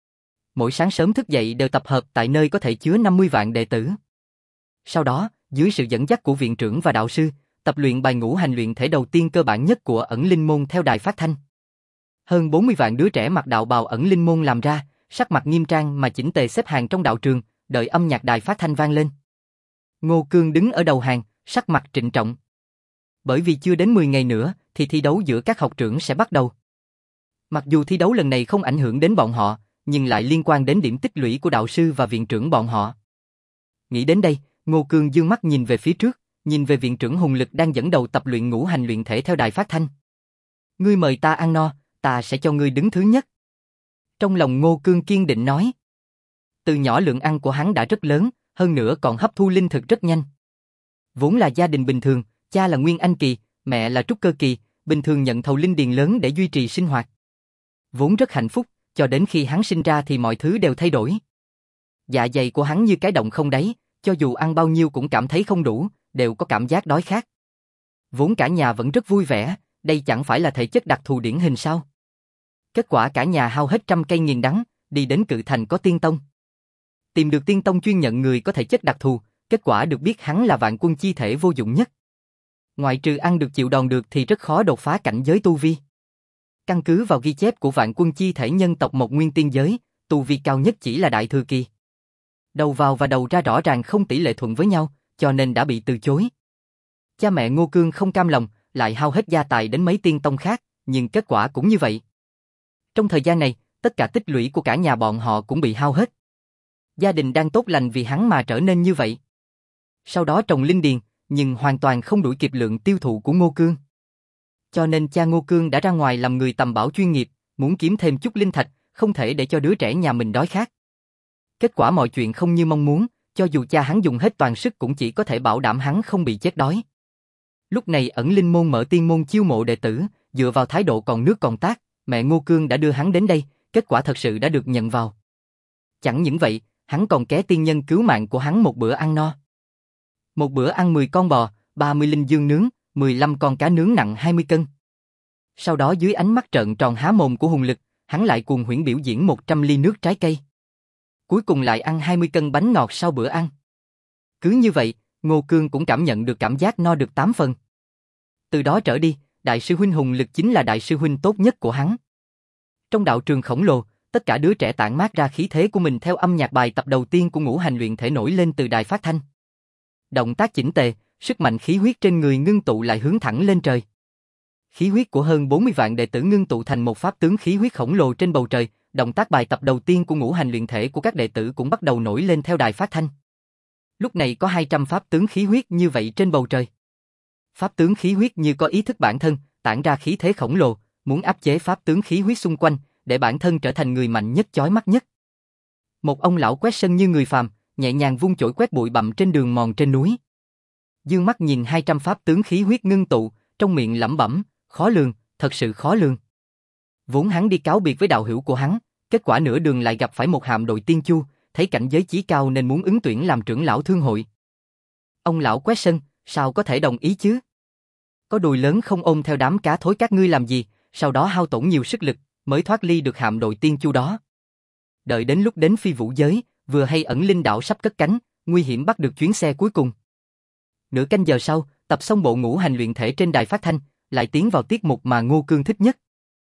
Mỗi sáng sớm thức dậy đều tập hợp tại nơi có thể chứa năm mươi vạn đệ tử. Sau đó, dưới sự dẫn dắt của viện trưởng và đạo sư, tập luyện bài ngũ hành luyện thể đầu tiên cơ bản nhất của ẩn linh môn theo đài phát thanh. Hơn bốn mươi vạn đứa trẻ mặc đạo bào ẩn linh môn làm ra, sắc mặt nghiêm trang mà chỉnh tề xếp hàng trong đạo trường, đợi âm nhạc đài phát thanh vang lên. Ngô Cương đứng ở đầu hàng, sắc mặt trịnh trọng. Bởi vì chưa đến mười ngày nữa thì thi đấu giữa các học trưởng sẽ bắt đầu. Mặc dù thi đấu lần này không ảnh hưởng đến bọn họ, nhưng lại liên quan đến điểm tích lũy của đạo sư và viện trưởng bọn họ. Nghĩ đến đây, Ngô Cương dương mắt nhìn về phía trước, nhìn về viện trưởng hùng lực đang dẫn đầu tập luyện ngũ hành luyện thể theo đài phát thanh. Ngươi mời ta ăn no, ta sẽ cho ngươi đứng thứ nhất. Trong lòng Ngô Cương kiên định nói. Từ nhỏ lượng ăn của hắn đã rất lớn, hơn nữa còn hấp thu linh thực rất nhanh. Vốn là gia đình bình thường, cha là Nguyên Anh kỳ, mẹ là Trúc Cơ kỳ, bình thường nhận thầu linh điền lớn để duy trì sinh hoạt. Vốn rất hạnh phúc, cho đến khi hắn sinh ra thì mọi thứ đều thay đổi. Dạ dày của hắn như cái động không đáy, cho dù ăn bao nhiêu cũng cảm thấy không đủ, đều có cảm giác đói khát. Vốn cả nhà vẫn rất vui vẻ, đây chẳng phải là thể chất đặc thù điển hình sao? Kết quả cả nhà hao hết trăm cây nghiền đắng, đi đến Cự Thành có tiên tông. Tìm được tiên tông chuyên nhận người có thể chất đặc thù, kết quả được biết hắn là vạn quân chi thể vô dụng nhất. Ngoại trừ ăn được chịu đòn được thì rất khó đột phá cảnh giới tu vi. Căn cứ vào ghi chép của vạn quân chi thể nhân tộc một nguyên tiên giới, tu vi cao nhất chỉ là đại thừa kỳ. Đầu vào và đầu ra rõ ràng không tỷ lệ thuận với nhau, cho nên đã bị từ chối. Cha mẹ Ngô Cương không cam lòng, lại hao hết gia tài đến mấy tiên tông khác, nhưng kết quả cũng như vậy. Trong thời gian này, tất cả tích lũy của cả nhà bọn họ cũng bị hao hết. Gia đình đang tốt lành vì hắn mà trở nên như vậy. Sau đó trồng linh điền, nhưng hoàn toàn không đuổi kịp lượng tiêu thụ của Ngô Cương. Cho nên cha Ngô Cương đã ra ngoài làm người tầm bảo chuyên nghiệp, muốn kiếm thêm chút linh thạch, không thể để cho đứa trẻ nhà mình đói khát. Kết quả mọi chuyện không như mong muốn, cho dù cha hắn dùng hết toàn sức cũng chỉ có thể bảo đảm hắn không bị chết đói. Lúc này ẩn linh môn mở tiên môn chiêu mộ đệ tử, dựa vào thái độ còn nước còn tát, mẹ Ngô Cương đã đưa hắn đến đây, kết quả thật sự đã được nhận vào. Chẳng những vậy, hắn còn ké tiên nhân cứu mạng của hắn một bữa ăn no. Một bữa ăn mười con bò, ba mươi linh dương nướng, mười lăm con cá nướng nặng hai mươi cân. Sau đó dưới ánh mắt trợn tròn há mồm của hùng lực, hắn lại cuồng huyễn biểu diễn một trăm ly nước trái cây. Cuối cùng lại ăn hai mươi cân bánh ngọt sau bữa ăn. Cứ như vậy, Ngô Cương cũng cảm nhận được cảm giác no được tám phần. Từ đó trở đi, đại sư huynh hùng lực chính là đại sư huynh tốt nhất của hắn. Trong đạo trường khổng lồ, tất cả đứa trẻ tản mát ra khí thế của mình theo âm nhạc bài tập đầu tiên của ngũ hành luyện thể nổi lên từ đài phát thanh. Động tác chỉnh tề, sức mạnh khí huyết trên người ngưng tụ lại hướng thẳng lên trời. Khí huyết của hơn bốn mươi vạn đệ tử ngưng tụ thành một pháp tướng khí huyết khổng lồ trên bầu trời, động tác bài tập đầu tiên của ngũ hành luyện thể của các đệ tử cũng bắt đầu nổi lên theo đài phát thanh. Lúc này có hai trăm pháp tướng khí huyết như vậy trên bầu trời. Pháp tướng khí huyết như có ý thức bản thân, tản ra khí thế khổng lồ, muốn áp chế pháp tướng khí huyết xung quanh, để bản thân trở thành người mạnh nhất chói mắt nhất. Một ông lão quét sân như người phàm, nhẹ nhàng vung chổi quét bụi bặm trên đường mòn trên núi. Dương mắt nhìn hai trăm pháp tướng khí huyết ngưng tụ, trong miệng lẩm bẩm, khó lường, thật sự khó lường. Vốn hắn đi cáo biệt với đạo hữu của hắn, kết quả nửa đường lại gặp phải một hạm đội tiên chu, thấy cảnh giới chí cao nên muốn ứng tuyển làm trưởng lão thương hội. Ông lão quét sân, sao có thể đồng ý chứ? Có đùi lớn không ôm theo đám cá thối các ngươi làm gì, sau đó hao tổn nhiều sức lực, mới thoát ly được hạm đội tiên chu đó. Đợi đến lúc đến phi vũ giới, vừa hay ẩn linh đạo sắp cất cánh, nguy hiểm bắt được chuyến xe cuối cùng. Nửa canh giờ sau, tập xong bộ ngũ hành luyện thể trên đài phát thanh, lại tiến vào tiết mục mà Ngô Cương thích nhất.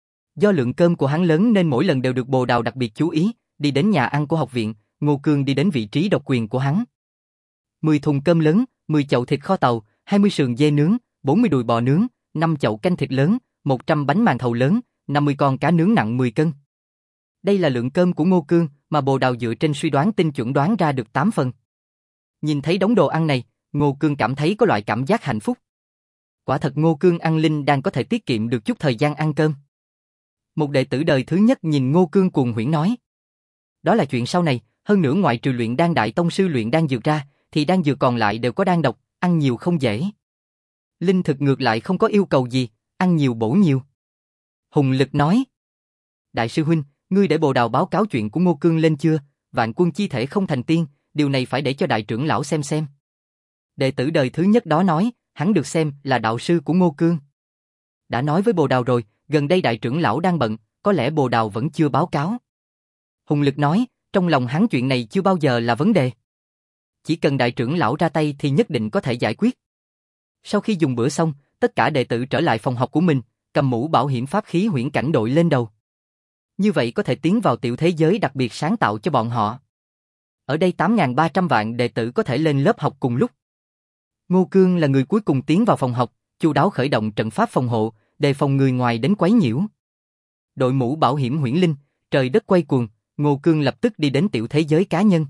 Do lượng cơm của hắn lớn nên mỗi lần đều được Bồ Đào đặc biệt chú ý, đi đến nhà ăn của học viện, Ngô Cương đi đến vị trí độc quyền của hắn. mười thùng cơm lớn, mười chậu thịt kho tàu, hai mươi sườn dê nướng, bốn mươi đùi bò nướng, năm chậu canh thịt lớn, một trăm bánh màn thầu lớn, năm mươi con cá nướng nặng mười cân. Đây là lượng cơm của Ngô Cương mà Bồ Đào dựa trên suy đoán tinh chuẩn đoán ra được tám phần. Nhìn thấy đống đồ ăn này, Ngô Cương cảm thấy có loại cảm giác hạnh phúc. Quả thật Ngô Cương ăn linh đang có thể tiết kiệm được chút thời gian ăn cơm. Một đệ tử đời thứ nhất nhìn Ngô Cương cuồng huyễn nói. Đó là chuyện sau này, hơn nữa ngoại trừ luyện đan đại tông sư luyện đan dược ra, thì đan dược còn lại đều có đan độc, ăn nhiều không dễ. Linh thực ngược lại không có yêu cầu gì, ăn nhiều bổ nhiều. Hùng Lực nói. Đại sư huynh, ngươi để Bồ Đào báo cáo chuyện của Ngô Cương lên chưa? Vạn quân chi thể không thành tiên, điều này phải để cho đại trưởng lão xem xem. Đệ tử đời thứ nhất đó nói, hắn được xem là đạo sư của Ngô Cương. Đã nói với Bồ Đào rồi, gần đây đại trưởng lão đang bận, có lẽ Bồ Đào vẫn chưa báo cáo. Hùng Lực nói, trong lòng hắn chuyện này chưa bao giờ là vấn đề. Chỉ cần đại trưởng lão ra tay thì nhất định có thể giải quyết. Sau khi dùng bữa xong, tất cả đệ tử trở lại phòng học của mình, cầm mũ bảo hiểm pháp khí huyễn cảnh đội lên đầu. Như vậy có thể tiến vào tiểu thế giới đặc biệt sáng tạo cho bọn họ. Ở đây tám nghìn ba trăm vạn đệ tử có thể lên lớp học cùng lúc. Ngô Cương là người cuối cùng tiến vào phòng học, chu đáo khởi động trận pháp phòng hộ, đề phòng người ngoài đến quấy nhiễu. Đội mũ bảo hiểm huyễn linh, trời đất quay cuồng, Ngô Cương lập tức đi đến tiểu thế giới cá nhân.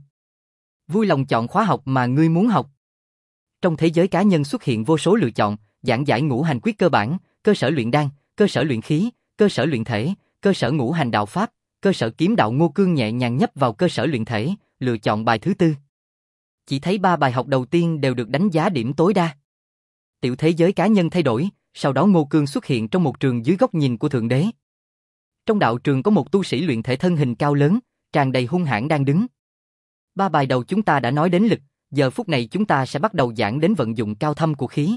Vui lòng chọn khóa học mà ngươi muốn học. Trong thế giới cá nhân xuất hiện vô số lựa chọn, giảng giải ngũ hành quyết cơ bản, cơ sở luyện đan, cơ sở luyện khí, cơ sở luyện thể, cơ sở ngũ hành đạo pháp, cơ sở kiếm đạo. Ngô Cương nhẹ nhàng nhấp vào cơ sở luyện thể, lựa chọn bài thứ tư. Chỉ thấy ba bài học đầu tiên đều được đánh giá điểm tối đa. Tiểu thế giới cá nhân thay đổi, sau đó Ngô Cương xuất hiện trong một trường dưới góc nhìn của Thượng Đế. Trong đạo trường có một tu sĩ luyện thể thân hình cao lớn, tràn đầy hung hãn đang đứng. Ba bài đầu chúng ta đã nói đến lực, giờ phút này chúng ta sẽ bắt đầu giảng đến vận dụng cao thâm của khí.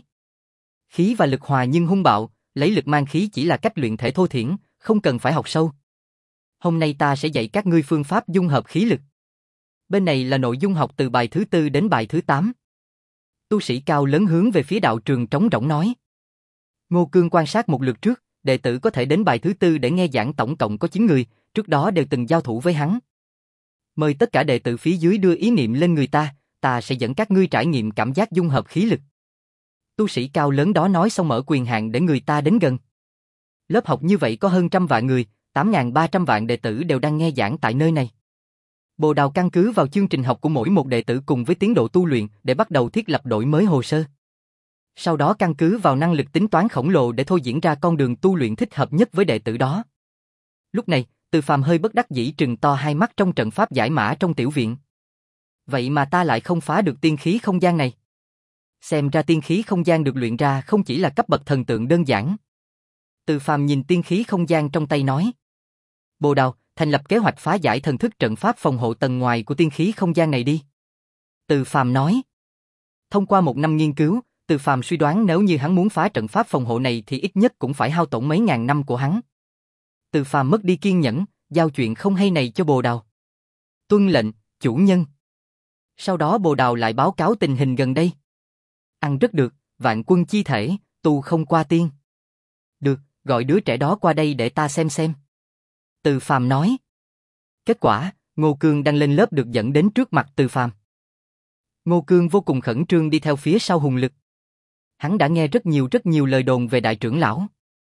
Khí và lực hòa nhưng hung bạo, lấy lực mang khí chỉ là cách luyện thể thô thiển, không cần phải học sâu. Hôm nay ta sẽ dạy các ngươi phương pháp dung hợp khí lực. Bên này là nội dung học từ bài thứ tư đến bài thứ tám. Tu sĩ cao lớn hướng về phía đạo trường trống rỗng nói. Ngô Cương quan sát một lượt trước, đệ tử có thể đến bài thứ tư để nghe giảng tổng cộng có chín người, trước đó đều từng giao thủ với hắn. Mời tất cả đệ tử phía dưới đưa ý niệm lên người ta, ta sẽ dẫn các ngươi trải nghiệm cảm giác dung hợp khí lực. Tu sĩ cao lớn đó nói xong mở quyền hạn để người ta đến gần. Lớp học như vậy có hơn trăm vạn người, tám nghìn ba trăm vạn đệ tử đều đang nghe giảng tại nơi này. Bồ Đào căn cứ vào chương trình học của mỗi một đệ tử cùng với tiến độ tu luyện để bắt đầu thiết lập đổi mới hồ sơ. Sau đó căn cứ vào năng lực tính toán khổng lồ để thôi diễn ra con đường tu luyện thích hợp nhất với đệ tử đó. Lúc này, Từ Phàm hơi bất đắc dĩ trừng to hai mắt trong trận pháp giải mã trong tiểu viện. Vậy mà ta lại không phá được tiên khí không gian này. Xem ra tiên khí không gian được luyện ra không chỉ là cấp bậc thần tượng đơn giản. Từ Phàm nhìn tiên khí không gian trong tay nói. Bồ Đào, thành lập kế hoạch phá giải thần thức trận pháp phòng hộ tầng ngoài của tiên khí không gian này đi. Từ Phàm nói. Thông qua một năm nghiên cứu, Từ Phàm suy đoán nếu như hắn muốn phá trận pháp phòng hộ này thì ít nhất cũng phải hao tổn mấy ngàn năm của hắn. Từ Phàm mất đi kiên nhẫn, giao chuyện không hay này cho Bồ Đào. Tuân lệnh, chủ nhân. Sau đó Bồ Đào lại báo cáo tình hình gần đây. Ăn rất được, vạn quân chi thể, tu không qua tiên. Được, gọi đứa trẻ đó qua đây để ta xem xem. Từ Phàm nói. Kết quả, Ngô Cương đang lên lớp được dẫn đến trước mặt Từ Phàm. Ngô Cương vô cùng khẩn trương đi theo phía sau Hùng Lực. Hắn đã nghe rất nhiều rất nhiều lời đồn về đại trưởng lão.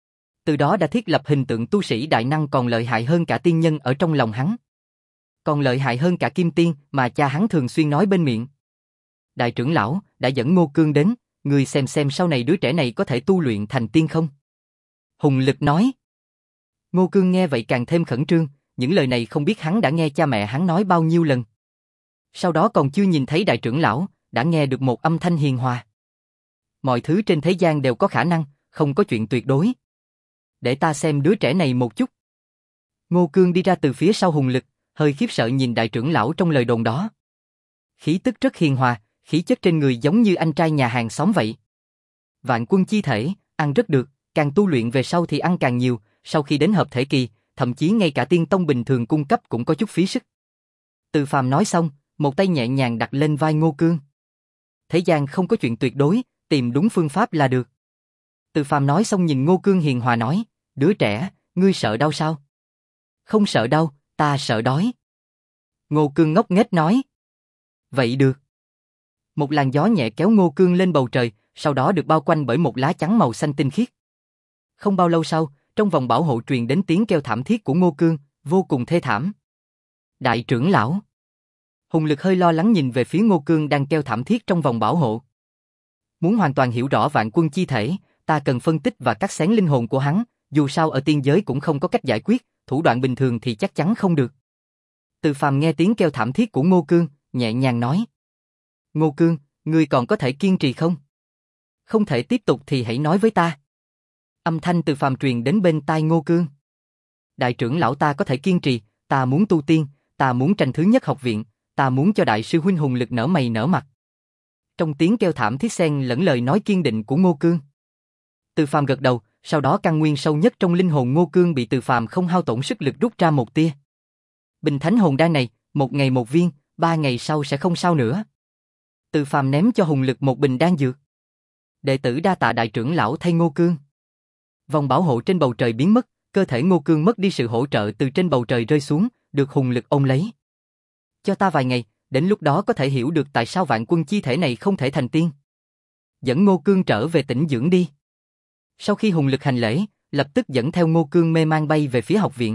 Từ đó đã thiết lập hình tượng tu sĩ đại năng còn lợi hại hơn cả tiên nhân ở trong lòng hắn. Còn lợi hại hơn cả kim tiên mà cha hắn thường xuyên nói bên miệng. Đại trưởng lão đã dẫn Ngô Cương đến, người xem xem sau này đứa trẻ này có thể tu luyện thành tiên không? Hùng Lực nói. Ngô Cương nghe vậy càng thêm khẩn trương, những lời này không biết hắn đã nghe cha mẹ hắn nói bao nhiêu lần. Sau đó còn chưa nhìn thấy đại trưởng lão, đã nghe được một âm thanh hiền hòa. Mọi thứ trên thế gian đều có khả năng, không có chuyện tuyệt đối. Để ta xem đứa trẻ này một chút. Ngô Cương đi ra từ phía sau Hùng Lực, hơi khiếp sợ nhìn đại trưởng lão trong lời đồn đó. Khí tức rất hiền hòa, khí chất trên người giống như anh trai nhà hàng xóm vậy. Vạn quân chi thể, ăn rất được, càng tu luyện về sau thì ăn càng nhiều, sau khi đến hợp thể kỳ, thậm chí ngay cả tiên tông bình thường cung cấp cũng có chút phí sức. Từ Phàm nói xong, một tay nhẹ nhàng đặt lên vai Ngô Cương. Thế gian không có chuyện tuyệt đối, tìm đúng phương pháp là được. Từ Phàm nói xong nhìn Ngô Cương hiền hòa nói, đứa trẻ, ngươi sợ đau sao? Không sợ đau, ta sợ đói. Ngô Cương ngốc nghếch nói. Vậy được. Một làn gió nhẹ kéo Ngô Cương lên bầu trời, sau đó được bao quanh bởi một lá chắn màu xanh tinh khiết. Không bao lâu sau, trong vòng bảo hộ truyền đến tiếng kêu thảm thiết của Ngô Cương, vô cùng thê thảm. Đại trưởng lão. Hùng Lực hơi lo lắng nhìn về phía Ngô Cương đang kêu thảm thiết trong vòng bảo hộ. Muốn hoàn toàn hiểu rõ vạn quân chi thể, ta cần phân tích và cắt xén linh hồn của hắn, dù sao ở tiên giới cũng không có cách giải quyết, thủ đoạn bình thường thì chắc chắn không được. Từ Phàm nghe tiếng kêu thảm thiết của Ngô Cương, nhẹ nhàng nói. Ngô Cương, ngươi còn có thể kiên trì không? Không thể tiếp tục thì hãy nói với ta. Âm thanh Từ Phàm truyền đến bên tai Ngô Cương. Đại trưởng lão ta có thể kiên trì, ta muốn tu tiên, ta muốn tranh thứ nhất học viện, ta muốn cho đại sư huynh Hùng Lực nở mày nở mặt. Trong tiếng kêu thảm thiết xen lẫn lời nói kiên định của Ngô Cương. Từ Phàm gật đầu, sau đó căn nguyên sâu nhất trong linh hồn Ngô Cương bị Từ Phàm không hao tổn sức lực rút ra một tia. Bình thánh hồn đan này, một ngày một viên, ba ngày sau sẽ không sao nữa. Từ Phàm ném cho Hùng Lực một bình đan dược. Đệ tử đa tạ đại trưởng lão thay Ngô Cương. Vòng bảo hộ trên bầu trời biến mất, cơ thể Ngô Cương mất đi sự hỗ trợ từ trên bầu trời rơi xuống, được Hùng Lực ôm lấy. Cho ta vài ngày, đến lúc đó có thể hiểu được tại sao vạn quân chi thể này không thể thành tiên. Dẫn Ngô Cương trở về tĩnh dưỡng đi. Sau khi Hùng Lực hành lễ, lập tức dẫn theo Ngô Cương mê man bay về phía học viện.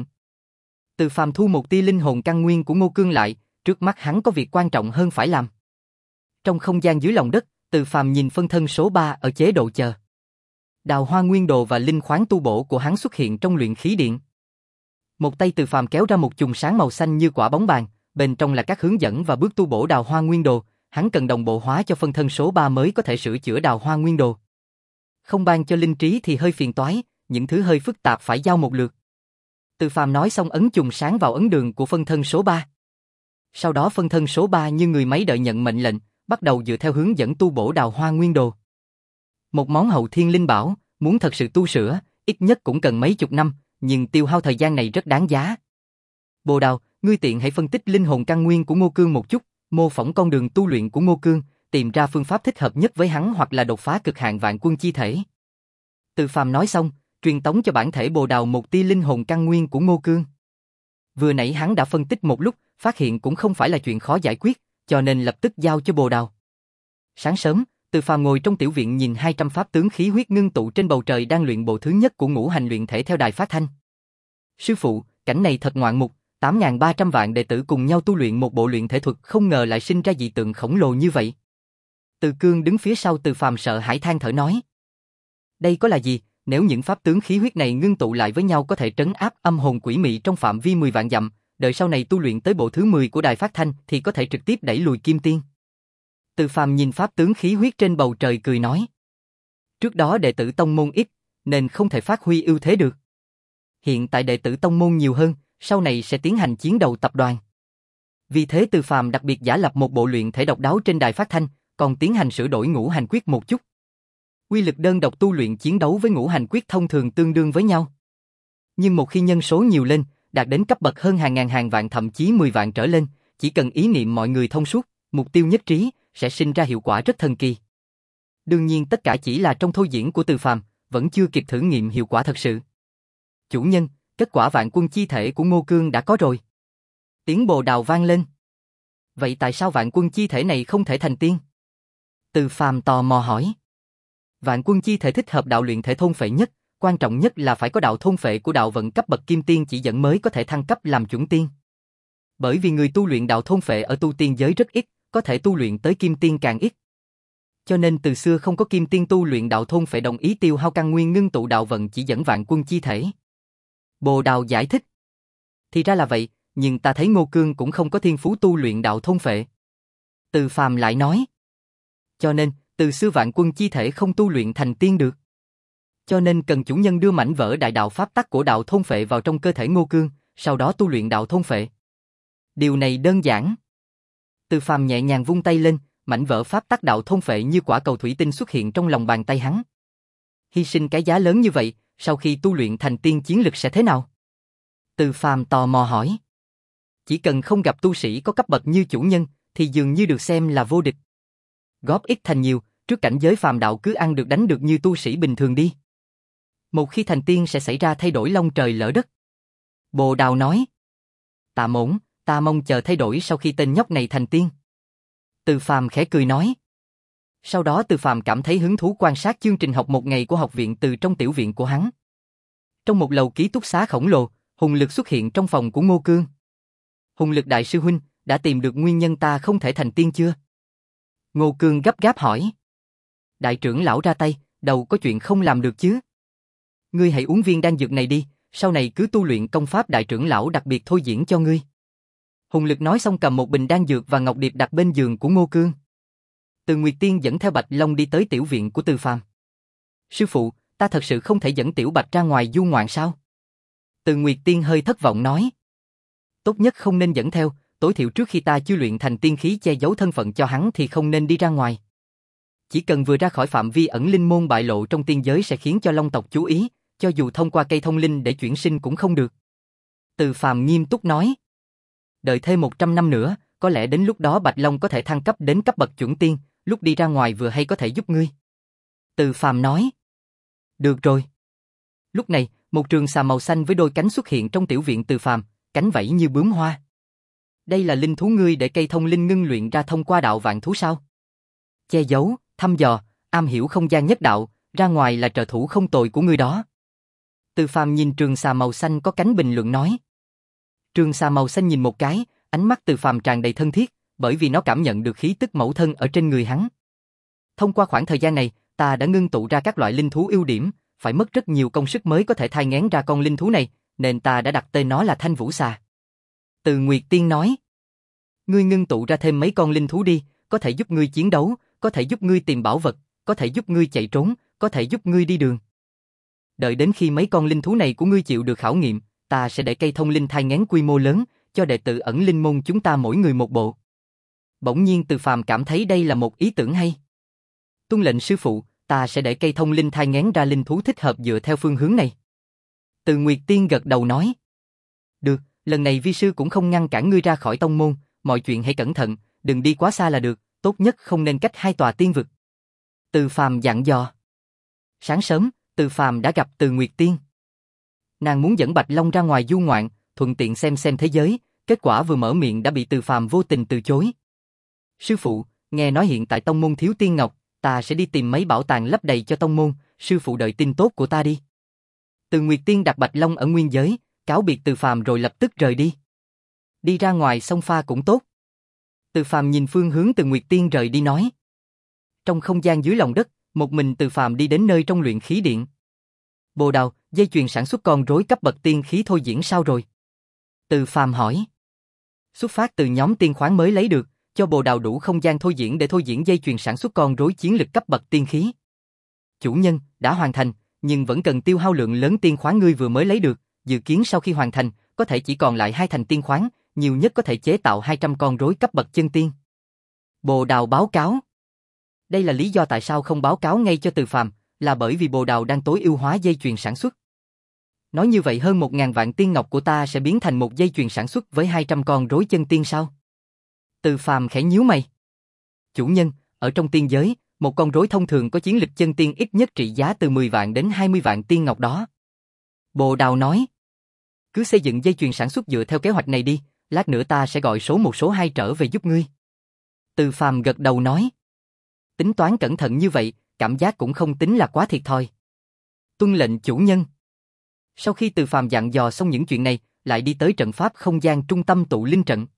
Từ Phàm thu một tia linh hồn căn nguyên của Ngô Cương lại, trước mắt hắn có việc quan trọng hơn phải làm. Trong không gian dưới lòng đất, Từ Phàm nhìn phân thân số ba ở chế độ chờ. Đào hoa nguyên đồ và linh khoáng tu bổ của hắn xuất hiện trong luyện khí điện. Một tay Từ Phàm kéo ra một chùm sáng màu xanh như quả bóng bàn, bên trong là các hướng dẫn và bước tu bổ đào hoa nguyên đồ, hắn cần đồng bộ hóa cho phân thân số ba mới có thể sửa chữa đào hoa nguyên đồ. Không ban cho linh trí thì hơi phiền toái, những thứ hơi phức tạp phải giao một lượt. Từ Phàm nói xong ấn chùm sáng vào ấn đường của phân thân số ba. Sau đó phân thân số ba như người máy đợi nhận mệnh lệnh, bắt đầu dựa theo hướng dẫn tu bổ đào hoa nguyên đồ. Một món hậu thiên linh bảo, muốn thật sự tu sửa, ít nhất cũng cần mấy chục năm, nhưng tiêu hao thời gian này rất đáng giá. Bồ Đào, ngươi tiện hãy phân tích linh hồn căn nguyên của Ngô Cương một chút, mô phỏng con đường tu luyện của Ngô Cương, tìm ra phương pháp thích hợp nhất với hắn hoặc là đột phá cực hạn vạn quân chi thể. Từ Phàm nói xong, truyền tống cho bản thể Bồ Đào một tia linh hồn căn nguyên của Ngô Cương. Vừa nãy hắn đã phân tích một lúc, phát hiện cũng không phải là chuyện khó giải quyết, cho nên lập tức giao cho Bồ Đào. Sáng sớm, Từ Phàm ngồi trong tiểu viện nhìn hai trăm pháp tướng khí huyết ngưng tụ trên bầu trời đang luyện bộ thứ nhất của ngũ hành luyện thể theo đài phát thanh. Sư phụ, cảnh này thật ngoạn mục, tám nghìn ba trăm vạn đệ tử cùng nhau tu luyện một bộ luyện thể thuật không ngờ lại sinh ra dị tượng khổng lồ như vậy. Từ Cương đứng phía sau Từ Phàm sợ hãi than thở nói. Đây có là gì, nếu những pháp tướng khí huyết này ngưng tụ lại với nhau có thể trấn áp âm hồn quỷ mị trong phạm vi mười vạn dặm, đợi sau này tu luyện tới bộ thứ mười của đài phát thanh thì có thể trực tiếp đẩy lùi kim tiên. Từ Phàm nhìn pháp tướng khí huyết trên bầu trời cười nói. Trước đó đệ tử tông môn ít, nên không thể phát huy ưu thế được. Hiện tại đệ tử tông môn nhiều hơn, sau này sẽ tiến hành chiến đầu tập đoàn. Vì thế Từ Phàm đặc biệt giả lập một bộ luyện thể độc đáo trên đài phát thanh, còn tiến hành sửa đổi ngũ hành quyết một chút. Quy lực đơn độc tu luyện chiến đấu với ngũ hành quyết thông thường tương đương với nhau. Nhưng một khi nhân số nhiều lên, đạt đến cấp bậc hơn hàng ngàn hàng vạn thậm chí mười vạn trở lên, chỉ cần ý niệm mọi người thông suốt, mục tiêu nhất trí, sẽ sinh ra hiệu quả rất thần kỳ. Đương nhiên tất cả chỉ là trong thôi diễn của Từ Phàm, vẫn chưa kịp thử nghiệm hiệu quả thật sự. Chủ nhân, kết quả vạn quân chi thể của Ngô Cương đã có rồi. Tiếng Bồ Đào vang lên. Vậy tại sao vạn quân chi thể này không thể thành tiên? Từ Phàm tò mò hỏi. Vạn quân chi thể thích hợp đạo luyện thể thôn phệ nhất, quan trọng nhất là phải có đạo thôn phệ của đạo vận cấp bậc kim tiên chỉ dẫn mới có thể thăng cấp làm chuẩn tiên. Bởi vì người tu luyện đạo thôn phệ ở tu tiên giới rất ít, có thể tu luyện tới kim tiên càng ít. Cho nên từ xưa không có kim tiên tu luyện đạo thôn phệ đồng ý tiêu hao căn nguyên ngưng tụ đạo vận chỉ dẫn vạn quân chi thể. Bồ Đào giải thích. Thì ra là vậy, nhưng ta thấy Ngô Cương cũng không có thiên phú tu luyện đạo thôn phệ. Từ Phàm lại nói. Cho nên, từ xưa vạn quân chi thể không tu luyện thành tiên được. Cho nên cần chủ nhân đưa mảnh vỡ đại đạo pháp tắc của đạo thôn phệ vào trong cơ thể Ngô Cương, sau đó tu luyện đạo thôn phệ. Điều này đơn giản. Từ Phàm nhẹ nhàng vung tay lên, mảnh vỡ pháp tắc đạo thôn phệ như quả cầu thủy tinh xuất hiện trong lòng bàn tay hắn. Hy sinh cái giá lớn như vậy, sau khi tu luyện thành tiên chiến lực sẽ thế nào? Từ Phàm tò mò hỏi. Chỉ cần không gặp tu sĩ có cấp bậc như chủ nhân, thì dường như được xem là vô địch. Góp ít thành nhiều, trước cảnh giới phàm đạo cứ ăn được đánh được như tu sĩ bình thường đi. Một khi thành tiên sẽ xảy ra thay đổi long trời lỡ đất. Bồ Đào nói. Tạ Mỗn, ta mong chờ thay đổi sau khi tên nhóc này thành tiên. Từ Phàm khẽ cười nói. Sau đó Từ Phàm cảm thấy hứng thú quan sát chương trình học một ngày của học viện từ trong tiểu viện của hắn. Trong một lầu ký túc xá khổng lồ, Hùng Lực xuất hiện trong phòng của Ngô Cương. Hùng Lực đại sư huynh, đã tìm được nguyên nhân ta không thể thành tiên chưa? Ngô Cương gấp gáp hỏi. Đại trưởng lão ra tay, đâu có chuyện không làm được chứ. Ngươi hãy uống viên đan dược này đi, sau này cứ tu luyện công pháp đại trưởng lão đặc biệt thôi diễn cho ngươi. Hùng Lực nói xong cầm một bình đan dược và ngọc điệp đặt bên giường của Ngô Cương. Từ Nguyệt Tiên dẫn theo Bạch Long đi tới tiểu viện của Từ Phàm. Sư phụ, ta thật sự không thể dẫn Tiểu Bạch ra ngoài du ngoạn sao? Từ Nguyệt Tiên hơi thất vọng nói. Tốt nhất không nên dẫn theo, tối thiểu trước khi ta chưa luyện thành tiên khí che giấu thân phận cho hắn thì không nên đi ra ngoài. Chỉ cần vừa ra khỏi phạm vi ẩn linh môn bại lộ trong tiên giới sẽ khiến cho Long tộc chú ý, cho dù thông qua cây thông linh để chuyển sinh cũng không được. Từ Phàm nghiêm túc nói. Đợi thêm một trăm năm nữa, có lẽ đến lúc đó Bạch Long có thể thăng cấp đến cấp bậc chuẩn tiên, lúc đi ra ngoài vừa hay có thể giúp ngươi. Từ Phàm nói. Được rồi. Lúc này, một trường xà màu xanh với đôi cánh xuất hiện trong tiểu viện Từ Phàm, cánh vẫy như bướm hoa. Đây là linh thú ngươi để cây thông linh ngưng luyện ra thông qua đạo vạn thú sao? Che giấu, thăm dò, am hiểu không gian nhất đạo, ra ngoài là trợ thủ không tồi của ngươi đó. Từ Phàm nhìn trường xà màu xanh có cánh bình luận nói. Trường xà màu xanh nhìn một cái, ánh mắt Từ Phàm tràn đầy thân thiết, bởi vì nó cảm nhận được khí tức mẫu thân ở trên người hắn. Thông qua khoảng thời gian này, ta đã ngưng tụ ra các loại linh thú ưu điểm, phải mất rất nhiều công sức mới có thể thai nghén ra con linh thú này, nên ta đã đặt tên nó là Thanh Vũ Xà. Từ Nguyệt Tiên nói. Ngươi ngưng tụ ra thêm mấy con linh thú đi, có thể giúp ngươi chiến đấu, có thể giúp ngươi tìm bảo vật, có thể giúp ngươi chạy trốn, có thể giúp ngươi đi đường. Đợi đến khi mấy con linh thú này của ngươi chịu được khảo nghiệm, ta sẽ để cây thông linh thai nghén quy mô lớn, cho đệ tử ẩn linh môn chúng ta mỗi người một bộ. Bỗng nhiên Từ Phàm cảm thấy đây là một ý tưởng hay. Tuân lệnh sư phụ, ta sẽ để cây thông linh thai nghén ra linh thú thích hợp dựa theo phương hướng này. Từ Nguyệt Tiên gật đầu nói. Được, lần này vi sư cũng không ngăn cản ngươi ra khỏi tông môn, mọi chuyện hãy cẩn thận, đừng đi quá xa là được, tốt nhất không nên cách hai tòa tiên vực. Từ Phàm dặn dò. Sáng sớm, Từ Phàm đã gặp Từ Nguyệt Tiên. Nàng muốn dẫn Bạch Long ra ngoài du ngoạn, thuận tiện xem xem thế giới, kết quả vừa mở miệng đã bị Từ Phàm vô tình từ chối. Sư phụ, nghe nói hiện tại tông môn thiếu tiên ngọc, ta sẽ đi tìm mấy bảo tàng lấp đầy cho tông môn, sư phụ đợi tin tốt của ta đi. Từ Nguyệt Tiên đặt Bạch Long ở nguyên giới, cáo biệt Từ Phàm rồi lập tức rời đi. Đi ra ngoài sông pha cũng tốt. Từ Phàm nhìn phương hướng Từ Nguyệt Tiên rời đi nói. Trong không gian dưới lòng đất, một mình Từ Phàm đi đến nơi trong luyện khí điện. Bồ Đào, dây chuyền sản xuất con rối cấp bậc tiên khí thôi diễn sao rồi? Từ Phàm hỏi. Xuất phát từ nhóm tiên khoáng mới lấy được, cho Bồ Đào đủ không gian thôi diễn để thôi diễn dây chuyền sản xuất con rối chiến lực cấp bậc tiên khí. Chủ nhân, đã hoàn thành, nhưng vẫn cần tiêu hao lượng lớn tiên khoáng ngươi vừa mới lấy được, dự kiến sau khi hoàn thành, có thể chỉ còn lại hai thành tiên khoáng, nhiều nhất có thể chế tạo hai trăm con rối cấp bậc chân tiên. Bồ Đào báo cáo. Đây là lý do tại sao không báo cáo ngay cho Từ Phàm, là bởi vì Bồ Đào đang tối ưu hóa dây chuyền sản xuất. Nói như vậy hơn một ngàn vạn tiên ngọc của ta sẽ biến thành một dây chuyền sản xuất với hai trăm con rối chân tiên sao? Từ Phàm khẽ nhíu mày. Chủ nhân, ở trong tiên giới, một con rối thông thường có chiến lực chân tiên ít nhất trị giá từ mười vạn đến hai mươi vạn tiên ngọc đó. Bồ Đào nói. Cứ xây dựng dây chuyền sản xuất dựa theo kế hoạch này đi, lát nữa ta sẽ gọi số một số hai trở về giúp ngươi. Từ Phàm gật đầu nói. Tính toán cẩn thận như vậy, cảm giác cũng không tính là quá thiệt thòi. Tuân lệnh chủ nhân. Sau khi Từ Phàm dặn dò xong những chuyện này, lại đi tới trận pháp không gian trung tâm tụ linh trận.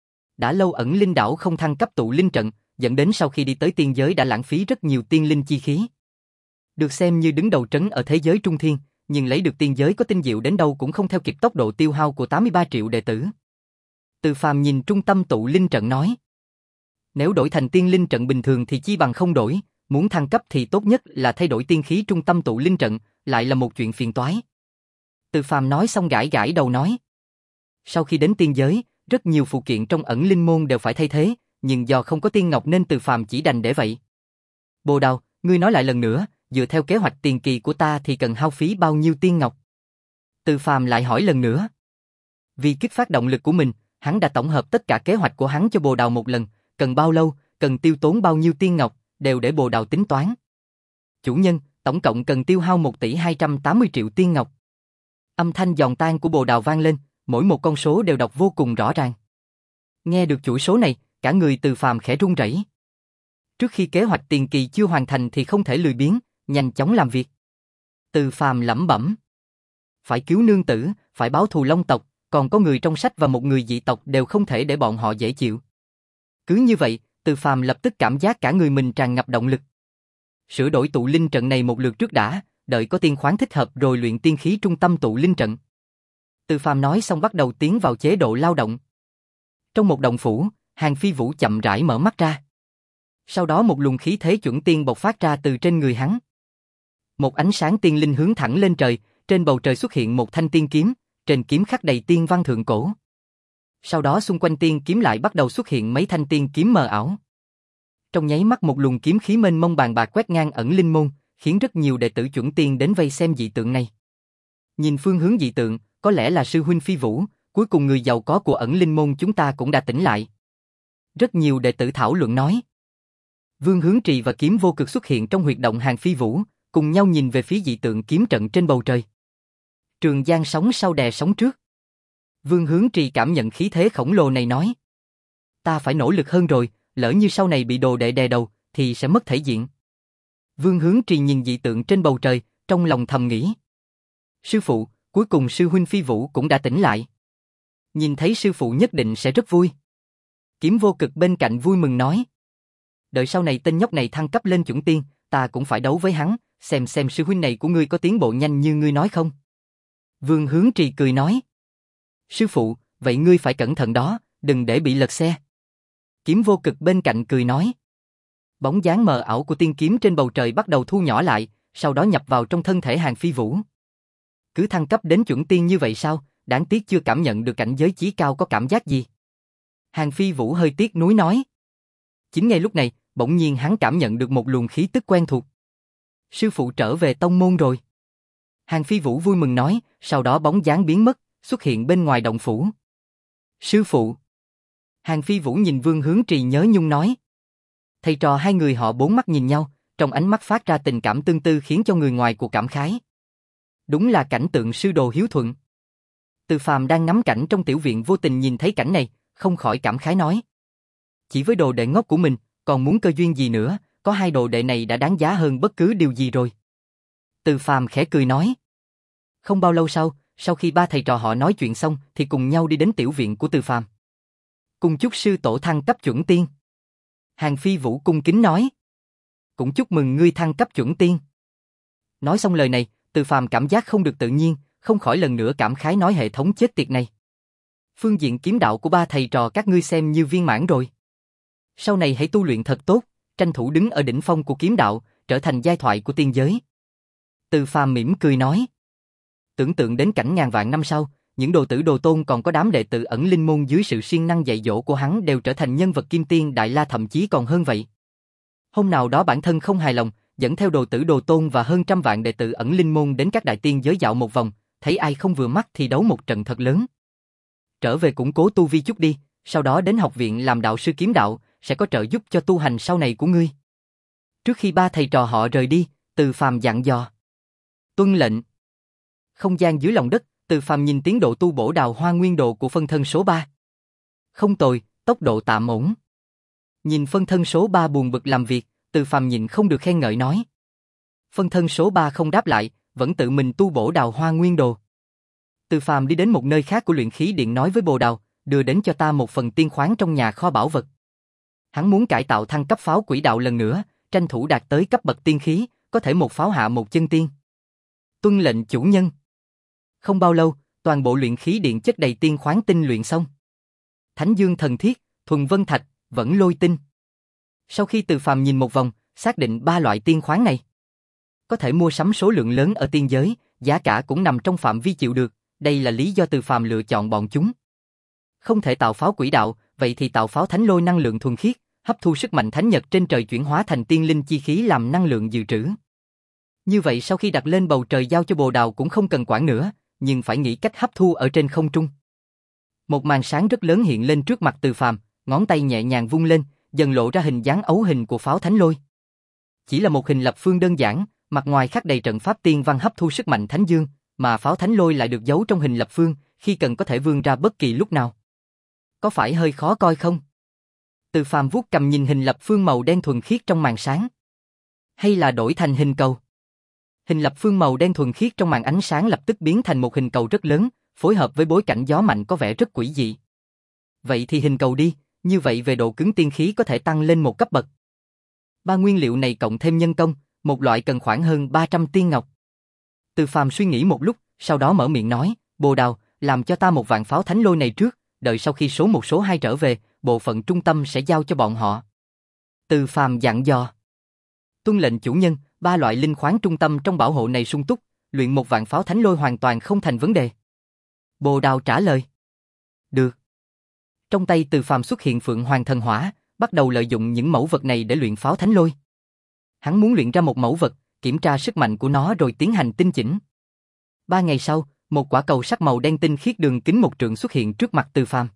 Đã lâu ẩn linh đảo không thăng cấp tụ linh trận, dẫn đến sau khi đi tới tiên giới đã lãng phí rất nhiều tiên linh chi khí. Được xem như đứng đầu trấn ở thế giới trung thiên, nhưng lấy được tiên giới có tinh diệu đến đâu cũng không theo kịp tốc độ tiêu hao của tám mươi ba triệu đệ tử. Từ Phàm nhìn trung tâm tụ linh trận nói. Nếu đổi thành tiên linh trận bình thường thì chi bằng không đổi, muốn thăng cấp thì tốt nhất là thay đổi tiên khí trung tâm tụ linh trận, lại là một chuyện phiền toái. Từ Phàm nói xong gãi gãi đầu nói. Sau khi đến tiên giới, rất nhiều phụ kiện trong ẩn linh môn đều phải thay thế, nhưng do không có tiên ngọc nên Từ Phàm chỉ đành để vậy. Bồ Đào, ngươi nói lại lần nữa, dựa theo kế hoạch tiền kỳ của ta thì cần hao phí bao nhiêu tiên ngọc? Từ Phàm lại hỏi lần nữa. Vì kích phát động lực của mình, hắn đã tổng hợp tất cả kế hoạch của hắn cho Bồ Đào một lần, cần bao lâu, cần tiêu tốn bao nhiêu tiên ngọc, đều để Bồ Đào tính toán. Chủ nhân, tổng cộng cần tiêu hao một tỷ hai trăm tám mươi triệu tiên ngọc. Âm thanh giòn tan của Bồ Đào vang lên, mỗi một con số đều đọc vô cùng rõ ràng. Nghe được chuỗi số này, cả người Từ Phàm khẽ run rẩy. Trước khi kế hoạch tiền kỳ chưa hoàn thành thì không thể lười biếng, nhanh chóng làm việc. Từ Phàm lẩm bẩm. Phải cứu nương tử, phải báo thù Long tộc, còn có người trong sách và một người dị tộc đều không thể để bọn họ dễ chịu. Cứ như vậy, Từ Phàm lập tức cảm giác cả người mình tràn ngập động lực. Sửa đổi tụ linh trận này một lượt trước đã, đợi có tiên khoáng thích hợp rồi luyện tiên khí trung tâm tụ linh trận. Từ Phàm nói xong bắt đầu tiến vào chế độ lao động. Trong một động phủ, Hàn Phi Vũ chậm rãi mở mắt ra. Sau đó một luồng khí thế chuẩn tiên bộc phát ra từ trên người hắn. Một ánh sáng tiên linh hướng thẳng lên trời, trên bầu trời xuất hiện một thanh tiên kiếm, trên kiếm khắc đầy tiên văn thượng cổ. Sau đó xung quanh tiên kiếm lại bắt đầu xuất hiện mấy thanh tiên kiếm mờ ảo. Trong nháy mắt một luồng kiếm khí mênh mông bàn bạc quét ngang ẩn linh môn, khiến rất nhiều đệ tử chuẩn tiên đến vây xem dị tượng này. Nhìn phương hướng dị tượng, có lẽ là sư huynh Phi Vũ, cuối cùng người giàu có của ẩn linh môn chúng ta cũng đã tỉnh lại. Rất nhiều đệ tử thảo luận nói. Vương Hướng Trì và Kiếm Vô Cực xuất hiện trong huyệt động Hàn Phi Vũ, cùng nhau nhìn về phía dị tượng kiếm trận trên bầu trời. Trường Giang sóng sau đè sóng trước. Vương Hướng Trì cảm nhận khí thế khổng lồ này nói. Ta phải nỗ lực hơn rồi, lỡ như sau này bị đồ đệ đè đầu, thì sẽ mất thể diện. Vương Hướng Trì nhìn dị tượng trên bầu trời, trong lòng thầm nghĩ. Sư phụ, cuối cùng sư huynh Phi Vũ cũng đã tỉnh lại. Nhìn thấy sư phụ nhất định sẽ rất vui. Kiếm Vô Cực bên cạnh vui mừng nói. Đợi sau này tên nhóc này thăng cấp lên chuẩn tiên, ta cũng phải đấu với hắn, xem xem sư huynh này của ngươi có tiến bộ nhanh như ngươi nói không. Vương Hướng Trì cười nói. Sư phụ, vậy ngươi phải cẩn thận đó, đừng để bị lật xe. Kiếm Vô Cực bên cạnh cười nói. Bóng dáng mờ ảo của tiên kiếm trên bầu trời bắt đầu thu nhỏ lại, sau đó nhập vào trong thân thể Hàn Phi Vũ. Cứ thăng cấp đến chuẩn tiên như vậy sao, đáng tiếc chưa cảm nhận được cảnh giới chí cao có cảm giác gì. Hàn Phi Vũ hơi tiếc nuối nói. Chính ngay lúc này, bỗng nhiên hắn cảm nhận được một luồng khí tức quen thuộc. Sư phụ trở về tông môn rồi. Hàn Phi Vũ vui mừng nói, sau đó bóng dáng biến mất, xuất hiện bên ngoài động phủ. Sư phụ. Hàn Phi Vũ nhìn Vương Hướng Trì nhớ nhung nói. Thầy trò hai người họ bốn mắt nhìn nhau, trong ánh mắt phát ra tình cảm tương tư khiến cho người ngoài cuộc cảm khái. Đúng là cảnh tượng sư đồ hiếu thuận. Từ Phàm đang ngắm cảnh trong tiểu viện vô tình nhìn thấy cảnh này, không khỏi cảm khái nói. Chỉ với đồ đệ ngốc của mình, còn muốn cơ duyên gì nữa, có hai đồ đệ này đã đáng giá hơn bất cứ điều gì rồi. Từ Phàm khẽ cười nói. Không bao lâu sau, sau khi ba thầy trò họ nói chuyện xong thì cùng nhau đi đến tiểu viện của Từ Phàm. Cùng chúc sư tổ thăng cấp chuẩn tiên. Hàn Phi Vũ cung kính nói. Cũng chúc mừng ngươi thăng cấp chuẩn tiên. Nói xong lời này, Từ Phàm cảm giác không được tự nhiên, không khỏi lần nữa cảm khái nói hệ thống chết tiệt này. Phương diện kiếm đạo của ba thầy trò các ngươi xem như viên mãn rồi. Sau này hãy tu luyện thật tốt, tranh thủ đứng ở đỉnh phong của kiếm đạo, trở thành giai thoại của tiên giới. Từ Phàm mỉm cười nói. Tưởng tượng đến cảnh ngàn vạn năm sau, những đồ tử đồ tôn còn có đám đệ tử ẩn linh môn dưới sự siêng năng dạy dỗ của hắn đều trở thành nhân vật kim tiên đại la thậm chí còn hơn vậy. Hôm nào đó bản thân không hài lòng, dẫn theo đồ tử đồ tôn và hơn trăm vạn đệ tử ẩn linh môn đến các đại tiên giới dạo một vòng, thấy ai không vừa mắt thì đấu một trận thật lớn. Trở về củng cố tu vi chút đi, sau đó đến học viện làm đạo sư kiếm đạo, sẽ có trợ giúp cho tu hành sau này của ngươi. Trước khi ba thầy trò họ rời đi, Từ Phàm dặn dò. Tuân lệnh. Không gian dưới lòng đất, Từ Phàm nhìn tiến độ tu bổ đào hoa nguyên đồ của phân thân số ba. Không tồi, tốc độ tạm ổn. Nhìn phân thân số ba buồn bực làm việc, Từ Phàm nhịn không được khen ngợi nói. Phân thân số ba không đáp lại, vẫn tự mình tu bổ đào hoa nguyên đồ. Từ Phàm đi đến một nơi khác của luyện khí điện nói với Bồ Đào, đưa đến cho ta một phần tiên khoáng trong nhà kho bảo vật. Hắn muốn cải tạo thăng cấp pháo quỷ đạo lần nữa, tranh thủ đạt tới cấp bậc tiên khí, có thể một pháo hạ một chân tiên. Tuân lệnh chủ nhân. Không bao lâu, toàn bộ luyện khí điện chất đầy tiên khoáng tinh luyện xong. Thánh dương thần thiết, thuần vân thạch, vẫn lôi tinh. Sau khi Từ Phàm nhìn một vòng, xác định ba loại tiên khoáng này có thể mua sắm số lượng lớn ở tiên giới, giá cả cũng nằm trong phạm vi chịu được, đây là lý do Từ Phàm lựa chọn bọn chúng. Không thể tạo pháo quỷ đạo, vậy thì tạo pháo thánh lôi năng lượng thuần khiết, hấp thu sức mạnh thánh nhật trên trời chuyển hóa thành tiên linh chi khí làm năng lượng dự trữ. Như vậy sau khi đặt lên bầu trời giao cho Bồ Đào cũng không cần quản nữa, nhưng phải nghĩ cách hấp thu ở trên không trung. Một màn sáng rất lớn hiện lên trước mặt Từ Phàm, ngón tay nhẹ nhàng vung lên, dần lộ ra hình dáng ấu hình của pháo thánh lôi. Chỉ là một hình lập phương đơn giản, mặt ngoài khắc đầy trận pháp tiên văn hấp thu sức mạnh thánh dương, mà pháo thánh lôi lại được giấu trong hình lập phương, khi cần có thể vươn ra bất kỳ lúc nào. Có phải hơi khó coi không? Từ Phàm vuốt cầm nhìn hình lập phương màu đen thuần khiết trong màn sáng. Hay là đổi thành hình cầu? Hình lập phương màu đen thuần khiết trong màn ánh sáng lập tức biến thành một hình cầu rất lớn, phối hợp với bối cảnh gió mạnh có vẻ rất quỷ dị. Vậy thì hình cầu đi, như vậy về độ cứng tiên khí có thể tăng lên một cấp bậc. Ba nguyên liệu này cộng thêm nhân công, một loại cần khoảng hơn ba trăm tiên ngọc. Từ Phàm suy nghĩ một lúc, sau đó mở miệng nói, Bồ Đào, làm cho ta một vạn pháo thánh lôi này trước, đợi sau khi số một số hai trở về, bộ phận trung tâm sẽ giao cho bọn họ. Từ Phàm dặn dò. Tuân lệnh chủ nhân, ba loại linh khoáng trung tâm trong bảo hộ này sung túc, luyện một vạn pháo thánh lôi hoàn toàn không thành vấn đề. Bồ Đào trả lời. Được. Trong tay Từ Phàm xuất hiện Phượng Hoàng thần hỏa, bắt đầu lợi dụng những mẫu vật này để luyện pháo thánh lôi. Hắn muốn luyện ra một mẫu vật, kiểm tra sức mạnh của nó rồi tiến hành tinh chỉnh. Ba ngày sau, một quả cầu sắc màu đen tinh khiết đường kính một trượng xuất hiện trước mặt Từ Phàm.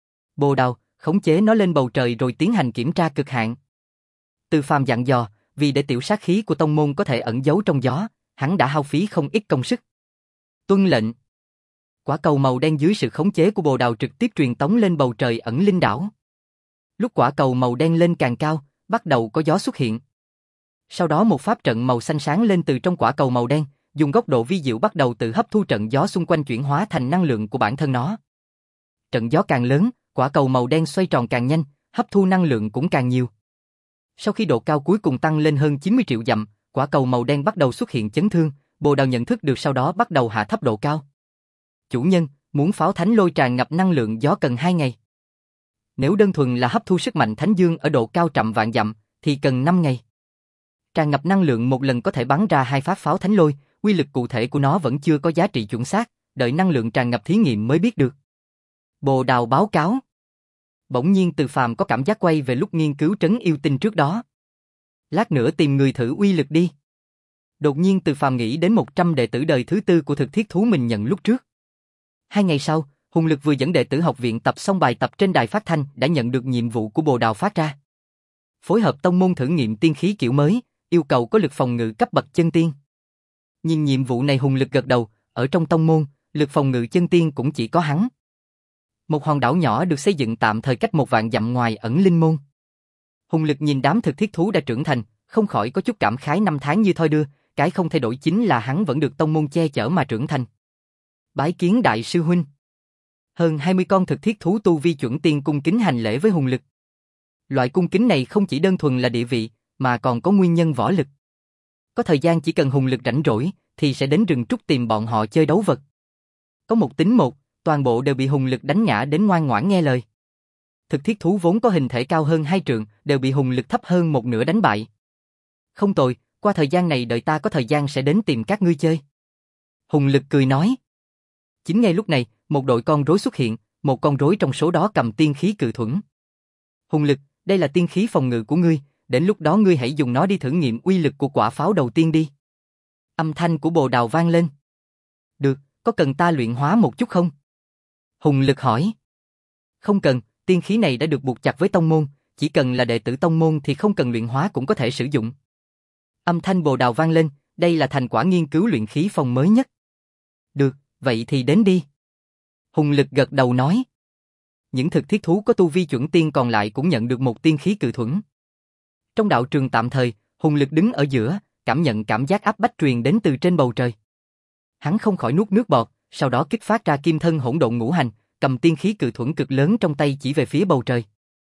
Bồ Đào, khống chế nó lên bầu trời rồi tiến hành kiểm tra cực hạn. Từ Phàm dặn dò, vì để tiểu sát khí của tông môn có thể ẩn giấu trong gió, hắn đã hao phí không ít công sức. Tuân lệnh. Quả cầu màu đen dưới sự khống chế của Bồ Đào trực tiếp truyền tống lên bầu trời ẩn linh đảo. Lúc quả cầu màu đen lên càng cao, bắt đầu có gió xuất hiện. Sau đó một pháp trận màu xanh sáng lên từ trong quả cầu màu đen, dùng góc độ vi diệu bắt đầu tự hấp thu trận gió xung quanh chuyển hóa thành năng lượng của bản thân nó. Trận gió càng lớn, quả cầu màu đen xoay tròn càng nhanh, hấp thu năng lượng cũng càng nhiều. Sau khi độ cao cuối cùng tăng lên hơn chín mươi triệu dặm, quả cầu màu đen bắt đầu xuất hiện chấn thương, Bồ Đào nhận thức được sau đó bắt đầu hạ thấp độ cao. Chủ nhân, muốn pháo thánh lôi tràn ngập năng lượng gió cần hai ngày. Nếu đơn thuần là hấp thu sức mạnh thánh dương ở độ cao trăm vạn dặm, thì cần năm ngày. Tràn ngập năng lượng một lần có thể bắn ra hai phát pháo thánh lôi, quy lực cụ thể của nó vẫn chưa có giá trị chuẩn xác, đợi năng lượng tràn ngập thí nghiệm mới biết được. Bồ Đào báo cáo. Bỗng nhiên Từ Phàm có cảm giác quay về lúc nghiên cứu trấn yêu tinh trước đó. Lát nữa tìm người thử uy lực đi. Đột nhiên Từ Phàm nghĩ đến một trăm đệ tử đời thứ tư của thực thiết thú mình nhận lúc trước. Hai ngày sau, Hùng Lực vừa dẫn đệ tử học viện tập xong bài tập trên đài phát thanh đã nhận được nhiệm vụ của Bồ Đào phát ra. Phối hợp tông môn thử nghiệm tiên khí kiểu mới, yêu cầu có lực phòng ngự cấp bậc chân tiên. Nhìn nhiệm vụ này Hùng Lực gật đầu, ở trong tông môn, lực phòng ngự chân tiên cũng chỉ có hắn. Một hòn đảo nhỏ được xây dựng tạm thời cách một vạn dặm ngoài ẩn linh môn. Hùng Lực nhìn đám thực thiết thú đã trưởng thành, không khỏi có chút cảm khái năm tháng như thoi đưa, cái không thay đổi chính là hắn vẫn được tông môn che chở mà trưởng thành. Bái kiến đại sư huynh. Hơn hai mươi con thực thiết thú tu vi chuẩn tiên cung kính hành lễ với Hùng Lực. Loại cung kính này không chỉ đơn thuần là địa vị, mà còn có nguyên nhân võ lực. Có thời gian chỉ cần Hùng Lực rảnh rỗi, thì sẽ đến rừng trúc tìm bọn họ chơi đấu vật. Có một tính một, toàn bộ đều bị Hùng Lực đánh ngã đến ngoan ngoãn nghe lời. Thực thiết thú vốn có hình thể cao hơn hai trượng, đều bị Hùng Lực thấp hơn một nửa đánh bại. Không tồi, qua thời gian này đợi ta có thời gian sẽ đến tìm các ngươi chơi. Hùng Lực cười nói. Chính ngay lúc này, một đội con rối xuất hiện, một con rối trong số đó cầm tiên khí cự thuẫn. Hùng Lực, đây là tiên khí phòng ngự của ngươi, đến lúc đó ngươi hãy dùng nó đi thử nghiệm uy lực của quả pháo đầu tiên đi. Âm thanh của Bồ Đào vang lên. Được, có cần ta luyện hóa một chút không? Hùng Lực hỏi. Không cần, tiên khí này đã được buộc chặt với tông môn, chỉ cần là đệ tử tông môn thì không cần luyện hóa cũng có thể sử dụng. Âm thanh Bồ Đào vang lên, đây là thành quả nghiên cứu luyện khí phòng mới nhất. Được, vậy thì đến đi. Hùng Lực gật đầu nói. Những thực thiết thú có tu vi chuẩn tiên còn lại cũng nhận được một tiên khí cự thuẫn. Trong đạo trường tạm thời, Hùng Lực đứng ở giữa, cảm nhận cảm giác áp bách truyền đến từ trên bầu trời. Hắn không khỏi nuốt nước bọt, sau đó kích phát ra kim thân hỗn độn ngũ hành, cầm tiên khí cự thuẫn cực lớn trong tay chỉ về phía bầu trời.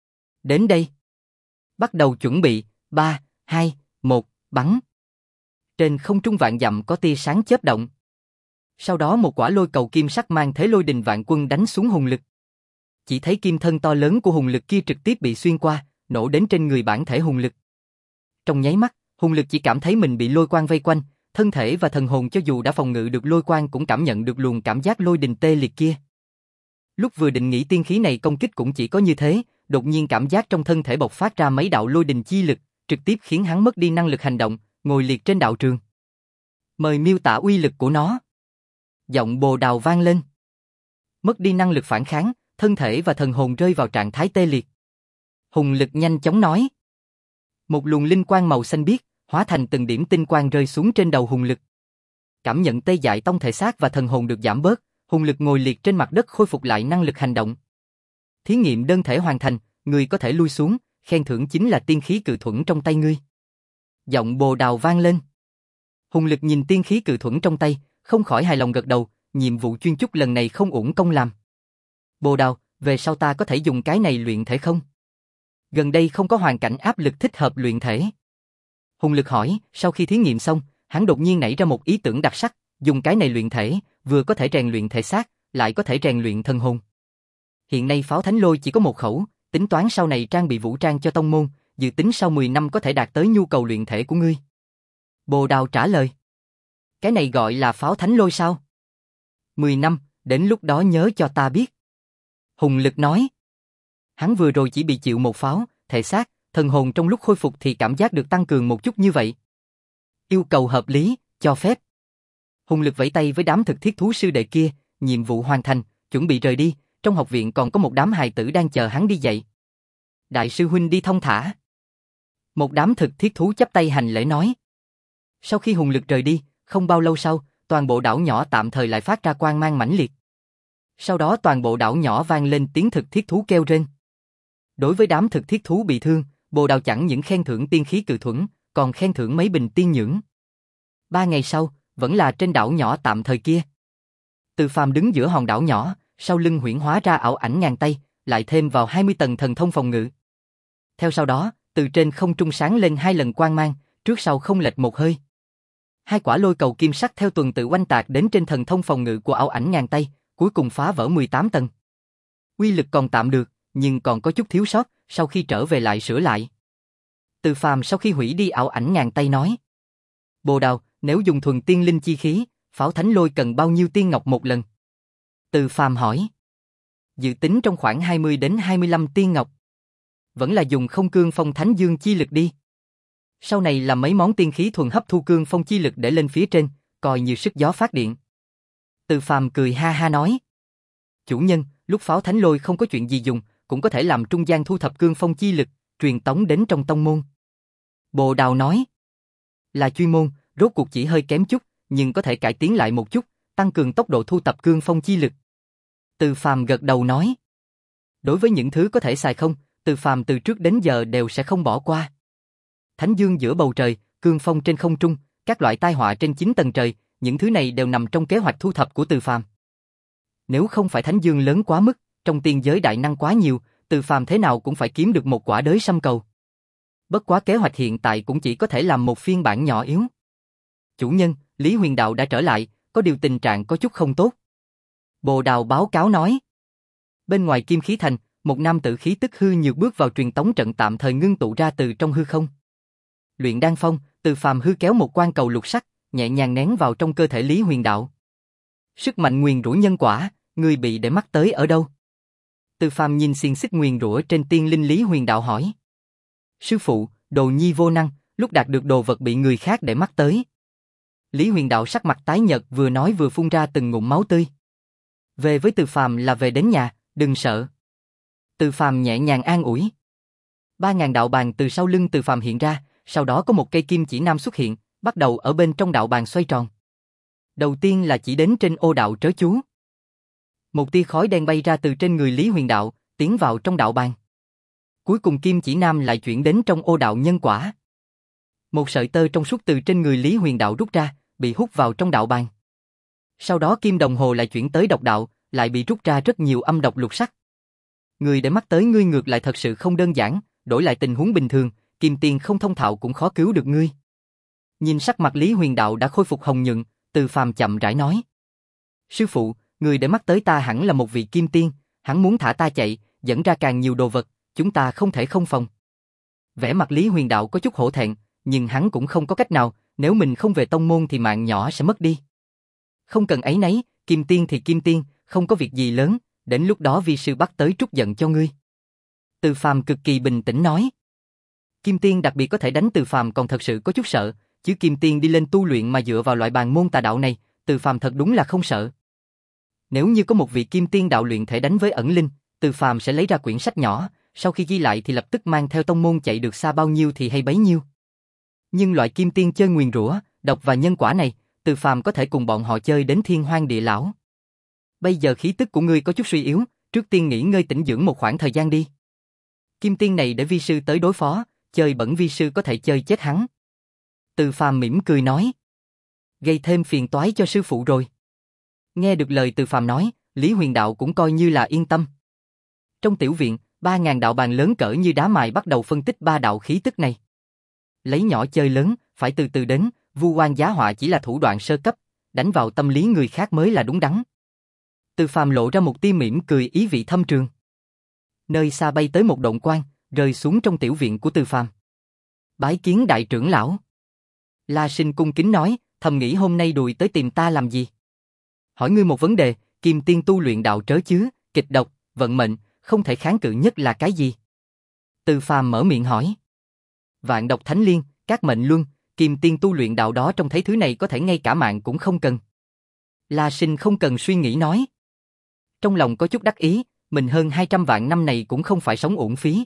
Đến đây. Bắt đầu chuẩn bị, ba, hai, một, bắn. Trên không trung vạn dặm có tia sáng chớp động. Sau đó một quả lôi cầu kim sắc mang thế lôi đình vạn quân đánh xuống hùng lực. Chỉ thấy kim thân to lớn của hùng lực kia trực tiếp bị xuyên qua, nổ đến trên người bản thể hùng lực. Trong nháy mắt, hùng lực chỉ cảm thấy mình bị lôi quang vây quanh, thân thể và thần hồn cho dù đã phòng ngự được lôi quang cũng cảm nhận được luồng cảm giác lôi đình tê liệt kia. Lúc vừa định nghĩ tiên khí này công kích cũng chỉ có như thế, đột nhiên cảm giác trong thân thể bộc phát ra mấy đạo lôi đình chi lực, trực tiếp khiến hắn mất đi năng lực hành động, ngồi liệt trên đạo trường. Mời miêu tả uy lực của nó. Giọng Bồ Đào vang lên. Mất đi năng lực phản kháng, thân thể và thần hồn rơi vào trạng thái tê liệt. Hùng lực nhanh chóng nói. Một luồng linh quang màu xanh biếc, hóa thành từng điểm tinh quang rơi xuống trên đầu hùng lực. Cảm nhận tê dại tông thể xác và thần hồn được giảm bớt, hùng lực ngồi liệt trên mặt đất khôi phục lại năng lực hành động. Thí nghiệm đơn thể hoàn thành, người có thể lui xuống, khen thưởng chính là tiên khí cự thuẫn trong tay ngươi. Giọng Bồ Đào vang lên. Hùng lực nhìn tiên khí cự thuẫn trong tay, không khỏi hài lòng gật đầu, nhiệm vụ chuyên chúc lần này không uổng công làm. Bồ Đào, về sau ta có thể dùng cái này luyện thể không? Gần đây không có hoàn cảnh áp lực thích hợp luyện thể. Hùng lực hỏi, sau khi thí nghiệm xong, hắn đột nhiên nảy ra một ý tưởng đặc sắc, dùng cái này luyện thể, vừa có thể rèn luyện thể xác, lại có thể rèn luyện thần hồn. Hiện nay pháo thánh lôi chỉ có một khẩu, tính toán sau này trang bị vũ trang cho tông môn, dự tính sau mười năm có thể đạt tới nhu cầu luyện thể của ngươi. Bồ Đào trả lời. Cái này gọi là pháo thánh lôi sao? mười năm, đến lúc đó nhớ cho ta biết. Hùng lực nói. Hắn vừa rồi chỉ bị chịu một pháo, thể xác, thần hồn trong lúc khôi phục thì cảm giác được tăng cường một chút như vậy. Yêu cầu hợp lý, cho phép. Hùng lực vẫy tay với đám thực thiết thú sư đệ kia, nhiệm vụ hoàn thành, chuẩn bị rời đi, trong học viện còn có một đám hài tử đang chờ hắn đi dạy. Đại sư huynh đi thông thả. Một đám thực thiết thú chắp tay hành lễ nói. Sau khi hùng lực rời đi, không bao lâu sau, toàn bộ đảo nhỏ tạm thời lại phát ra quang mang mãnh liệt. Sau đó toàn bộ đảo nhỏ vang lên tiếng thực thiết thú kêu rên. Đối với đám thực thiết thú bị thương, Bồ Đào chẳng những khen thưởng tiên khí cự thuẫn, còn khen thưởng mấy bình tiên nhưỡng. Ba ngày sau, vẫn là trên đảo nhỏ tạm thời kia. Từ Phàm đứng giữa hòn đảo nhỏ, sau lưng huyễn hóa ra ảo ảnh ngàn tay, lại thêm vào hai mươi tầng thần thông phòng ngự. Theo sau đó, từ trên không trung sáng lên hai lần quang mang, trước sau không lệch một hơi. Hai quả lôi cầu kim sắc theo tuần tự oanh tạc đến trên thần thông phòng ngự của ảo ảnh ngàn tay, cuối cùng phá vỡ mười tám tầng. Uy lực còn tạm được, nhưng còn có chút thiếu sót, sau khi trở về lại sửa lại. Từ Phàm sau khi hủy đi ảo ảnh ngàn tay nói. Bồ Đào, nếu dùng thuần tiên linh chi khí, pháo thánh lôi cần bao nhiêu tiên ngọc một lần? Từ Phàm hỏi. Dự tính trong khoảng hai mươi đến hai mươi lăm tiên ngọc. Vẫn là dùng không cương phong thánh dương chi lực đi. Sau này làm mấy món tiên khí thuần hấp thu cương phong chi lực để lên phía trên, coi như sức gió phát điện. Từ Phàm cười ha ha nói. Chủ nhân, lúc pháo thánh lôi không có chuyện gì dùng, cũng có thể làm trung gian thu thập cương phong chi lực, truyền tống đến trong tông môn. Bồ Đào nói. Là chuyên môn, rốt cuộc chỉ hơi kém chút, nhưng có thể cải tiến lại một chút, tăng cường tốc độ thu thập cương phong chi lực. Từ Phàm gật đầu nói. Đối với những thứ có thể xài không, Từ Phàm từ trước đến giờ đều sẽ không bỏ qua. Thánh dương giữa bầu trời, cương phong trên không trung, các loại tai họa trên chín tầng trời, những thứ này đều nằm trong kế hoạch thu thập của Từ Phàm. Nếu không phải thánh dương lớn quá mức, trong tiên giới đại năng quá nhiều, Từ Phàm thế nào cũng phải kiếm được một quả đới sâm cầu. Bất quá kế hoạch hiện tại cũng chỉ có thể làm một phiên bản nhỏ yếu. Chủ nhân, Lý Huyền Đạo đã trở lại, có điều tình trạng có chút không tốt. Bồ Đào báo cáo nói. Bên ngoài Kim Khí Thành, một nam tử khí tức hư nhược bước vào truyền tống trận tạm thời ngưng tụ ra từ trong hư không. Luyện đan phong, Từ Phàm hư kéo một quan cầu lục sắc, nhẹ nhàng nén vào trong cơ thể Lý Huyền Đạo. Sức mạnh nguyền rủa nhân quả, người bị để mắt tới ở đâu? Từ Phàm nhìn xiềng xích nguyền rủa trên tiên linh Lý Huyền Đạo hỏi. Sư phụ, đồ nhi vô năng, lúc đạt được đồ vật bị người khác để mắt tới. Lý Huyền Đạo sắc mặt tái nhợt vừa nói vừa phun ra từng ngụm máu tươi. Về với Từ Phàm là về đến nhà, đừng sợ. Từ Phàm nhẹ nhàng an ủi. Ba ngàn đạo bàn từ sau lưng Từ Phàm hiện ra, sau đó có một cây kim chỉ nam xuất hiện, bắt đầu ở bên trong đạo bàn xoay tròn. Đầu tiên là chỉ đến trên ô đạo trớ chú. Một tia khói đen bay ra từ trên người Lý Huyền Đạo, tiến vào trong đạo bàn. Cuối cùng kim chỉ nam lại chuyển đến trong ô đạo nhân quả. Một sợi tơ trong suốt từ trên người Lý Huyền Đạo rút ra, bị hút vào trong đạo bàn. Sau đó kim đồng hồ lại chuyển tới độc đạo, lại bị rút ra rất nhiều âm độc lục sắc. Người để mắt tới ngươi ngược lại thật sự không đơn giản, đổi lại tình huống bình thường, kim tiền không thông thạo cũng khó cứu được ngươi. Nhìn sắc mặt Lý Huyền Đạo đã khôi phục hồng nhuận, Từ Phàm chậm rãi nói. Sư phụ, người để mắt tới ta hẳn là một vị kim tiên, hắn muốn thả ta chạy, dẫn ra càng nhiều đồ vật, chúng ta không thể không phòng. Vẻ mặt Lý Huyền Đạo có chút hổ thẹn, nhưng hắn cũng không có cách nào, nếu mình không về tông môn thì mạng nhỏ sẽ mất đi. Không cần áy náy, kim tiên thì kim tiên, không có việc gì lớn, đến lúc đó vi sư bắt tới trút giận cho ngươi. Từ Phàm cực kỳ bình tĩnh nói. Kim tiên đặc biệt có thể đánh Từ Phàm còn thật sự có chút sợ, chứ kim tiên đi lên tu luyện mà dựa vào loại bàn môn tà đạo này, Từ Phàm thật đúng là không sợ. Nếu như có một vị kim tiên đạo luyện thể đánh với ẩn linh, Từ Phàm sẽ lấy ra quyển sách nhỏ, sau khi ghi lại thì lập tức mang theo tông môn chạy được xa bao nhiêu thì hay bấy nhiêu. Nhưng loại kim tiên chơi nguyền rủa, độc và nhân quả này, Từ Phàm có thể cùng bọn họ chơi đến thiên hoang địa lão. Bây giờ khí tức của ngươi có chút suy yếu, trước tiên nghỉ ngơi tĩnh dưỡng một khoảng thời gian đi. Kim tiên này để vi sư tới đối phó, chơi bẩn vi sư có thể chơi chết hắn. Từ Phàm mỉm cười nói. Gây thêm phiền toái cho sư phụ rồi. Nghe được lời Từ Phàm nói, Lý Huyền Đạo cũng coi như là yên tâm. Trong tiểu viện, ba ngàn đạo bàn lớn cỡ như đá mài bắt đầu phân tích ba đạo khí tức này. Lấy nhỏ chơi lớn, phải từ từ đến, vu oan giá họa chỉ là thủ đoạn sơ cấp, đánh vào tâm lý người khác mới là đúng đắn. Từ Phàm lộ ra một tia mỉm cười ý vị thâm trường. Nơi xa bay tới một động quan, rơi xuống trong tiểu viện của Từ Phàm. Bái kiến đại trưởng lão. La Sinh cung kính nói, thầm nghĩ hôm nay đùi tới tìm ta làm gì? Hỏi ngươi một vấn đề, kim tiên tu luyện đạo trớ chứ, kịch độc, vận mệnh, không thể kháng cự nhất là cái gì? Từ Phàm mở miệng hỏi. Vạn độc thánh liên, các mệnh luân, kim tiên tu luyện đạo đó trong thấy thứ này có thể ngay cả mạng cũng không cần. La Sinh không cần suy nghĩ nói. Trong lòng có chút đắc ý, mình hơn hai trăm vạn năm này cũng không phải sống uổng phí.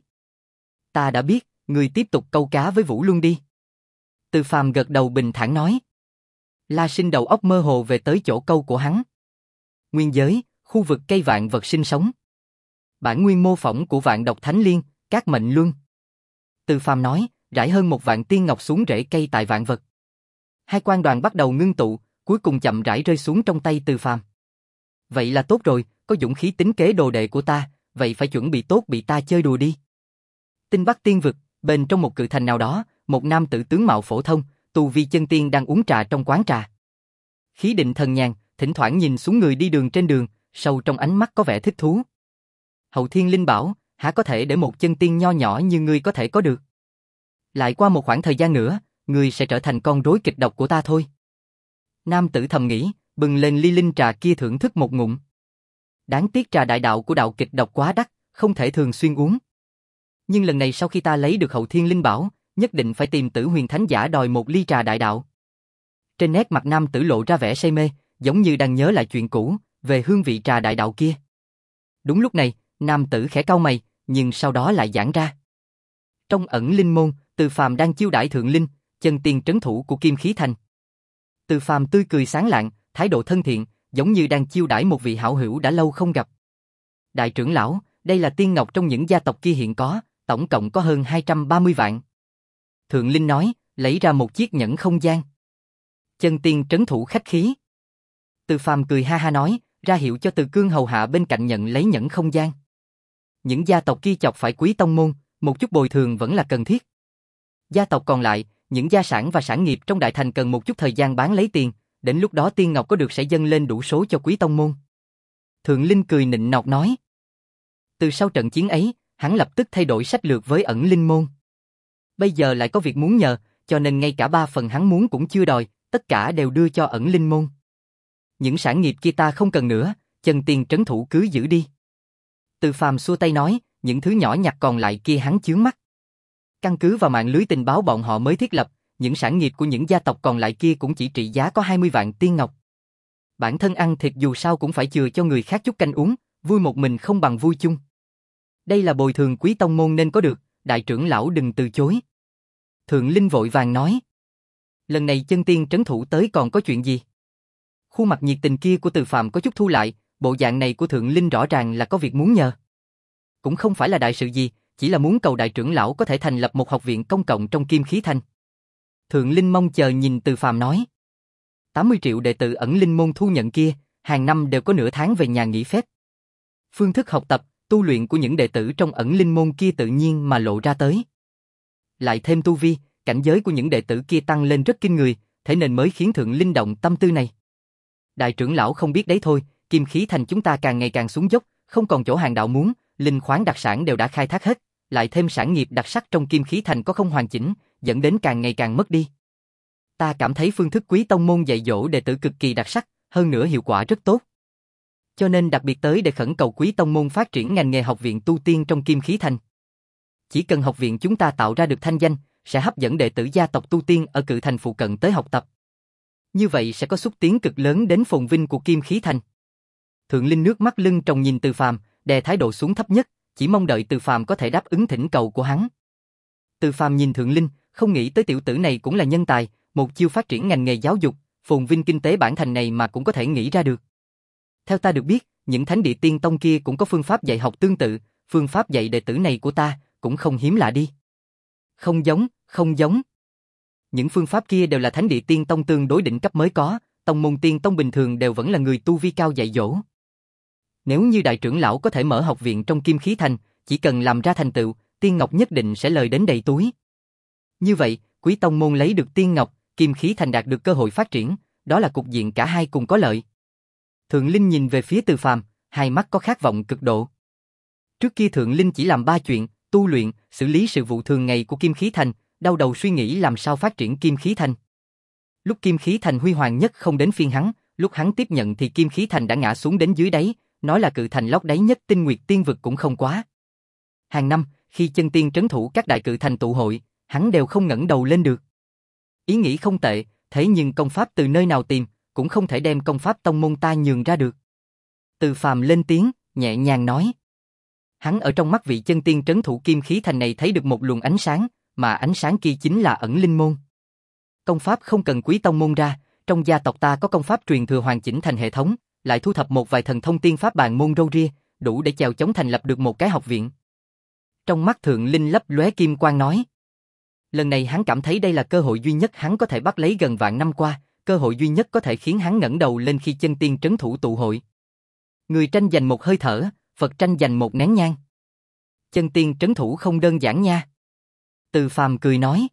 Ta đã biết, ngươi tiếp tục câu cá với Vũ Luân đi. Từ Phàm gật đầu bình thản nói. La Sinh đầu óc mơ hồ về tới chỗ câu của hắn. Nguyên giới, khu vực cây vạn vật sinh sống. Bản nguyên mô phỏng của vạn độc thánh liên, các mệnh luân. Từ Phàm nói, rải hơn một vạn tiên ngọc xuống rễ cây tại vạn vật. Hai quan đoàn bắt đầu ngưng tụ, cuối cùng chậm rãi rơi xuống trong tay Từ Phàm. Vậy là tốt rồi, có dũng khí tính kế đồ đệ của ta, vậy phải chuẩn bị tốt bị ta chơi đùa đi. Tinh Bắc Tiên vực, bên trong một cự thành nào đó, một nam tử tướng mạo phổ thông, tu vi chân tiên đang uống trà trong quán trà. Khí định thần nhàn, thỉnh thoảng nhìn xuống người đi đường trên đường, sâu trong ánh mắt có vẻ thích thú. Hậu Thiên Linh Bảo, há có thể để một chân tiên nho nhỏ như ngươi có thể có được? Lại qua một khoảng thời gian nữa, ngươi sẽ trở thành con rối kịch độc của ta thôi. Nam tử thầm nghĩ, bừng lên ly linh trà kia thưởng thức một ngụm. Đáng tiếc trà đại đạo của đạo kịch độc quá đắt, không thể thường xuyên uống. Nhưng lần này sau khi ta lấy được Hậu Thiên Linh Bảo, nhất định phải tìm Tử Huyền Thánh Giả đòi một ly trà đại đạo. Trên nét mặt nam tử lộ ra vẻ say mê, giống như đang nhớ lại chuyện cũ, về hương vị trà đại đạo kia. Đúng lúc này, nam tử khẽ cau mày, nhưng sau đó lại giãn ra. Trong ẩn linh môn, Từ Phàm đang chiêu đãi thượng linh, chân tiên trấn thủ của Kim Khí Thành. Từ Phàm tươi cười sáng lạng, thái độ thân thiện, giống như đang chiêu đãi một vị hảo hữu đã lâu không gặp. Đại trưởng lão, đây là tiên ngọc trong những gia tộc kia hiện có, tổng cộng có hơn hai trăm ba mươi vạn. Thượng linh nói, lấy ra một chiếc nhẫn không gian. Chân tiên trấn thủ khách khí. Từ Phàm cười ha ha nói, ra hiệu cho Từ Cương hầu hạ bên cạnh nhận lấy nhẫn không gian. Những gia tộc kia chọc phải quý tông môn, một chút bồi thường vẫn là cần thiết. Gia tộc còn lại, những gia sản và sản nghiệp trong đại thành cần một chút thời gian bán lấy tiền, đến lúc đó tiên ngọc có được sẽ dâng lên đủ số cho quý tông môn. Thượng linh cười nịnh nọt nói. Từ sau trận chiến ấy, hắn lập tức thay đổi sách lược với ẩn linh môn. Bây giờ lại có việc muốn nhờ, cho nên ngay cả ba phần hắn muốn cũng chưa đòi, tất cả đều đưa cho ẩn linh môn. Những sản nghiệp kia ta không cần nữa, chân tiên trấn thủ cứ giữ đi. Từ Phàm xua tay nói, những thứ nhỏ nhặt còn lại kia hắn chướng mắt. Căn cứ vào mạng lưới tình báo bọn họ mới thiết lập, những sản nghiệp của những gia tộc còn lại kia cũng chỉ trị giá có hai mươi vạn tiên ngọc. Bản thân ăn thịt dù sao cũng phải chừa cho người khác chút canh uống, vui một mình không bằng vui chung. Đây là bồi thường quý tông môn nên có được, đại trưởng lão đừng từ chối. Thượng linh vội vàng nói. Lần này chân tiên trấn thủ tới còn có chuyện gì? Khuôn mặt nhiệt tình kia của Từ Phàm có chút thu lại, bộ dạng này của thượng linh rõ ràng là có việc muốn nhờ. Cũng không phải là đại sự gì, chỉ là muốn cầu đại trưởng lão có thể thành lập một học viện công cộng trong Kim Khí Thành. Thượng linh mong chờ nhìn Từ Phàm nói. tám mươi triệu đệ tử ẩn linh môn thu nhận kia, hàng năm đều có nửa tháng về nhà nghỉ phép. Phương thức học tập, tu luyện của những đệ tử trong ẩn linh môn kia tự nhiên mà lộ ra tới. Lại thêm tu vi, cảnh giới của những đệ tử kia tăng lên rất kinh người, thế nên mới khiến Thượng Linh động tâm tư này. Đại trưởng lão không biết đấy thôi, Kim Khí Thành chúng ta càng ngày càng xuống dốc, không còn chỗ hàng đạo muốn, linh khoáng đặc sản đều đã khai thác hết, lại thêm sản nghiệp đặc sắc trong Kim Khí Thành có không hoàn chỉnh, dẫn đến càng ngày càng mất đi. Ta cảm thấy phương thức Quý tông môn dạy dỗ đệ tử cực kỳ đặc sắc, hơn nữa hiệu quả rất tốt. Cho nên đặc biệt tới để khẩn cầu Quý tông môn phát triển ngành nghề học viện tu tiên trong Kim Khí Thành. Chỉ cần học viện chúng ta tạo ra được thanh danh, sẽ hấp dẫn đệ tử gia tộc tu tiên ở cự thành phụ cận tới học tập. Như vậy sẽ có xúc tiến cực lớn đến phồn vinh của Kim Khí Thành. Thượng Linh nước mắt lưng tròng nhìn Từ Phàm, đè thái độ xuống thấp nhất, chỉ mong đợi Từ Phàm có thể đáp ứng thỉnh cầu của hắn. Từ Phàm nhìn Thượng Linh, không nghĩ tới tiểu tử này cũng là nhân tài, một chiêu phát triển ngành nghề giáo dục, phồn vinh kinh tế bản thành này mà cũng có thể nghĩ ra được. Theo ta được biết, những thánh địa tiên tông kia cũng có phương pháp dạy học tương tự, phương pháp dạy đệ tử này của ta cũng không hiếm lạ đi. Không giống, không giống. Những phương pháp kia đều là thánh địa tiên tông tương đối đỉnh cấp mới có, tông môn tiên tông bình thường đều vẫn là người tu vi cao dạy dỗ. Nếu như đại trưởng lão có thể mở học viện trong Kim Khí Thành, chỉ cần làm ra thành tựu, tiên ngọc nhất định sẽ lời đến đầy túi. Như vậy, Quý tông môn lấy được tiên ngọc, Kim Khí Thành đạt được cơ hội phát triển, đó là cục diện cả hai cùng có lợi. Thượng Linh nhìn về phía Từ Phàm, hai mắt có khát vọng cực độ. Trước kia Thượng Linh chỉ làm ba chuyện, tu luyện, xử lý sự vụ thường ngày của Kim Khí Thành, đau đầu suy nghĩ làm sao phát triển Kim Khí Thành. Lúc Kim Khí Thành huy hoàng nhất không đến phiên hắn, lúc hắn tiếp nhận thì Kim Khí Thành đã ngã xuống đến dưới đáy, nói là cự thành lót đáy nhất Tinh Nguyệt Tiên vực cũng không quá. Hàng năm, khi chân tiên trấn thủ các đại cự thành tụ hội, hắn đều không ngẩng đầu lên được. Ý nghĩ không tệ, thế nhưng công pháp từ nơi nào tìm, cũng không thể đem công pháp tông môn ta nhường ra được. Từ Phàm lên tiếng, nhẹ nhàng nói. Hắn ở trong mắt vị chân tiên trấn thủ Kim Khí Thành này thấy được một luồng ánh sáng, mà ánh sáng kia chính là ẩn linh môn. Công pháp không cần Quý tông môn ra, trong gia tộc ta có công pháp truyền thừa hoàn chỉnh thành hệ thống, lại thu thập một vài thần thông tiên pháp bàn môn râu ria, đủ để chèo chống thành lập được một cái học viện. Trong mắt Thượng Linh lấp lóe kim quang nói. Lần này hắn cảm thấy đây là cơ hội duy nhất hắn có thể bắt lấy gần vạn năm qua, cơ hội duy nhất có thể khiến hắn ngẩng đầu lên khi chân tiên trấn thủ tụ hội. Người tranh giành một hơi thở, Phật tranh giành một nén nhang. Chân tiên trấn thủ không đơn giản nha. Từ Phàm cười nói.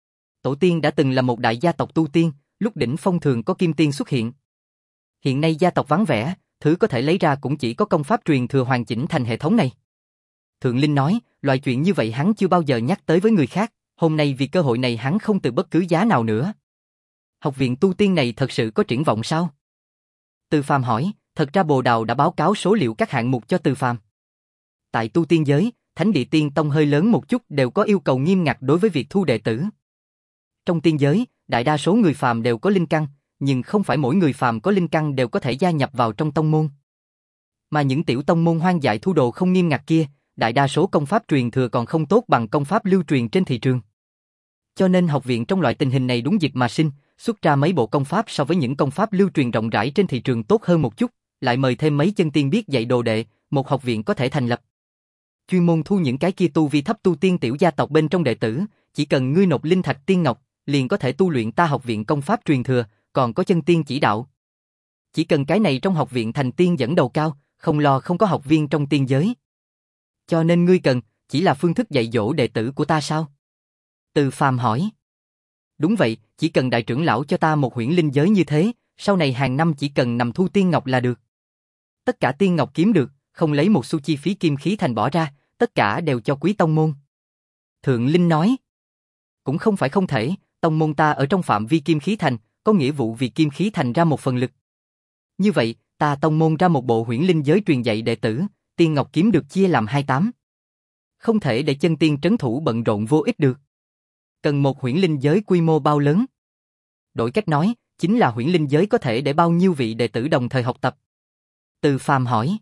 Tổ tiên đã từng là một đại gia tộc tu tiên, lúc đỉnh phong thường có kim tiên xuất hiện. Hiện nay gia tộc vắng vẻ, thứ có thể lấy ra cũng chỉ có công pháp truyền thừa hoàn chỉnh thành hệ thống này. Thượng Linh nói, loại chuyện như vậy hắn chưa bao giờ nhắc tới với người khác, hôm nay vì cơ hội này hắn không từ bất cứ giá nào nữa. Học viện tu tiên này thật sự có triển vọng sao? Từ Phàm hỏi, thật ra Bồ Đào đã báo cáo số liệu các hạng mục cho Từ Phàm. Tại tu tiên giới, thánh địa tiên tông hơi lớn một chút đều có yêu cầu nghiêm ngặt đối với việc thu đệ tử. Trong tiên giới, đại đa số người phàm đều có linh căn, nhưng không phải mỗi người phàm có linh căn đều có thể gia nhập vào trong tông môn. Mà những tiểu tông môn hoang dại thu đồ không nghiêm ngặt kia, đại đa số công pháp truyền thừa còn không tốt bằng công pháp lưu truyền trên thị trường. Cho nên học viện trong loại tình hình này đúng dịp mà sinh, xuất ra mấy bộ công pháp so với những công pháp lưu truyền rộng rãi trên thị trường tốt hơn một chút, lại mời thêm mấy chân tiên biết dạy đồ đệ, một học viện có thể thành lập. Chuyên môn thu những cái kia tu vi thấp tu tiên tiểu gia tộc bên trong đệ tử, chỉ cần ngươi nộp linh thạch tiên ngọc, liền có thể tu luyện ta học viện công pháp truyền thừa, còn có chân tiên chỉ đạo. Chỉ cần cái này trong học viện thành tiên dẫn đầu cao, không lo không có học viên trong tiên giới. Cho nên ngươi cần, chỉ là phương thức dạy dỗ đệ tử của ta sao? Từ Phàm hỏi. Đúng vậy, chỉ cần đại trưởng lão cho ta một huyễn linh giới như thế, sau này hàng năm chỉ cần nằm thu tiên ngọc là được. Tất cả tiên ngọc kiếm được, không lấy một xu chi phí Kim Khí Thành bỏ ra, tất cả đều cho Quý tông môn. Thượng Linh nói. Cũng không phải không thể, tông môn ta ở trong phạm vi Kim Khí Thành, có nghĩa vụ vì Kim Khí Thành ra một phần lực. Như vậy, ta tông môn ra một bộ huyễn linh giới truyền dạy đệ tử, tiên ngọc kiếm được chia làm hai tám. Không thể để chân tiên trấn thủ bận rộn vô ích được. Cần một huyễn linh giới quy mô bao lớn? Đổi cách nói, chính là huyễn linh giới có thể để bao nhiêu vị đệ tử đồng thời học tập? Từ Phàm hỏi.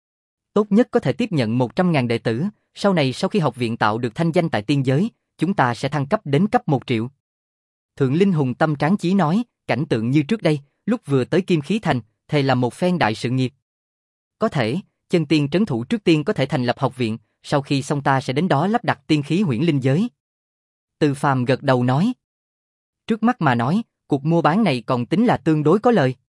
Tốt nhất có thể tiếp nhận một trăm nghìn đệ tử, sau này sau khi học viện tạo được thanh danh tại tiên giới, chúng ta sẽ thăng cấp đến cấp một triệu. Thượng Linh hùng tâm tráng chí nói, cảnh tượng như trước đây, lúc vừa tới Kim Khí Thành, thề là một phen đại sự nghiệp. Có thể, chân tiên trấn thủ trước tiên có thể thành lập học viện, sau khi xong ta sẽ đến đó lắp đặt tiên khí huyễn linh giới. Từ Phàm gật đầu nói. Trước mắt mà nói, cuộc mua bán này còn tính là tương đối có lời.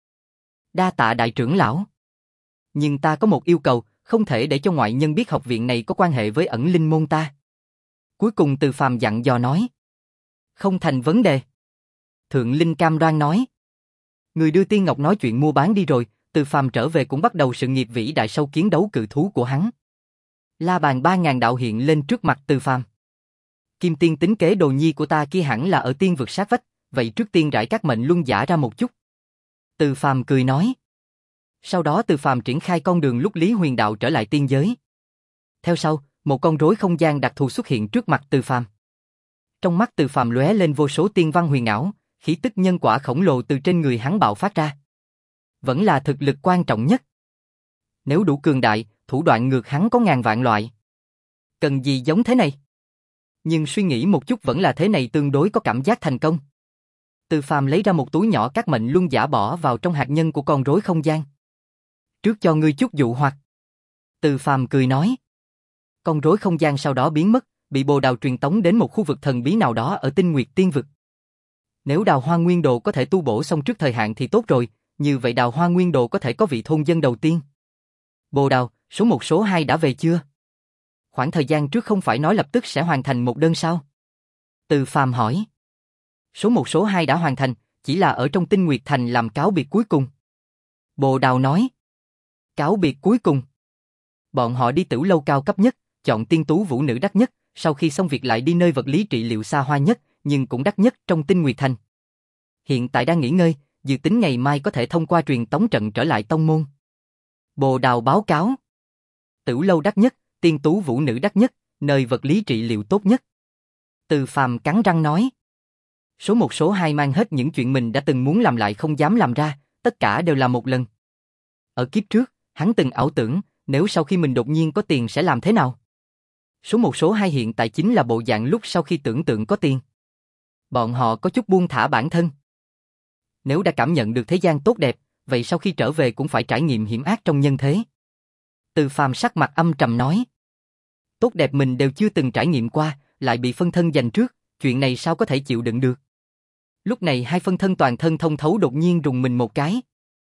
Đa tạ đại trưởng lão. Nhưng ta có một yêu cầu, không thể để cho ngoại nhân biết học viện này có quan hệ với ẩn linh môn ta. Cuối cùng Từ Phàm dặn dò nói. Không thành vấn đề. Thượng Linh cam đoan nói. Người đưa Tiên Ngọc nói chuyện mua bán đi rồi, Từ Phàm trở về cũng bắt đầu sự nghiệp vĩ đại sâu kiến đấu cự thú của hắn. La bàn ba ngàn đạo hiện lên trước mặt Từ Phàm. Kim Tiên tính kế đồ nhi của ta kia hẳn là ở tiên vực sát vách, vậy trước tiên rải các mệnh luân giả ra một chút. Từ Phàm cười nói. Sau đó Từ Phàm triển khai con đường lúc Lý Huyền Đạo trở lại tiên giới. Theo sau, một con rối không gian đặc thù xuất hiện trước mặt Từ Phàm. Trong mắt Từ Phàm lóe lên vô số tiên văn huyền ảo, khí tức nhân quả khổng lồ từ trên người hắn bạo phát ra. Vẫn là thực lực quan trọng nhất. Nếu đủ cường đại, thủ đoạn ngược hắn có ngàn vạn loại. Cần gì giống thế này? Nhưng suy nghĩ một chút vẫn là thế này tương đối có cảm giác thành công. Từ Phàm lấy ra một túi nhỏ các mệnh luân giả bỏ vào trong hạt nhân của con rối không gian. Trước cho ngươi chút dụ hoặc. Từ Phàm cười nói. Con rối không gian sau đó biến mất, bị Bồ Đào truyền tống đến một khu vực thần bí nào đó ở Tinh Nguyệt Tiên vực. Nếu Đào Hoa Nguyên Đồ có thể tu bổ xong trước thời hạn thì tốt rồi, như vậy Đào Hoa Nguyên Đồ có thể có vị thôn dân đầu tiên. Bồ Đào, số một số hai đã về chưa? Khoảng thời gian trước không phải nói lập tức sẽ hoàn thành một đơn sao? Từ Phàm hỏi. Số một số hai đã hoàn thành, chỉ là ở trong Tinh Nguyệt Thành làm cáo biệt cuối cùng. Bồ Đào nói. Cáo biệt cuối cùng. Bọn họ đi Tửu Lâu cao cấp nhất, chọn tiên tú vũ nữ đắt nhất, sau khi xong việc lại đi nơi vật lý trị liệu xa hoa nhất, nhưng cũng đắt nhất trong Tinh Nguyệt Thành. Hiện tại đang nghỉ ngơi, dự tính ngày mai có thể thông qua truyền tống trận trở lại tông môn. Bồ Đào báo cáo. Tửu Lâu đắt nhất, tiên tú vũ nữ đắt nhất, nơi vật lý trị liệu tốt nhất. Từ Phàm cắn răng nói. Số một số hai mang hết những chuyện mình đã từng muốn làm lại không dám làm ra, tất cả đều là một lần. Ở kiếp trước, hắn từng ảo tưởng, nếu sau khi mình đột nhiên có tiền sẽ làm thế nào? Số một số hai hiện tại chính là bộ dạng lúc sau khi tưởng tượng có tiền. Bọn họ có chút buông thả bản thân. Nếu đã cảm nhận được thế gian tốt đẹp, vậy sau khi trở về cũng phải trải nghiệm hiểm ác trong nhân thế. Từ Phàm sắc mặt âm trầm nói. Tốt đẹp mình đều chưa từng trải nghiệm qua, lại bị phân thân giành trước, chuyện này sao có thể chịu đựng được? Lúc này hai phân thân toàn thân thông thấu đột nhiên rùng mình một cái.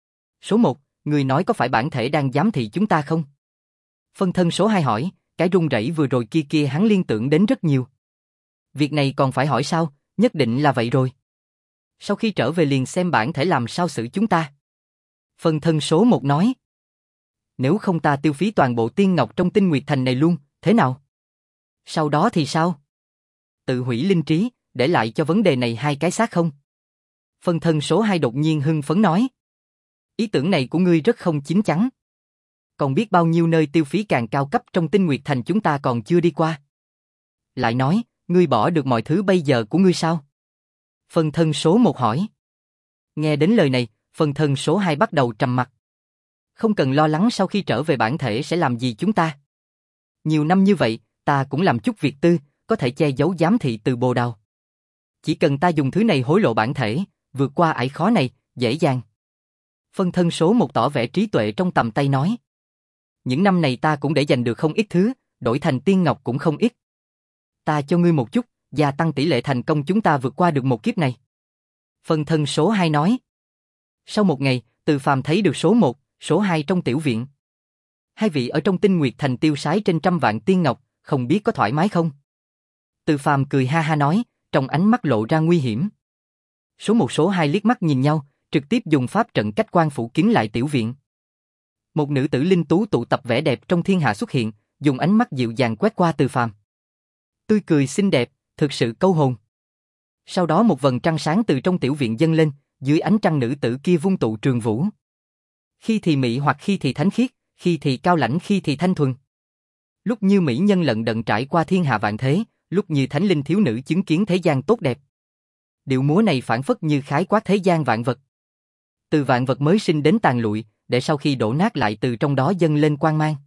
Số một, người nói có phải bản thể đang giám thị chúng ta không? Phân thân số hai hỏi, cái run rẩy vừa rồi kia kia hắn liên tưởng đến rất nhiều. Việc này còn phải hỏi sao, nhất định là vậy rồi. Sau khi trở về liền xem bản thể làm sao xử chúng ta. Phân thân số một nói. Nếu không ta tiêu phí toàn bộ tiên ngọc trong Tinh Nguyệt Thành này luôn, thế nào? Sau đó thì sao? Tự hủy linh trí, để lại cho vấn đề này hai cái xác không? Phân thân số hai đột nhiên hưng phấn nói. Ý tưởng này của ngươi rất không chín chắn. Còn biết bao nhiêu nơi tiêu phí càng cao cấp trong Tinh Nguyệt Thành chúng ta còn chưa đi qua. Lại nói, ngươi bỏ được mọi thứ bây giờ của ngươi sao? Phân thân số một hỏi. Nghe đến lời này, phân thân số hai bắt đầu trầm mặc. Không cần lo lắng sau khi trở về bản thể sẽ làm gì chúng ta. Nhiều năm như vậy, ta cũng làm chút việc tư, có thể che giấu giám thị từ Bồ Đào. Chỉ cần ta dùng thứ này hối lộ bản thể, vượt qua ải khó này, dễ dàng. Phân thân số một tỏ vẻ trí tuệ trong tầm tay nói. Những năm này ta cũng để dành được không ít thứ, đổi thành tiên ngọc cũng không ít. Ta cho ngươi một chút, gia tăng tỷ lệ thành công chúng ta vượt qua được một kiếp này. Phân thân số hai nói. Sau một ngày, Từ Phàm thấy được số một, số hai trong tiểu viện. Hai vị ở trong Tinh Nguyệt Thành tiêu sái trên trăm vạn tiên ngọc, không biết có thoải mái không? Từ Phàm cười ha ha nói, trong ánh mắt lộ ra nguy hiểm. Số một số hai liếc mắt nhìn nhau, trực tiếp dùng pháp trận cách quan phủ kín lại tiểu viện. Một nữ tử linh tú tụ tập vẻ đẹp trong thiên hạ xuất hiện, dùng ánh mắt dịu dàng quét qua Từ Phàm. Tươi cười xinh đẹp, thực sự câu hồn. Sau đó một vầng trăng sáng từ trong tiểu viện dâng lên, dưới ánh trăng nữ tử kia vung tụ trường vũ. Khi thì mỹ hoặc khi thì thánh khiết, khi thì cao lãnh khi thì thanh thuần. Lúc như mỹ nhân lận đận trải qua thiên hạ vạn thế, lúc như thánh linh thiếu nữ chứng kiến thế gian tốt đẹp. Điệu múa này phản phất như khái quát thế gian vạn vật. Từ vạn vật mới sinh đến tàn lụi, để sau khi đổ nát lại từ trong đó dâng lên quang mang.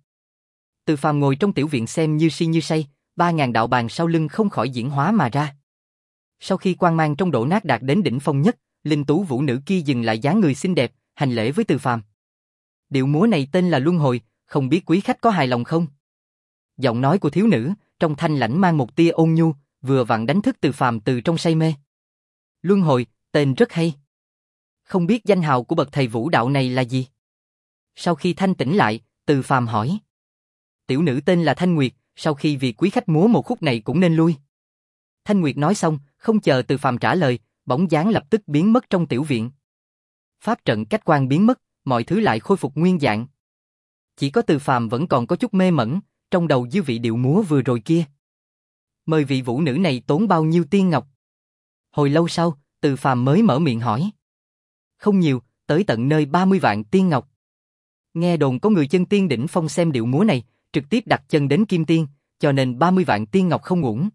Từ Phàm ngồi trong tiểu viện xem như si như say, ba ngàn đạo bàn sau lưng không khỏi diễn hóa mà ra. Sau khi quang mang trong đổ nát đạt đến đỉnh phong nhất, linh tú vũ nữ kia dừng lại dáng người xinh đẹp, hành lễ với Từ Phàm. Điệu múa này tên là Luân Hồi, không biết quý khách có hài lòng không? Giọng nói của thiếu nữ, trong thanh lãnh mang một tia ôn nhu, vừa vặn đánh thức Từ Phàm từ trong say mê. Luân Hồi, tên rất hay. Không biết danh hào của bậc thầy vũ đạo này là gì? Sau khi thanh tỉnh lại, Từ Phàm hỏi. Tiểu nữ tên là Thanh Nguyệt, sau khi vì quý khách múa một khúc này cũng nên lui. Thanh Nguyệt nói xong, không chờ Từ Phàm trả lời, bóng dáng lập tức biến mất trong tiểu viện. Pháp trận cách quang biến mất, mọi thứ lại khôi phục nguyên dạng. Chỉ có Từ Phàm vẫn còn có chút mê mẩn, trong đầu dư vị điệu múa vừa rồi kia. Mời vị vũ nữ này tốn bao nhiêu tiên ngọc? Hồi lâu sau, Từ Phàm mới mở miệng hỏi. Không nhiều, tới tận nơi ba mươi vạn tiên ngọc. Nghe đồn có người chân tiên đỉnh phong xem điệu múa này, trực tiếp đặt chân đến kim tiên, cho nên ba mươi vạn tiên ngọc không uổng.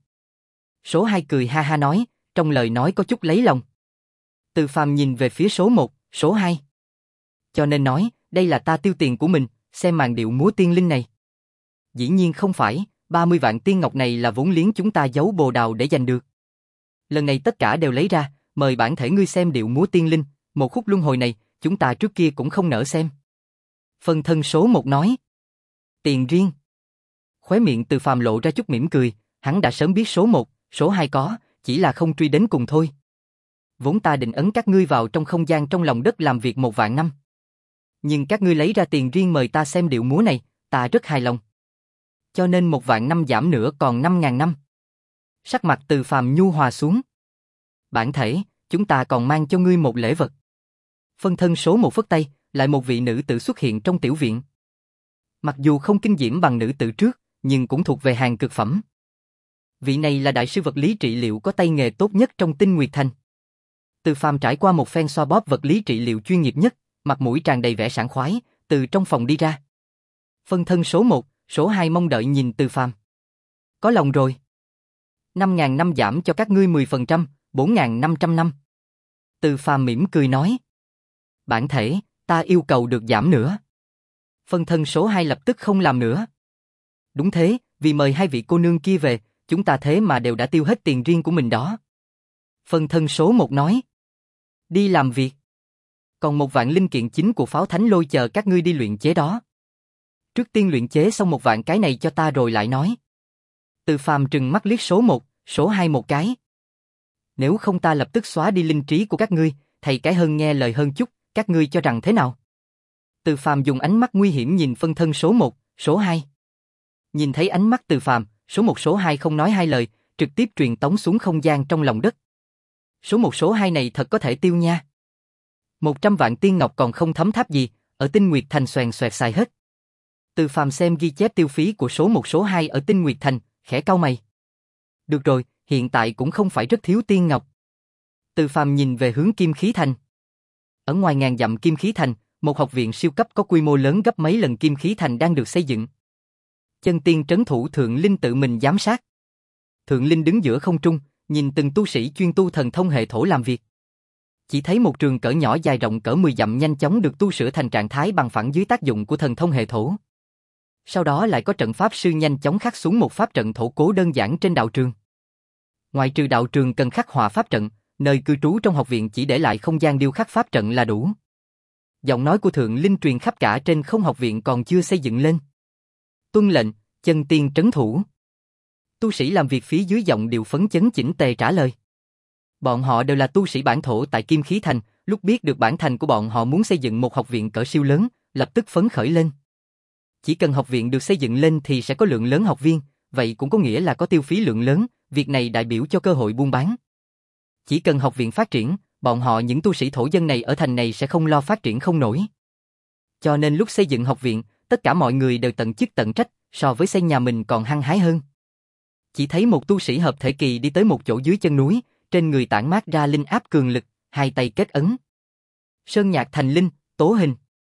Số hai cười ha ha nói, trong lời nói có chút lấy lòng. Từ Phàm nhìn về phía số một, số hai. Cho nên nói, đây là ta tiêu tiền của mình, xem màn điệu múa tiên linh này. Dĩ nhiên không phải, ba mươi vạn tiên ngọc này là vốn liếng chúng ta giấu bồ đào để giành được. Lần này tất cả đều lấy ra, mời bản thể ngươi xem điệu múa tiên linh, một khúc luân hồi này, chúng ta trước kia cũng không nỡ xem. Phân thân số một nói. Tiền riêng. Khóe miệng Từ Phàm lộ ra chút mỉm cười, hắn đã sớm biết số một, số hai có, chỉ là không truy đến cùng thôi. Vốn ta định ấn các ngươi vào trong không gian trong lòng đất làm việc một vạn năm. Nhưng các ngươi lấy ra tiền riêng mời ta xem điệu múa này, ta rất hài lòng. Cho nên một vạn năm giảm nữa còn năm ngàn năm. Sắc mặt Từ Phàm nhu hòa xuống. Bản thể, chúng ta còn mang cho ngươi một lễ vật. Phân thân số một phất tay, lại một vị nữ tử xuất hiện trong tiểu viện. Mặc dù không kinh diễm bằng nữ tử trước, nhưng cũng thuộc về hàng cực phẩm. Vị này là đại sư vật lý trị liệu có tay nghề tốt nhất trong Tinh Nguyệt Thành. Từ Phàm trải qua một phen xoa bóp vật lý trị liệu chuyên nghiệp nhất, mặt mũi tràn đầy vẻ sảng khoái, từ trong phòng đi ra. Phân thân số một, số hai mong đợi nhìn Từ Phàm. Có lòng rồi. năm ngàn năm giảm cho các ngươi mười phần trăm, bốn ngàn năm trăm năm. Từ Phàm mỉm cười nói. Bản thể, ta yêu cầu được giảm nữa. Phân thân số hai lập tức không làm nữa. Đúng thế, vì mời hai vị cô nương kia về, chúng ta thế mà đều đã tiêu hết tiền riêng của mình đó. Phân thân số một nói. Đi làm việc. Còn một vạn linh kiện chính của pháo thánh lôi chờ các ngươi đi luyện chế đó. Trước tiên luyện chế xong một vạn cái này cho ta rồi lại nói. Từ Phàm trừng mắt liếc số một, số hai một cái. Nếu không ta lập tức xóa đi linh trí của các ngươi, thầy cái hơn nghe lời hơn chút, các ngươi cho rằng thế nào? Từ Phàm dùng ánh mắt nguy hiểm nhìn phân thân số một, số hai. Nhìn thấy ánh mắt Từ Phàm, số một số hai không nói hai lời, trực tiếp truyền tống xuống không gian trong lòng đất. Số một số hai này thật có thể tiêu nha. Một trăm vạn tiên ngọc còn không thấm tháp gì, ở Tinh Nguyệt Thành xoèn xoẹt xài hết. Từ Phàm xem ghi chép tiêu phí của số một số hai ở Tinh Nguyệt Thành, khẽ cau mày. Được rồi, hiện tại cũng không phải rất thiếu tiên ngọc. Từ Phàm nhìn về hướng Kim Khí Thành. Ở ngoài ngàn dặm Kim Khí Thành, một học viện siêu cấp có quy mô lớn gấp mấy lần Kim Khí Thành đang được xây dựng. Chân tiên trấn thủ Thượng Linh tự mình giám sát. Thượng Linh đứng giữa không trung, nhìn từng tu sĩ chuyên tu thần thông hệ thổ làm việc. Chỉ thấy một trường cỡ nhỏ dài rộng cỡ mười dặm nhanh chóng được tu sửa thành trạng thái bằng phẳng dưới tác dụng của thần thông hệ thổ. Sau đó lại có trận pháp sư nhanh chóng khắc xuống một pháp trận thổ cố đơn giản trên đạo trường. Ngoài trừ đạo trường cần khắc họa pháp trận, nơi cư trú trong học viện chỉ để lại không gian điêu khắc pháp trận là đủ. Giọng nói của Thượng Linh truyền khắp cả trên không học viện còn chưa xây dựng lên. Tuân lệnh, chân tiên trấn thủ. Tu sĩ làm việc phía dưới giọng điệu phấn chấn chỉnh tề trả lời. Bọn họ đều là tu sĩ bản thổ tại Kim Khí Thành, lúc biết được bản thành của bọn họ muốn xây dựng một học viện cỡ siêu lớn, lập tức phấn khởi lên. Chỉ cần học viện được xây dựng lên thì sẽ có lượng lớn học viên, vậy cũng có nghĩa là có tiêu phí lượng lớn, việc này đại biểu cho cơ hội buôn bán. Chỉ cần học viện phát triển, bọn họ những tu sĩ thổ dân này ở thành này sẽ không lo phát triển không nổi. Cho nên lúc xây dựng học viện, tất cả mọi người đều tận chức tận trách, so với xây nhà mình còn hăng hái hơn. Chỉ thấy một tu sĩ hợp thể kỳ đi tới một chỗ dưới chân núi, trên người tản mát ra linh áp cường lực, hai tay kết ấn. Sơn nhạc thành linh, tố hình.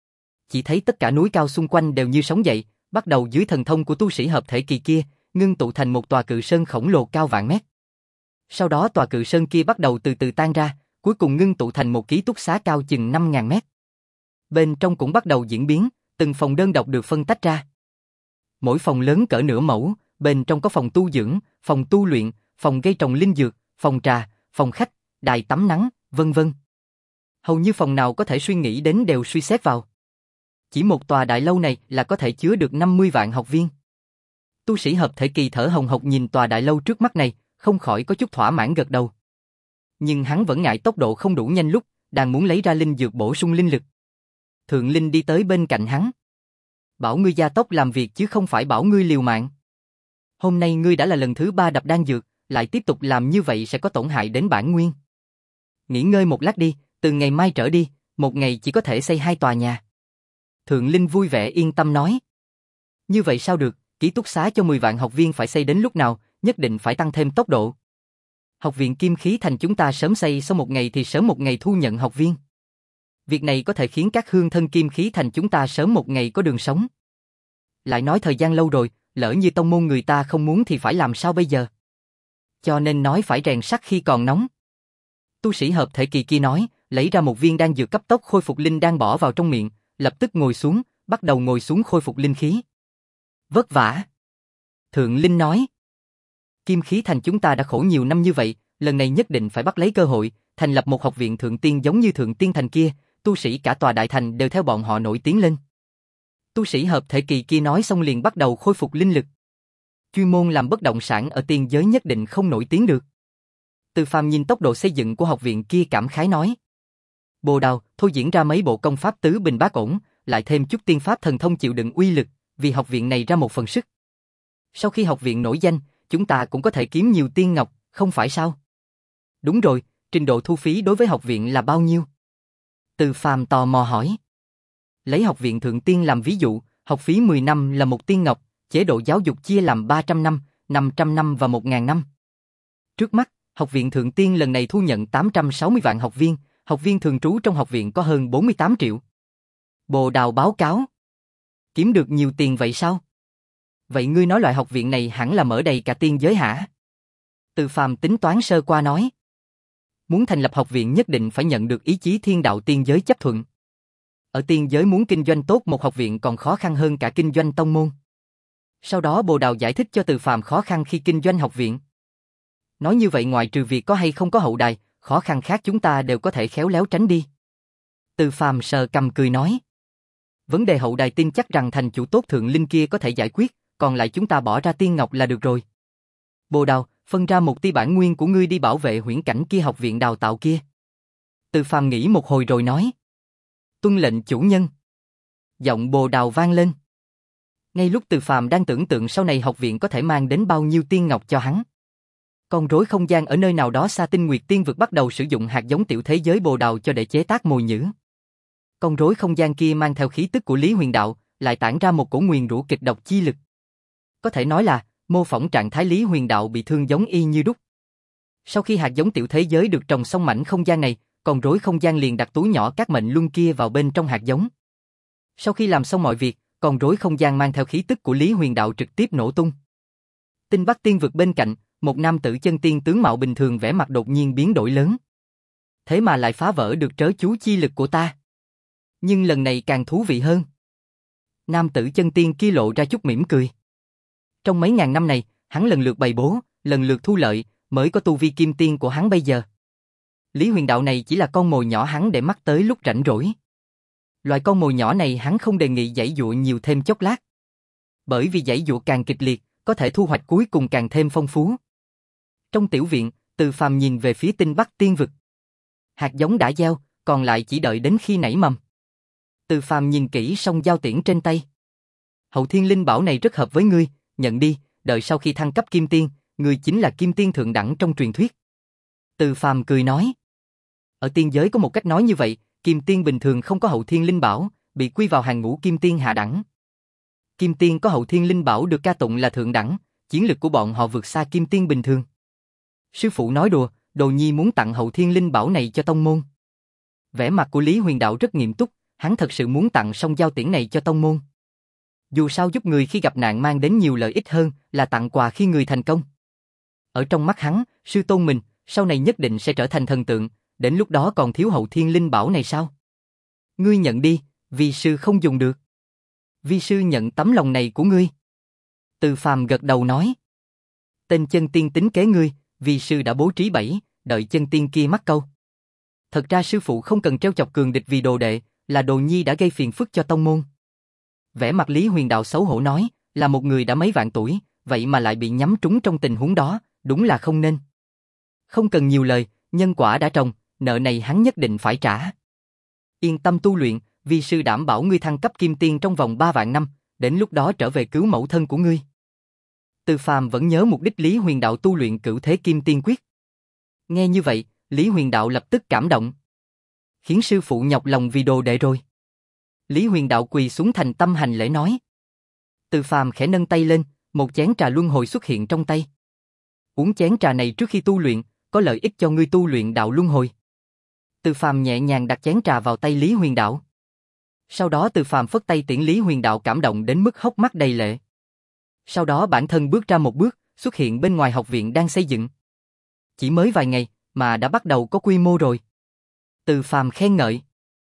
Chỉ thấy tất cả núi cao xung quanh đều như sống dậy, bắt đầu dưới thần thông của tu sĩ hợp thể kỳ kia, ngưng tụ thành một tòa cự sơn khổng lồ cao vạn mét. Sau đó tòa cự sơn kia bắt đầu từ từ tan ra, cuối cùng ngưng tụ thành một ký túc xá cao chừng năm ngàn mét. Bên trong cũng bắt đầu diễn biến, từng phòng đơn độc được phân tách ra. Mỗi phòng lớn cỡ nửa mẫu, bên trong có phòng tu dưỡng, phòng tu luyện, phòng gây trồng linh dược, phòng trà, phòng khách, đài tắm nắng, vân vân. Hầu như phòng nào có thể suy nghĩ đến đều suy xét vào. Chỉ một tòa đại lâu này là có thể chứa được năm mươi vạn học viên. Tu sĩ hợp thể kỳ thở hồng hộc nhìn tòa đại lâu trước mắt này, không khỏi có chút thỏa mãn gật đầu. Nhưng hắn vẫn ngại tốc độ không đủ nhanh lúc, đang muốn lấy ra linh dược bổ sung linh lực. Thượng Linh đi tới bên cạnh hắn. Bảo ngươi gia tốc làm việc chứ không phải bảo ngươi liều mạng. Hôm nay ngươi đã là lần thứ ba đập đan dược, lại tiếp tục làm như vậy sẽ có tổn hại đến bản nguyên. Nghỉ ngơi một lát đi, từ ngày mai trở đi, một ngày chỉ có thể xây hai tòa nhà. Thượng Linh vui vẻ yên tâm nói. Như vậy sao được, ký túc xá cho mười vạn học viên phải xây đến lúc nào, nhất định phải tăng thêm tốc độ. Học viện Kim Khí Thành chúng ta sớm xây sau một ngày thì sớm một ngày thu nhận học viên. Việc này có thể khiến các hương thân Kim Khí Thành chúng ta sớm một ngày có đường sống. Lại nói thời gian lâu rồi, lỡ như tông môn người ta không muốn thì phải làm sao bây giờ? Cho nên nói phải rèn sắt khi còn nóng. Tu sĩ hợp thể kỳ kia nói, lấy ra một viên đan dược cấp tốc khôi phục linh đan bỏ vào trong miệng, lập tức ngồi xuống, bắt đầu ngồi xuống khôi phục linh khí. Vất vả. Thượng Linh nói. Kim Khí Thành chúng ta đã khổ nhiều năm như vậy, lần này nhất định phải bắt lấy cơ hội, thành lập một học viện thượng tiên giống như Thượng Tiên Thành kia, tu sĩ cả tòa đại thành đều theo bọn họ nổi tiếng lên. Tu sĩ hợp thể kỳ kia nói xong liền bắt đầu khôi phục linh lực. Chuyên môn làm bất động sản ở tiên giới nhất định không nổi tiếng được. Từ Phàm nhìn tốc độ xây dựng của học viện kia cảm khái nói. Bồ Đào, thôi diễn ra mấy bộ công pháp tứ bình bát ổn, lại thêm chút tiên pháp thần thông chịu đựng uy lực, vì học viện này ra một phần sức. Sau khi học viện nổi danh, chúng ta cũng có thể kiếm nhiều tiên ngọc, không phải sao? Đúng rồi, trình độ thu phí đối với học viện là bao nhiêu? Từ Phàm tò mò hỏi. Lấy học viện Thượng Tiên làm ví dụ, học phí mười năm là một tiên ngọc, chế độ giáo dục chia làm ba trăm năm, năm trăm năm và một nghìn năm. Trước mắt, học viện Thượng Tiên lần này thu nhận tám trăm sáu mươi vạn học viên, học viên thường trú trong học viện có hơn bốn mươi tám triệu. Bồ Đào báo cáo. Kiếm được nhiều tiền vậy sao? Vậy ngươi nói loại học viện này hẳn là mở đầy cả tiên giới hả? Từ Phàm tính toán sơ qua nói. Muốn thành lập học viện nhất định phải nhận được ý chí thiên đạo tiên giới chấp thuận. Ở tiên giới muốn kinh doanh tốt một học viện còn khó khăn hơn cả kinh doanh tông môn. Sau đó Bồ Đào giải thích cho Từ Phàm khó khăn khi kinh doanh học viện. Nói như vậy ngoại trừ việc có hay không có hậu đài, khó khăn khác chúng ta đều có thể khéo léo tránh đi. Từ Phàm sờ cằm cười nói. Vấn đề hậu đài tin chắc rằng thành chủ tốt Thượng Linh kia có thể giải quyết, còn lại chúng ta bỏ ra tiên ngọc là được rồi. Bồ Đào, phân ra một tia bản nguyên của ngươi đi bảo vệ huyễn cảnh kia học viện đào tạo kia. Từ Phàm nghĩ một hồi rồi nói. Tuân lệnh chủ nhân. Giọng Bồ Đào vang lên. Ngay lúc Từ Phàm đang tưởng tượng sau này học viện có thể mang đến bao nhiêu tiên ngọc cho hắn. Con rối không gian ở nơi nào đó xa Tinh Nguyệt Tiên vực bắt đầu sử dụng hạt giống tiểu thế giới Bồ Đào cho để chế tác mồi nhử. Con rối không gian kia mang theo khí tức của Lý Huyền Đạo, lại tản ra một cổ nguyền rủa kịch độc chi lực. Có thể nói là mô phỏng trạng thái Lý Huyền Đạo bị thương giống y như đúc. Sau khi hạt giống tiểu thế giới được trồng xong mảnh không gian này, con rối không gian liền đặt túi nhỏ các mệnh luân kia vào bên trong hạt giống. Sau khi làm xong mọi việc, con rối không gian mang theo khí tức của Lý Huyền Đạo trực tiếp nổ tung. Tinh Bắc Tiên vực bên cạnh, một nam tử chân tiên tướng mạo bình thường vẻ mặt đột nhiên biến đổi lớn. Thế mà lại phá vỡ được trớ chú chi lực của ta. Nhưng lần này càng thú vị hơn. Nam tử chân tiên kia lộ ra chút mỉm cười. Trong mấy ngàn năm này, hắn lần lượt bày bố, lần lượt thu lợi, mới có tu vi kim tiên của hắn bây giờ. Lý Huyền Đạo này chỉ là con mồi nhỏ hắn để mắt tới lúc rảnh rỗi. Loại con mồi nhỏ này hắn không đề nghị giãy giụa nhiều thêm chốc lát. Bởi vì giãy giụa càng kịch liệt, có thể thu hoạch cuối cùng càng thêm phong phú. Trong tiểu viện, Từ Phàm nhìn về phía Tinh Bắc Tiên vực. Hạt giống đã gieo, còn lại chỉ đợi đến khi nảy mầm. Từ Phàm nhìn kỹ xong giao tiễn trên tay. Hậu Thiên Linh Bảo này rất hợp với ngươi, nhận đi, đợi sau khi thăng cấp Kim Tiên, ngươi chính là Kim Tiên thượng đẳng trong truyền thuyết. Từ Phàm cười nói. Ở tiên giới có một cách nói như vậy, Kim Tiên bình thường không có Hậu Thiên Linh Bảo, bị quy vào hàng ngũ Kim Tiên hạ đẳng. Kim Tiên có Hậu Thiên Linh Bảo được ca tụng là thượng đẳng, chiến lực của bọn họ vượt xa Kim Tiên bình thường. Sư phụ nói đùa, Đồ Nhi muốn tặng Hậu Thiên Linh Bảo này cho tông môn. Vẻ mặt của Lý Huyền Đạo rất nghiêm túc, hắn thật sự muốn tặng song giao tiễn này cho tông môn. Dù sao giúp người khi gặp nạn mang đến nhiều lợi ích hơn là tặng quà khi người thành công. Ở trong mắt hắn, sư tôn mình, sau này nhất định sẽ trở thành thần tượng, đến lúc đó còn thiếu Hậu Thiên Linh Bảo này sao? Ngươi nhận đi, vi sư không dùng được. Vi sư nhận tấm lòng này của ngươi. Từ Phàm gật đầu nói. Tên chân tiên tính kế ngươi, vi sư đã bố trí bẫy, đợi chân tiên kia mắc câu. Thật ra sư phụ không cần trêu chọc cường địch vì đồ đệ, là Đồ Nhi đã gây phiền phức cho tông môn. Vẻ mặt Lý Huyền Đạo xấu hổ nói, là một người đã mấy vạn tuổi, vậy mà lại bị nhắm trúng trong tình huống đó, đúng là không nên. Không cần nhiều lời, nhân quả đã trồng, nợ này hắn nhất định phải trả. Yên tâm tu luyện, vi sư đảm bảo ngươi thăng cấp Kim Tiên trong vòng ba vạn năm, đến lúc đó trở về cứu mẫu thân của ngươi. Từ Phàm vẫn nhớ mục đích Lý Huyền Đạo tu luyện Cửu Thế Kim Tiên Quyết. Nghe như vậy, Lý Huyền Đạo lập tức cảm động. Khiến sư phụ nhọc lòng vì đồ đệ rồi. Lý Huyền Đạo quỳ xuống thành tâm hành lễ nói. Từ Phàm khẽ nâng tay lên, một chén trà luân hồi xuất hiện trong tay. Uống chén trà này trước khi tu luyện, có lợi ích cho ngươi tu luyện đạo luân hồi. Từ Phàm nhẹ nhàng đặt chén trà vào tay Lý Huyền Đạo. Sau đó Từ Phàm phất tay tiễn Lý Huyền Đạo cảm động đến mức hốc mắt đầy lệ. Sau đó bản thân bước ra một bước, xuất hiện bên ngoài học viện đang xây dựng. Chỉ mới vài ngày mà đã bắt đầu có quy mô rồi. Từ Phàm khen ngợi.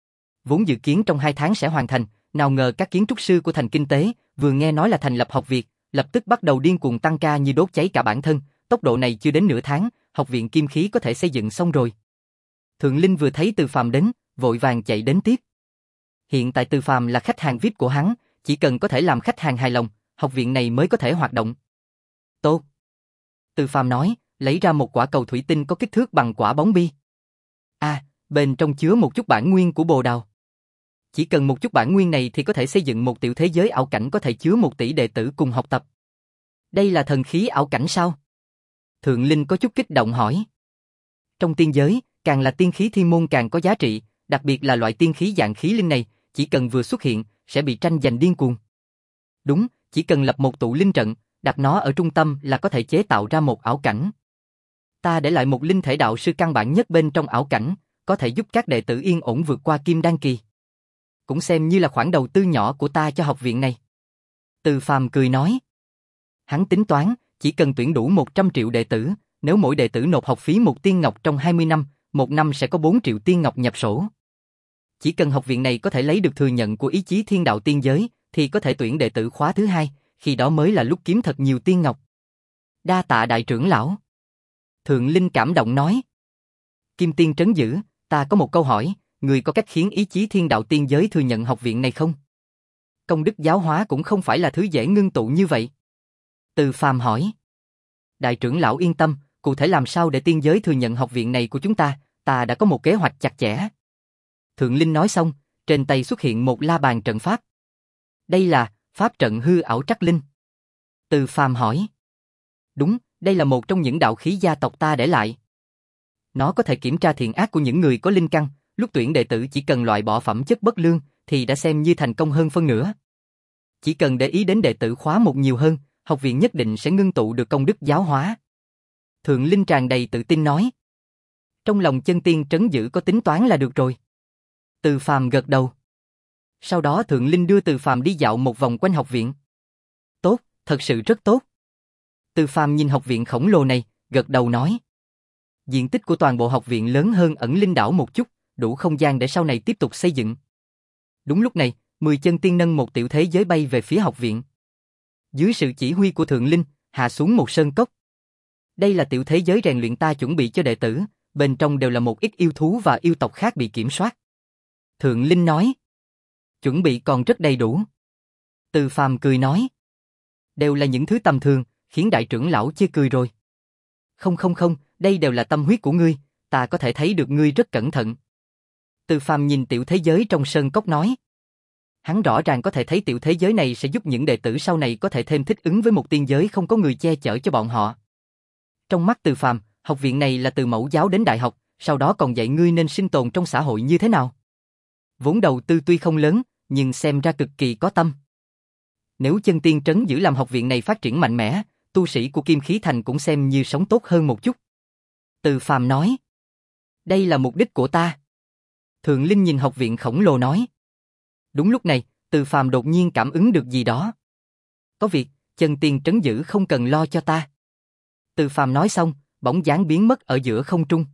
Vốn dự kiến trong hai tháng sẽ hoàn thành, nào ngờ các kiến trúc sư của thành kinh tế vừa nghe nói là thành lập học viện, lập tức bắt đầu điên cuồng tăng ca như đốt cháy cả bản thân. Tốc độ này chưa đến nửa tháng, học viện kim khí có thể xây dựng xong rồi. Thượng Linh vừa thấy Từ Phàm đến, vội vàng chạy đến tiếp. Hiện tại Từ Phàm là khách hàng vi ai pi của hắn, chỉ cần có thể làm khách hàng hài lòng, học viện này mới có thể hoạt động. Tốt. Từ Phàm nói, lấy ra một quả cầu thủy tinh có kích thước bằng quả bóng bi. À, bên trong chứa một chút bản nguyên của bồ đào. Chỉ cần một chút bản nguyên này thì có thể xây dựng một tiểu thế giới ảo cảnh có thể chứa một tỷ đệ tử cùng học tập. Đây là thần khí ảo cảnh sao? Thượng Linh có chút kích động hỏi. Trong tiên giới, càng là tiên khí thiên môn càng có giá trị, đặc biệt là loại tiên khí dạng khí linh này, chỉ cần vừa xuất hiện, sẽ bị tranh giành điên cuồng. Đúng, chỉ cần lập một tụ linh trận, đặt nó ở trung tâm là có thể chế tạo ra một ảo cảnh. Ta để lại một linh thể đạo sư căn bản nhất bên trong ảo cảnh, có thể giúp các đệ tử yên ổn vượt qua kim đan kỳ. Cũng xem như là khoản đầu tư nhỏ của ta cho học viện này. Từ Phàm cười nói. Hắn tính toán, chỉ cần tuyển đủ một trăm triệu đệ tử, nếu mỗi đệ tử nộp học phí một tiên ngọc trong hai mươi năm, một năm sẽ có bốn triệu tiên ngọc nhập sổ. Chỉ cần học viện này có thể lấy được thừa nhận của ý chí thiên đạo tiên giới, thì có thể tuyển đệ tử khóa thứ hai, khi đó mới là lúc kiếm thật nhiều tiên ngọc. Đa tạ đại trưởng lão. Thượng Linh cảm động nói. Kim Tiên trấn giữ, ta có một câu hỏi, người có cách khiến ý chí thiên đạo tiên giới thừa nhận học viện này không? Công đức giáo hóa cũng không phải là thứ dễ ngưng tụ như vậy. Từ Phàm hỏi. Đại trưởng lão yên tâm, cụ thể làm sao để tiên giới thừa nhận học viện này của chúng ta, ta đã có một kế hoạch chặt chẽ. Thượng Linh nói xong, trên tay xuất hiện một la bàn trận pháp. Đây là pháp trận hư ảo trắc linh. Từ Phàm hỏi. Đúng, đây là một trong những đạo khí gia tộc ta để lại. Nó có thể kiểm tra thiện ác của những người có linh căn, lúc tuyển đệ tử chỉ cần loại bỏ phẩm chất bất lương, thì đã xem như thành công hơn phân nửa. Chỉ cần để ý đến đệ tử khóa một nhiều hơn, học viện nhất định sẽ ngưng tụ được công đức giáo hóa. Thượng Linh tràn đầy tự tin nói. Trong lòng chân tiên trấn giữ có tính toán là được rồi. Từ Phàm gật đầu. Sau đó Thượng Linh đưa Từ Phàm đi dạo một vòng quanh học viện. Tốt, thật sự rất tốt. Từ Phàm nhìn học viện khổng lồ này, gật đầu nói. Diện tích của toàn bộ học viện lớn hơn ẩn linh đảo một chút, đủ không gian để sau này tiếp tục xây dựng. Đúng lúc này, mười chân tiên nâng một tiểu thế giới bay về phía học viện. Dưới sự chỉ huy của Thượng Linh, hạ xuống một sơn cốc. Đây là tiểu thế giới rèn luyện ta chuẩn bị cho đệ tử, bên trong đều là một ít yêu thú và yêu tộc khác bị kiểm soát. Thượng Linh nói. Chuẩn bị còn rất đầy đủ. Từ Phàm cười nói. Đều là những thứ tầm thường, khiến đại trưởng lão chê cười rồi. Không không không, đây đều là tâm huyết của ngươi, ta có thể thấy được ngươi rất cẩn thận. Từ Phàm nhìn tiểu thế giới trong sơn cốc nói. Hắn rõ ràng có thể thấy tiểu thế giới này sẽ giúp những đệ tử sau này có thể thêm thích ứng với một tiên giới không có người che chở cho bọn họ. Trong mắt Từ Phàm, học viện này là từ mẫu giáo đến đại học, sau đó còn dạy ngươi nên sinh tồn trong xã hội như thế nào. Vốn đầu tư tuy không lớn, nhưng xem ra cực kỳ có tâm. Nếu chân tiên trấn giữ làm học viện này phát triển mạnh mẽ, tu sĩ của Kim Khí Thành cũng xem như sống tốt hơn một chút. Từ Phàm nói. Đây là mục đích của ta. Thượng Linh nhìn học viện khổng lồ nói. Đúng lúc này, Từ Phàm đột nhiên cảm ứng được gì đó. Có việc, chân tiên trấn giữ không cần lo cho ta. Từ Phàm nói xong, bóng dáng biến mất ở giữa không trung.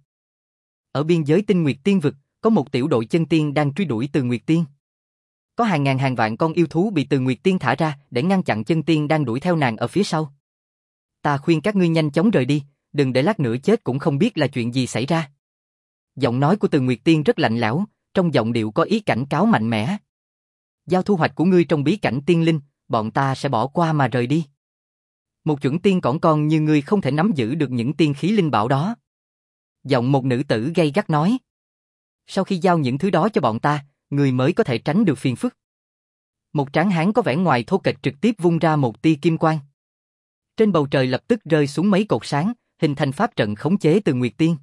Ở biên giới Tinh Nguyệt Tiên vực, có một tiểu đội chân tiên đang truy đuổi Từ Nguyệt Tiên. Có hàng ngàn hàng vạn con yêu thú bị Từ Nguyệt Tiên thả ra để ngăn chặn chân tiên đang đuổi theo nàng ở phía sau. Ta khuyên các ngươi nhanh chóng rời đi, đừng để lát nữa chết cũng không biết là chuyện gì xảy ra. Giọng nói của Từ Nguyệt Tiên rất lạnh lẽo, trong giọng điệu có ý cảnh cáo mạnh mẽ. Giao thu hoạch của ngươi trong bí cảnh tiên linh, bọn ta sẽ bỏ qua mà rời đi. Một chuẩn tiên cỏn con như ngươi không thể nắm giữ được những tiên khí linh bảo đó. Giọng một nữ tử gay gắt nói. Sau khi giao những thứ đó cho bọn ta, ngươi mới có thể tránh được phiền phức. Một tráng hán có vẻ ngoài thô kệch trực tiếp vung ra một tia kim quang. Trên bầu trời lập tức rơi xuống mấy cột sáng, hình thành pháp trận khống chế Từ Nguyệt Tiên.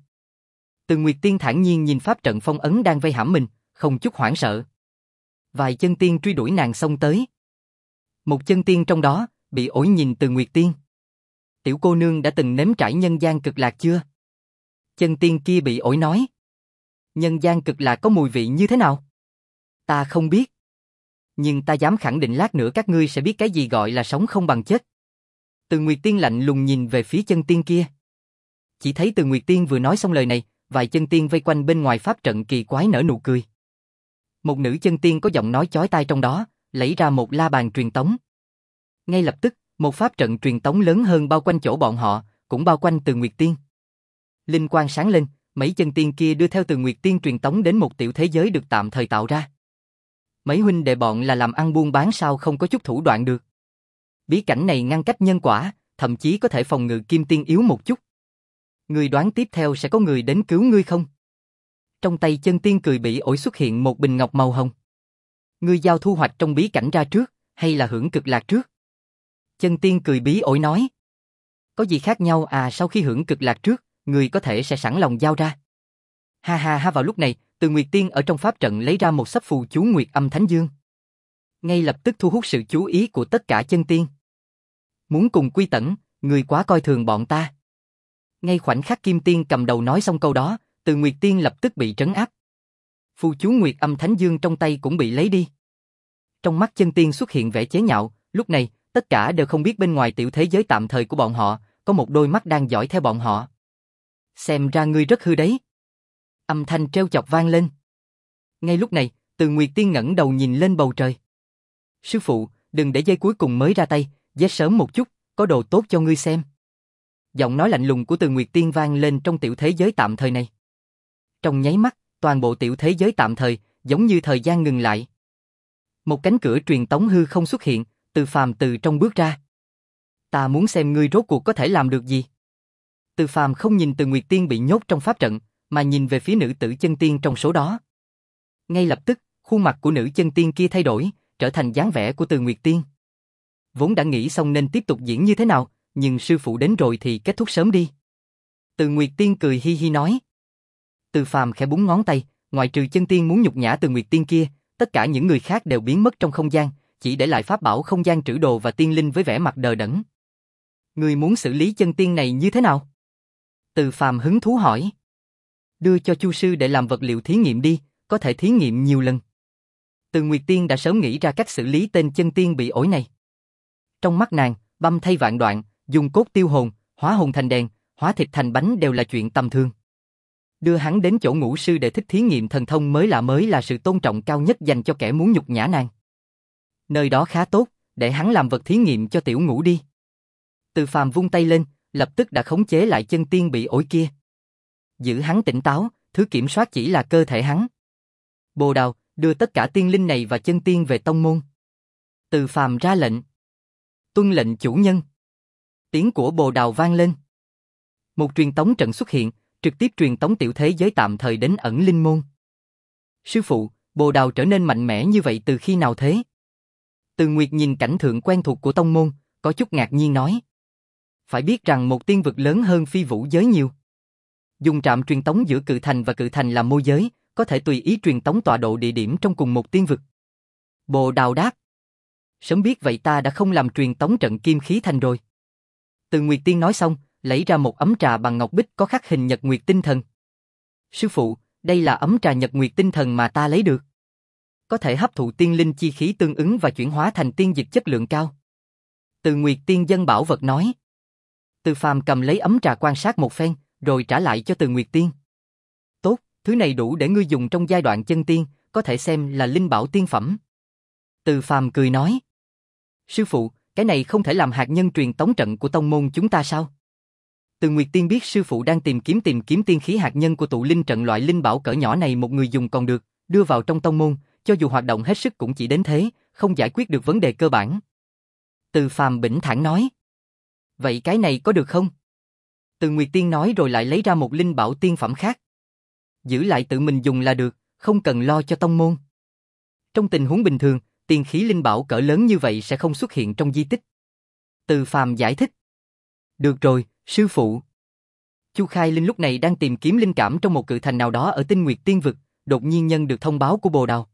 Từ Nguyệt Tiên thản nhiên nhìn pháp trận phong ấn đang vây hãm mình, không chút hoảng sợ. Vài chân tiên truy đuổi nàng xông tới. Một chân tiên trong đó, bị ổi nhìn Từ Nguyệt Tiên. Tiểu cô nương đã từng nếm trải nhân gian cực lạc chưa? Chân tiên kia bị ổi nói. Nhân gian cực lạc có mùi vị như thế nào? Ta không biết. Nhưng ta dám khẳng định lát nữa các ngươi sẽ biết cái gì gọi là sống không bằng chết. Từ Nguyệt Tiên lạnh lùng nhìn về phía chân tiên kia. Chỉ thấy Từ Nguyệt Tiên vừa nói xong lời này, vài chân tiên vây quanh bên ngoài pháp trận kỳ quái nở nụ cười. Một nữ chân tiên có giọng nói chói tai trong đó, lấy ra một la bàn truyền tống. Ngay lập tức, một pháp trận truyền tống lớn hơn bao quanh chỗ bọn họ, cũng bao quanh Từ Nguyệt Tiên. Linh quang sáng lên, mấy chân tiên kia đưa theo Từ Nguyệt Tiên truyền tống đến một tiểu thế giới được tạm thời tạo ra. Mấy huynh đệ bọn là làm ăn buôn bán sao không có chút thủ đoạn được. Bí cảnh này ngăn cách nhân quả, thậm chí có thể phòng ngự kim tiên yếu một chút. Ngươi đoán tiếp theo sẽ có người đến cứu ngươi không? Trong tay chân tiên cười bỉ ổi xuất hiện một bình ngọc màu hồng. Ngươi giao thu hoạch trong bí cảnh ra trước, hay là hưởng cực lạc trước? Chân tiên cười bí ổi nói. Có gì khác nhau à, sau khi hưởng cực lạc trước, ngươi có thể sẽ sẵn lòng giao ra. Ha ha ha. Vào lúc này, Từ Nguyệt Tiên ở trong pháp trận lấy ra một sấp phù chú Nguyệt Âm Thánh Dương. Ngay lập tức thu hút sự chú ý của tất cả chân tiên. Muốn cùng quy tẩn, ngươi quá coi thường bọn ta. Ngay khoảnh khắc Kim Tiên cầm đầu nói xong câu đó, Từ Nguyệt Tiên lập tức bị trấn áp. Phù chú Nguyệt Âm Thánh Dương trong tay cũng bị lấy đi. Trong mắt chân tiên xuất hiện vẻ chế nhạo, lúc này, tất cả đều không biết bên ngoài tiểu thế giới tạm thời của bọn họ, có một đôi mắt đang dõi theo bọn họ. Xem ra ngươi rất hư đấy. Âm thanh trêu chọc vang lên. Ngay lúc này, Từ Nguyệt Tiên ngẩng đầu nhìn lên bầu trời. Sư phụ, đừng để giây cuối cùng mới ra tay, giết sớm một chút, có đồ tốt cho ngươi xem. Giọng nói lạnh lùng của Từ Nguyệt Tiên vang lên trong tiểu thế giới tạm thời này. Trong nháy mắt, toàn bộ tiểu thế giới tạm thời, giống như thời gian ngừng lại. Một cánh cửa truyền tống hư không xuất hiện, Từ Phàm từ trong bước ra. Ta muốn xem ngươi rốt cuộc có thể làm được gì. Từ Phàm không nhìn Từ Nguyệt Tiên bị nhốt trong pháp trận, mà nhìn về phía nữ tử chân tiên trong số đó. Ngay lập tức, khuôn mặt của nữ chân tiên kia thay đổi, trở thành dáng vẻ của Từ Nguyệt Tiên. Vốn đã nghĩ xong nên tiếp tục diễn như thế nào, nhưng sư phụ đến rồi thì kết thúc sớm đi. Từ Nguyệt Tiên cười hi hi nói. Từ Phàm khẽ búng ngón tay, ngoại trừ chân tiên muốn nhục nhã Từ Nguyệt Tiên kia, tất cả những người khác đều biến mất trong không gian, chỉ để lại pháp bảo không gian trữ đồ và tiên linh với vẻ mặt đờ đẫn. Ngươi muốn xử lý chân tiên này như thế nào? Từ Phàm hứng thú hỏi. Đưa cho Chu sư để làm vật liệu thí nghiệm đi, có thể thí nghiệm nhiều lần. Từ Nguyệt Tiên đã sớm nghĩ ra cách xử lý tên chân tiên bị ổi này. Trong mắt nàng, băm thay vạn đoạn, dùng cốt tiêu hồn, hóa hồn thành đèn, hóa thịt thành bánh đều là chuyện tầm thường. Đưa hắn đến chỗ ngũ sư để thích thí nghiệm thần thông mới lạ mới là sự tôn trọng cao nhất dành cho kẻ muốn nhục nhã nàng. Nơi đó khá tốt, để hắn làm vật thí nghiệm cho tiểu ngũ đi. Từ Phàm vung tay lên, lập tức đã khống chế lại chân tiên bị ổi kia. Giữ hắn tỉnh táo, thứ kiểm soát chỉ là cơ thể hắn. Bồ Đào, đưa tất cả tiên linh này và chân tiên về tông môn. Từ Phàm ra lệnh. Tuân lệnh chủ nhân. Tiếng của Bồ Đào vang lên. Một truyền tống trận xuất hiện, trực tiếp truyền tống tiểu thế giới tạm thời đến ẩn linh môn. Sư phụ, Bồ Đào trở nên mạnh mẽ như vậy từ khi nào thế? Từ Nguyệt nhìn cảnh tượng quen thuộc của tông môn, có chút ngạc nhiên nói. Phải biết rằng một tiên vực lớn hơn phi vũ giới nhiều. Dùng trạm truyền tống giữa cự thành và cự thành làm môi giới, có thể tùy ý truyền tống tọa độ địa điểm trong cùng một tiên vực. Bồ Đào đáp. Sớm biết vậy ta đã không làm truyền tống trận kim khí thành rồi. Từ Nguyệt Tiên nói xong, lấy ra một ấm trà bằng ngọc bích có khắc hình nhật nguyệt tinh thần. Sư phụ, đây là ấm trà nhật nguyệt tinh thần mà ta lấy được. Có thể hấp thụ tiên linh chi khí tương ứng và chuyển hóa thành tiên dịch chất lượng cao. Từ Nguyệt Tiên dân bảo vật nói. Từ Phàm cầm lấy ấm trà quan sát một phen, rồi trả lại cho Từ Nguyệt Tiên. Tốt, thứ này đủ để ngươi dùng trong giai đoạn chân tiên, có thể xem là linh bảo tiên phẩm. Từ Phàm cười nói. Sư phụ, cái này không thể làm hạt nhân truyền tống trận của tông môn chúng ta sao? Từ Nguyệt Tiên biết sư phụ đang tìm kiếm tìm kiếm tiên khí hạt nhân của tụ linh trận loại linh bảo cỡ nhỏ này một người dùng còn được, đưa vào trong tông môn, cho dù hoạt động hết sức cũng chỉ đến thế, không giải quyết được vấn đề cơ bản. Từ Phàm bỉnh thản nói. Vậy cái này có được không? Từ Nguyệt Tiên nói rồi lại lấy ra một linh bảo tiên phẩm khác. Giữ lại tự mình dùng là được, không cần lo cho tông môn. Trong tình huống bình thường, tiên khí linh bảo cỡ lớn như vậy sẽ không xuất hiện trong di tích. Từ Phàm giải thích. Được rồi, sư phụ. Chu Khai Linh lúc này đang tìm kiếm linh cảm trong một cự thành nào đó ở Tinh Nguyệt Tiên Vực, đột nhiên nhận được thông báo của Bồ Đào.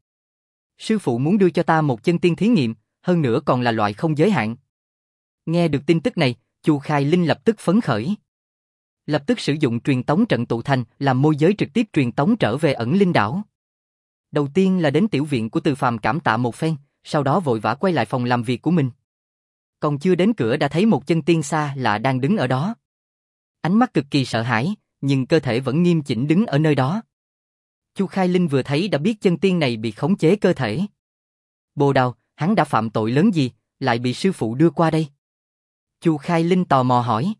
Sư phụ muốn đưa cho ta một chân tiên thí nghiệm, hơn nữa còn là loại không giới hạn. Nghe được tin tức này, Chu Khai Linh lập tức phấn khởi. Lập tức sử dụng truyền tống trận tụ thành làm môi giới trực tiếp truyền tống trở về ẩn linh đảo. Đầu tiên là đến tiểu viện của Từ Phàm cảm tạ một phen, sau đó vội vã quay lại phòng làm việc của mình. Còn chưa đến cửa đã thấy một chân tiên xa lạ đang đứng ở đó. Ánh mắt cực kỳ sợ hãi, nhưng cơ thể vẫn nghiêm chỉnh đứng ở nơi đó. Chu Khai Linh vừa thấy đã biết chân tiên này bị khống chế cơ thể. Bồ Đào, hắn đã phạm tội lớn gì, lại bị sư phụ đưa qua đây? Chu Khai Linh tò mò hỏi.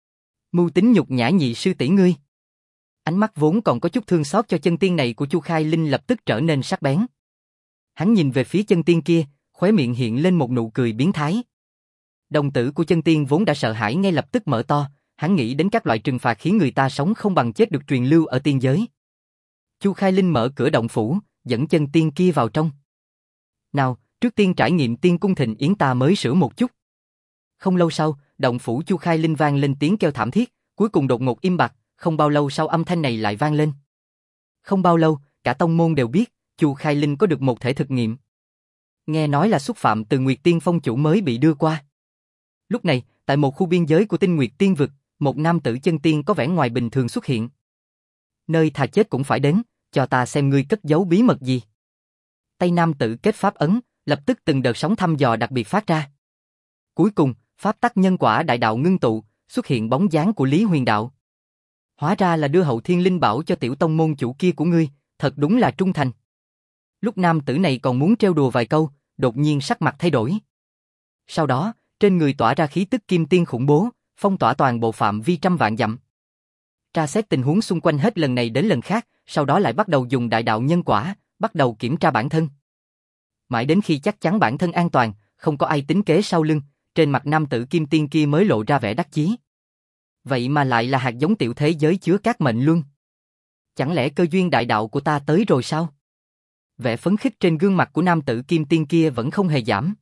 Mưu tính nhục nhã nhị sư tỷ ngươi. Ánh mắt vốn còn có chút thương xót cho chân tiên này của Chu Khai Linh lập tức trở nên sắc bén. Hắn nhìn về phía chân tiên kia, khóe miệng hiện lên một nụ cười biến thái. Đồng tử của chân tiên vốn đã sợ hãi ngay lập tức mở to, hắn nghĩ đến các loại trừng phạt khiến người ta sống không bằng chết được truyền lưu ở tiên giới. Chu Khai Linh mở cửa động phủ, dẫn chân tiên kia vào trong. Nào, trước tiên trải nghiệm tiên cung thịnh yến ta mới sửa một chút. Không lâu sau, động phủ Chu Khai Linh vang lên tiếng kêu thảm thiết, cuối cùng đột ngột im bặt, không bao lâu sau âm thanh này lại vang lên. Không bao lâu, cả tông môn đều biết, Chu Khai Linh có được một thể thực nghiệm. Nghe nói là xúc phạm từ Nguyệt Tiên Phong chủ mới bị đưa qua. Lúc này, tại một khu biên giới của Tinh Nguyệt Tiên Vực, một nam tử chân tiên có vẻ ngoài bình thường xuất hiện. Nơi thà chết cũng phải đến, cho ta xem ngươi cất giấu bí mật gì. Tay nam tử kết pháp ấn, lập tức từng đợt sóng thăm dò đặc biệt phát ra. Cuối cùng, pháp tắc nhân quả đại đạo ngưng tụ, xuất hiện bóng dáng của Lý Huyền Đạo. Hóa ra là đưa hậu thiên linh bảo cho tiểu tông môn chủ kia của ngươi, thật đúng là trung thành. Lúc nam tử này còn muốn trêu đùa vài câu, đột nhiên sắc mặt thay đổi. Sau đó, trên người tỏa ra khí tức kim tiên khủng bố, phong tỏa toàn bộ phạm vi trăm vạn dặm. Tra xét tình huống xung quanh hết lần này đến lần khác, sau đó lại bắt đầu dùng đại đạo nhân quả, bắt đầu kiểm tra bản thân. Mãi đến khi chắc chắn bản thân an toàn, không có ai tính kế sau lưng, trên mặt nam tử kim tiên kia mới lộ ra vẻ đắc chí. Vậy mà lại là hạt giống tiểu thế giới chứa các mệnh luân. Chẳng lẽ cơ duyên đại đạo của ta tới rồi sao? Vẻ phấn khích trên gương mặt của nam tử kim tiên kia vẫn không hề giảm.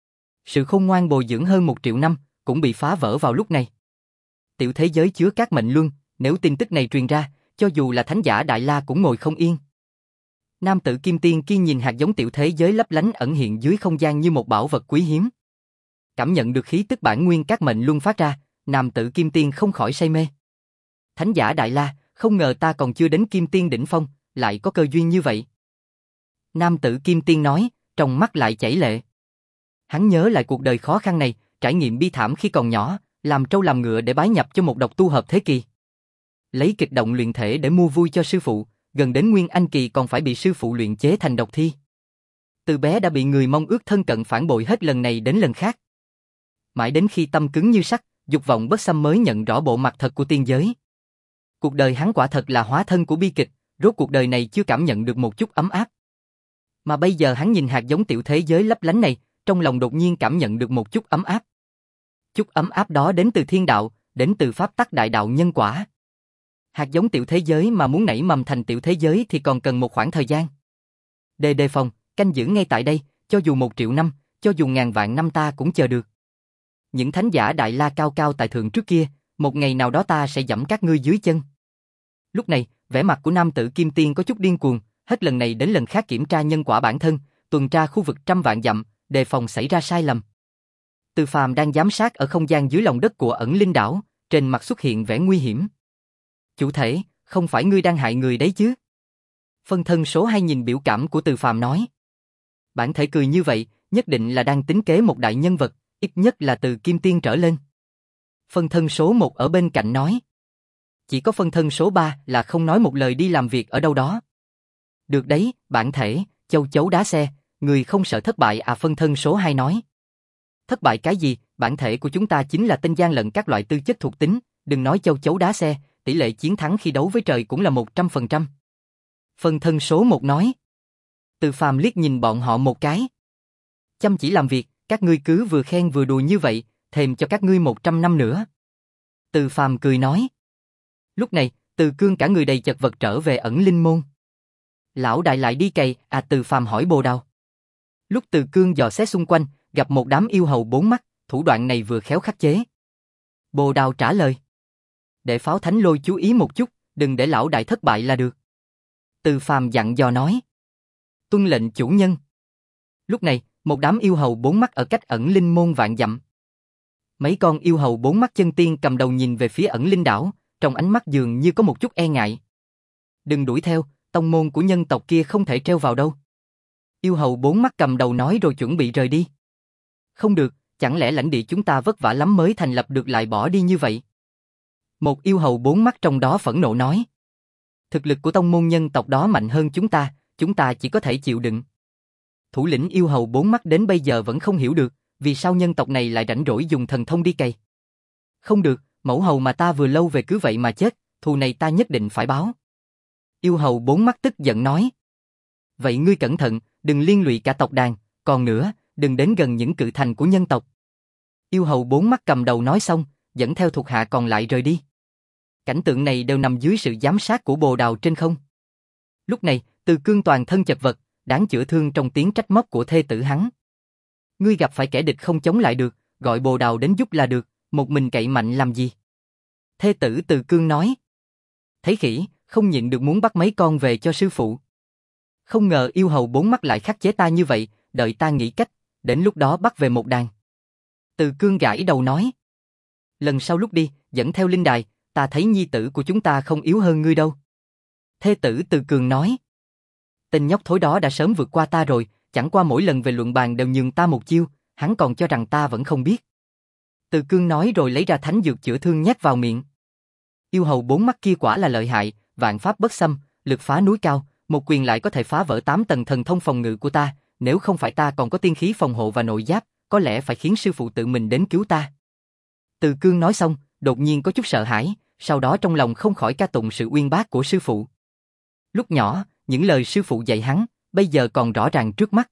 Sự khôn ngoan bồi dưỡng hơn một triệu năm, cũng bị phá vỡ vào lúc này. Tiểu thế giới chứa các mệnh luân, nếu tin tức này truyền ra, cho dù là thánh giả Đại La cũng ngồi không yên. Nam tử kim tiên kia nhìn hạt giống tiểu thế giới lấp lánh ẩn hiện dưới không gian như một bảo vật quý hiếm. Cảm nhận được khí tức bản nguyên các mệnh luân phát ra, nam tử kim tiên không khỏi say mê. Thánh giả Đại La, không ngờ ta còn chưa đến kim tiên đỉnh phong, lại có cơ duyên như vậy. Nam tử kim tiên nói, trong mắt lại chảy lệ. Hắn nhớ lại cuộc đời khó khăn này, trải nghiệm bi thảm khi còn nhỏ, làm trâu làm ngựa để bái nhập cho một độc tu hợp thế kỳ. Lấy kịch động luyện thể để mua vui cho sư phụ, gần đến Nguyên Anh kỳ còn phải bị sư phụ luyện chế thành độc thi. Từ bé đã bị người mong ước thân cận phản bội hết lần này đến lần khác. Mãi đến khi tâm cứng như sắt, dục vọng bất xâm mới nhận rõ bộ mặt thật của tiên giới. Cuộc đời hắn quả thật là hóa thân của bi kịch, rốt cuộc đời này chưa cảm nhận được một chút ấm áp. Mà bây giờ hắn nhìn hạt giống tiểu thế giới lấp lánh này, trong lòng đột nhiên cảm nhận được một chút ấm áp. Chút ấm áp đó đến từ thiên đạo, đến từ pháp tắc đại đạo nhân quả. Hạt giống tiểu thế giới mà muốn nảy mầm thành tiểu thế giới thì còn cần một khoảng thời gian. Đề đề phòng, canh giữ ngay tại đây, cho dù một triệu năm, cho dù ngàn vạn năm ta cũng chờ được. Những thánh giả Đại La cao cao tại thượng trước kia, một ngày nào đó ta sẽ giẫm các ngươi dưới chân. Lúc này, vẻ mặt của nam tử kim tiên có chút điên cuồng, hết lần này đến lần khác kiểm tra nhân quả bản thân, tuần tra khu vực trăm vạn dặm, đề phòng xảy ra sai lầm. Từ Phàm đang giám sát ở không gian dưới lòng đất của ẩn linh đảo, trên mặt xuất hiện vẻ nguy hiểm. Chủ thể, không phải ngươi đang hại người đấy chứ? Phân thân số hai nhìn biểu cảm của Từ Phàm nói. Bản thể cười như vậy, nhất định là đang tính kế một đại nhân vật, ít nhất là từ kim tiên trở lên. Phân thân số một ở bên cạnh nói. Chỉ có phân thân số ba là không nói một lời đi làm việc ở đâu đó. Được đấy, bản thể, châu chấu đá xe, người không sợ thất bại à? Phân thân số hai nói. Thất bại cái gì, bản thể của chúng ta chính là tinh gian lận các loại tư chất thuộc tính, đừng nói châu chấu đá xe, tỷ lệ chiến thắng khi đấu với trời cũng là một trăm phần trăm. Phân thân số một nói. Từ Phàm liếc nhìn bọn họ một cái. Chăm chỉ làm việc, các ngươi cứ vừa khen vừa đùa như vậy, thèm cho các ngươi một trăm năm nữa. Từ Phàm cười nói. Lúc này, Từ Cương cả người đầy chật vật trở về ẩn linh môn. Lão đại lại đi cày, à? Từ Phàm hỏi Bồ Đào. Lúc Từ Cương dò xét xung quanh, gặp một đám yêu hầu bốn mắt, thủ đoạn này vừa khéo khắc chế. Bồ Đào trả lời. Để Pháo Thánh Lôi chú ý một chút, đừng để lão đại thất bại là được. Từ Phàm dặn dò nói. Tuân lệnh chủ nhân. Lúc này, một đám yêu hầu bốn mắt ở cách ẩn linh môn vạn dặm. Mấy con yêu hầu bốn mắt chân tiên cầm đầu nhìn về phía ẩn linh đảo, trong ánh mắt dường như có một chút e ngại. Đừng đuổi theo, tông môn của nhân tộc kia không thể treo vào đâu. Yêu hầu bốn mắt cầm đầu nói rồi chuẩn bị rời đi. Không được, chẳng lẽ lãnh địa chúng ta vất vả lắm mới thành lập được lại bỏ đi như vậy? Một yêu hầu bốn mắt trong đó phẫn nộ nói. Thực lực của tông môn nhân tộc đó mạnh hơn chúng ta, chúng ta chỉ có thể chịu đựng. Thủ lĩnh yêu hầu bốn mắt đến bây giờ vẫn không hiểu được, vì sao nhân tộc này lại rảnh rỗi dùng thần thông đi cày. Không được, mẫu hầu mà ta vừa lâu về cứ vậy mà chết, thù này ta nhất định phải báo. Yêu hầu bốn mắt tức giận nói. Vậy ngươi cẩn thận, đừng liên lụy cả tộc đàn, còn nữa, đừng đến gần những cự thành của nhân tộc. Yêu hầu bốn mắt cầm đầu nói xong, dẫn theo thuộc hạ còn lại rời đi. Cảnh tượng này đều nằm dưới sự giám sát của Bồ Đào trên không. Lúc này, Từ Cương toàn thân chật vật, đáng chữa thương trong tiếng trách móc của thê tử hắn. Ngươi gặp phải kẻ địch không chống lại được, gọi Bồ Đào đến giúp là được, một mình cậy mạnh làm gì? Thê tử Từ Cương nói. Thấy khỉ, không nhịn được muốn bắt mấy con về cho sư phụ. Không ngờ yêu hầu bốn mắt lại khắc chế ta như vậy, đợi ta nghĩ cách, đến lúc đó bắt về một đàn. Từ Cương gãi đầu nói. Lần sau lúc đi, dẫn theo linh đài, ta thấy nhi tử của chúng ta không yếu hơn ngươi đâu. Thê tử Từ Cường nói. Tên nhóc thối đó đã sớm vượt qua ta rồi, chẳng qua mỗi lần về luận bàn đều nhường ta một chiêu, hắn còn cho rằng ta vẫn không biết. Từ Cương nói rồi lấy ra thánh dược chữa thương nhét vào miệng. Yêu hầu bốn mắt kia quả là lợi hại, vạn pháp bất xâm, lực phá núi cao, một quyền lại có thể phá vỡ tám tầng thần thông phòng ngự của ta, nếu không phải ta còn có tiên khí phòng hộ và nội giáp, có lẽ phải khiến sư phụ tự mình đến cứu ta. Từ Cương nói xong, đột nhiên có chút sợ hãi, sau đó trong lòng không khỏi ca tụng sự uyên bác của sư phụ. Lúc nhỏ, những lời sư phụ dạy hắn, bây giờ còn rõ ràng trước mắt.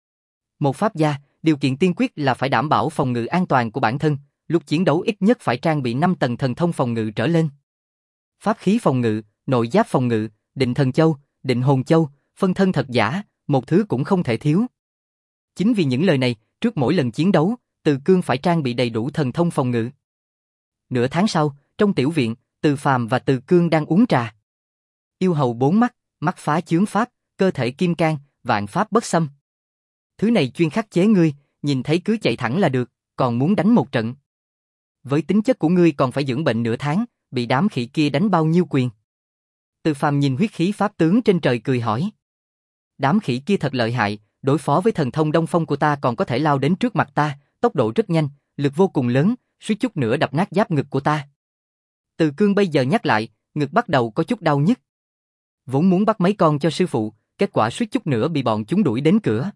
Một pháp gia, điều kiện tiên quyết là phải đảm bảo phòng ngự an toàn của bản thân, lúc chiến đấu ít nhất phải trang bị năm tầng thần thông phòng ngự trở lên. Pháp khí phòng ngự, nội giáp phòng ngự, định thần châu, định hồn châu, phân thân thật giả, một thứ cũng không thể thiếu. Chính vì những lời này, trước mỗi lần chiến đấu, Từ Cương phải trang bị đầy đủ thần thông phòng ngự. Nửa tháng sau, trong tiểu viện, Từ Phàm và Từ Cương đang uống trà. Yêu hầu bốn mắt, mắt phá chướng pháp, cơ thể kim cang, vạn pháp bất xâm. Thứ này chuyên khắc chế ngươi, nhìn thấy cứ chạy thẳng là được, còn muốn đánh một trận. Với tính chất của ngươi còn phải dưỡng bệnh nửa tháng, bị đám khỉ kia đánh bao nhiêu quyền. Từ Phàm nhìn huyết khí pháp tướng trên trời cười hỏi. Đám khỉ kia thật lợi hại, đối phó với thần thông Đông Phong của ta còn có thể lao đến trước mặt ta, tốc độ rất nhanh, lực vô cùng lớn, suýt chút nữa đập nát giáp ngực của ta. Từ Cương bây giờ nhắc lại, ngực bắt đầu có chút đau nhức. Vốn muốn bắt mấy con cho sư phụ, kết quả suýt chút nữa bị bọn chúng đuổi đến cửa.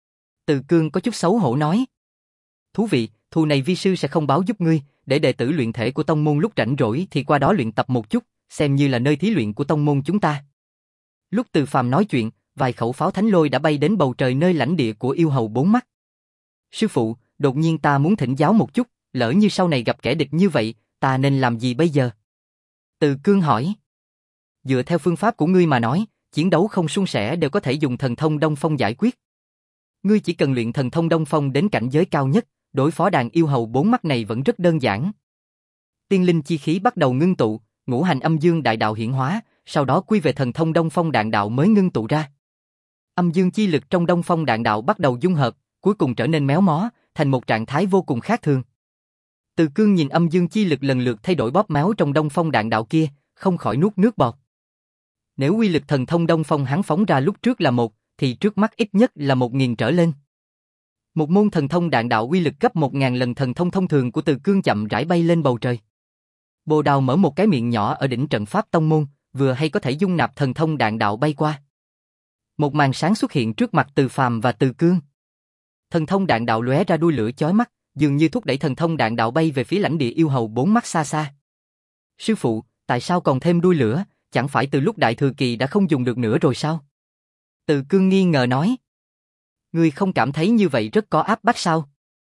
Từ Cương có chút xấu hổ nói. Thú vị, thù này vi sư sẽ không báo giúp ngươi, để đệ tử luyện thể của tông môn lúc rảnh rỗi thì qua đó luyện tập một chút, xem như là nơi thí luyện của tông môn chúng ta. Lúc Từ Phàm nói chuyện, vài khẩu pháo thánh lôi đã bay đến bầu trời nơi lãnh địa của yêu hầu bốn mắt. Sư phụ, đột nhiên ta muốn thỉnh giáo một chút, lỡ như sau này gặp kẻ địch như vậy, ta nên làm gì bây giờ? Từ Cương hỏi. Dựa theo phương pháp của ngươi mà nói, chiến đấu không suôn sẻ đều có thể dùng thần thông Đông Phong giải quyết. Ngươi chỉ cần luyện thần thông Đông Phong đến cảnh giới cao nhất, đối phó đàn yêu hầu bốn mắt này vẫn rất đơn giản. Tiên linh chi khí bắt đầu ngưng tụ, ngũ hành âm dương đại đạo hiển hóa, sau đó quy về thần thông Đông Phong đạn đạo mới ngưng tụ ra. Âm dương chi lực trong Đông Phong đạn đạo bắt đầu dung hợp, cuối cùng trở nên méo mó, thành một trạng thái vô cùng khác thường. Từ Cương nhìn âm dương chi lực lần lượt thay đổi bóp méo trong Đông Phong đạn đạo kia, không khỏi nuốt nước bọt. Nếu uy lực thần thông Đông Phong hắn phóng ra lúc trước là một, thì trước mắt ít nhất là một nghìn trở lên. Một môn thần thông đạn đạo uy lực gấp một ngàn lần thần thông thông thường của Từ Cương chậm rãi bay lên bầu trời. Bồ Đào mở một cái miệng nhỏ ở đỉnh trận pháp tông môn, vừa hay có thể dung nạp thần thông đạn đạo bay qua. Một màn sáng xuất hiện trước mặt Từ Phàm và Từ Cương. Thần thông đạn đạo lóe ra đuôi lửa chói mắt, dường như thúc đẩy thần thông đạn đạo bay về phía lãnh địa yêu hầu bốn mắt xa xa. Sư phụ, tại sao còn thêm đuôi lửa, chẳng phải từ lúc Đại Thừa Kỳ đã không dùng được nữa rồi sao? Từ Cương nghi ngờ nói. Ngươi không cảm thấy như vậy rất có áp bách sao?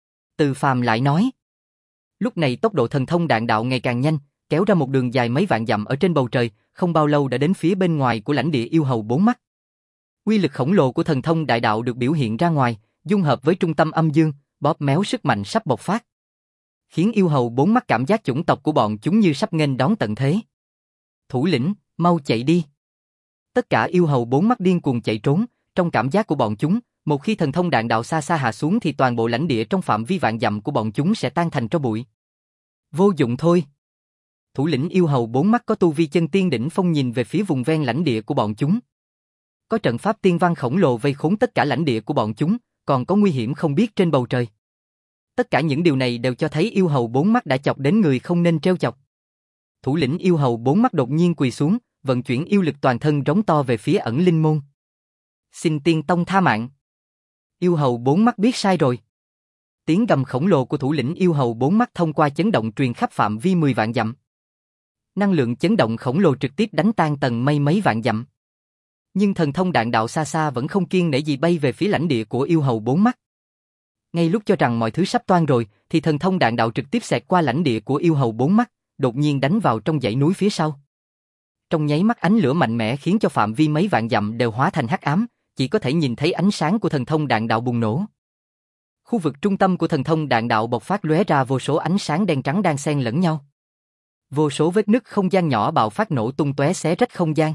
Từ Phàm lại nói. Lúc này tốc độ thần thông đạn đạo ngày càng nhanh, kéo ra một đường dài mấy vạn dặm ở trên bầu trời, không bao lâu đã đến phía bên ngoài của lãnh địa yêu hầu bốn mắt. Uy lực khổng lồ của thần thông đại đạo được biểu hiện ra ngoài, dung hợp với trung tâm âm dương, bóp méo sức mạnh sắp bộc phát. khiến yêu hầu bốn mắt cảm giác chủng tộc của bọn chúng như sắp nghênh đón tận thế. Thủ lĩnh, mau chạy đi. Tất cả yêu hầu bốn mắt điên cuồng chạy trốn, trong cảm giác của bọn chúng, một khi thần thông đạn đạo xa xa hạ xuống thì toàn bộ lãnh địa trong phạm vi vạn dặm của bọn chúng sẽ tan thành tro bụi. Vô dụng thôi. Thủ lĩnh yêu hầu bốn mắt có tu vi chân tiên đỉnh phong nhìn về phía vùng ven lãnh địa của bọn chúng. Có trận pháp tiên văn khổng lồ vây khốn tất cả lãnh địa của bọn chúng, còn có nguy hiểm không biết trên bầu trời. Tất cả những điều này đều cho thấy yêu hầu bốn mắt đã chọc đến người không nên trêu chọc. Thủ lĩnh yêu hầu bốn mắt đột nhiên quỳ xuống, vận chuyển yêu lực toàn thân rống to về phía ẩn linh môn. Xin tiên tông tha mạng. Yêu hầu bốn mắt biết sai rồi. Tiếng gầm khổng lồ của thủ lĩnh yêu hầu bốn mắt thông qua chấn động truyền khắp phạm vi mười vạn dặm. Năng lượng chấn động khổng lồ trực tiếp đánh tan tầng mây mấy vạn dặm. Nhưng thần thông đạn đạo xa xa vẫn không kiêng nể gì bay về phía lãnh địa của yêu hầu bốn mắt. Ngay lúc cho rằng mọi thứ sắp toan rồi, thì thần thông đạn đạo trực tiếp xẹt qua lãnh địa của yêu hầu bốn mắt, đột nhiên đánh vào trong dãy núi phía sau. Trong nháy mắt ánh lửa mạnh mẽ khiến cho phạm vi mấy vạn dặm đều hóa thành hắc ám, chỉ có thể nhìn thấy ánh sáng của thần thông đạn đạo bùng nổ. Khu vực trung tâm của thần thông đạn đạo bộc phát lóe ra vô số ánh sáng đen trắng đan xen lẫn nhau. Vô số vết nứt không gian nhỏ bạo phát nổ tung tóe xé rách không gian.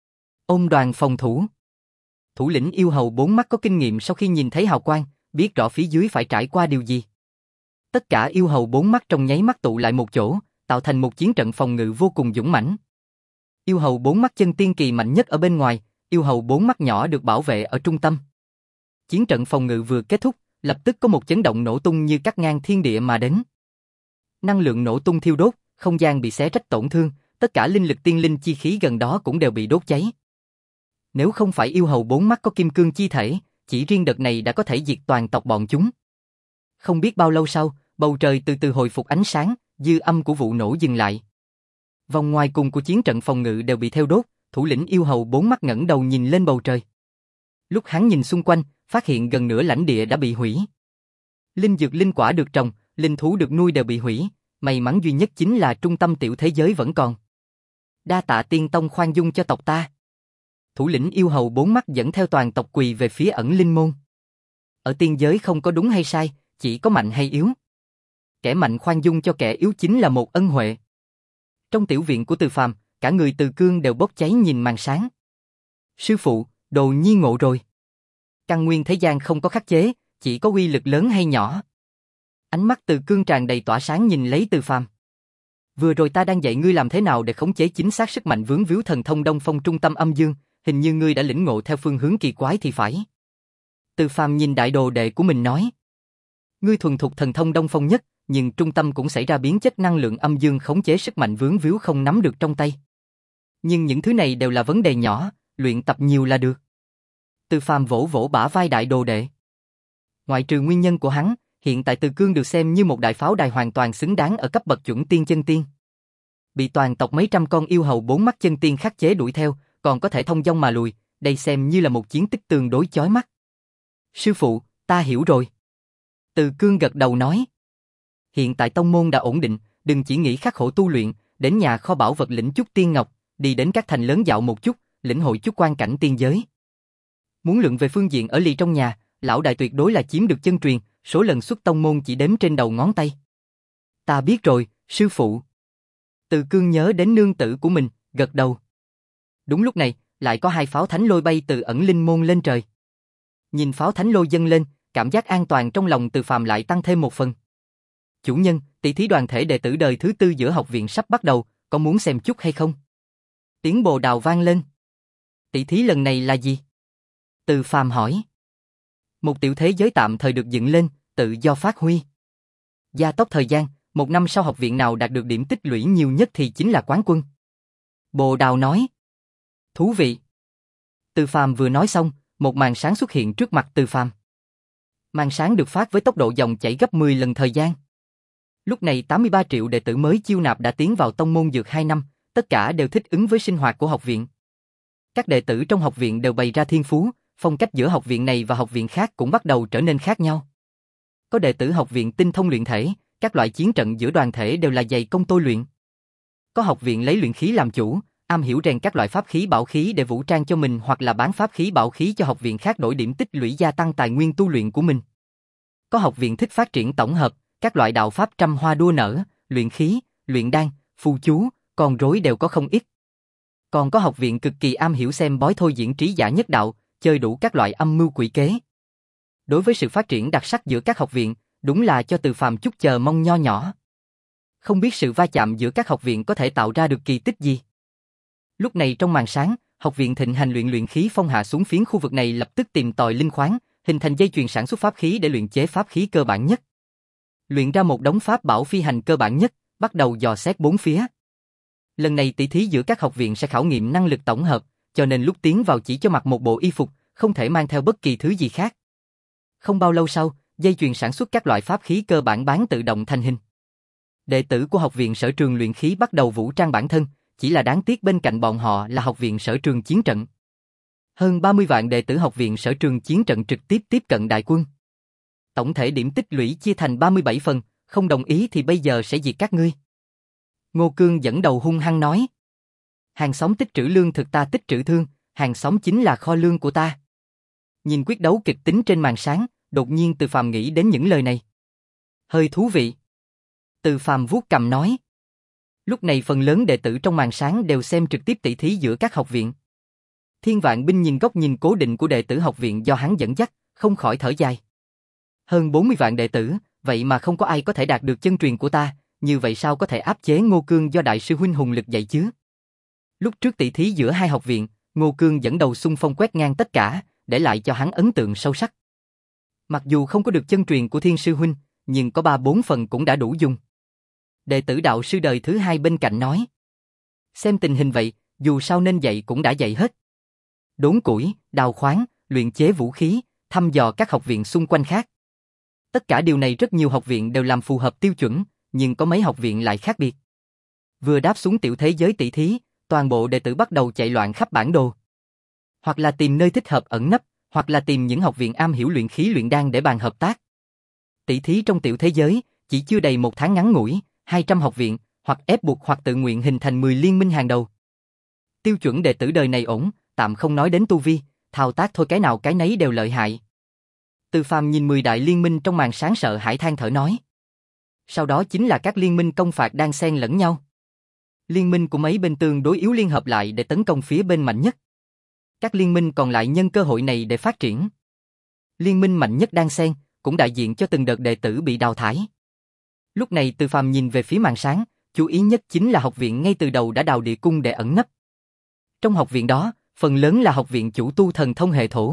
Ôn đoàn phòng thủ. Thủ lĩnh yêu hầu bốn mắt có kinh nghiệm sau khi nhìn thấy hào quang, biết rõ phía dưới phải trải qua điều gì. Tất cả yêu hầu bốn mắt trong nháy mắt tụ lại một chỗ, tạo thành một chiến trận phòng ngự vô cùng dũng mãnh. Yêu hầu bốn mắt chân tiên kỳ mạnh nhất ở bên ngoài, yêu hầu bốn mắt nhỏ được bảo vệ ở trung tâm. Chiến trận phòng ngự vừa kết thúc, lập tức có một chấn động nổ tung như cắt ngang thiên địa mà đến. Năng lượng nổ tung thiêu đốt, không gian bị xé rách tổn thương, tất cả linh lực tiên linh chi khí gần đó cũng đều bị đốt cháy. Nếu không phải yêu hầu bốn mắt có kim cương chi thể, chỉ riêng đợt này đã có thể diệt toàn tộc bọn chúng. Không biết bao lâu sau, bầu trời từ từ hồi phục ánh sáng, dư âm của vụ nổ dừng lại. Vòng ngoài cùng của chiến trận phòng ngự đều bị theo đốt, thủ lĩnh yêu hầu bốn mắt ngẩng đầu nhìn lên bầu trời. Lúc hắn nhìn xung quanh, phát hiện gần nửa lãnh địa đã bị hủy. Linh dược linh quả được trồng, linh thú được nuôi đều bị hủy, may mắn duy nhất chính là trung tâm tiểu thế giới vẫn còn. Đa tạ tiên tông khoan dung cho tộc ta. Thủ lĩnh yêu hầu bốn mắt dẫn theo toàn tộc quỳ về phía ẩn linh môn. Ở tiên giới không có đúng hay sai, chỉ có mạnh hay yếu. Kẻ mạnh khoan dung cho kẻ yếu chính là một ân huệ. Trong tiểu viện của Từ Phàm, cả người Từ Cương đều bốc cháy nhìn màn sáng. Sư phụ, đồ nhi ngộ rồi. Căn nguyên thế gian không có khắc chế, chỉ có uy lực lớn hay nhỏ. Ánh mắt Từ Cương tràn đầy tỏa sáng nhìn lấy Từ Phàm. Vừa rồi ta đang dạy ngươi làm thế nào để khống chế chính xác sức mạnh vướng víu thần thông Đông Phong trung tâm âm dương, hình như ngươi đã lĩnh ngộ theo phương hướng kỳ quái thì phải. Từ Phàm nhìn đại đồ đệ của mình nói. Ngươi thuần thục thần thông Đông Phong nhất, nhưng trung tâm cũng xảy ra biến chất năng lượng âm dương khống chế sức mạnh vướng víu không nắm được trong tay. Nhưng những thứ này đều là vấn đề nhỏ, luyện tập nhiều là được. Từ Phàm vỗ vỗ bả vai đại đồ đệ. Ngoại trừ nguyên nhân của hắn, hiện tại Từ Cương được xem như một đại pháo đài hoàn toàn xứng đáng ở cấp bậc chuẩn tiên chân tiên. Bị toàn tộc mấy trăm con yêu hầu bốn mắt chân tiên khắc chế đuổi theo, còn có thể thông dong mà lùi, đây xem như là một chiến tích tương đối chói mắt. Sư phụ, ta hiểu rồi. Từ Cương gật đầu nói. Hiện tại tông môn đã ổn định, đừng chỉ nghĩ khắc khổ tu luyện, đến nhà kho bảo vật lĩnh chút tiên ngọc, đi đến các thành lớn dạo một chút, lĩnh hội chút quan cảnh tiên giới. Muốn luận về phương diện ở lì trong nhà, lão đại tuyệt đối là chiếm được chân truyền, số lần xuất tông môn chỉ đếm trên đầu ngón tay. Ta biết rồi, sư phụ. Từ Cương nhớ đến nương tử của mình, gật đầu. Đúng lúc này, lại có hai pháo thánh lôi bay từ ẩn linh môn lên trời. Nhìn pháo thánh lôi dâng lên, cảm giác an toàn trong lòng Từ Phàm lại tăng thêm một phần. Chủ nhân, tỷ thí đoàn thể đệ tử đời thứ tư giữa học viện sắp bắt đầu, có muốn xem chút hay không? Tiếng bồ đào vang lên. Tỷ thí lần này là gì? Từ Phàm hỏi. Một tiểu thế giới tạm thời được dựng lên, tự do phát huy. Gia tốc thời gian, một năm sau học viện nào đạt được điểm tích lũy nhiều nhất thì chính là quán quân. Bồ đào nói. Thú vị. Từ Phàm vừa nói xong, một màn sáng xuất hiện trước mặt Từ Phàm. Màn sáng được phát với tốc độ dòng chảy gấp mười lần thời gian. Lúc này tám mươi ba triệu đệ tử mới chiêu nạp đã tiến vào tông môn dược hai năm, tất cả đều thích ứng với sinh hoạt của học viện. Các đệ tử trong học viện đều bày ra thiên phú, phong cách giữa học viện này và học viện khác cũng bắt đầu trở nên khác nhau. Có đệ tử học viện tinh thông luyện thể, các loại chiến trận giữa đoàn thể đều là dày công tôi luyện. Có học viện lấy luyện khí làm chủ, am hiểu rèn các loại pháp khí bảo khí để vũ trang cho mình hoặc là bán pháp khí bảo khí cho học viện khác đổi điểm tích lũy gia tăng tài nguyên tu luyện của mình. Có học viện thích phát triển tổng hợp, các loại đạo pháp trăm hoa đua nở, luyện khí, luyện đan, phù chú, con rối đều có không ít. Còn có học viện cực kỳ am hiểu xem bói thôi diễn trí giả nhất đạo, chơi đủ các loại âm mưu quỷ kế. Đối với sự phát triển đặc sắc giữa các học viện, đúng là cho Từ Phàm chút chờ mong nho nhỏ. Không biết sự va chạm giữa các học viện có thể tạo ra được kỳ tích gì. Lúc này trong màn sáng, học viện Thịnh Hành luyện luyện khí phong hạ xuống phiến khu vực này lập tức tìm tòi linh khoáng, hình thành dây chuyền sản xuất pháp khí để luyện chế pháp khí cơ bản nhất. Luyện ra một đống pháp bảo phi hành cơ bản nhất, bắt đầu dò xét bốn phía. Lần này tỷ thí giữa các học viện sẽ khảo nghiệm năng lực tổng hợp, cho nên lúc tiến vào chỉ cho mặc một bộ y phục, không thể mang theo bất kỳ thứ gì khác. Không bao lâu sau, dây chuyền sản xuất các loại pháp khí cơ bản bán tự động thành hình. Đệ tử của học viện Sở Trường luyện khí bắt đầu vũ trang bản thân, chỉ là đáng tiếc bên cạnh bọn họ là học viện Sở Trường chiến trận. Hơn ba mươi vạn đệ tử học viện Sở Trường chiến trận trực tiếp tiếp cận đại quân. Tổng thể điểm tích lũy chia thành ba mươi bảy phần, không đồng ý thì bây giờ sẽ diệt các ngươi. Ngô Cương dẫn đầu hung hăng nói. Hàng xóm tích trữ lương thực ta tích trữ thương, hàng xóm chính là kho lương của ta. Nhìn quyết đấu kịch tính trên màn sáng, đột nhiên Từ Phàm nghĩ đến những lời này. Hơi thú vị. Từ Phàm vuốt cầm nói. Lúc này phần lớn đệ tử trong màn sáng đều xem trực tiếp tỷ thí giữa các học viện. Thiên Vạn Binh nhìn góc nhìn cố định của đệ tử học viện do hắn dẫn dắt, không khỏi thở dài. Hơn bốn mươi vạn đệ tử, vậy mà không có ai có thể đạt được chân truyền của ta, như vậy sao có thể áp chế Ngô Cương do đại sư huynh hùng lực dạy chứ? Lúc trước tỷ thí giữa hai học viện, Ngô Cương dẫn đầu xung phong quét ngang tất cả, để lại cho hắn ấn tượng sâu sắc. Mặc dù không có được chân truyền của Thiên sư huynh, nhưng có ba bốn phần cũng đã đủ dùng. Đệ tử đạo sư đời thứ hai bên cạnh nói. Xem tình hình vậy, dù sao nên dạy cũng đã dạy hết. Đốn củi, đào khoáng, luyện chế vũ khí, thăm dò các học viện xung quanh khác. Tất cả điều này rất nhiều học viện đều làm phù hợp tiêu chuẩn, nhưng có mấy học viện lại khác biệt. Vừa đáp xuống tiểu thế giới tỷ thí, toàn bộ đệ tử bắt đầu chạy loạn khắp bản đồ. Hoặc là tìm nơi thích hợp ẩn nấp, hoặc là tìm những học viện am hiểu luyện khí luyện đan để bàn hợp tác. Tỷ thí trong tiểu thế giới, chỉ chưa đầy một tháng ngắn ngủi, hai trăm học viện, hoặc ép buộc hoặc tự nguyện hình thành mười liên minh hàng đầu. Tiêu chuẩn đệ tử đời này ổn, tạm không nói đến tu vi, thao tác thôi cái nào cái nấy đều lợi hại. Từ Phàm nhìn mười đại liên minh trong màn sáng sợ hãi than thở nói. Sau đó chính là các liên minh công phạt đang xen lẫn nhau. Liên minh của mấy bên tương đối yếu liên hợp lại để tấn công phía bên mạnh nhất. Các liên minh còn lại nhân cơ hội này để phát triển. Liên minh mạnh nhất đang xen, cũng đại diện cho từng đợt đệ tử bị đào thải. Lúc này Từ Phàm nhìn về phía màn sáng, chú ý nhất chính là học viện ngay từ đầu đã đào địa cung để ẩn nấp. Trong học viện đó, phần lớn là học viện chủ tu thần thông hệ thổ.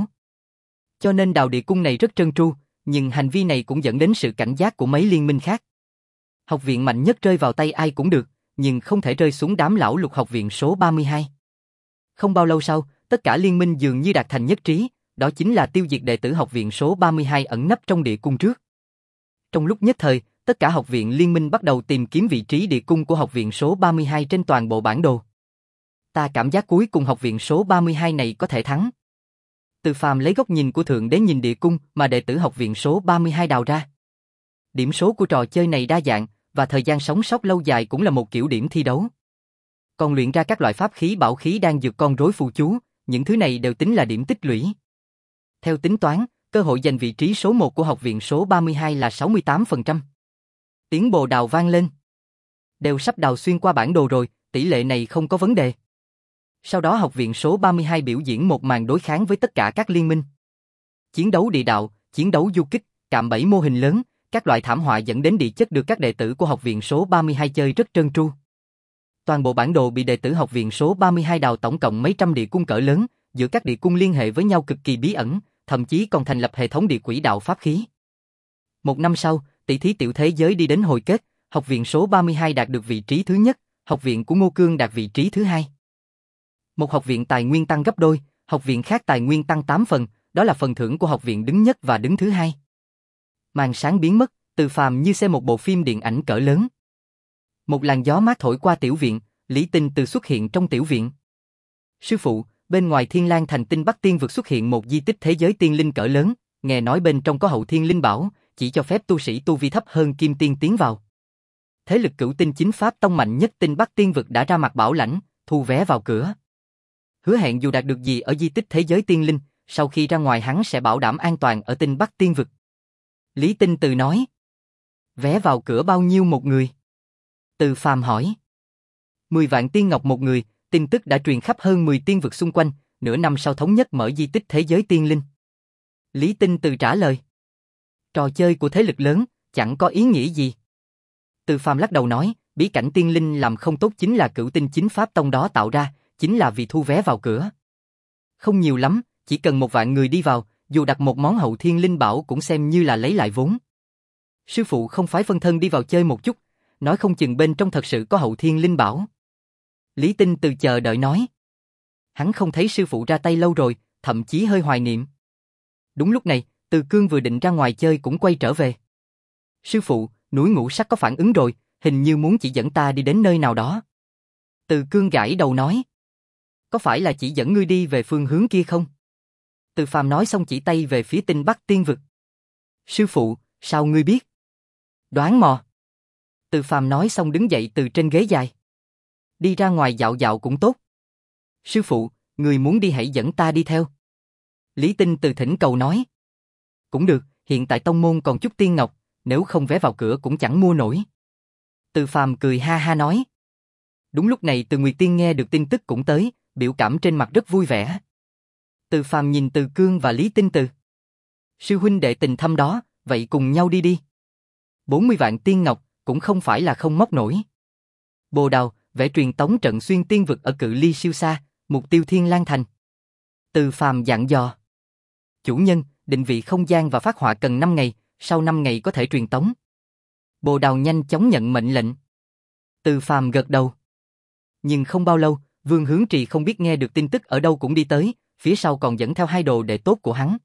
Cho nên đào địa cung này rất trơn tru, nhưng hành vi này cũng dẫn đến sự cảnh giác của mấy liên minh khác. Học viện mạnh nhất rơi vào tay ai cũng được, nhưng không thể rơi xuống đám lão lục học viện số ba mươi hai. Không bao lâu sau, tất cả liên minh dường như đạt thành nhất trí, đó chính là tiêu diệt đệ tử học viện số ba mươi hai ẩn nấp trong địa cung trước. Trong lúc nhất thời, tất cả học viện liên minh bắt đầu tìm kiếm vị trí địa cung của học viện số ba mươi hai trên toàn bộ bản đồ. Ta cảm giác cuối cùng học viện số ba mươi hai này có thể thắng. Từ Phàm lấy góc nhìn của Thượng Đế nhìn địa cung mà đệ tử học viện số ba mươi hai đào ra. Điểm số của trò chơi này đa dạng, và thời gian sống sót lâu dài cũng là một kiểu điểm thi đấu. Còn luyện ra các loại pháp khí bảo khí đang dược con rối phù chú, những thứ này đều tính là điểm tích lũy. Theo tính toán, cơ hội giành vị trí số một của học viện số ba mươi hai là sáu mươi tám phần trăm. Tiếng bồ đào vang lên. Đều sắp đào xuyên qua bản đồ rồi, tỷ lệ này không có vấn đề. Sau đó học viện số ba mươi hai biểu diễn một màn đối kháng với tất cả các liên minh. Chiến đấu địa đạo, chiến đấu du kích, cạm bẫy mô hình lớn, các loại thảm họa dẫn đến địa chất được các đệ tử của học viện số ba mươi hai chơi rất trơn tru. Toàn bộ bản đồ bị đệ tử học viện số ba mươi hai đào tổng cộng mấy trăm địa cung cỡ lớn, giữa các địa cung liên hệ với nhau cực kỳ bí ẩn, thậm chí còn thành lập hệ thống địa quỹ đạo pháp khí. Một năm sau, tỷ thí tiểu thế giới đi đến hồi kết, học viện số ba mươi hai đạt được vị trí thứ nhất, học viện của Ngô Cương đạt vị trí thứ hai. Một học viện tài nguyên tăng gấp đôi, học viện khác tài nguyên tăng tám phần, đó là phần thưởng của học viện đứng nhất và đứng thứ hai. Màn sáng biến mất, Từ Phàm như xem một bộ phim điện ảnh cỡ lớn. Một làn gió mát thổi qua tiểu viện, Lý Tinh Từ xuất hiện trong tiểu viện. Sư phụ, bên ngoài Thiên Lang thành Tinh Bắc Tiên vực xuất hiện một di tích thế giới tiên linh cỡ lớn, nghe nói bên trong có hậu thiên linh bảo, chỉ cho phép tu sĩ tu vi thấp hơn kim tiên tiến vào. Thế lực cửu tinh chính pháp tông mạnh nhất Tinh Bắc Tiên vực đã ra mặt bảo lãnh, thu vé vào cửa. Hứa hẹn dù đạt được gì ở di tích thế giới tiên linh, sau khi ra ngoài hắn sẽ bảo đảm an toàn ở Tinh Bắc Tiên vực. Lý Tinh Từ nói. Vé vào cửa bao nhiêu một người? Từ Phàm hỏi. Mười vạn tiên ngọc một người, tin tức đã truyền khắp hơn mười tiên vực xung quanh, nửa năm sau thống nhất mở di tích thế giới tiên linh. Lý Tinh Từ trả lời. Trò chơi của thế lực lớn, chẳng có ý nghĩa gì. Từ Phàm lắc đầu nói, bí cảnh tiên linh làm không tốt chính là cửu tinh chính pháp tông đó tạo ra, chính là vì thu vé vào cửa. Không nhiều lắm, chỉ cần một vạn người đi vào, dù đặt một món hậu thiên linh bảo cũng xem như là lấy lại vốn. Sư phụ không phái phân thân đi vào chơi một chút, nói không chừng bên trong thật sự có hậu thiên linh bảo. Lý Tinh Từ chờ đợi nói. Hắn không thấy sư phụ ra tay lâu rồi, thậm chí hơi hoài niệm. Đúng lúc này, Từ Cương vừa định ra ngoài chơi cũng quay trở về. Sư phụ, núi Ngũ Sắc có phản ứng rồi, hình như muốn chỉ dẫn ta đi đến nơi nào đó. Từ Cương gãi đầu nói. Có phải là chỉ dẫn ngươi đi về phương hướng kia không? Từ Phàm nói xong chỉ tay về phía Tinh Bắc Tiên Vực. Sư phụ, sao ngươi biết? Đoán mò. Từ Phàm nói xong đứng dậy từ trên ghế dài. Đi ra ngoài dạo dạo cũng tốt. Sư phụ, người muốn đi hãy dẫn ta đi theo. Lý Tinh Từ thỉnh cầu nói. Cũng được, hiện tại tông môn còn chút tiên ngọc, nếu không vé vào cửa cũng chẳng mua nổi. Từ Phàm cười ha ha nói. Đúng lúc này Từ Nguyệt Tiên nghe được tin tức cũng tới, biểu cảm trên mặt rất vui vẻ. Từ Phàm nhìn Từ Cương và Lý Tinh Từ. Sư huynh đệ tình thâm đó, vậy cùng nhau đi đi. bốn mươi vạn tiên ngọc, cũng không phải là không móc nổi. Bồ Đào, vẽ truyền tống trận xuyên tiên vực ở cự ly siêu xa, mục tiêu Thiên Lang Thành. Từ Phàm dặn dò. Chủ nhân, định vị không gian và phát họa cần năm ngày, sau năm ngày có thể truyền tống. Bồ Đào nhanh chóng nhận mệnh lệnh. Từ Phàm gật đầu. Nhưng không bao lâu, Vương Hướng Trì không biết nghe được tin tức ở đâu cũng đi tới, phía sau còn dẫn theo hai đồ đệ tốt của hắn.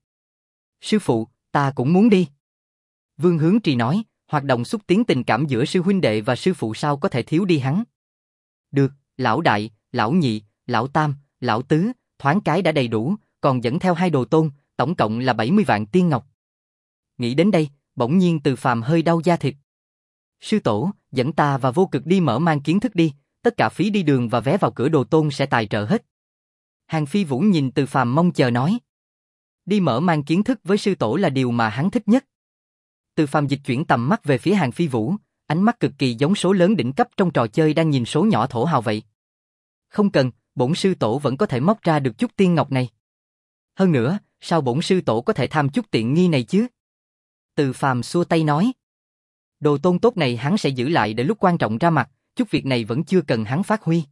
Sư phụ, ta cũng muốn đi. Vương Hướng Trì nói, hoạt động xúc tiến tình cảm giữa sư huynh đệ và sư phụ sao có thể thiếu đi hắn. Được, lão đại, lão nhị, lão tam, lão tứ, thoáng cái đã đầy đủ, còn dẫn theo hai đồ tôn, tổng cộng là bảy mươi vạn tiên ngọc. Nghĩ đến đây, bỗng nhiên Từ Phàm hơi đau da thịt. Sư tổ, dẫn ta và Vô Cực đi mở mang kiến thức đi, tất cả phí đi đường và vé vào cửa đồ tôn sẽ tài trợ hết. Hàng Phi Vũ nhìn Từ Phàm mong chờ nói. Đi mở mang kiến thức với sư tổ là điều mà hắn thích nhất. Từ Phàm dịch chuyển tầm mắt về phía Hàng Phi Vũ, ánh mắt cực kỳ giống số lớn đỉnh cấp trong trò chơi đang nhìn số nhỏ thổ hào vậy. Không cần, bổn sư tổ vẫn có thể móc ra được chút tiên ngọc này. Hơn nữa, sao bổn sư tổ có thể tham chút tiện nghi này chứ? Từ Phàm xua tay nói. Đồ tôn tốt này hắn sẽ giữ lại để lúc quan trọng ra mặt, chút việc này vẫn chưa cần hắn phát huy.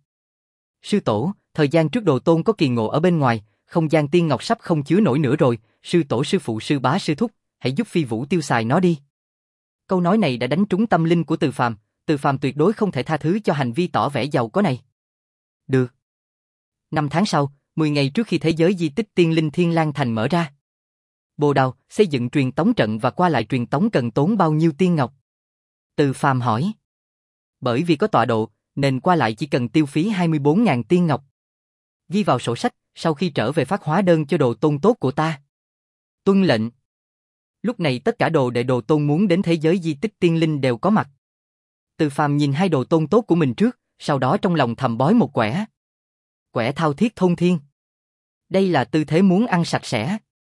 Sư tổ, thời gian trước đồ tôn có kỳ ngộ ở bên ngoài, không gian tiên ngọc sắp không chứa nổi nữa rồi, sư tổ sư phụ sư bá sư thúc, hãy giúp Phi Vũ tiêu xài nó đi. Câu nói này đã đánh trúng tâm linh của Từ Phàm, Từ Phàm tuyệt đối không thể tha thứ cho hành vi tỏ vẻ giàu có này. Được. Năm tháng sau, mười ngày trước khi thế giới di tích tiên linh Thiên Lang Thành mở ra. Bồ Đào, xây dựng truyền tống trận và qua lại truyền tống cần tốn bao nhiêu tiên ngọc? Từ Phàm hỏi. Bởi vì có tọa độ, nên qua lại chỉ cần tiêu phí hai mươi bốn nghìn tiên ngọc. Ghi vào sổ sách, sau khi trở về phát hóa đơn cho đồ tôn tốt của ta. Tuân lệnh. Lúc này tất cả đồ đệ đồ tôn muốn đến thế giới di tích tiên linh đều có mặt. Từ Phàm nhìn hai đồ tôn tốt của mình trước, sau đó trong lòng thầm bói một quẻ. Quẻ thao thiết thôn thiên. Đây là tư thế muốn ăn sạch sẽ.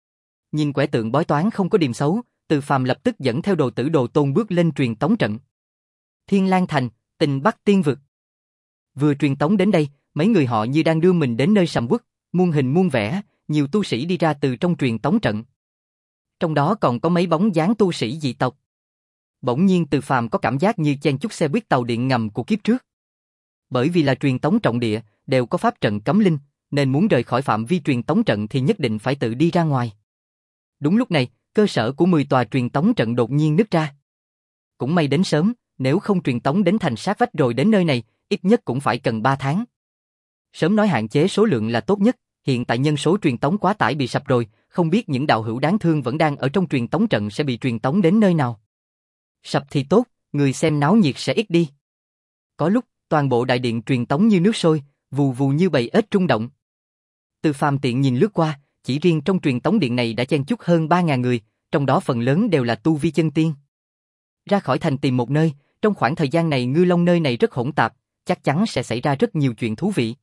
Nhìn quẻ tượng bói toán không có điểm xấu, Từ Phàm lập tức dẫn theo đồ tử đồ tôn bước lên truyền tống trận. Thiên Lang Thành, Tinh Bắc Tiên Vực. Vừa truyền tống đến đây, mấy người họ như đang đưa mình đến nơi sầm uất, muôn hình muôn vẻ, nhiều tu sĩ đi ra từ trong truyền tống trận. Trong đó còn có mấy bóng dáng tu sĩ dị tộc. Bỗng nhiên Từ Phàm có cảm giác như chen chúc xe buýt tàu điện ngầm của kiếp trước. Bởi vì là truyền tống trọng địa, đều có pháp trận cấm linh, nên muốn rời khỏi phạm vi truyền tống trận thì nhất định phải tự đi ra ngoài. Đúng lúc này, cơ sở của mười tòa truyền tống trận đột nhiên nứt ra. Cũng may đến sớm, nếu không truyền tống đến thành sát vách rồi đến nơi này, ít nhất cũng phải cần ba tháng. Sớm nói hạn chế số lượng là tốt nhất, hiện tại nhân số truyền tống quá tải bị sập rồi, không biết những đạo hữu đáng thương vẫn đang ở trong truyền tống trận sẽ bị truyền tống đến nơi nào. Sập thì tốt, người xem náo nhiệt sẽ ít đi. Có lúc, toàn bộ đại điện truyền tống như nước sôi, vù vù như bầy ếch rung động. Từ Phàm tiện nhìn lướt qua, chỉ riêng trong truyền tống điện này đã chen chúc hơn ba nghìn người, trong đó phần lớn đều là tu vi chân tiên. Ra khỏi thành tìm một nơi, trong khoảng thời gian này ngư long nơi này rất hỗn tạp, chắc chắn sẽ xảy ra rất nhiều chuyện thú vị.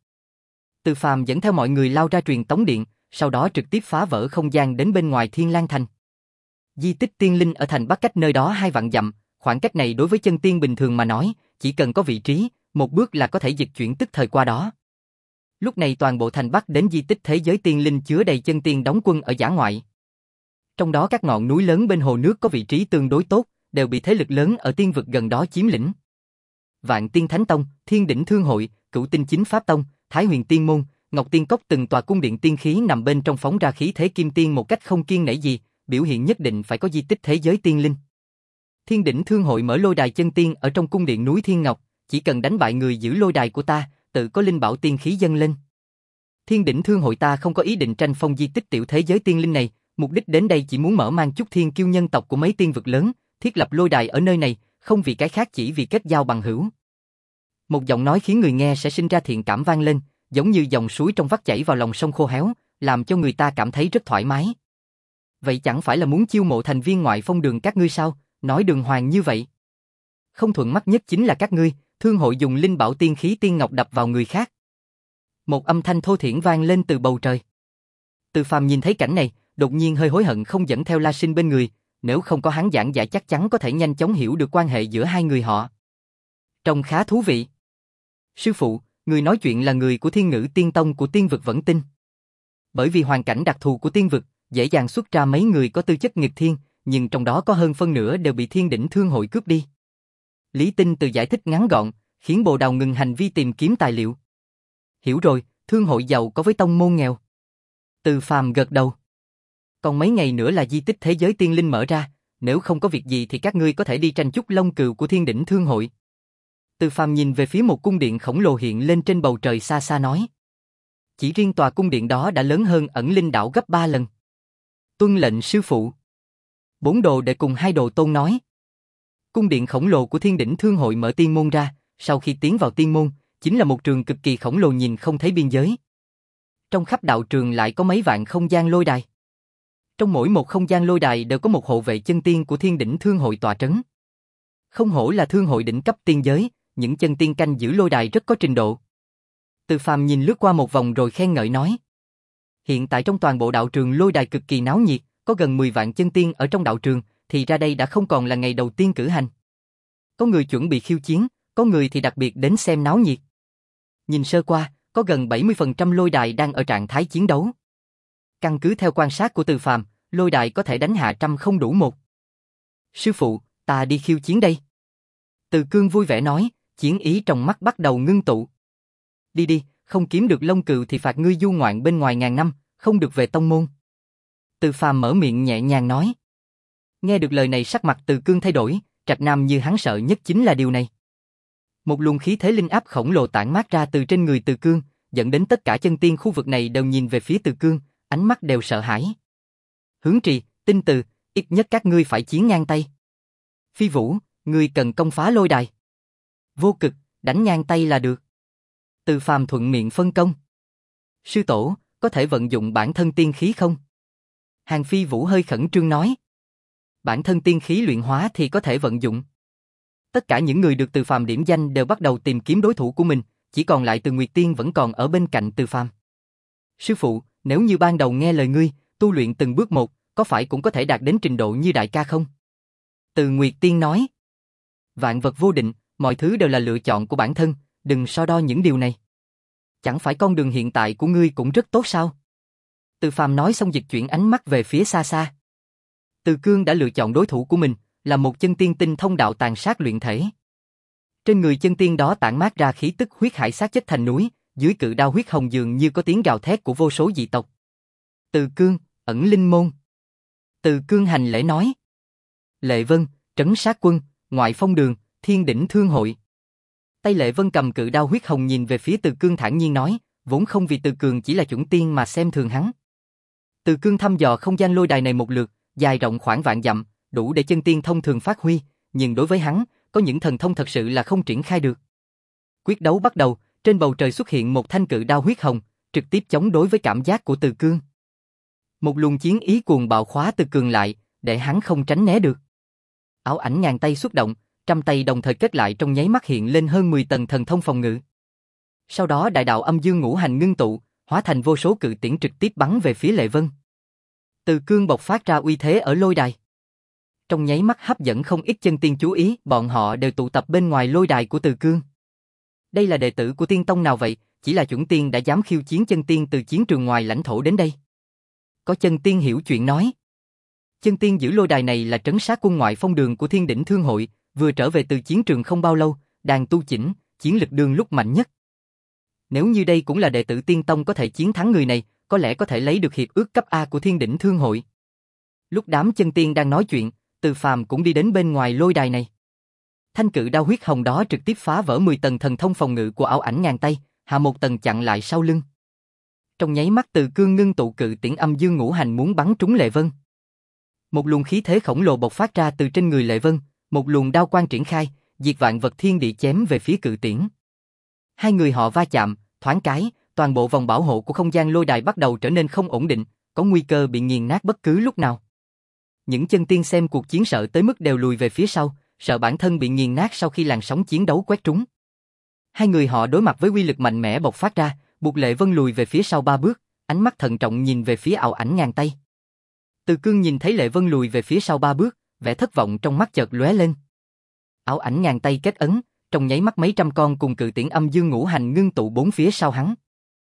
Từ Phàm dẫn theo mọi người lao ra truyền tống điện, sau đó trực tiếp phá vỡ không gian đến bên ngoài Thiên Lang Thành. Di tích tiên linh ở thành Bắc cách nơi đó hai vạn dặm, Khoảng cách này đối với chân tiên bình thường mà nói, chỉ cần có vị trí, một bước là có thể dịch chuyển tức thời qua đó. Lúc này toàn bộ thành Bắc đến di tích thế giới tiên linh chứa đầy chân tiên đóng quân ở dã ngoại. Trong đó các ngọn núi lớn bên hồ nước có vị trí tương đối tốt, đều bị thế lực lớn ở tiên vực gần đó chiếm lĩnh. Vạn Tiên Thánh Tông, Thiên Đỉnh Thương Hội, Cửu Tinh Chính Pháp Tông, Thái Huyền Tiên Môn, Ngọc Tiên Cốc từng tòa cung điện tiên khí nằm bên trong phóng ra khí thế kim tiên một cách không kiêng nể gì, biểu hiện nhất định phải có di tích thế giới tiên linh. Thiên Đỉnh Thương Hội mở lôi đài chân tiên ở trong cung điện núi Thiên Ngọc, chỉ cần đánh bại người giữ lôi đài của ta, tự có linh bảo tiên khí dâng lên. Thiên Đỉnh Thương Hội ta không có ý định tranh phong di tích tiểu thế giới tiên linh này, mục đích đến đây chỉ muốn mở mang chút thiên kiêu nhân tộc của mấy tiên vực lớn, thiết lập lôi đài ở nơi này, không vì cái khác chỉ vì kết giao bằng hữu. Một giọng nói khiến người nghe sẽ sinh ra thiện cảm vang lên, giống như dòng suối trong vắt chảy vào lòng sông khô héo, làm cho người ta cảm thấy rất thoải mái. Vậy chẳng phải là muốn chiêu mộ thành viên ngoại phong đường các ngươi sao, nói đường hoàng như vậy. Không thuận mắt nhất chính là các ngươi, thương hội dùng linh bảo tiên khí tiên ngọc đập vào người khác. Một âm thanh thô thiển vang lên từ bầu trời. Từ Phàm nhìn thấy cảnh này, đột nhiên hơi hối hận không dẫn theo La Sinh bên người, nếu không có hắn giảng giải chắc chắn có thể nhanh chóng hiểu được quan hệ giữa hai người họ. Trông khá thú vị. Sư phụ, người nói chuyện là người của Thiên Ngữ Tiên Tông của tiên vực Vẫn Tinh. Bởi vì hoàn cảnh đặc thù của tiên vực, dễ dàng xuất ra mấy người có tư chất nghịch thiên, nhưng trong đó có hơn phân nửa đều bị Thiên Đỉnh Thương Hội cướp đi. Lý Tinh từ giải thích ngắn gọn, khiến Bồ Đào ngừng hành vi tìm kiếm tài liệu. Hiểu rồi, thương hội giàu có với tông môn nghèo. Từ Phàm gật đầu. Còn mấy ngày nữa là di tích thế giới tiên linh mở ra, nếu không có việc gì thì các ngươi có thể đi tranh chút lông cừu của Thiên Đỉnh Thương Hội. Từ Phàm nhìn về phía một cung điện khổng lồ hiện lên trên bầu trời xa xa nói. Chỉ riêng tòa cung điện đó đã lớn hơn ẩn linh đảo gấp ba lần. Tuân lệnh sư phụ. Bốn đồ đệ cùng hai đồ tôn nói. Cung điện khổng lồ của Thiên Đỉnh Thương Hội mở tiên môn ra, sau khi tiến vào tiên môn, chính là một trường cực kỳ khổng lồ nhìn không thấy biên giới. Trong khắp đạo trường lại có mấy vạn không gian lôi đài. Trong mỗi một không gian lôi đài đều có một hộ vệ chân tiên của Thiên Đỉnh Thương Hội tọa trấn. Không hổ là thương hội đỉnh cấp tiên giới, những chân tiên canh giữ lôi đài rất có trình độ. Từ Phàm nhìn lướt qua một vòng rồi khen ngợi nói. Hiện tại trong toàn bộ đạo trường lôi đài cực kỳ náo nhiệt, có gần mười vạn chân tiên ở trong đạo trường, thì ra đây đã không còn là ngày đầu tiên cử hành. Có người chuẩn bị khiêu chiến, có người thì đặc biệt đến xem náo nhiệt. Nhìn sơ qua, có gần bảy mươi phần trăm lôi đài đang ở trạng thái chiến đấu. Căn cứ theo quan sát của Từ Phàm, lôi đài có thể đánh hạ trăm không đủ một. Sư phụ, ta đi khiêu chiến đây. Từ Cương vui vẻ nói, chiến ý trong mắt bắt đầu ngưng tụ. Đi đi, không kiếm được lông cừu thì phạt ngươi du ngoạn bên ngoài ngàn năm, không được về tông môn. Từ Phàm mở miệng nhẹ nhàng nói. Nghe được lời này sắc mặt Từ Cương thay đổi, Trạch Nam như hắn sợ nhất chính là điều này. Một luồng khí thế linh áp khổng lồ tản mát ra từ trên người Từ Cương, dẫn đến tất cả chân tiên khu vực này đều nhìn về phía Từ Cương, ánh mắt đều sợ hãi. Hướng Trì, Tinh Từ, ít nhất các ngươi phải chiến ngang tay. Phi Vũ, ngươi cần công phá lôi đài. Vô Cực, đánh ngang tay là được. Từ Phàm thuận miệng phân công. Sư tổ, có thể vận dụng bản thân tiên khí không? Hàng Phi Vũ hơi khẩn trương nói. Bản thân tiên khí luyện hóa thì có thể vận dụng. Tất cả những người được Từ Phàm điểm danh đều bắt đầu tìm kiếm đối thủ của mình, chỉ còn lại Từ Nguyệt Tiên vẫn còn ở bên cạnh Từ Phàm. Sư phụ, nếu như ban đầu nghe lời ngươi, tu luyện từng bước một, có phải cũng có thể đạt đến trình độ như đại ca không? Từ Nguyệt Tiên nói. Vạn vật vô định, mọi thứ đều là lựa chọn của bản thân, đừng so đo những điều này. Chẳng phải con đường hiện tại của ngươi cũng rất tốt sao? Từ Phàm nói xong dịch chuyển ánh mắt về phía xa xa. Từ Cương đã lựa chọn đối thủ của mình, là một chân tiên tinh thông đạo tàn sát luyện thể. Trên người chân tiên đó tản mát ra khí tức huyết hải sát chết thành núi, dưới cự đao huyết hồng dường như có tiếng gào thét của vô số dị tộc. Từ Cương, ẩn linh môn. Từ Cương hành lễ nói. Lệ Vân, trấn sát quân, ngoại phong đường, Thiên Đỉnh Thương Hội. Tay Lệ Vân cầm cự đao huyết hồng nhìn về phía Từ Cương thản nhiên nói, vốn không vì Từ Cường chỉ là chuẩn tiên mà xem thường hắn. Từ Cương thăm dò không gian lôi đài này một lượt, dài rộng khoảng vạn dặm, đủ để chân tiên thông thường phát huy, nhưng đối với hắn, có những thần thông thật sự là không triển khai được. Quyết đấu bắt đầu, trên bầu trời xuất hiện một thanh cự đao huyết hồng, trực tiếp chống đối với cảm giác của Từ Cương. Một luồng chiến ý cuồng bạo khóa Từ Cường lại, để hắn không tránh né được. Ảo ảnh ngàn tay xuất động, trăm tay đồng thời kết lại trong nháy mắt hiện lên hơn mười tầng thần thông phòng ngự. Sau đó đại đạo âm dương ngũ hành ngưng tụ, hóa thành vô số cự tiễn trực tiếp bắn về phía Lệ Vân. Từ Cương bộc phát ra uy thế ở lôi đài. trong nháy mắt hấp dẫn không ít chân tiên chú ý, bọn họ đều tụ tập bên ngoài lôi đài của Từ Cương. Đây là đệ tử của tiên tông nào vậy, chỉ là chuẩn tiên đã dám khiêu chiến chân tiên từ chiến trường ngoài lãnh thổ đến đây. Có chân tiên hiểu chuyện nói. Chân tiên giữ lôi đài này là trấn sát quân ngoại phong đường của Thiên Đỉnh Thương hội, vừa trở về từ chiến trường không bao lâu, đang tu chỉnh, chiến lực đương lúc mạnh nhất. Nếu như đây cũng là đệ tử tiên tông có thể chiến thắng người này, có lẽ có thể lấy được hiệp ước cấp A của Thiên Đỉnh Thương hội. Lúc đám chân tiên đang nói chuyện, Từ Phàm cũng đi đến bên ngoài lôi đài này. Thanh cự đao huyết hồng đó trực tiếp phá vỡ mười tầng thần thông phòng ngự của ảo ảnh ngàn tay, hạ một tầng chặn lại sau lưng. Trong nháy mắt Từ Cương ngưng tụ cự tiễn âm dương ngũ hành muốn bắn trúng Lệ Vân. Một luồng khí thế khổng lồ bộc phát ra từ trên người Lệ Vân, một luồng đao quang triển khai, diệt vạn vật thiên địa chém về phía cự tiễn. Hai người họ va chạm, thoáng cái, toàn bộ vòng bảo hộ của không gian lôi đài bắt đầu trở nên không ổn định, có nguy cơ bị nghiền nát bất cứ lúc nào. Những chân tiên xem cuộc chiến sợ tới mức đều lùi về phía sau, sợ bản thân bị nghiền nát sau khi làn sóng chiến đấu quét trúng. Hai người họ đối mặt với uy lực mạnh mẽ bộc phát ra, buộc Lệ Vân lùi về phía sau ba bước, ánh mắt thận trọng nhìn về phía ảo ảnh ngàn tay. Từ Cương nhìn thấy Lệ Vân lùi về phía sau ba bước, vẻ thất vọng trong mắt chợt lóe lên. Ảo ảnh ngàn tay kết ấn, trong nháy mắt mấy trăm con cùng cự tiễn âm dương ngũ hành ngưng tụ bốn phía sau hắn.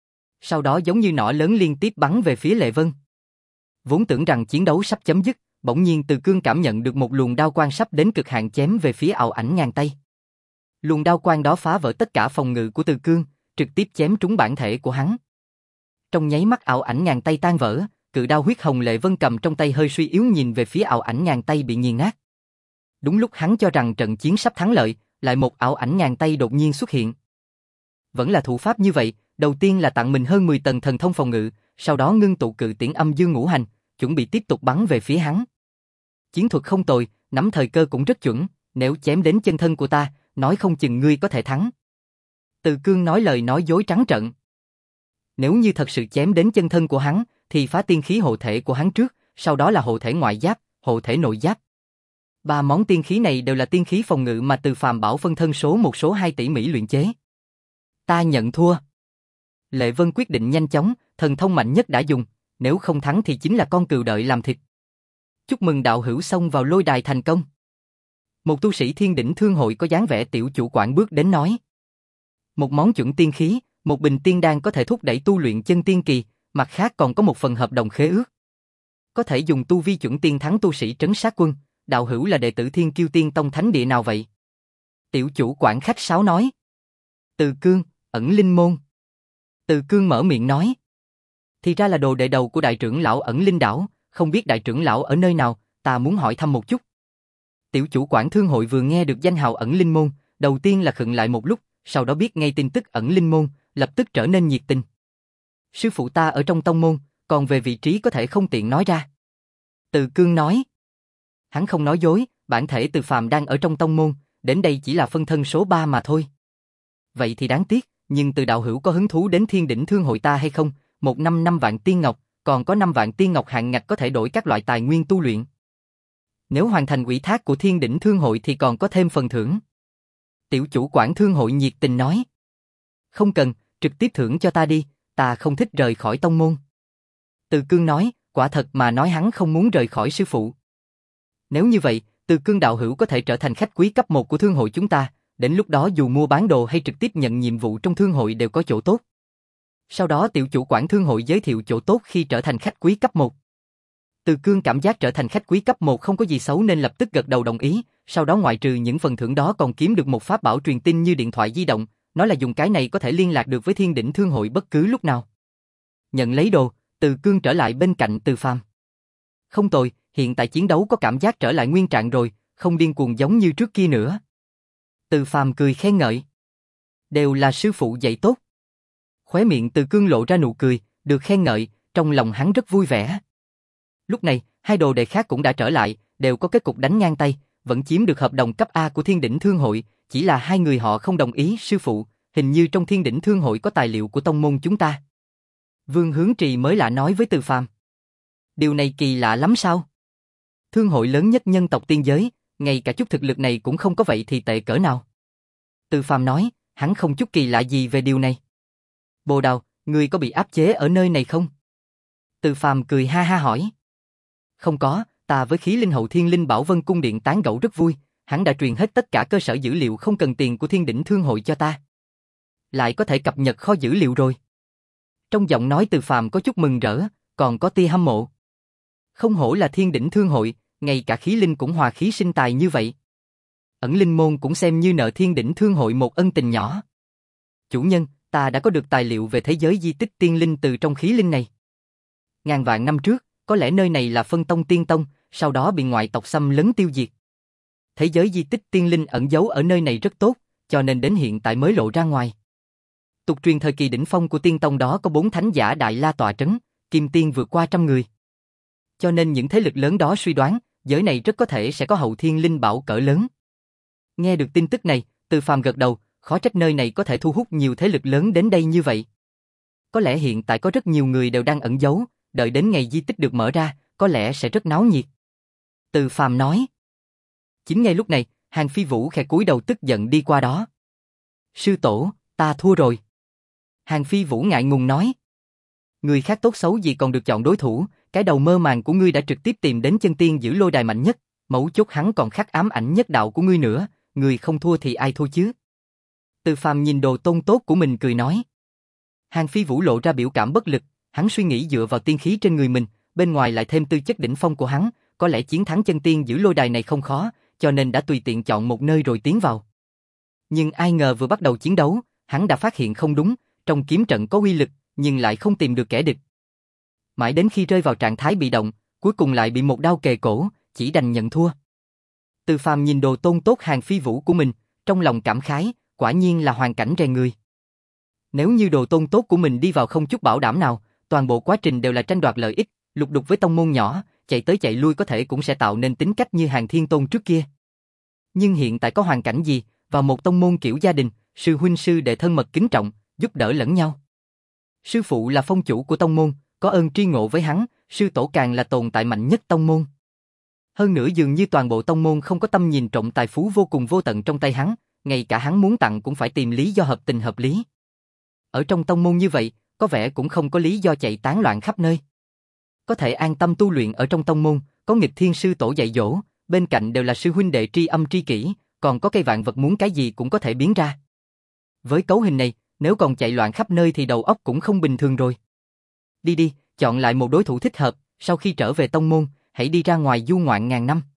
Sau đó giống như nỏ lớn liên tiếp bắn về phía Lệ Vân. Vốn tưởng rằng chiến đấu sắp chấm dứt, bỗng nhiên Từ Cương cảm nhận được một luồng đao quang sắp đến cực hạn chém về phía ảo ảnh ngàn tay. Luồng đao quang đó phá vỡ tất cả phòng ngự của Từ Cương, trực tiếp chém trúng bản thể của hắn. Trong nháy mắt ảo ảnh ngàn tay tan vỡ, cự đao huyết hồng Lệ Vân cầm trong tay hơi suy yếu nhìn về phía ảo ảnh ngàn tay bị nghiền nát. Đúng lúc hắn cho rằng trận chiến sắp thắng lợi, lại một ảo ảnh ngàn tay đột nhiên xuất hiện. Vẫn là thủ pháp như vậy, đầu tiên là tặng mình hơn mười tầng thần thông phòng ngự, sau đó ngưng tụ cự tiễn âm dương ngũ hành, chuẩn bị tiếp tục bắn về phía hắn. Chiến thuật không tồi, nắm thời cơ cũng rất chuẩn, nếu chém đến chân thân của ta, nói không chừng ngươi có thể thắng. Từ Cương nói lời nói dối trắng trợn. Nếu như thật sự chém đến chân thân của hắn, thì phá tiên khí hộ thể của hắn trước, sau đó là hộ thể ngoại giáp, hộ thể nội giáp. Ba món tiên khí này đều là tiên khí phòng ngự mà Từ Phàm bảo phân thân số một số hai tỉ mỉ luyện chế. Ta nhận thua. Lệ Vân quyết định nhanh chóng, thần thông mạnh nhất đã dùng, nếu không thắng thì chính là con cừu đợi làm thịt. Chúc mừng đạo hữu xông vào lôi đài thành công. Một tu sĩ Thiên Đỉnh Thương hội có dáng vẻ tiểu chủ quản bước đến nói. Một món chuẩn tiên khí, một bình tiên đan có thể thúc đẩy tu luyện chân tiên kỳ, mặt khác còn có một phần hợp đồng khế ước. Có thể dùng tu vi chuẩn tiên thắng tu sĩ trấn sát quân, đạo hữu là đệ tử Thiên Kiêu Tiên Tông thánh địa nào vậy? Tiểu chủ quản khách sáo nói. Từ Cương, ẩn linh môn. Từ Cương mở miệng nói. Thì ra là đồ đệ đầu của đại trưởng lão ẩn linh đảo, không biết đại trưởng lão ở nơi nào, ta muốn hỏi thăm một chút. Tiểu chủ quản thương hội vừa nghe được danh hào ẩn linh môn, đầu tiên là khựng lại một lúc, sau đó biết ngay tin tức ẩn linh môn, lập tức trở nên nhiệt tình. Sư phụ ta ở trong tông môn, còn về vị trí có thể không tiện nói ra. Từ Cương nói. Hắn không nói dối, bản thể Từ Phàm đang ở trong tông môn, đến đây chỉ là phân thân số ba mà thôi. Vậy thì đáng tiếc, nhưng Từ đạo hữu có hứng thú đến Thiên Đỉnh Thương hội ta hay không? Một năm năm vạn tiên ngọc, còn có năm vạn tiên ngọc hạn ngạch có thể đổi các loại tài nguyên tu luyện. Nếu hoàn thành ủy thác của Thiên Đỉnh Thương hội thì còn có thêm phần thưởng. Tiểu chủ quản thương hội nhiệt tình nói. Không cần, trực tiếp thưởng cho ta đi, ta không thích rời khỏi tông môn. Từ Cương nói, quả thật mà nói hắn không muốn rời khỏi sư phụ. Nếu như vậy, Từ Cương đạo hữu có thể trở thành khách quý cấp một của thương hội chúng ta, đến lúc đó dù mua bán đồ hay trực tiếp nhận nhiệm vụ trong thương hội đều có chỗ tốt. Sau đó tiểu chủ quản thương hội giới thiệu chỗ tốt khi trở thành khách quý cấp một. Từ Cương cảm giác trở thành khách quý cấp một không có gì xấu nên lập tức gật đầu đồng ý, sau đó ngoại trừ những phần thưởng đó còn kiếm được một pháp bảo truyền tin như điện thoại di động, nói là dùng cái này có thể liên lạc được với Thiên Đỉnh Thương hội bất cứ lúc nào. Nhận lấy đồ, Từ Cương trở lại bên cạnh Từ Phàm. Không tồi, hiện tại chiến đấu có cảm giác trở lại nguyên trạng rồi, không điên cuồng giống như trước kia nữa. Từ Phàm cười khen ngợi. Đều là sư phụ dạy tốt. Khóe miệng Từ Cương lộ ra nụ cười, được khen ngợi, trong lòng hắn rất vui vẻ. Lúc này, hai đồ đệ khác cũng đã trở lại, đều có kết cục đánh ngang tay, vẫn chiếm được hợp đồng cấp A của Thiên Đỉnh Thương hội, chỉ là hai người họ không đồng ý. Sư phụ, hình như trong Thiên Đỉnh Thương hội có tài liệu của tông môn chúng ta. Vương Hướng Trì mới lạ nói với Từ Phàm. Điều này kỳ lạ lắm sao? Thương hội lớn nhất nhân tộc tiên giới, ngay cả chút thực lực này cũng không có vậy thì tệ cỡ nào? Từ Phàm nói, hắn không chút kỳ lạ gì về điều này. Bồ Đào, ngươi có bị áp chế ở nơi này không? Từ Phàm cười ha ha hỏi. Không có, ta với khí linh hậu thiên linh bảo Vân Cung Điện tán gẫu rất vui, hắn đã truyền hết tất cả cơ sở dữ liệu không cần tiền của Thiên Đỉnh Thương hội cho ta. Lại có thể cập nhật kho dữ liệu rồi. Trong giọng nói Từ Phàm có chút mừng rỡ, còn có tia hâm mộ. Không hổ là Thiên Đỉnh Thương hội, ngay cả khí linh cũng hòa khí sinh tài như vậy. Ẩn linh môn cũng xem như nợ Thiên Đỉnh Thương hội một ân tình nhỏ. Chủ nhân, ta đã có được tài liệu về thế giới di tích tiên linh từ trong khí linh này. Ngàn vạn năm trước, có lẽ nơi này là phân tông tiên tông, sau đó bị ngoại tộc xâm lấn tiêu diệt. Thế giới di tích tiên linh ẩn giấu ở nơi này rất tốt, cho nên đến hiện tại mới lộ ra ngoài. Tục truyền thời kỳ đỉnh phong của tiên tông đó có bốn thánh giả đại la tọa trấn, kim tiên vượt qua trăm người. Cho nên những thế lực lớn đó suy đoán, giới này rất có thể sẽ có hậu thiên linh bảo cỡ lớn. Nghe được tin tức này, Từ Phàm gật đầu, khó trách nơi này có thể thu hút nhiều thế lực lớn đến đây như vậy. Có lẽ hiện tại có rất nhiều người đều đang ẩn giấu, đợi đến ngày di tích được mở ra, có lẽ sẽ rất náo nhiệt. Từ Phàm nói. Chính ngay lúc này, Hàng Phi Vũ khẽ cúi đầu tức giận đi qua đó. Sư tổ, ta thua rồi. Hàng Phi Vũ ngại ngùng nói. Người khác tốt xấu gì còn được chọn đối thủ, cái đầu mơ màng của ngươi đã trực tiếp tìm đến chân tiên giữ lôi đài mạnh nhất, mấu chốt hắn còn khắc ám ảnh nhất đạo của ngươi nữa, người không thua thì ai thua chứ? Từ Phàm nhìn đồ tôn tốt của mình cười nói. Hàng Phi Vũ lộ ra biểu cảm bất lực, hắn suy nghĩ dựa vào tiên khí trên người mình, bên ngoài lại thêm tư chất đỉnh phong của hắn, có lẽ chiến thắng chân tiên giữ lôi đài này không khó, cho nên đã tùy tiện chọn một nơi rồi tiến vào. Nhưng ai ngờ vừa bắt đầu chiến đấu, hắn đã phát hiện không đúng, trong kiếm trận có uy lực, nhưng lại không tìm được kẻ địch. Mãi đến khi rơi vào trạng thái bị động, cuối cùng lại bị một đao kề cổ, chỉ đành nhận thua. Từ Phàm nhìn đồ tôn tốt Hàng Phi Vũ của mình, trong lòng cảm khái, quả nhiên là hoàn cảnh rèn người. Nếu như đồ tôn tốt của mình đi vào không chút bảo đảm nào, toàn bộ quá trình đều là tranh đoạt lợi ích, lục đục với tông môn nhỏ, chạy tới chạy lui có thể cũng sẽ tạo nên tính cách như Hàng Thiên Tôn trước kia. Nhưng hiện tại có hoàn cảnh gì, vào một tông môn kiểu gia đình, sư huynh sư đệ thân mật kính trọng, giúp đỡ lẫn nhau. Sư phụ là phong chủ của tông môn, có ơn tri ngộ với hắn, sư tổ càng là tồn tại mạnh nhất tông môn. Hơn nữa dường như toàn bộ tông môn không có tâm nhìn trộm tài phú vô cùng vô tận trong tay hắn, ngay cả hắn muốn tặng cũng phải tìm lý do hợp tình hợp lý. Ở trong tông môn như vậy, có vẻ cũng không có lý do chạy tán loạn khắp nơi. Có thể an tâm tu luyện ở trong tông môn, có nghịch thiên sư tổ dạy dỗ, bên cạnh đều là sư huynh đệ tri âm tri kỷ, còn có cây vạn vật muốn cái gì cũng có thể biến ra. Với cấu hình này, nếu còn chạy loạn khắp nơi thì đầu óc cũng không bình thường rồi. Đi đi, chọn lại một đối thủ thích hợp, sau khi trở về tông môn, hãy đi ra ngoài du ngoạn ngàn năm.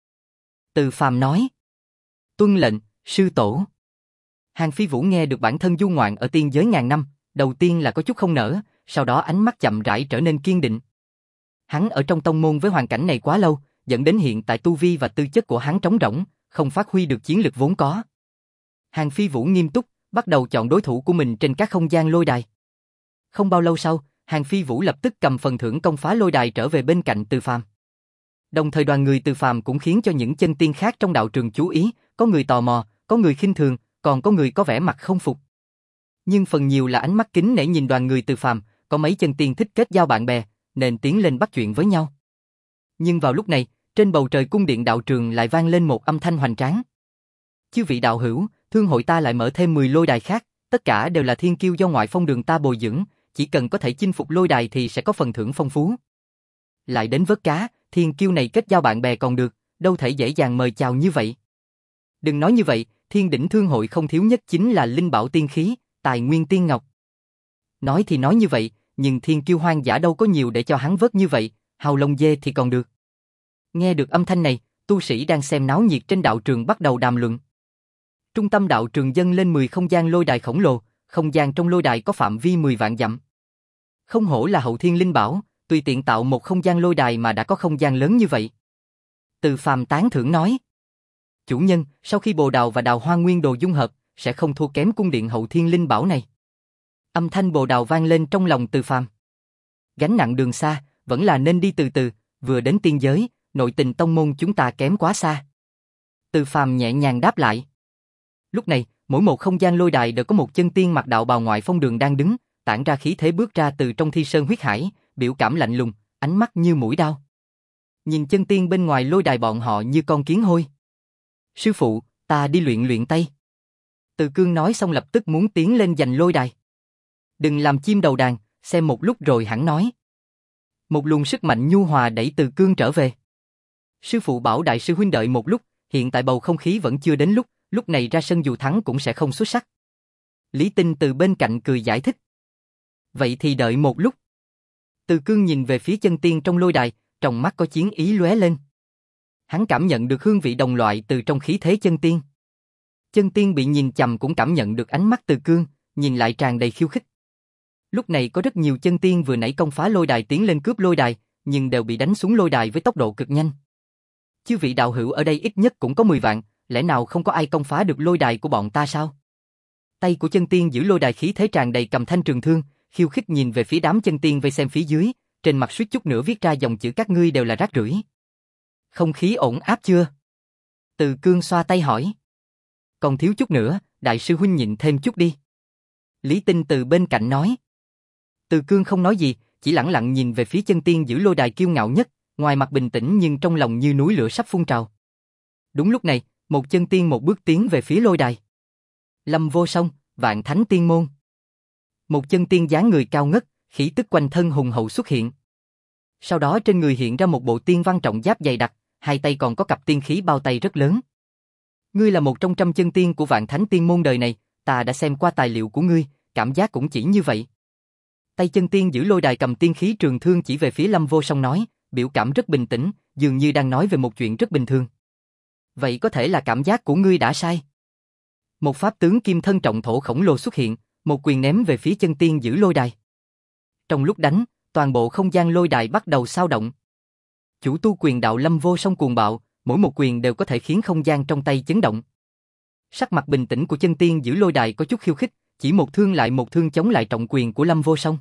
Từ Phàm nói. Tuân lệnh, sư tổ. Hàng Phi Vũ nghe được bản thân du ngoạn ở tiên giới ngàn năm, đầu tiên là có chút không nỡ, sau đó ánh mắt chậm rãi trở nên kiên định. Hắn ở trong tông môn với hoàn cảnh này quá lâu, dẫn đến hiện tại tu vi và tư chất của hắn trống rỗng, không phát huy được chiến lực vốn có. Hàng Phi Vũ nghiêm túc, bắt đầu chọn đối thủ của mình trên các không gian lôi đài. Không bao lâu sau, Hàng Phi Vũ lập tức cầm phần thưởng công phá lôi đài trở về bên cạnh Từ Phàm. Đồng thời đoàn người Từ Phàm cũng khiến cho những chân tiên khác trong đạo trường chú ý, có người tò mò, có người khinh thường, còn có người có vẻ mặt không phục. Nhưng phần nhiều là ánh mắt kính nể nhìn đoàn người Từ Phàm, có mấy chân tiên thích kết giao bạn bè, nên tiến lên bắt chuyện với nhau. Nhưng vào lúc này, trên bầu trời cung điện đạo trường lại vang lên một âm thanh hoành tráng. Chư vị đạo hữu, thương hội ta lại mở thêm mười lôi đài khác, tất cả đều là thiên kiêu do ngoại phong đường ta bồi dưỡng, chỉ cần có thể chinh phục lôi đài thì sẽ có phần thưởng phong phú. Lại đến vớt cá, thiên kiêu này kết giao bạn bè còn được, đâu thể dễ dàng mời chào như vậy. Đừng nói như vậy, Thiên Đỉnh Thương hội không thiếu nhất chính là linh bảo tiên khí, tài nguyên tiên ngọc. Nói thì nói như vậy, nhưng thiên kiêu hoang dã đâu có nhiều để cho hắn vớt như vậy, hàu lông dê thì còn được. Nghe được âm thanh này, tu sĩ đang xem náo nhiệt trên đạo trường bắt đầu đàm luận. Trung tâm đạo trường dâng lên mười không gian lôi đài khổng lồ, không gian trong lôi đài có phạm vi mười vạn dặm. Không hổ là hậu thiên linh bảo, tùy tiện tạo một không gian lôi đài mà đã có không gian lớn như vậy. Từ Phàm tán thưởng nói. Chủ nhân, sau khi bồ đào và đào hoa nguyên đồ dung hợp, sẽ không thua kém cung điện hậu thiên linh bảo này. Âm thanh bồ đào vang lên trong lòng Từ Phàm. Gánh nặng đường xa, vẫn là nên đi từ từ, vừa đến tiên giới, nội tình tông môn chúng ta kém quá xa. Từ Phàm nhẹ nhàng đáp lại. Lúc này, mỗi một không gian lôi đài đều có một chân tiên mặc đạo bào ngoại phong đường đang đứng, tản ra khí thế bước ra từ trong thi sơn huyết hải, biểu cảm lạnh lùng, ánh mắt như mũi đao. Nhìn chân tiên bên ngoài lôi đài bọn họ như con kiến hôi. Sư phụ, ta đi luyện luyện tay. Từ Cương nói xong lập tức muốn tiến lên giành lôi đài. Đừng làm chim đầu đàn, xem một lúc rồi hẳn nói. Một luồng sức mạnh nhu hòa đẩy Từ Cương trở về. Sư phụ bảo đại sư huynh đợi một lúc, hiện tại bầu không khí vẫn chưa đến lúc, lúc này ra sân dù thắng cũng sẽ không xuất sắc. Lý Tinh từ bên cạnh cười giải thích. Vậy thì đợi một lúc. Từ Cương nhìn về phía chân tiên trong lôi đài, trong mắt có chiến ý lóe lên. Hắn cảm nhận được hương vị đồng loại từ trong khí thế chân tiên. Chân tiên bị nhìn chằm cũng cảm nhận được ánh mắt Từ Cương, nhìn lại tràn đầy khiêu khích. Lúc này có rất nhiều chân tiên vừa nãy công phá lôi đài tiến lên cướp lôi đài, nhưng đều bị đánh xuống lôi đài với tốc độ cực nhanh. Chư vị đạo hữu ở đây ít nhất cũng có mười vạn, lẽ nào không có ai công phá được lôi đài của bọn ta sao? Tay của chân tiên giữ lôi đài khí thế tràn đầy cầm thanh trường thương, khiêu khích nhìn về phía đám chân tiên vây xem phía dưới, trên mặt suýt chút nữa viết ra dòng chữ các ngươi đều là rác rưởi. Không khí ổn áp chưa? Từ Cương xoa tay hỏi. Còn thiếu chút nữa, đại sư huynh nhịn thêm chút đi. Lý Tinh từ bên cạnh nói. Từ Cương không nói gì, chỉ lẳng lặng nhìn về phía chân tiên giữ lôi đài kiêu ngạo nhất, ngoài mặt bình tĩnh nhưng trong lòng như núi lửa sắp phun trào. Đúng lúc này, một chân tiên một bước tiến về phía lôi đài. Lâm Vô Song, Vạn Thánh Tiên Môn. Một chân tiên dáng người cao ngất, khí tức quanh thân hùng hậu xuất hiện. Sau đó trên người hiện ra một bộ tiên văn trọng giáp dày đặc, hai tay còn có cặp tiên khí bao tay rất lớn. Ngươi là một trong trăm chân tiên của Vạn Thánh Tiên Môn đời này, ta đã xem qua tài liệu của ngươi, cảm giác cũng chỉ như vậy. Tay chân tiên giữ lôi đài cầm tiên khí trường thương chỉ về phía Lâm Vô Song nói, biểu cảm rất bình tĩnh, dường như đang nói về một chuyện rất bình thường. Vậy có thể là cảm giác của ngươi đã sai. Một pháp tướng kim thân trọng thổ khổng lồ xuất hiện, một quyền ném về phía chân tiên giữ lôi đài. Trong lúc đánh, toàn bộ không gian lôi đài bắt đầu xao động. Chủ tu quyền đạo Lâm Vô Song cuồng bạo, mỗi một quyền đều có thể khiến không gian trong tay chấn động. Sắc mặt bình tĩnh của chân tiên giữ lôi đài có chút khiêu khích, chỉ một thương lại một thương chống lại trọng quyền của Lâm Vô Song.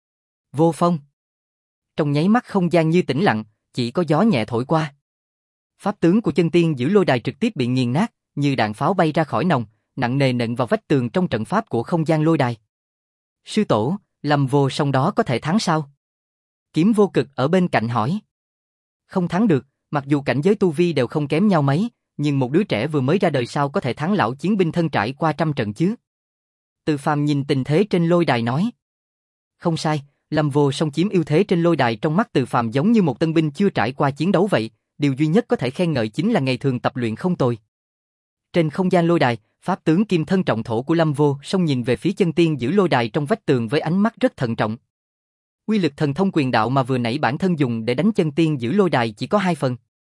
Vô phong. Trong nháy mắt không gian như tĩnh lặng, chỉ có gió nhẹ thổi qua. Pháp tướng của chân tiên giữ lôi đài trực tiếp bị nghiền nát, như đạn pháo bay ra khỏi nòng, nặng nề nện vào vách tường trong trận pháp của không gian lôi đài. Sư tổ, Lâm Vô Song đó có thể thắng sao? Kiếm Vô Cực ở bên cạnh hỏi. Không thắng được, mặc dù cảnh giới tu vi đều không kém nhau mấy, nhưng một đứa trẻ vừa mới ra đời sao có thể thắng lão chiến binh thân trải qua trăm trận chứ? Từ Phàm nhìn tình thế trên lôi đài nói. Không sai, Lâm Vô Song chiếm ưu thế trên lôi đài trong mắt Từ Phàm giống như một tân binh chưa trải qua chiến đấu vậy, điều duy nhất có thể khen ngợi chính là ngày thường tập luyện không tồi. Trên không gian lôi đài, pháp tướng kim thân trọng thổ của Lâm Vô Song nhìn về phía chân tiên giữ lôi đài trong vách tường với ánh mắt rất thận trọng. Quy lực thần thông quyền đạo mà vừa nãy bản thân dùng để đánh chân tiên giữ lôi đài chỉ có hai phần.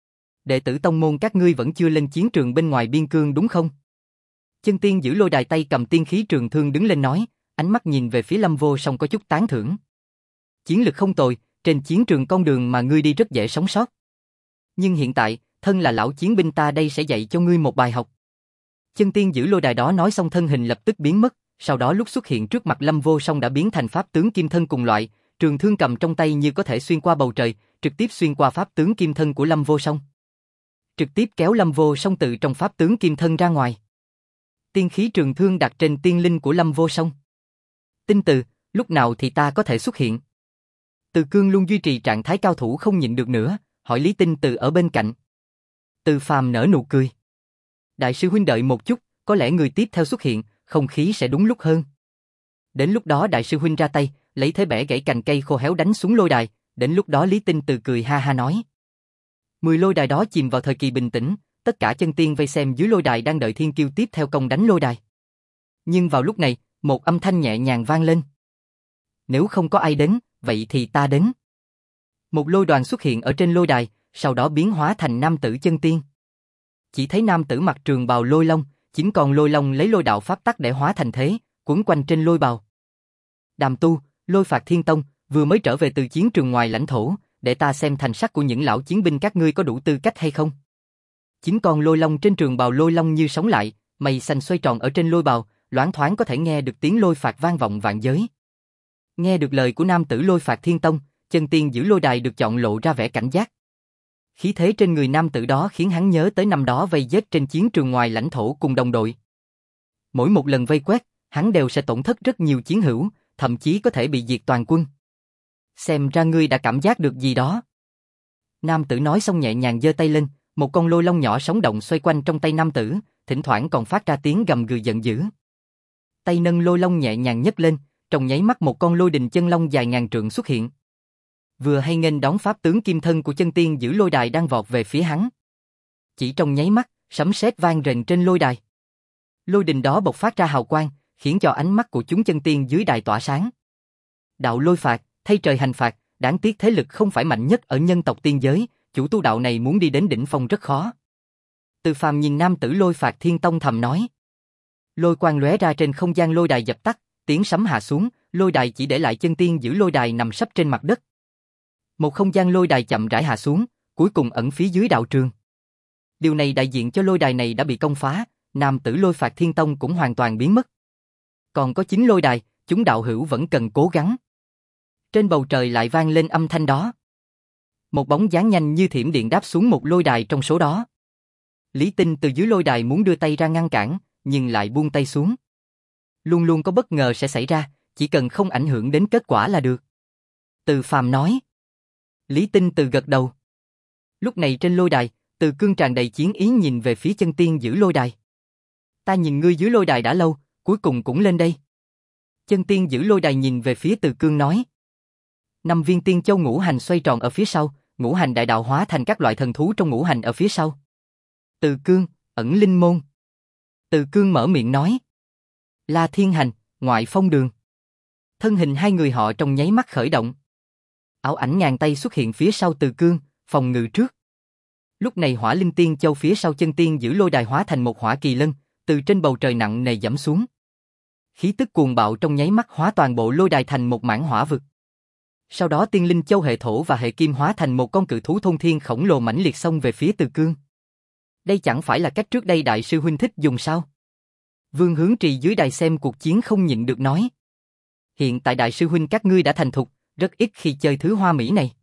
Đệ tử tông môn các ngươi vẫn chưa lên chiến trường bên ngoài biên cương đúng không? Chân tiên giữ lôi đài tay cầm tiên khí trường thương đứng lên nói, ánh mắt nhìn về phía Lâm Vô Song có chút tán thưởng. Chiến lực không tồi, trên chiến trường con đường mà ngươi đi rất dễ sống sót. Nhưng hiện tại, thân là lão chiến binh ta đây sẽ dạy cho ngươi một bài học. Chân tiên giữ lôi đài đó nói xong thân hình lập tức biến mất, sau đó lúc xuất hiện trước mặt Lâm Vô Song đã biến thành pháp tướng kim thân cùng loại, trường thương cầm trong tay như có thể xuyên qua bầu trời, trực tiếp xuyên qua pháp tướng kim thân của Lâm Vô Song. Trực tiếp kéo Lâm Vô Song tự trong pháp tướng kim thân ra ngoài. Tiên khí trường thương đặt trên tiên linh của Lâm Vô Song. Tinh Từ, lúc nào thì ta có thể xuất hiện? Từ Cương luôn duy trì trạng thái cao thủ không nhịn được nữa, hỏi Lý Tinh Từ ở bên cạnh. Từ Phàm nở nụ cười. Đại sư huynh đợi một chút, có lẽ người tiếp theo xuất hiện, không khí sẽ đúng lúc hơn. Đến lúc đó đại sư huynh ra tay, lấy thế bẻ gãy cành cây khô héo đánh xuống lôi đài, đến lúc đó Lý Tinh Từ cười ha ha nói. Mười lôi đài đó chìm vào thời kỳ bình tĩnh, tất cả chân tiên vây xem dưới lôi đài đang đợi thiên kiêu tiếp theo công đánh lôi đài. Nhưng vào lúc này, một âm thanh nhẹ nhàng vang lên. Nếu không có ai đến, vậy thì ta đến. Một lôi đoàn xuất hiện ở trên lôi đài, sau đó biến hóa thành nam tử chân tiên. Chỉ thấy nam tử mặc trường bào lôi long, chính còn lôi long lấy lôi đạo pháp tắc để hóa thành thế, quấn quanh trên lôi bào. Đàm Tu, Lôi Phạt Thiên Tông, vừa mới trở về từ chiến trường ngoài lãnh thổ, để ta xem thành sắc của những lão chiến binh các ngươi có đủ tư cách hay không. Chính con lôi long trên trường bào lôi long như sống lại, mây xanh xoay tròn ở trên lôi bào, loáng thoáng có thể nghe được tiếng lôi phạt vang vọng vạn giới. Nghe được lời của nam tử Lôi Phạt Thiên Tông, chân tiên giữ lôi đài được chọn lộ ra vẻ cảnh giác. Khí thế trên người nam tử đó khiến hắn nhớ tới năm đó vây giết trên chiến trường ngoài lãnh thổ cùng đồng đội. Mỗi một lần vây quét, hắn đều sẽ tổn thất rất nhiều chiến hữu, thậm chí có thể bị diệt toàn quân. Xem ra ngươi đã cảm giác được gì đó. Nam tử nói xong nhẹ nhàng giơ tay lên, một con lôi long nhỏ sống động xoay quanh trong tay nam tử, thỉnh thoảng còn phát ra tiếng gầm gừ giận dữ. Tay nâng lôi long nhẹ nhàng nhấc lên, trong nháy mắt một con lôi đình chân long dài ngàn trượng xuất hiện. Vừa hay nghênh đón pháp tướng kim thân của chân tiên giữ lôi đài đang vọt về phía hắn. Chỉ trong nháy mắt, sấm sét vang rền trên lôi đài. Lôi đình đó bộc phát ra hào quang, khiến cho ánh mắt của chúng chân tiên dưới đài tỏa sáng. Đạo lôi phạt, thay trời hành phạt, đáng tiếc thế lực không phải mạnh nhất ở nhân tộc tiên giới, chủ tu đạo này muốn đi đến đỉnh phong rất khó. Từ Phàm nhìn nam tử lôi phạt thiên tông thầm nói. Lôi quang lóe ra trên không gian lôi đài dập tắt, tiếng sấm hạ xuống, lôi đài chỉ để lại chân tiên giữ lôi đài nằm sấp trên mặt đất. Một không gian lôi đài chậm rãi hạ xuống, cuối cùng ẩn phía dưới đạo trường. Điều này đại diện cho lôi đài này đã bị công phá, nam tử lôi phạt thiên tông cũng hoàn toàn biến mất. Còn có chín lôi đài, chúng đạo hữu vẫn cần cố gắng. Trên bầu trời lại vang lên âm thanh đó. Một bóng dáng nhanh như thiểm điện đáp xuống một lôi đài trong số đó. Lý Tinh từ dưới lôi đài muốn đưa tay ra ngăn cản, nhưng lại buông tay xuống. Luôn luôn có bất ngờ sẽ xảy ra, chỉ cần không ảnh hưởng đến kết quả là được. Từ Phàm nói. Lý Tinh từ gật đầu. Lúc này trên lôi đài, Từ Cương tràn đầy chiến ý nhìn về phía chân tiên giữ lôi đài. Ta nhìn ngươi dưới lôi đài đã lâu, cuối cùng cũng lên đây. Chân tiên giữ lôi đài nhìn về phía Từ Cương nói. Năm viên tiên châu ngũ hành xoay tròn ở phía sau, ngũ hành đại đạo hóa thành các loại thần thú trong ngũ hành ở phía sau. Từ Cương, ẩn linh môn. Từ Cương mở miệng nói. La Thiên Hành, ngoại phong đường. Thân hình hai người họ trong nháy mắt khởi động. Ảo ảnh ngàn tay xuất hiện phía sau Từ Cương, phòng ngự trước. Lúc này hỏa linh tiên châu phía sau chân tiên giữ lôi đài hóa thành một hỏa kỳ lân, từ trên bầu trời nặng nề giẫm xuống. Khí tức cuồng bạo trong nháy mắt hóa toàn bộ lôi đài thành một mảng hỏa vực. Sau đó tiên linh châu hệ thổ và hệ kim hóa thành một con cự thú thôn thiên khổng lồ mãnh liệt xông về phía Từ Cương. Đây chẳng phải là cách trước đây đại sư huynh thích dùng sao? Vương Hướng Trì dưới đài xem cuộc chiến không nhịn được nói. Hiện tại đại sư huynh các ngươi đã thành thục, rất ít khi chơi thứ hoa mỹ này.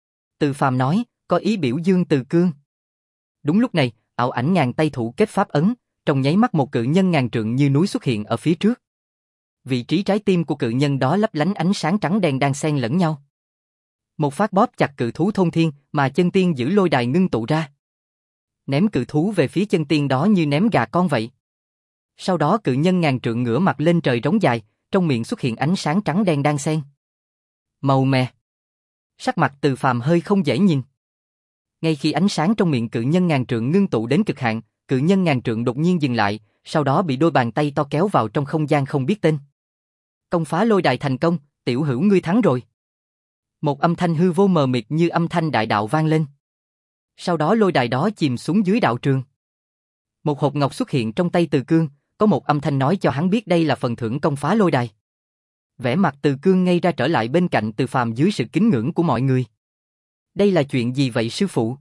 Từ Phàm nói, có ý biểu dương Từ Cương. Đúng lúc này, ảo ảnh ngàn tay thủ kết pháp ấn, trong nháy mắt một cự nhân ngàn trượng như núi xuất hiện ở phía trước. Vị trí trái tim của cự nhân đó lấp lánh ánh sáng trắng đen đang xen lẫn nhau. Một phát bóp chặt cự thú thôn thiên mà chân tiên giữ lôi đài ngưng tụ ra. Ném cự thú về phía chân tiên đó như ném gà con vậy. Sau đó cự nhân ngàn trượng ngửa mặt lên trời rống dài, trong miệng xuất hiện ánh sáng trắng đen đang xen. Màu mè. Sắc mặt Từ Phàm hơi không dễ nhìn. Ngay khi ánh sáng trong miệng cự nhân ngàn trượng ngưng tụ đến cực hạn, cự nhân ngàn trượng đột nhiên dừng lại, sau đó bị đôi bàn tay to kéo vào trong không gian không biết tên. Công phá lôi đài thành công, tiểu hữu ngươi thắng rồi. Một âm thanh hư vô mờ mịt như âm thanh đại đạo vang lên. Sau đó lôi đài đó chìm xuống dưới đạo trường. Một hộp ngọc xuất hiện trong tay Từ Cương, có một âm thanh nói cho hắn biết đây là phần thưởng công phá lôi đài. Vẻ mặt Từ Cương ngây ra trở lại bên cạnh Từ Phàm dưới sự kính ngưỡng của mọi người. Đây là chuyện gì vậy sư phụ?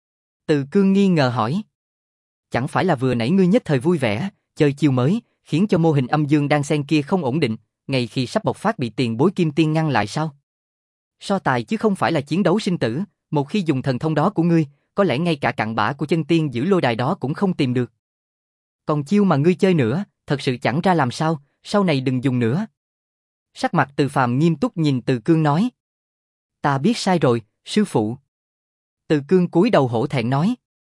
Từ Cương nghi ngờ hỏi. Chẳng phải là vừa nãy ngươi nhất thời vui vẻ, chơi chiêu mới, khiến cho mô hình âm dương đan xen kia không ổn định, ngay khi sắp bộc phát bị tiền bối kim tiên ngăn lại sao? So tài chứ không phải là chiến đấu sinh tử, một khi dùng thần thông đó của ngươi, có lẽ ngay cả cặn bã của chân tiên giữ lôi đài đó cũng không tìm được. Còn chiêu mà ngươi chơi nữa, thật sự chẳng ra làm sao, sau này đừng dùng nữa. Sắc mặt Từ Phàm nghiêm túc nhìn Từ Cương nói. Ta biết sai rồi, sư phụ. Từ Cương cúi đầu hổ thẹn nói.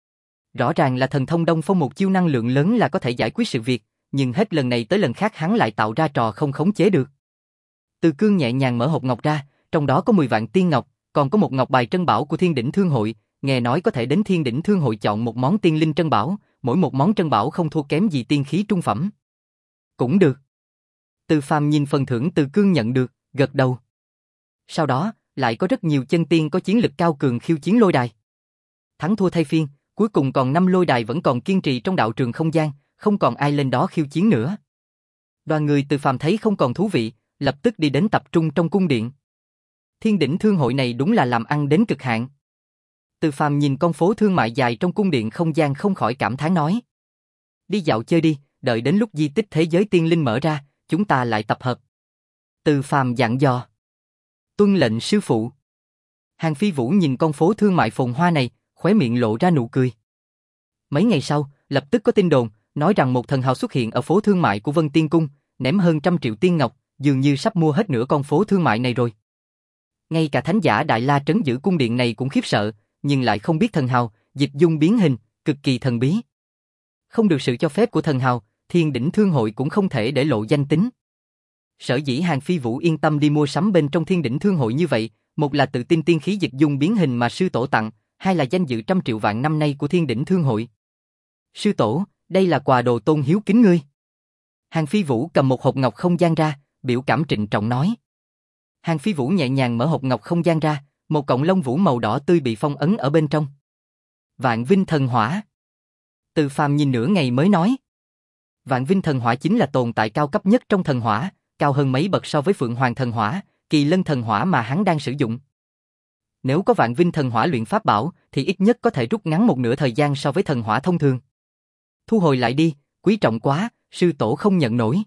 Rõ ràng là thần thông Đông Phong một chiêu năng lượng lớn là có thể giải quyết sự việc, nhưng hết lần này tới lần khác hắn lại tạo ra trò không khống chế được. Từ Cương nhẹ nhàng mở hộp ngọc ra, trong đó có mười vạn tiên ngọc, còn có một ngọc bài trân bảo của Thiên Đỉnh Thương Hội, nghe nói có thể đến Thiên Đỉnh Thương Hội chọn một món tiên linh trân bảo, mỗi một món trân bảo không thua kém gì tiên khí trung phẩm. Cũng được. Từ Phàm nhìn phần thưởng Từ Cương nhận được, gật đầu. Sau đó, lại có rất nhiều chân tiên có chiến lực cao cường khiêu chiến lôi đài. Thắng thua thay phiên, cuối cùng còn năm lôi đài vẫn còn kiên trì trong đạo trường không gian, không còn ai lên đó khiêu chiến nữa. Đoàn người Từ Phàm thấy không còn thú vị, lập tức đi đến tập trung trong cung điện. Thiên Đỉnh Thương Hội này đúng là làm ăn đến cực hạn. Từ Phàm nhìn con phố thương mại dài trong cung điện không gian không khỏi cảm thán nói. Đi dạo chơi đi, đợi đến lúc di tích thế giới tiên linh mở ra, chúng ta lại tập hợp. Từ Phàm dặn dò. Tuân lệnh sư phụ. Hàng Phi Vũ nhìn con phố thương mại phồn hoa này, khóe miệng lộ ra nụ cười. Mấy ngày sau, lập tức có tin đồn, nói rằng một thần hào xuất hiện ở phố thương mại của Vân Tiên Cung, ném hơn trăm triệu tiên ngọc, dường như sắp mua hết nửa con phố thương mại này rồi. Ngay cả thánh giả Đại La trấn giữ cung điện này cũng khiếp sợ, nhưng lại không biết thần hào, dịch dung biến hình, cực kỳ thần bí. Không được sự cho phép của thần hào, Thiên Đỉnh Thương Hội cũng không thể để lộ danh tính. Sở dĩ Hàng Phi Vũ yên tâm đi mua sắm bên trong Thiên Đỉnh Thương Hội như vậy, Một là tự tin tiên khí dịch dung biến hình mà sư tổ tặng, hai là danh dự trăm triệu vạn năm nay của Thiên Đỉnh Thương hội. Sư tổ, đây là quà Đồ Tôn hiếu kính ngươi. Hàng Phi Vũ cầm một hộp ngọc không gian ra, biểu cảm trịnh trọng nói. Hàng Phi Vũ nhẹ nhàng mở hộp ngọc không gian ra, một cọng lông vũ màu đỏ tươi bị phong ấn ở bên trong. Vạn Vinh Thần Hỏa. Từ Phàm nhìn nửa ngày mới nói. Vạn Vinh Thần Hỏa chính là tồn tại cao cấp nhất trong thần hỏa, cao hơn mấy bậc so với Phượng Hoàng Thần Hỏa, Kỳ Lân Thần Hỏa mà hắn đang sử dụng. Nếu có Vạn Vinh Thần Hỏa luyện pháp bảo, thì ít nhất có thể rút ngắn một nửa thời gian so với thần hỏa thông thường. Thu hồi lại đi, quý trọng quá, sư tổ không nhận nổi.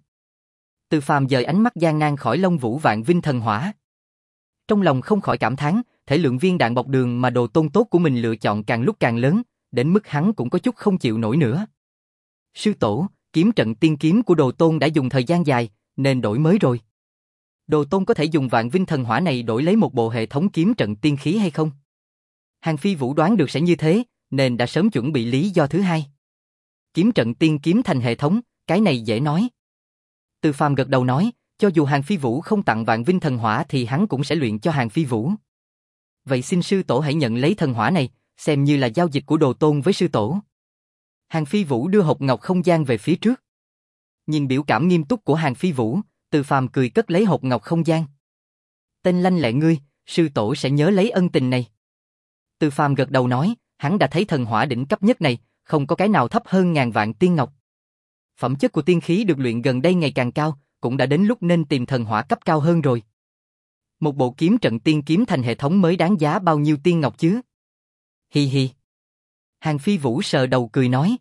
Từ Phàm dời ánh mắt gian nan khỏi lông vũ Vạn Vinh Thần Hỏa. Trong lòng không khỏi cảm thán, thể lượng viên đạn bọc đường mà Đồ Tôn tốt của mình lựa chọn càng lúc càng lớn, đến mức hắn cũng có chút không chịu nổi nữa. Sư tổ, kiếm trận tiên kiếm của Đồ Tôn đã dùng thời gian dài, nên đổi mới rồi. Đồ Tôn có thể dùng Vạn Vinh Thần Hỏa này đổi lấy một bộ hệ thống kiếm trận tiên khí hay không? Hàng Phi Vũ đoán được sẽ như thế, nên đã sớm chuẩn bị lý do thứ hai. Kiếm trận tiên kiếm thành hệ thống, cái này dễ nói. Từ Phàm gật đầu nói, cho dù Hàng Phi Vũ không tặng Vạn Vinh Thần Hỏa thì hắn cũng sẽ luyện cho Hàng Phi Vũ. Vậy xin sư tổ hãy nhận lấy thần hỏa này, xem như là giao dịch của Đồ Tôn với sư tổ. Hàng Phi Vũ đưa hộp ngọc không gian về phía trước. Nhìn biểu cảm nghiêm túc của Hàng Phi Vũ, Từ Phàm cười cất lấy hộp ngọc không gian. Tên lanh lẹ ngươi, sư tổ sẽ nhớ lấy ân tình này. Từ Phàm gật đầu nói, hắn đã thấy thần hỏa đỉnh cấp nhất này, không có cái nào thấp hơn ngàn vạn tiên ngọc. Phẩm chất của tiên khí được luyện gần đây ngày càng cao, cũng đã đến lúc nên tìm thần hỏa cấp cao hơn rồi. Một bộ kiếm trận tiên kiếm thành hệ thống mới đáng giá bao nhiêu tiên ngọc chứ? Hi hi. Hàng Phi Vũ sờ đầu cười nói.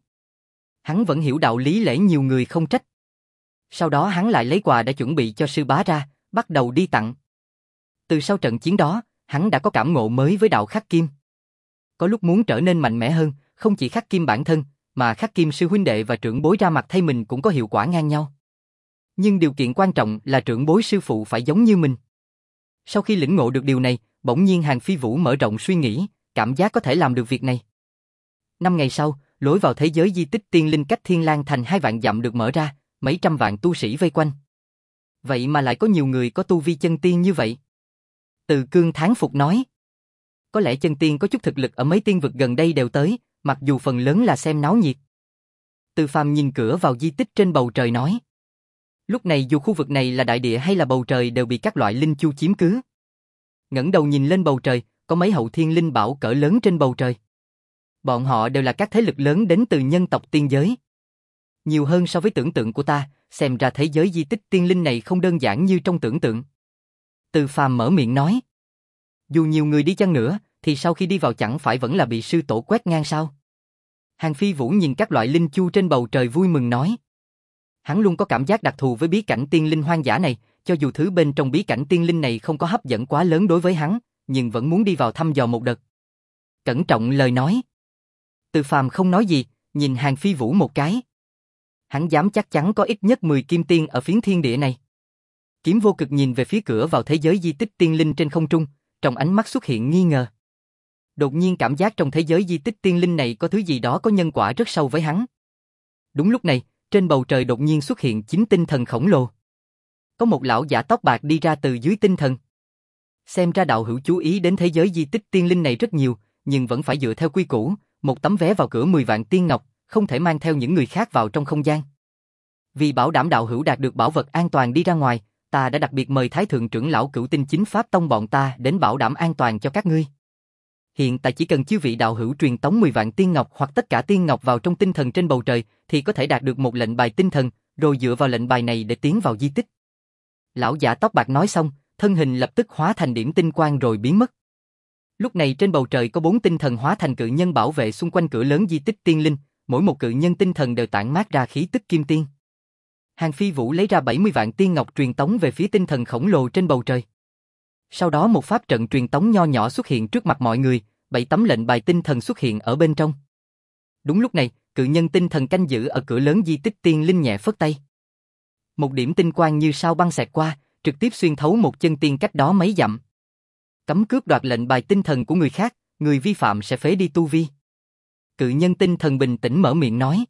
Hắn vẫn hiểu đạo lý lễ nhiều người không trách. Sau đó hắn lại lấy quà đã chuẩn bị cho sư bá ra, bắt đầu đi tặng. Từ sau trận chiến đó, hắn đã có cảm ngộ mới với đạo khắc kim. Có lúc muốn trở nên mạnh mẽ hơn, không chỉ khắc kim bản thân, mà khắc kim sư huynh đệ và trưởng bối ra mặt thay mình cũng có hiệu quả ngang nhau. Nhưng điều kiện quan trọng là trưởng bối sư phụ phải giống như mình. Sau khi lĩnh ngộ được điều này, bỗng nhiên Hàng Phi Vũ mở rộng suy nghĩ, cảm giác có thể làm được việc này. Năm ngày sau, lối vào thế giới di tích tiên linh cách Thiên Lang thành hai vạn dặm được mở ra, mấy trăm vạn tu sĩ vây quanh. Vậy mà lại có nhiều người có tu vi chân tiên như vậy. Từ Cương thán phục nói. Có lẽ chân tiên có chút thực lực ở mấy tiên vực gần đây đều tới, mặc dù phần lớn là xem náo nhiệt. Từ Phàm nhìn cửa vào di tích trên bầu trời nói. Lúc này dù khu vực này là đại địa hay là bầu trời đều bị các loại linh chu chiếm cứ. Ngẩng đầu nhìn lên bầu trời, có mấy hậu thiên linh bảo cỡ lớn trên bầu trời. Bọn họ đều là các thế lực lớn đến từ nhân tộc tiên giới. Nhiều hơn so với tưởng tượng của ta, xem ra thế giới di tích tiên linh này không đơn giản như trong tưởng tượng. Từ Phàm mở miệng nói. Dù nhiều người đi chăng nữa, thì sau khi đi vào chẳng phải vẫn là bị sư tổ quét ngang sao? Hàng Phi Vũ nhìn các loại linh chu trên bầu trời vui mừng nói. Hắn luôn có cảm giác đặc thù với bí cảnh tiên linh hoang dã này, cho dù thứ bên trong bí cảnh tiên linh này không có hấp dẫn quá lớn đối với hắn, nhưng vẫn muốn đi vào thăm dò một đợt. Cẩn trọng lời nói. Từ Phàm không nói gì, nhìn Hàng Phi Vũ một cái. Hắn dám chắc chắn có ít nhất mười kim tiên ở phiến thiên địa này. Kiếm Vô Cực nhìn về phía cửa vào thế giới di tích tiên linh trên không trung, trong ánh mắt xuất hiện nghi ngờ. Đột nhiên cảm giác trong thế giới di tích tiên linh này có thứ gì đó có nhân quả rất sâu với hắn. Đúng lúc này, trên bầu trời đột nhiên xuất hiện chín tinh thần khổng lồ. Có một lão giả tóc bạc đi ra từ dưới tinh thần. Xem ra đạo hữu chú ý đến thế giới di tích tiên linh này rất nhiều, nhưng vẫn phải dựa theo quy củ, một tấm vé vào cửa mười vạn tiên ngọc, không thể mang theo những người khác vào trong không gian. Vì bảo đảm đạo hữu đạt được bảo vật an toàn đi ra ngoài, ta đã đặc biệt mời Thái Thượng trưởng lão Cửu Tinh Chính Pháp Tông bọn ta đến bảo đảm an toàn cho các ngươi. Hiện tại chỉ cần chư vị đạo hữu truyền tống mười vạn tiên ngọc hoặc tất cả tiên ngọc vào trong tinh thần trên bầu trời, thì có thể đạt được một lệnh bài tinh thần, rồi dựa vào lệnh bài này để tiến vào di tích. Lão giả tóc bạc nói xong, thân hình lập tức hóa thành điểm tinh quang rồi biến mất. Lúc này trên bầu trời có bốn tinh thần hóa thành cự nhân bảo vệ xung quanh cửa lớn di tích tiên linh, mỗi một cự nhân tinh thần đều tản mát ra khí tức kim tiên. Hàng Phi Vũ lấy ra bảy mươi vạn tiên ngọc truyền tống về phía tinh thần khổng lồ trên bầu trời. Sau đó một pháp trận truyền tống nho nhỏ xuất hiện trước mặt mọi người, bảy tấm lệnh bài tinh thần xuất hiện ở bên trong. Đúng lúc này, cự nhân tinh thần canh giữ ở cửa lớn di tích tiên linh nhẹ phất tay. Một điểm tinh quang như sao băng xẹt qua, trực tiếp xuyên thấu một chân tiên cách đó mấy dặm. Cấm cướp đoạt lệnh bài tinh thần của người khác, người vi phạm sẽ phế đi tu vi. Cự nhân tinh thần bình tĩnh mở miệng nói.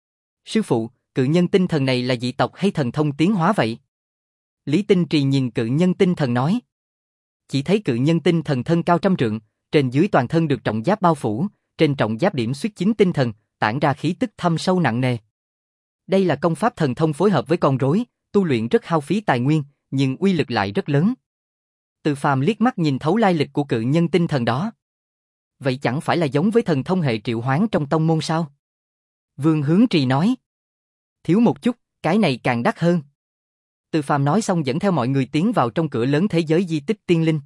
Sư phụ, cự nhân tinh thần này là dị tộc hay thần thông tiến hóa vậy? Lý Tinh Trì nhìn cự nhân tinh thần nói. Chỉ thấy cự nhân tinh thần thân cao trăm trượng, trên dưới toàn thân được trọng giáp bao phủ, trên trọng giáp điểm xuyết chín tinh thần, tản ra khí tức thâm sâu nặng nề. Đây là công pháp thần thông phối hợp với con rối, tu luyện rất hao phí tài nguyên, nhưng uy lực lại rất lớn. Từ Phàm liếc mắt nhìn thấu lai lịch của cự nhân tinh thần đó. Vậy chẳng phải là giống với thần thông hệ triệu hoán trong tông môn sao? Vương Hướng Trì nói. Thiếu một chút, cái này càng đắt hơn. Từ Phàm nói xong dẫn theo mọi người tiến vào trong cửa lớn thế giới di tích tiên linh.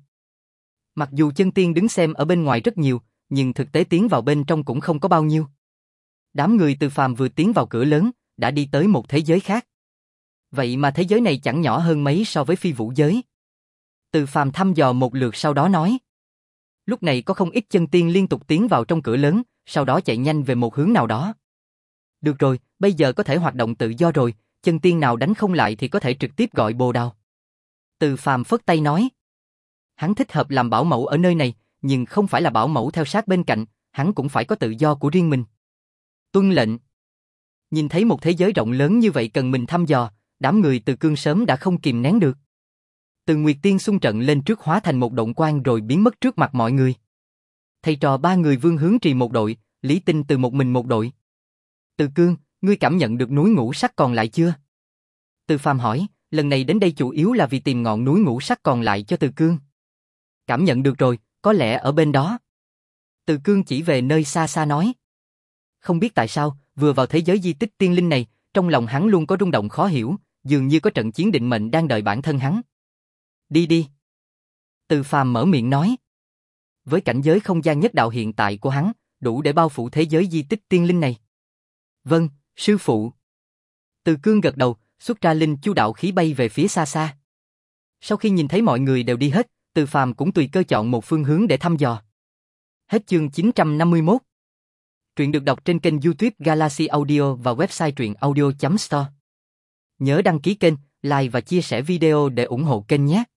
Mặc dù chân tiên đứng xem ở bên ngoài rất nhiều, nhưng thực tế tiến vào bên trong cũng không có bao nhiêu. Đám người Từ Phàm vừa tiến vào cửa lớn, đã đi tới một thế giới khác. Vậy mà thế giới này chẳng nhỏ hơn mấy so với phi vũ giới. Từ Phàm thăm dò một lượt sau đó nói. Lúc này có không ít chân tiên liên tục tiến vào trong cửa lớn, sau đó chạy nhanh về một hướng nào đó. Được rồi, bây giờ có thể hoạt động tự do rồi, chân tiên nào đánh không lại thì có thể trực tiếp gọi Bồ Đào. Từ Phàm phất tay nói. Hắn thích hợp làm bảo mẫu ở nơi này, nhưng không phải là bảo mẫu theo sát bên cạnh, hắn cũng phải có tự do của riêng mình. Tuân lệnh. Nhìn thấy một thế giới rộng lớn như vậy cần mình thăm dò, đám người Từ Cương sớm đã không kìm nén được. Từ Nguyệt Tiên xung trận lên trước hóa thành một động quang rồi biến mất trước mặt mọi người. Thầy trò ba người Vương Hướng Trì một đội, Lý Tinh Từ một mình một đội. Từ Cương, ngươi cảm nhận được núi ngũ sắc còn lại chưa? Từ Phàm hỏi, lần này đến đây chủ yếu là vì tìm ngọn núi ngũ sắc còn lại cho Từ Cương. Cảm nhận được rồi, có lẽ ở bên đó. Từ Cương chỉ về nơi xa xa nói. Không biết tại sao, vừa vào thế giới di tích tiên linh này, trong lòng hắn luôn có rung động khó hiểu, dường như có trận chiến định mệnh đang đợi bản thân hắn. Đi đi. Từ Phàm mở miệng nói. Với cảnh giới không gian nhất đạo hiện tại của hắn, đủ để bao phủ thế giới di tích tiên linh này. Vâng, sư phụ. Từ Cương gật đầu, xuất ra linh chu đạo khí bay về phía xa xa. Sau khi nhìn thấy mọi người đều đi hết, Từ Phàm cũng tùy cơ chọn một phương hướng để thăm dò. Hết chương chín trăm năm mươi mốt. Truyện được đọc trên kênh YouTube Galaxy Audio và website truyện audio chấm store. Nhớ đăng ký kênh, like và chia sẻ video để ủng hộ kênh nhé.